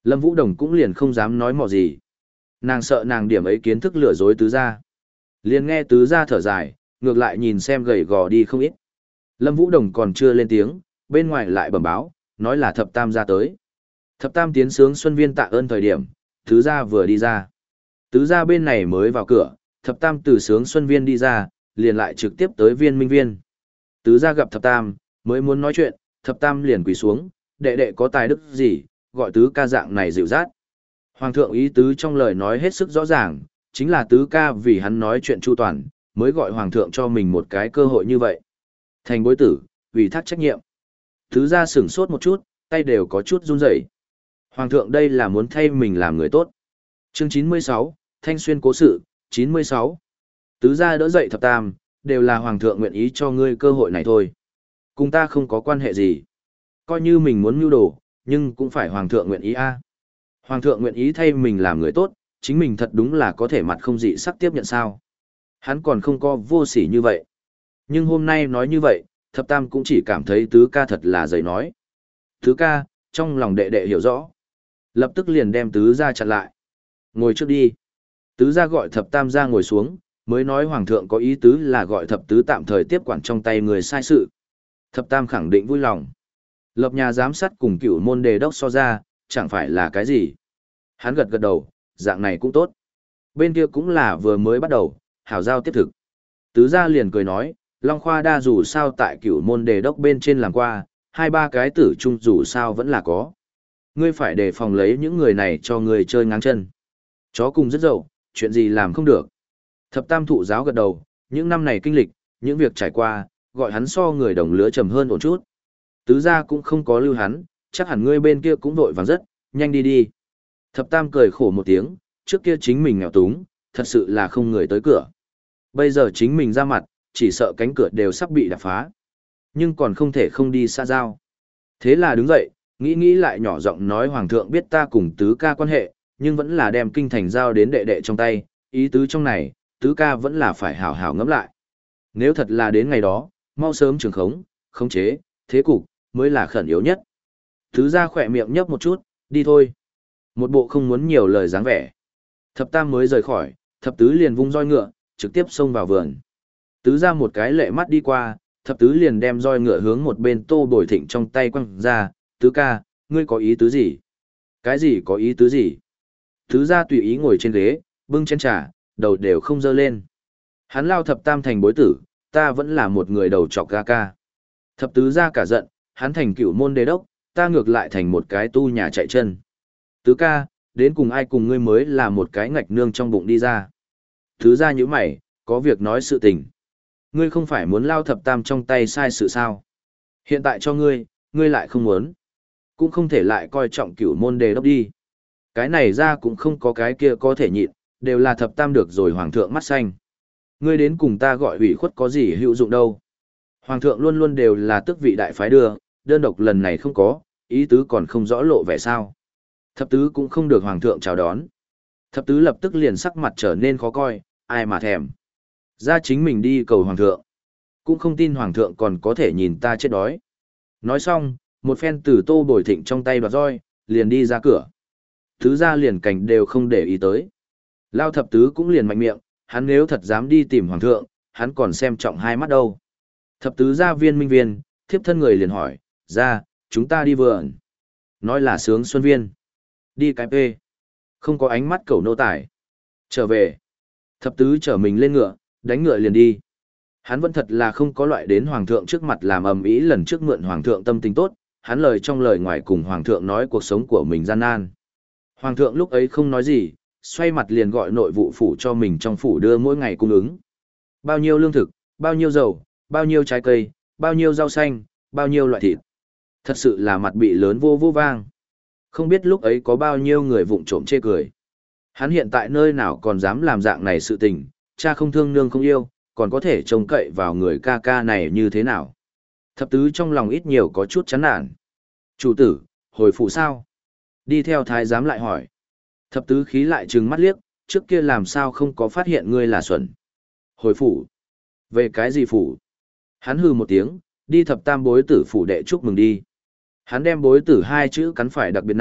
A: Lâm Vũ Đồng cũng liền không dám nói mò gì. Nàng sợ nàng điểm ấy kiến thức lừa dối tứ gia. Liền nghe tứ gia thở dài, ngược lại nhìn xem gầy gò đi không ít. Lâm Vũ Đồng còn chưa lên tiếng, bên ngoài lại bẩm báo, nói là thập tam gia tới. Thập tam tiến sướng xuân viên tạ ơn thời điểm, tứ gia vừa đi ra. Tứ gia bên này mới vào cửa, thập tam từ sướng xuân viên đi ra, liền lại trực tiếp tới viên minh viên. Tứ gia gặp thập tam, mới muốn nói chuyện, thập tam liền quỳ xuống, đệ đệ có tài đức gì, gọi tứ ca dạng này dịu dát. Hoàng thượng ý tứ trong lời nói hết sức rõ ràng, chính là tứ ca vì hắn nói chuyện chu toàn, mới gọi hoàng thượng cho mình một cái cơ hội như vậy. Thành bối tử, ủy thác trách nhiệm. Tứ gia sửng sốt một chút, tay đều có chút run rẩy. Hoàng thượng đây là muốn thay mình làm người tốt. Chương chín mươi sáu, Thanh Xuyên cố sự, chín mươi sáu. Tứ gia đỡ dậy thập tam, đều là hoàng thượng nguyện ý cho ngươi cơ hội này thôi. Cùng ta không có quan hệ gì. Coi như mình muốn mưu đồ, nhưng cũng phải hoàng thượng nguyện ý a. Hoàng thượng nguyện ý thay mình làm người tốt, chính mình thật đúng là có thể mặt không dị sắc tiếp nhận sao. Hắn còn không có vô sỉ như vậy. Nhưng hôm nay nói như vậy, thập tam cũng chỉ cảm thấy tứ ca thật là dày nói. Tứ ca, trong lòng đệ đệ hiểu rõ. Lập tức liền đem tứ gia chặn lại. Ngồi trước đi. Tứ gia gọi thập tam ra ngồi xuống, mới nói hoàng thượng có ý tứ là gọi thập tứ tạm thời tiếp quản trong tay người sai sự. Thập tam khẳng định vui lòng. Lập nhà giám sát cùng cửu môn đề đốc so ra, chẳng phải là cái gì. Hắn gật gật đầu, dạng này cũng tốt. Bên kia cũng là vừa mới bắt đầu, hảo giao tiếp thực. Tứ gia liền cười nói, Long Khoa đa dù sao tại cửu môn đề đốc bên trên làm qua, hai ba cái tử chung dù sao vẫn là có. Ngươi phải đề phòng lấy những người này cho ngươi chơi ngang chân. Chó cùng rất dậu, chuyện gì làm không được. Thập tam thụ giáo gật đầu, những năm này kinh lịch, những việc trải qua, gọi hắn so người đồng lứa trầm hơn ổn chút. Tứ gia cũng không có lưu hắn, chắc hẳn ngươi bên kia cũng vội vàng rất, nhanh đi đi. Thập tam cười khổ một tiếng, trước kia chính mình nghèo túng, thật sự là không người tới cửa. Bây giờ chính mình ra mặt, chỉ sợ cánh cửa đều sắp bị đập phá. Nhưng còn không thể không đi xa giao. Thế là đứng dậy, nghĩ nghĩ lại nhỏ giọng nói hoàng thượng biết ta cùng tứ ca quan hệ, nhưng vẫn là đem kinh thành giao đến đệ đệ trong tay, ý tứ trong này, tứ ca vẫn là phải hảo hảo ngẫm lại. Nếu thật là đến ngày đó, mau sớm trường khống, khống chế, thế cục, mới là khẩn yếu nhất. Tứ gia khỏe miệng nhấp một chút, đi thôi. Một bộ không muốn nhiều lời dáng vẻ. Thập tam mới rời khỏi, thập tứ liền vung roi ngựa, trực tiếp xông vào vườn. Tứ gia một cái lệ mắt đi qua, thập tứ liền đem roi ngựa hướng một bên Tô Bồi Thịnh trong tay quăng ra, tứ ca, ngươi có ý tứ gì? Cái gì có ý tứ gì? Tứ gia tùy ý ngồi trên ghế, bưng chén trà, đầu đều không dơ lên. Hắn lao thập tam thành bối tử, ta vẫn là một người đầu trọc ga ca. Thập tứ gia cả giận, hắn thành cửu môn đế đốc, ta ngược lại thành một cái tu nhà chạy chân. Tứ ca, đến cùng ai cùng ngươi mới là một cái ngạch nương trong bụng đi ra. Tứ gia như mày, có việc nói sự tình. Ngươi không phải muốn lao thập tam trong tay sai sự sao? Hiện tại cho ngươi, ngươi lại không muốn. Cũng không thể lại coi trọng cửu môn đề đốc đi. Cái này ra cũng không có cái kia có thể nhịn, đều là thập tam được rồi hoàng thượng mắt xanh. Ngươi đến cùng ta gọi ủy khuất có gì hữu dụng đâu. Hoàng thượng luôn luôn đều là tước vị đại phái đưa, đơn độc lần này không có, ý tứ còn không rõ lộ vẻ sao. Thập tứ cũng không được hoàng thượng chào đón. Thập tứ lập tức liền sắc mặt trở nên khó coi, ai mà thèm. Ra chính mình đi cầu hoàng thượng. Cũng không tin hoàng thượng còn có thể nhìn ta chết đói. Nói xong, một phen từ Tô Bồi Thịnh trong tay đoạt roi, liền đi ra cửa. Tứ ra liền cảnh đều không để ý tới. Lao thập tứ cũng liền mạnh miệng, hắn nếu thật dám đi tìm hoàng thượng, hắn còn xem trọng hai mắt đâu. Thập tứ gia viên minh viên, thiếp thân người liền hỏi, ra, chúng ta đi vườn. Nói là sướng xuân viên. Đi cái pê. Không có ánh mắt cẩu nô tài. Trở về. Thập tứ trở mình lên ngựa, đánh ngựa liền đi. Hắn vẫn thật là không có loại đến hoàng thượng trước mặt làm ầm ĩ lần trước mượn hoàng thượng tâm tình tốt, hắn lời trong lời ngoài cùng hoàng thượng nói cuộc sống của mình gian nan. Hoàng thượng lúc ấy không nói gì, xoay mặt liền gọi nội vụ phủ cho mình trong phủ đưa mỗi ngày cung ứng. Bao nhiêu lương thực, bao nhiêu dầu, bao nhiêu trái cây, bao nhiêu rau xanh, bao nhiêu loại thịt. Thật sự là mặt bị lớn vô vô vang. Không biết lúc ấy có bao nhiêu người vụng trộm chê cười. Hắn hiện tại nơi nào còn dám làm dạng này sự tình, cha không thương nương không yêu, còn có thể trông cậy vào người ca ca này như thế nào. Thập tứ trong lòng ít nhiều có chút chán nản. Chủ tử, hồi phủ sao? Đi theo thái giám lại hỏi. Thập tứ khí lại trừng mắt liếc, trước kia làm sao không có phát hiện ngươi là xuẩn. Hồi phủ. Về cái gì phủ? Hắn hừ một tiếng, đi thập tam bối tử phủ đệ chúc mừng đi. Hắn đem bối tử hai chữ cắn phải đặc biệt nặng,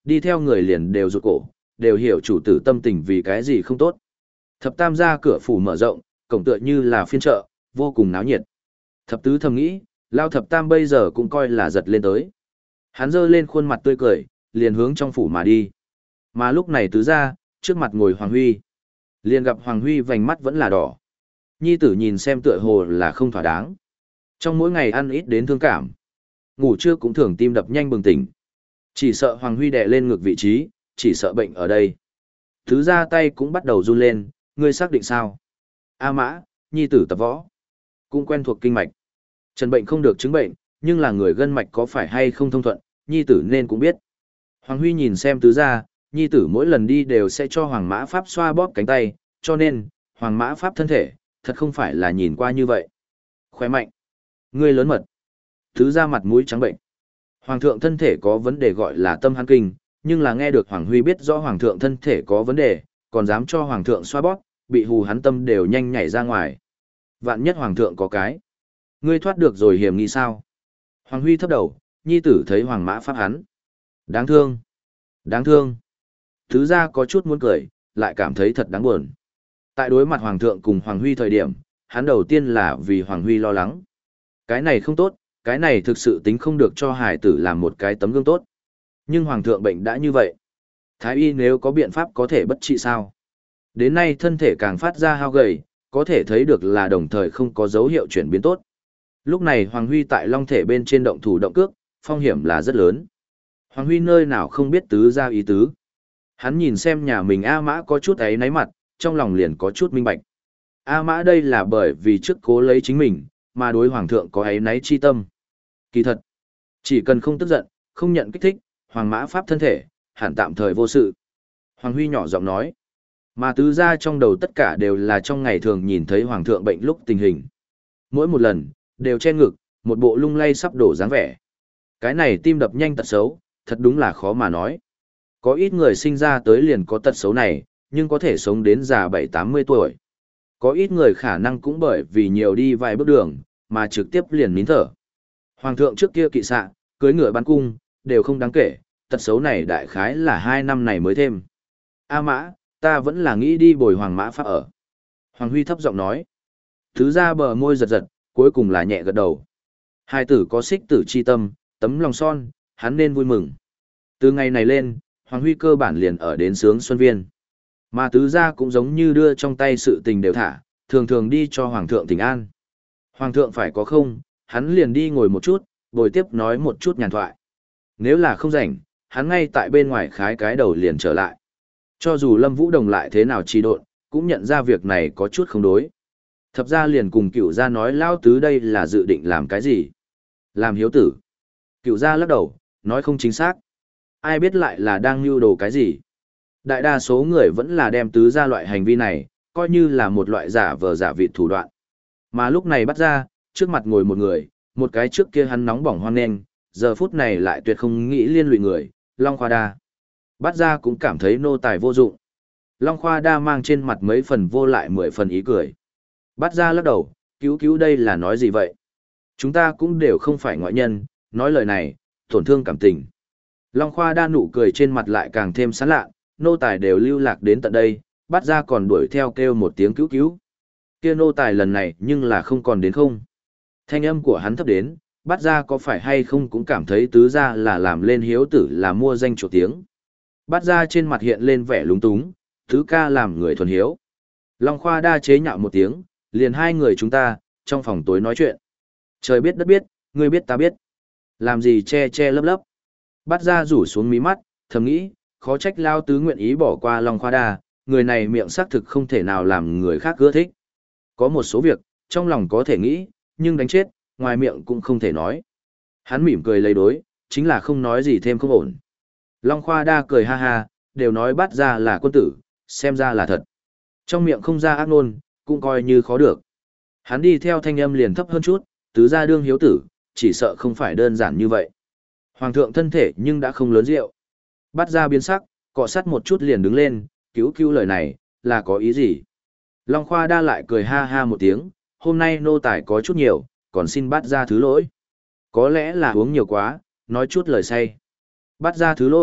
A: đi theo người liền đều rụt cổ, đều hiểu chủ tử tâm tình vì cái gì không tốt. Thập tam gia cửa phủ mở rộng, cổng tựa như là phiên chợ, vô cùng náo nhiệt. Thập tứ thầm nghĩ, lao thập tam bây giờ cũng coi là giật lên tới. Hắn giơ lên khuôn mặt tươi cười, liền hướng trong phủ mà đi. Mà lúc này tứ gia, trước mặt ngồi Hoàng Huy. Liền gặp Hoàng Huy vành mắt vẫn là đỏ. Nhi tử nhìn xem tựa hồ là không thỏa đáng. Trong mỗi ngày ăn ít đến thương cảm. Ngủ trưa cũng thường tim đập nhanh bừng tỉnh. Chỉ sợ Hoàng Huy đè lên ngược vị trí, chỉ sợ bệnh ở đây. Tứ gia tay cũng bắt đầu run lên, ngươi xác định sao? A Mã, nhi tử tập võ. Cũng quen thuộc kinh mạch. Trần bệnh không được chứng bệnh, nhưng là người gân mạch có phải hay không thông thuận, nhi tử nên cũng biết. Hoàng Huy nhìn xem tứ gia, nhi tử mỗi lần đi đều sẽ cho Hoàng Mã Pháp xoa bóp cánh tay, cho nên, Hoàng Mã Pháp thân thể, thật không phải là nhìn qua như vậy. Khỏe mạnh. Ngươi lớn mật. Tứ gia mặt mũi trắng bệnh. Hoàng thượng thân thể có vấn đề gọi là tâm hắn kinh, nhưng là nghe được Hoàng Huy biết rõ Hoàng thượng thân thể có vấn đề, còn dám cho Hoàng thượng xoa bóp, bị hù hắn tâm đều nhanh nhảy ra ngoài. Vạn nhất Hoàng thượng có cái. Ngươi thoát được rồi hiểm nghi sao? Hoàng Huy thấp đầu, nhi tử thấy Hoàng Mã Pháp hắn. Đáng thương. Đáng thương. Thứ ra có chút muốn cười, lại cảm thấy thật đáng buồn. Tại đối mặt Hoàng thượng cùng Hoàng Huy thời điểm, hắn đầu tiên là vì Hoàng Huy lo lắng. Cái này không tốt, cái này thực sự tính không được cho hải tử làm một cái tấm gương tốt. Nhưng Hoàng thượng bệnh đã như vậy. Thái y nếu có biện pháp có thể bất trị sao? Đến nay thân thể càng phát ra hao gầy, có thể thấy được là đồng thời không có dấu hiệu chuyển biến tốt. Lúc này Hoàng Huy tại long thể bên trên động thủ động cước, phong hiểm là rất lớn. Hoàng Huy nơi nào không biết tứ ra ý tứ. Hắn nhìn xem nhà mình A Mã có chút ấy náy mặt, trong lòng liền có chút minh bạch. A Mã đây là bởi vì trước cố lấy chính mình, mà đối Hoàng thượng có ấy náy chi tâm. Kỳ thật, chỉ cần không tức giận, không nhận kích thích, Hoàng Mã Pháp thân thể, hẳn tạm thời vô sự. Hoàng Huy nhỏ giọng nói. Mà tứ ra trong đầu tất cả đều là trong ngày thường nhìn thấy Hoàng thượng bệnh lúc tình hình. Mỗi một lần, đều che ngực, một bộ lung lay sắp đổ dáng vẻ. Cái này tim đập nhanh tật xấu, thật đúng là khó mà nói. Có ít người sinh ra tới liền có tật xấu này, nhưng có thể sống đến già bảy tám mươi tuổi. Có ít người khả năng cũng bởi vì nhiều đi vài bước đường, mà trực tiếp liền nín thở. Hoàng thượng trước kia kỵ xạ, cưới ngựa bắn cung, đều không đáng kể, tật xấu này đại khái là hai năm này mới thêm. A Mã, ta vẫn là nghĩ đi bồi Hoàng Mã Pháp ở. Hoàng Huy thấp giọng nói. Thứ ra bờ môi giật giật, cuối cùng là nhẹ gật đầu. Hai tử có xích tử chi tâm, tấm lòng son, hắn nên vui mừng. Từ ngày này lên, Hoàng Huy cơ bản liền ở đến sướng Xuân Viên. Mà tứ gia cũng giống như đưa trong tay sự tình đều thả, thường thường đi cho Hoàng thượng tỉnh an. Hoàng thượng phải có không, hắn liền đi ngồi một chút, bồi tiếp nói một chút nhàn thoại. Nếu là không rảnh, hắn ngay tại bên ngoài khái cái đầu liền trở lại. Cho dù Lâm Vũ Đồng lại thế nào trì độn, cũng nhận ra việc này có chút không đối. Thập gia liền cùng cựu gia nói lao tứ đây là dự định làm cái gì? Làm hiếu tử. Cựu gia lắc đầu, nói không chính xác. Ai biết lại là đang mưu đồ cái gì? Đại đa số người vẫn là đem tứ gia loại hành vi này, coi như là một loại giả vờ giả vịt thủ đoạn. Mà lúc này bắt ra, trước mặt ngồi một người, một cái trước kia hắn nóng bỏng hoang nghênh, giờ phút này lại tuyệt không nghĩ liên lụy người, Long Khoa Đa. Bắt ra cũng cảm thấy nô tài vô dụng. Long Khoa Đa mang trên mặt mấy phần vô lại mười phần ý cười. Bắt ra lắc đầu, cứu cứu đây là nói gì vậy? Chúng ta cũng đều không phải ngoại nhân, nói lời này, tổn thương cảm tình. Long Khoa Đa nụ cười trên mặt lại càng thêm sán lạ, nô tài đều lưu lạc đến tận đây, bắt ra còn đuổi theo kêu một tiếng cứu cứu. Kia nô tài lần này nhưng là không còn đến không. Thanh âm của hắn thấp đến, bắt ra có phải hay không cũng cảm thấy tứ ra là làm lên hiếu tử là mua danh chỗ tiếng. Bắt ra trên mặt hiện lên vẻ lúng túng, tứ ca làm người thuần hiếu. Long Khoa Đa chế nhạo một tiếng, liền hai người chúng ta, trong phòng tối nói chuyện. Trời biết đất biết, ngươi biết ta biết. Làm gì che che lấp lấp. Bắt ra rủ xuống mí mắt, thầm nghĩ, khó trách lao tứ nguyện ý bỏ qua Long Khoa Đa, người này miệng xác thực không thể nào làm người khác ưa thích. Có một số việc, trong lòng có thể nghĩ, nhưng đánh chết, ngoài miệng cũng không thể nói. Hắn mỉm cười lấy đối, chính là không nói gì thêm không ổn. Long Khoa Đa cười ha ha, đều nói bắt ra là quân tử, xem ra là thật. Trong miệng không ra ác ngôn, cũng coi như khó được. Hắn đi theo thanh âm liền thấp hơn chút, tứ gia đương hiếu tử, chỉ sợ không phải đơn giản như vậy. Hoàng thượng thân thể nhưng đã không lớn rượu. Bắt ra biến sắc, cọ sát một chút liền đứng lên, cứu cứu lời này, là có ý gì? Long Khoa Đa lại cười ha ha một tiếng, hôm nay nô tài có chút nhiều, còn xin bắt ra thứ lỗi. Có lẽ là uống nhiều quá, nói chút lời say. Bắt ra thứ lỗi,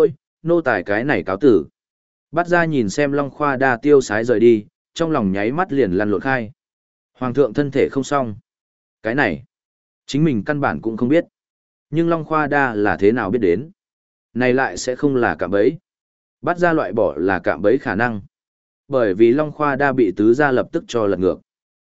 A: nô tài cái này cáo tử. Bắt ra nhìn xem Long Khoa Đa tiêu sái rời đi, trong lòng nháy mắt liền lăn lộn khai. Hoàng thượng thân thể không xong. Cái này, chính mình căn bản cũng không biết. Nhưng Long Khoa Đa là thế nào biết đến? Này lại sẽ không là cạm bẫy. Bắt ra loại bỏ là cạm bẫy khả năng. Bởi vì Long Khoa Đa bị tứ gia lập tức cho lật ngược.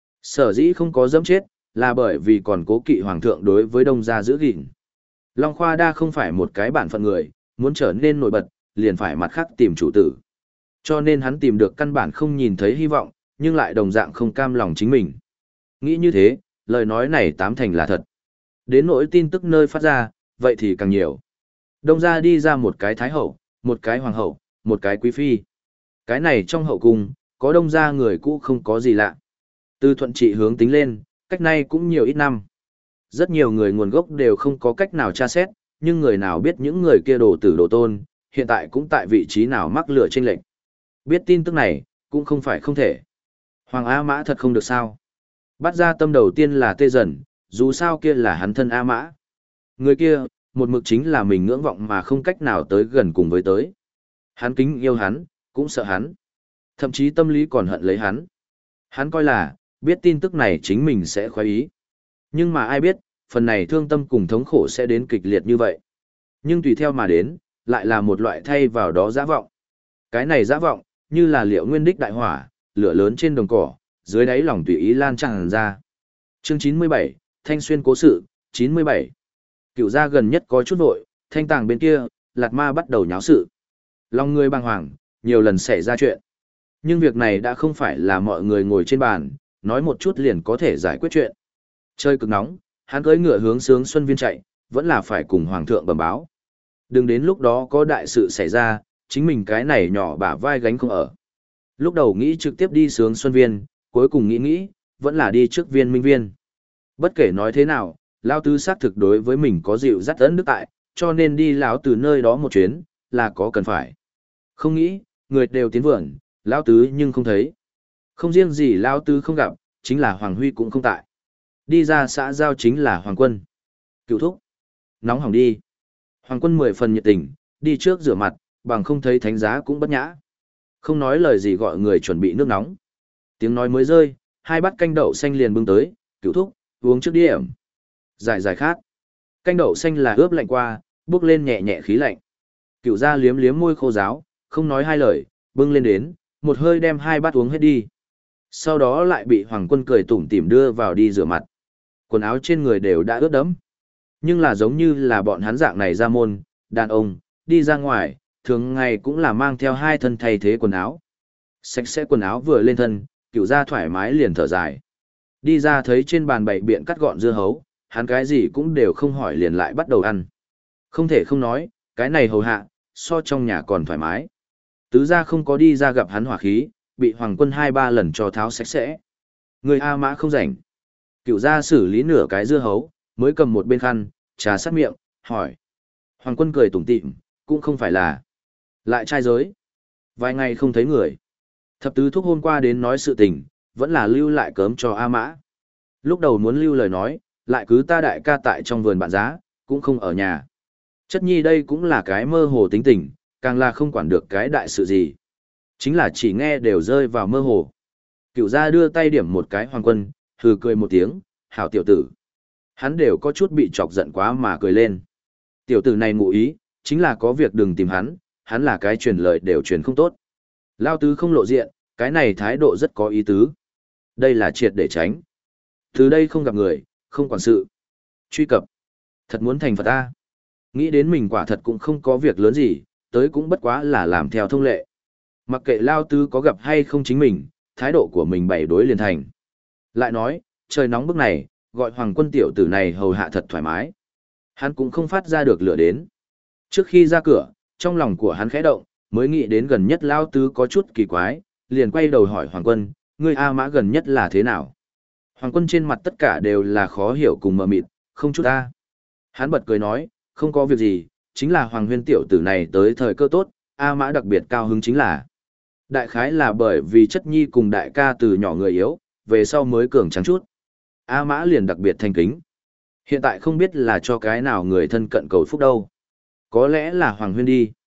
A: Sở dĩ không có dẫm chết, là bởi vì còn cố kỵ hoàng thượng đối với đông gia giữ gìn. Long Khoa Đa không phải một cái bản phận người, muốn trở nên nổi bật, liền phải mặt khác tìm chủ tử. Cho nên hắn tìm được căn bản không nhìn thấy hy vọng, nhưng lại đồng dạng không cam lòng chính mình. Nghĩ như thế, lời nói này tám thành là thật. Đến nỗi tin tức nơi phát ra, vậy thì càng nhiều. Đông gia đi ra một cái thái hậu, một cái hoàng hậu, một cái quý phi. Cái này trong hậu cung, có đông gia người cũ không có gì lạ. Từ thuận trị hướng tính lên, cách nay cũng nhiều ít năm. Rất nhiều người nguồn gốc đều không có cách nào tra xét, nhưng người nào biết những người kia đồ tử đồ tôn, hiện tại cũng tại vị trí nào mắc lửa chênh lệch. Biết tin tức này, cũng không phải không thể. Hoàng A Mã thật không được sao. Bắt ra tâm đầu tiên là tê dần, dù sao kia là hắn thân A Mã. Người kia, một mực chính là mình ngưỡng vọng mà không cách nào tới gần cùng với tới. Hắn kính yêu hắn, cũng sợ hắn. Thậm chí tâm lý còn hận lấy hắn. Hắn coi là, biết tin tức này chính mình sẽ khoái ý. Nhưng mà ai biết, phần này thương tâm cùng thống khổ sẽ đến kịch liệt như vậy. Nhưng tùy theo mà đến, lại là một loại thay vào đó dã vọng. Cái này dã vọng, như là liệu nguyên đích đại hỏa, lửa lớn trên đồng cỏ, dưới đáy lòng tùy ý lan tràn ra. Chương chín mươi bảy, Thanh Xuyên cố sự, chín mươi bảy. Cựu gia gần nhất có chút vội, thanh tàng bên kia, Lạt Ma bắt đầu nháo sự. Lòng người bàng hoàng, nhiều lần xảy ra chuyện. Nhưng việc này đã không phải là mọi người ngồi trên bàn, nói một chút liền có thể giải quyết chuyện. Chơi cực nóng, hắn cưỡi ngựa hướng Sướng Xuân Viên chạy, vẫn là phải cùng hoàng thượng bẩm báo. Đừng đến lúc đó có đại sự xảy ra, chính mình cái này nhỏ bả vai gánh không ở. Lúc đầu nghĩ trực tiếp đi Sướng Xuân Viên, cuối cùng nghĩ nghĩ, vẫn là đi trước Viên Minh Viên. Bất kể nói thế nào, Lão Tứ xác thực đối với mình có dịu dắt ấn đức tại, cho nên đi lão từ nơi đó một chuyến, là có cần phải. Không nghĩ, người đều tiến vườn, Lão Tứ nhưng không thấy. Không riêng gì Lão Tứ không gặp, chính là Hoàng Huy cũng không tại. Đi ra xã giao chính là Hoàng Quân. Cựu thúc. Nóng hỏng đi. Hoàng Quân mười phần nhiệt tình, đi trước rửa mặt, bằng không thấy thánh giá cũng bất nhã. Không nói lời gì gọi người chuẩn bị nước nóng. Tiếng nói mới rơi, hai bát canh đậu xanh liền bưng tới, cựu thúc, uống trước điểm. Giải giải khát. Canh đậu xanh là ướp lạnh qua, bước lên nhẹ nhẹ khí lạnh. Cựu gia liếm liếm môi khô ráo, không nói hai lời, bưng lên đến, một hơi đem hai bát uống hết đi. Sau đó lại bị Hoàng Quân cười tủm tỉm đưa vào đi rửa mặt. Quần áo trên người đều đã ướt đẫm. Nhưng là giống như là bọn hắn dạng này ra môn, đàn ông, đi ra ngoài, thường ngày cũng là mang theo hai thân thay thế quần áo. Sạch sẽ quần áo vừa lên thân, cựu gia thoải mái liền thở dài. Đi ra thấy trên bàn bày biện cắt gọn dưa hấu, hắn cái gì cũng đều không hỏi liền lại bắt đầu ăn. Không thể không nói, cái này hầu hạ, so trong nhà còn thoải mái. Tứ gia không có đi ra gặp hắn hỏa khí, bị Hoàng Quân hai ba lần cho tháo sạch sẽ. Người A Mã không rảnh. Cựu gia xử lý nửa cái dưa hấu, mới cầm một bên khăn, trà sát miệng, hỏi. Hoàng Quân cười tủm tỉm, cũng không phải là lại trai giới. Vài ngày không thấy người. Thập tứ thúc hôm qua đến nói sự tình, vẫn là lưu lại cớm cho A Mã. Lúc đầu muốn lưu lời nói, lại cứ ta đại ca tại trong vườn bạn giá, cũng không ở nhà. Chất nhi đây cũng là cái mơ hồ tính tình, càng là không quản được cái đại sự gì. Chính là chỉ nghe đều rơi vào mơ hồ. Cựu gia đưa tay điểm một cái Hoàng Quân, hừ cười một tiếng, hảo tiểu tử. Hắn đều có chút bị chọc giận quá mà cười lên. Tiểu tử này ngụ ý, chính là có việc đừng tìm hắn, hắn là cái truyền lời đều truyền không tốt. Lao tứ không lộ diện, cái này thái độ rất có ý tứ. Đây là triệt để tránh. Từ đây không gặp người, không quản sự. Truy cập. Thật muốn thành Phật ta. Nghĩ đến mình quả thật cũng không có việc lớn gì, tới cũng bất quá là làm theo thông lệ. Mặc kệ Lao tứ có gặp hay không chính mình, thái độ của mình bày đối liền thành. Lại nói, trời nóng bức này, gọi Hoàng Quân tiểu tử này hầu hạ thật thoải mái. Hắn cũng không phát ra được lửa đến. Trước khi ra cửa, trong lòng của hắn khẽ động, mới nghĩ đến gần nhất Lao tứ có chút kỳ quái, liền quay đầu hỏi Hoàng Quân, ngươi A Mã gần nhất là thế nào? Hoàng Quân trên mặt tất cả đều là khó hiểu cùng mờ mịt, không chút A. Hắn bật cười nói, không có việc gì, chính là Hoàng Huyên tiểu tử này tới thời cơ tốt, A Mã đặc biệt cao hứng chính là. Đại khái là bởi vì chất nhi cùng đại ca từ nhỏ người yếu, về sau mới cường trắng chút. A Mã liền đặc biệt thành kính. Hiện tại không biết là cho cái nào người thân cận cầu phúc đâu. Có lẽ là Hoàng Huyên đi.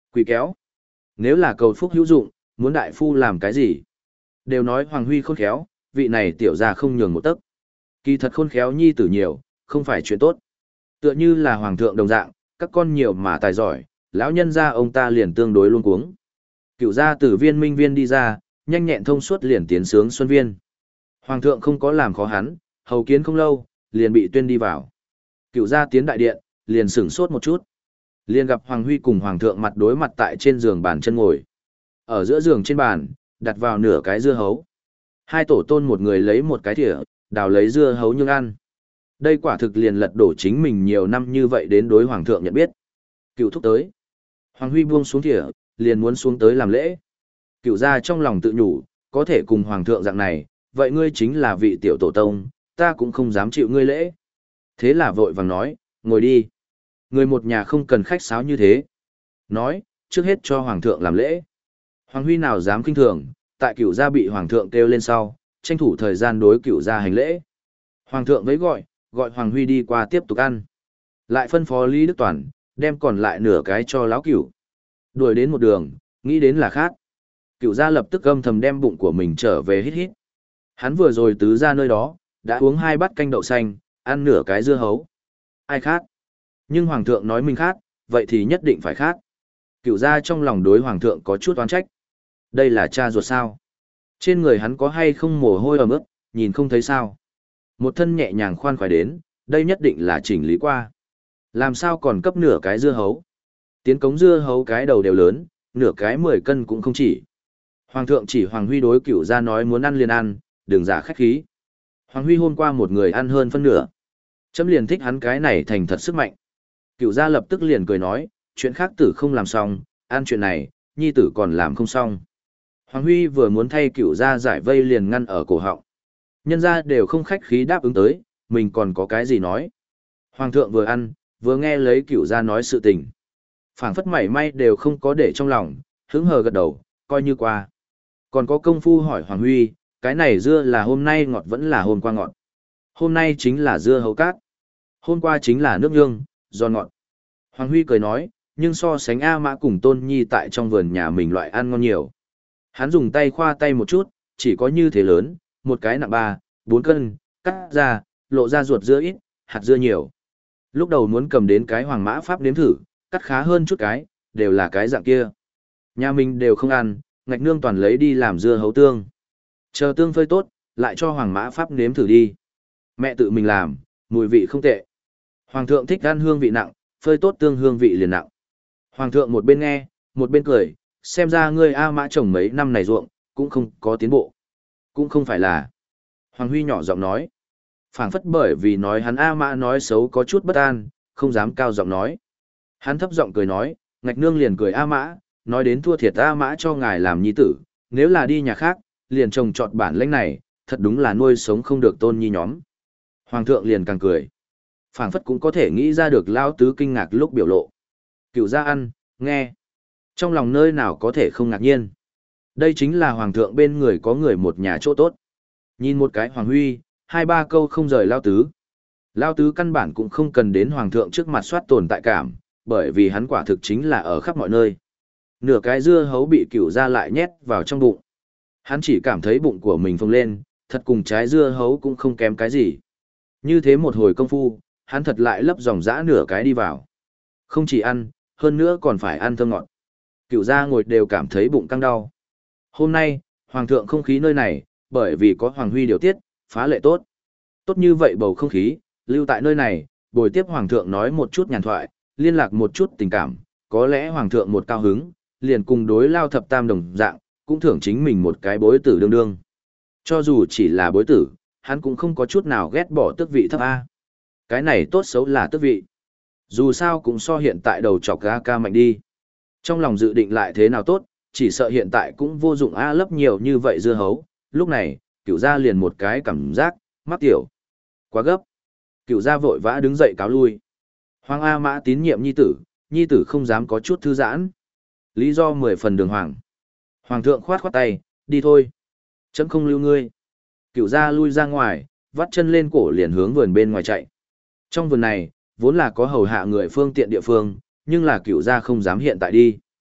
A: Quỷ kéo. Nếu là cầu phúc hữu dụng, muốn đại phu làm cái gì? Đều nói Hoàng Huy khôn khéo, vị này tiểu ra không nhường một tấc. Kỳ thật khôn khéo nhi tử nhiều, không phải chuyện tốt. Tựa như là hoàng thượng đồng dạng, các con nhiều mà tài giỏi, lão nhân gia ông ta liền tương đối luôn cuống. Cựu gia tử viên minh viên đi ra, nhanh nhẹn thông suốt liền tiến sướng xuân viên. Hoàng thượng không có làm khó hắn, hầu kiến không lâu, liền bị tuyên đi vào. Cựu gia tiến đại điện, liền sửng sốt một chút. Liền gặp Hoàng Huy cùng Hoàng thượng mặt đối mặt tại trên giường bàn chân ngồi. Ở giữa giường trên bàn, đặt vào nửa cái dưa hấu. Hai tổ tôn một người lấy một cái thìa, đào lấy dưa hấu nhưng ăn. Đây quả thực liền lật đổ chính mình nhiều năm như vậy đến đối Hoàng thượng nhận biết. Cựu thúc tới. Hoàng Huy buông xuống thìa, liền muốn xuống tới làm lễ. Cựu gia trong lòng tự nhủ, có thể cùng Hoàng thượng dạng này, vậy ngươi chính là vị tiểu tổ tông, ta cũng không dám chịu ngươi lễ. Thế là vội vàng nói, ngồi đi. Người một nhà không cần khách sáo như thế. Nói, trước hết cho Hoàng thượng làm lễ. Hoàng Huy nào dám kinh thường, tại cửu gia bị Hoàng thượng kêu lên sau, tranh thủ thời gian đối cửu gia hành lễ. Hoàng thượng vẫy gọi, gọi Hoàng Huy đi qua tiếp tục ăn. Lại phân phó Lý Đức Toàn, đem còn lại nửa cái cho lão cửu. Đuổi đến một đường, nghĩ đến là khát. Cửu gia lập tức âm thầm đem bụng của mình trở về hít hít. Hắn vừa rồi tứ ra nơi đó, đã uống hai bát canh đậu xanh, ăn nửa cái dưa hấu. Ai khát? Nhưng Hoàng thượng nói mình khát, vậy thì nhất định phải khát. Cửu gia trong lòng đối Hoàng thượng có chút oán trách. Đây là cha ruột sao? Trên người hắn có hay không mồ hôi ẩm ướt, nhìn không thấy sao? Một thân nhẹ nhàng khoan khoái đến, đây nhất định là chỉnh lý qua. Làm sao còn cấp nửa cái dưa hấu? Tiến cống dưa hấu cái đầu đều lớn, nửa cái mười cân cũng không chỉ. Hoàng thượng chỉ Hoàng Huy đối cửu gia nói muốn ăn liền ăn, đừng giả khách khí. Hoàng Huy hôm qua một người ăn hơn phân nửa. Chấm liền thích hắn cái này thành thật sức mạnh. Cửu gia lập tức liền cười nói, chuyện khác tử không làm xong, ăn chuyện này, nhi tử còn làm không xong. Hoàng Huy vừa muốn thay cửu gia giải vây liền ngăn ở cổ họng. Nhân gia đều không khách khí đáp ứng tới, mình còn có cái gì nói. Hoàng thượng vừa ăn, vừa nghe lấy cửu gia nói sự tình. Phảng phất mảy may đều không có để trong lòng, hứng hờ gật đầu, coi như qua. Còn có công phu hỏi Hoàng Huy, cái này dưa là hôm nay ngọt vẫn là hôm qua ngọt. Hôm nay chính là dưa hấu cát. Hôm qua chính là nước nhương, giòn ngọt. Hoàng Huy cười nói, nhưng so sánh A Mã cùng Tôn Nhi tại trong vườn nhà mình loại ăn ngon nhiều. Hắn dùng tay khoa tay một chút, chỉ có như thế lớn, một cái nặng ba, bốn cân, cắt ra, lộ ra ruột dưa ít, hạt dưa nhiều. Lúc đầu muốn cầm đến cái Hoàng Mã Pháp nếm thử, cắt khá hơn chút cái, đều là cái dạng kia. Nhà mình đều không ăn, ngạch nương toàn lấy đi làm dưa hấu tương. Chờ tương phơi tốt, lại cho Hoàng Mã Pháp nếm thử đi. Mẹ tự mình làm, mùi vị không tệ. Hoàng thượng thích ăn hương vị nặng, phơi tốt tương hương vị liền nặng. Hoàng thượng một bên nghe, một bên cười, xem ra ngươi A Mã trồng mấy năm này ruộng, cũng không có tiến bộ. Cũng không phải là. Hoàng Huy nhỏ giọng nói. Phảng phất bởi vì nói hắn A Mã nói xấu có chút bất an, không dám cao giọng nói. Hắn thấp giọng cười nói, ngạch nương liền cười A Mã, nói đến thua thiệt A Mã cho ngài làm nhi tử, nếu là đi nhà khác, liền trồng trọt bản lãnh này, thật đúng là nuôi sống không được tôn nhi nhóm. Hoàng thượng liền càng cười. Phảng phất cũng có thể nghĩ ra được lao tứ kinh ngạc lúc biểu lộ. Cựu gia ăn, nghe. Trong lòng nơi nào có thể không ngạc nhiên. Đây chính là Hoàng thượng bên người có người một nhà chỗ tốt. Nhìn một cái Hoàng Huy, hai ba câu không rời lao tứ. Lao tứ căn bản cũng không cần đến Hoàng thượng trước mặt soát tồn tại cảm, bởi vì hắn quả thực chính là ở khắp mọi nơi. Nửa cái dưa hấu bị cựu gia lại nhét vào trong bụng. Hắn chỉ cảm thấy bụng của mình phồng lên, thật cùng trái dưa hấu cũng không kém cái gì. Như thế một hồi công phu, hắn thật lại lấp dòng dã nửa cái đi vào. Không chỉ ăn, hơn nữa còn phải ăn thơm ngọt. Cựu gia ngồi đều cảm thấy bụng căng đau. Hôm nay, Hoàng thượng không khí nơi này, bởi vì có Hoàng Huy điều tiết, phá lệ tốt. Tốt như vậy bầu không khí, lưu tại nơi này, bồi tiếp Hoàng thượng nói một chút nhàn thoại, liên lạc một chút tình cảm, có lẽ Hoàng thượng một cao hứng, liền cùng đối lao thập tam đồng dạng, cũng thưởng chính mình một cái bối tử đương đương. Cho dù chỉ là bối tử, hắn cũng không có chút nào ghét bỏ tước vị thấp A. Cái này tốt xấu là tước vị. Dù sao cũng so hiện tại đầu chọc ga ca mạnh đi. Trong lòng dự định lại thế nào tốt, chỉ sợ hiện tại cũng vô dụng A lấp nhiều như vậy dưa hấu. Lúc này, cửu gia liền một cái cảm giác, mắc tiểu. Quá gấp. Cửu gia vội vã đứng dậy cáo lui. Hoàng A Mã tín nhiệm nhi tử, nhi tử không dám có chút thư giãn. Lý do mười phần đường hoàng. Hoàng thượng khoát khoát tay, đi thôi. Chấm không lưu ngươi. Cửu gia lui ra ngoài, vắt chân lên cổ liền hướng vườn bên ngoài chạy. Trong vườn này, vốn là có hầu hạ người phương tiện địa phương, nhưng là cửu gia không dám hiện tại đi.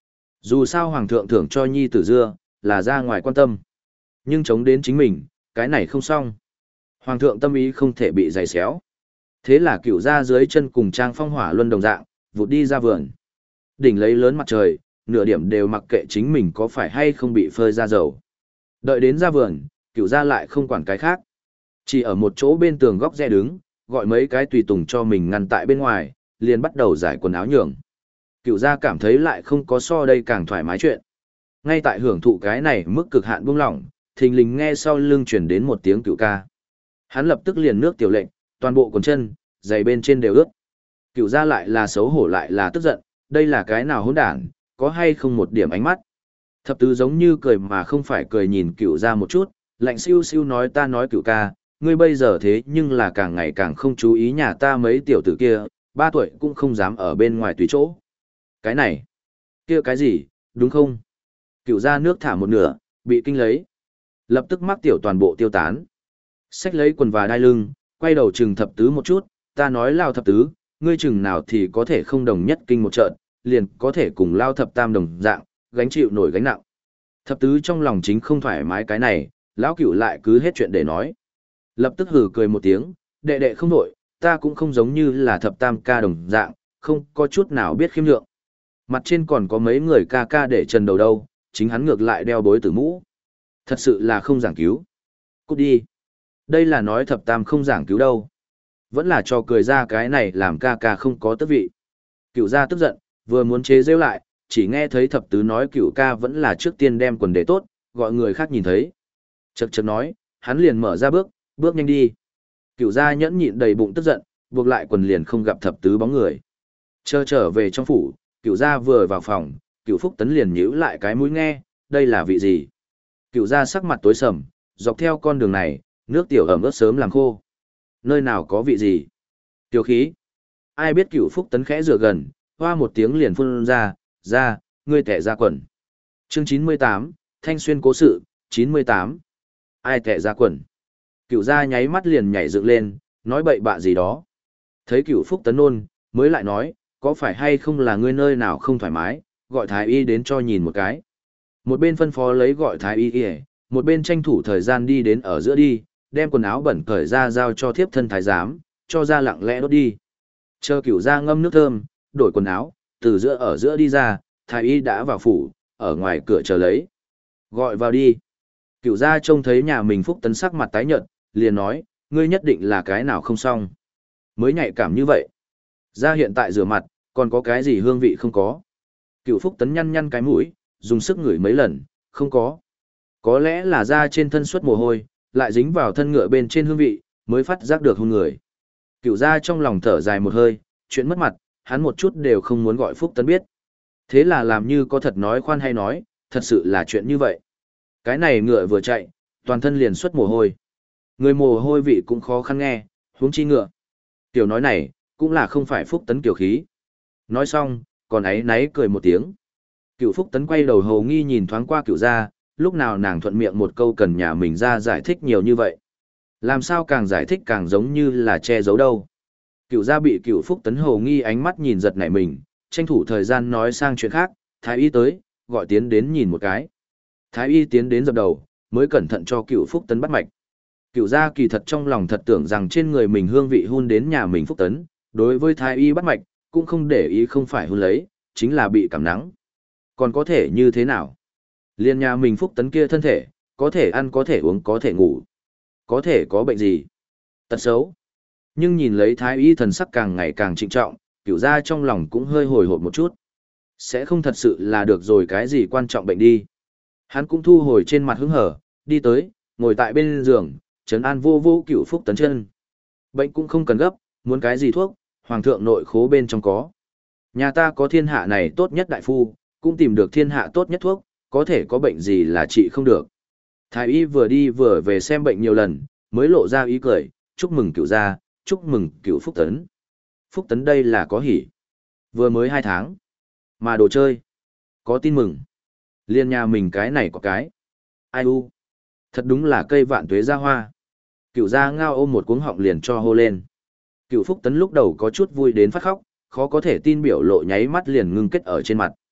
A: Dù sao hoàng thượng thưởng cho nhi tử dưa, là ra ngoài quan tâm. Nhưng chống đến chính mình, cái này không xong. Hoàng thượng tâm ý không thể bị giày xéo. Thế là cựu ra dưới chân cùng trang phong hỏa luân đồng dạng, vụt đi ra vườn. Đỉnh lấy lớn mặt trời, nửa điểm đều mặc kệ chính mình có phải hay không bị phơi ra dầu. Đợi đến ra vườn, cựu ra lại không quản cái khác. Chỉ ở một chỗ bên tường góc rẽ đứng, gọi mấy cái tùy tùng cho mình ngăn tại bên ngoài, liền bắt đầu giải quần áo nhường. Cựu gia cảm thấy lại không có so đây càng thoải mái chuyện. Ngay tại hưởng thụ cái này mức cực hạn buông lỏng, thình lình nghe sau lưng chuyển đến một tiếng cựu ca. Hắn lập tức liền nước tiểu lệnh, toàn bộ quần chân, giày bên trên đều ướt. Cựu gia lại là xấu hổ lại là tức giận, đây là cái nào hỗn đản, có hay không một điểm ánh mắt. Thập tứ giống như cười mà không phải cười nhìn cựu gia một chút, lạnh siêu siêu nói ta nói cựu ca, ngươi bây giờ thế nhưng là càng ngày càng không chú ý nhà ta mấy tiểu tử kia, ba tuổi cũng không dám ở bên ngoài tùy chỗ. Cái này, kia cái gì, đúng không? Cựu gia nước thả một nửa, bị kinh lấy. Lập tức mắc tiểu toàn bộ tiêu tán. Xách lấy quần và đai lưng, quay đầu trừng thập tứ một chút, ta nói lao thập tứ, ngươi chừng nào thì có thể không đồng nhất kinh một trận, liền có thể cùng lao thập tam đồng dạng, gánh chịu nổi gánh nặng. Thập tứ trong lòng chính không thoải mái cái này, lão cựu lại cứ hết chuyện để nói. Lập tức hừ cười một tiếng, đệ đệ không nổi, ta cũng không giống như là thập tam ca đồng dạng, không có chút nào biết khiêm lượng. Mặt trên còn có mấy người ca ca để trần đầu đâu, chính hắn ngược lại đeo bối tử mũ. Thật sự là không giảng cứu. Cút đi. Đây là nói thập tam không giảng cứu đâu. Vẫn là cho cười ra cái này làm ca ca không có tước vị. Cựu gia tức giận, vừa muốn chế rêu lại, chỉ nghe thấy thập tứ nói cựu ca vẫn là trước tiên đem quần để tốt, gọi người khác nhìn thấy. Chật chật nói, hắn liền mở ra bước, bước nhanh đi. Cựu gia nhẫn nhịn đầy bụng tức giận, buộc lại quần liền không gặp thập tứ bóng người. Chờ trở về trong phủ, cựu gia vừa vào phòng, cựu phúc tấn liền nhíu lại cái mũi nghe, đây là vị gì? Cựu gia sắc mặt tối sầm, dọc theo con đường này, nước tiểu ẩm ướt sớm làm khô. Nơi nào có vị gì? Tiểu khí. Ai biết cựu phúc tấn khẽ rửa gần, hoa một tiếng liền phun ra, ra, ngươi tẻ ra quần. Chương chín mươi tám, Thanh Xuyên cố sự, chín mươi tám. Ai tẻ ra quần? Cựu gia nháy mắt liền nhảy dựng lên, nói bậy bạ gì đó. Thấy cựu phúc tấn nôn, mới lại nói, có phải hay không là ngươi nơi nào không thoải mái, gọi thái y đến cho nhìn một cái. Một bên phân phó lấy gọi thái y y, một bên tranh thủ thời gian đi đến ở giữa đi, đem quần áo bẩn cởi ra giao cho thiếp thân thái giám, cho ra lặng lẽ đốt đi. Chờ cửu ra ngâm nước thơm, đổi quần áo, từ giữa ở giữa đi ra, thái y đã vào phủ, ở ngoài cửa chờ lấy. Gọi vào đi. Cửu ra trông thấy nhà mình Phúc Tấn sắc mặt tái nhợt, liền nói, ngươi nhất định là cái nào không xong. Mới nhạy cảm như vậy. Ra hiện tại rửa mặt, còn có cái gì hương vị không có. Cửu Phúc Tấn nhăn nhăn cái mũi, dùng sức ngửi mấy lần, không có. Có lẽ là da trên thân xuất mồ hôi, lại dính vào thân ngựa bên trên hương vị, mới phát giác được hôn người. Cửu ra trong lòng thở dài một hơi, chuyện mất mặt, hắn một chút đều không muốn gọi Phúc Tấn biết. Thế là làm như có thật nói khoan hay nói, thật sự là chuyện như vậy. Cái này ngựa vừa chạy, toàn thân liền xuất mồ hôi. Người mồ hôi vị cũng khó khăn nghe, huống chi ngựa. Tiểu nói này, cũng là không phải Phúc Tấn kiểu khí. Nói xong, còn ấy náy cười một tiếng. Cựu Phúc Tấn quay đầu hầu nghi nhìn thoáng qua cựu gia, lúc nào nàng thuận miệng một câu cần nhà mình ra giải thích nhiều như vậy. Làm sao càng giải thích càng giống như là che giấu đâu. Cựu gia bị cựu Phúc Tấn hầu nghi ánh mắt nhìn giật nảy mình, tranh thủ thời gian nói sang chuyện khác, thái y tới, gọi tiến đến nhìn một cái. Thái y tiến đến dập đầu, mới cẩn thận cho cựu Phúc Tấn bắt mạch. Cựu gia kỳ thật trong lòng thật tưởng rằng trên người mình hương vị hun đến nhà mình Phúc Tấn, đối với thái y bắt mạch, cũng không để ý không phải hun lấy, chính là bị cảm nắng. Còn có thể như thế nào? Liên nhà mình Phúc Tấn kia thân thể, có thể ăn có thể uống có thể ngủ. Có thể có bệnh gì? Tật xấu. Nhưng nhìn lấy thái y thần sắc càng ngày càng trịnh trọng, cửu gia trong lòng cũng hơi hồi hộp một chút. Sẽ không thật sự là được rồi cái gì quan trọng bệnh đi. Hắn cũng thu hồi trên mặt hứng hở, đi tới, ngồi tại bên giường, trấn an vô vô cửu Phúc Tấn chân. Bệnh cũng không cần gấp, muốn cái gì thuốc, hoàng thượng nội khố bên trong có. Nhà ta có thiên hạ này tốt nhất đại phu, cũng tìm được thiên hạ tốt nhất thuốc, có thể có bệnh gì là trị không được. Thái y vừa đi vừa về xem bệnh nhiều lần, mới lộ ra ý cười, chúc mừng cửu gia, chúc mừng cửu Phúc Tấn. Phúc Tấn đây là có hỉ. Vừa mới hai tháng. Mà đồ chơi. Có tin mừng. Liên nhà mình cái này có cái. Ai u. Thật đúng là cây vạn tuế ra hoa. Cửu gia ngao ôm một cuống họng liền cho hô lên. Cửu Phúc Tấn lúc đầu có chút vui đến phát khóc, khó có thể tin biểu lộ nháy mắt liền ngưng kết ở trên mặt.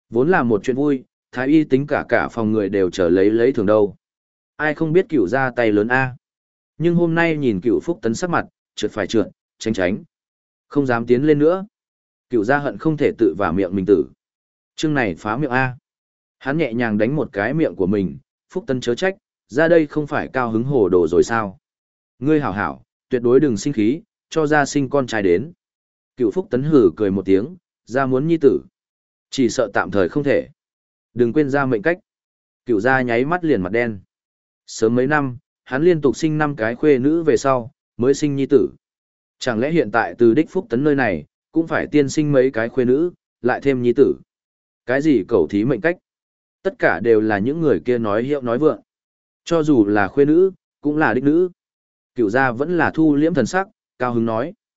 A: Vốn là một chuyện vui, thái y tính cả cả phòng người đều chờ lấy lấy thường đâu. Ai không biết cửu ra tay lớn A. Nhưng hôm nay nhìn cửu Phúc Tấn sắc mặt, trượt phải trượt, tránh tránh. Không dám tiến lên nữa. Cửu ra hận không thể tự vào miệng mình tử. Chương này phá miệng A. Hắn nhẹ nhàng đánh một cái miệng của mình, Phúc Tấn chớ trách, ra đây không phải cao hứng hồ đồ rồi sao. Ngươi hảo hảo, tuyệt đối đừng sinh khí, cho ra sinh con trai đến. Cửu Phúc Tấn hử cười một tiếng, ra muốn nhi tử. Chỉ sợ tạm thời không thể. Đừng quên ra mệnh cách. Cửu gia nháy mắt liền mặt đen. Sớm mấy năm, hắn liên tục sinh năm cái khuê nữ về sau, mới sinh nhi tử. Chẳng lẽ hiện tại từ đích Phúc Tấn nơi này, cũng phải tiên sinh mấy cái khuê nữ, lại thêm nhi tử. Cái gì cầu thí mệnh cách? Tất cả đều là những người kia nói hiệu nói vượng. Cho dù là khuê nữ, cũng là đích nữ. Cửu gia vẫn là thu liễm thần sắc, cao hứng nói.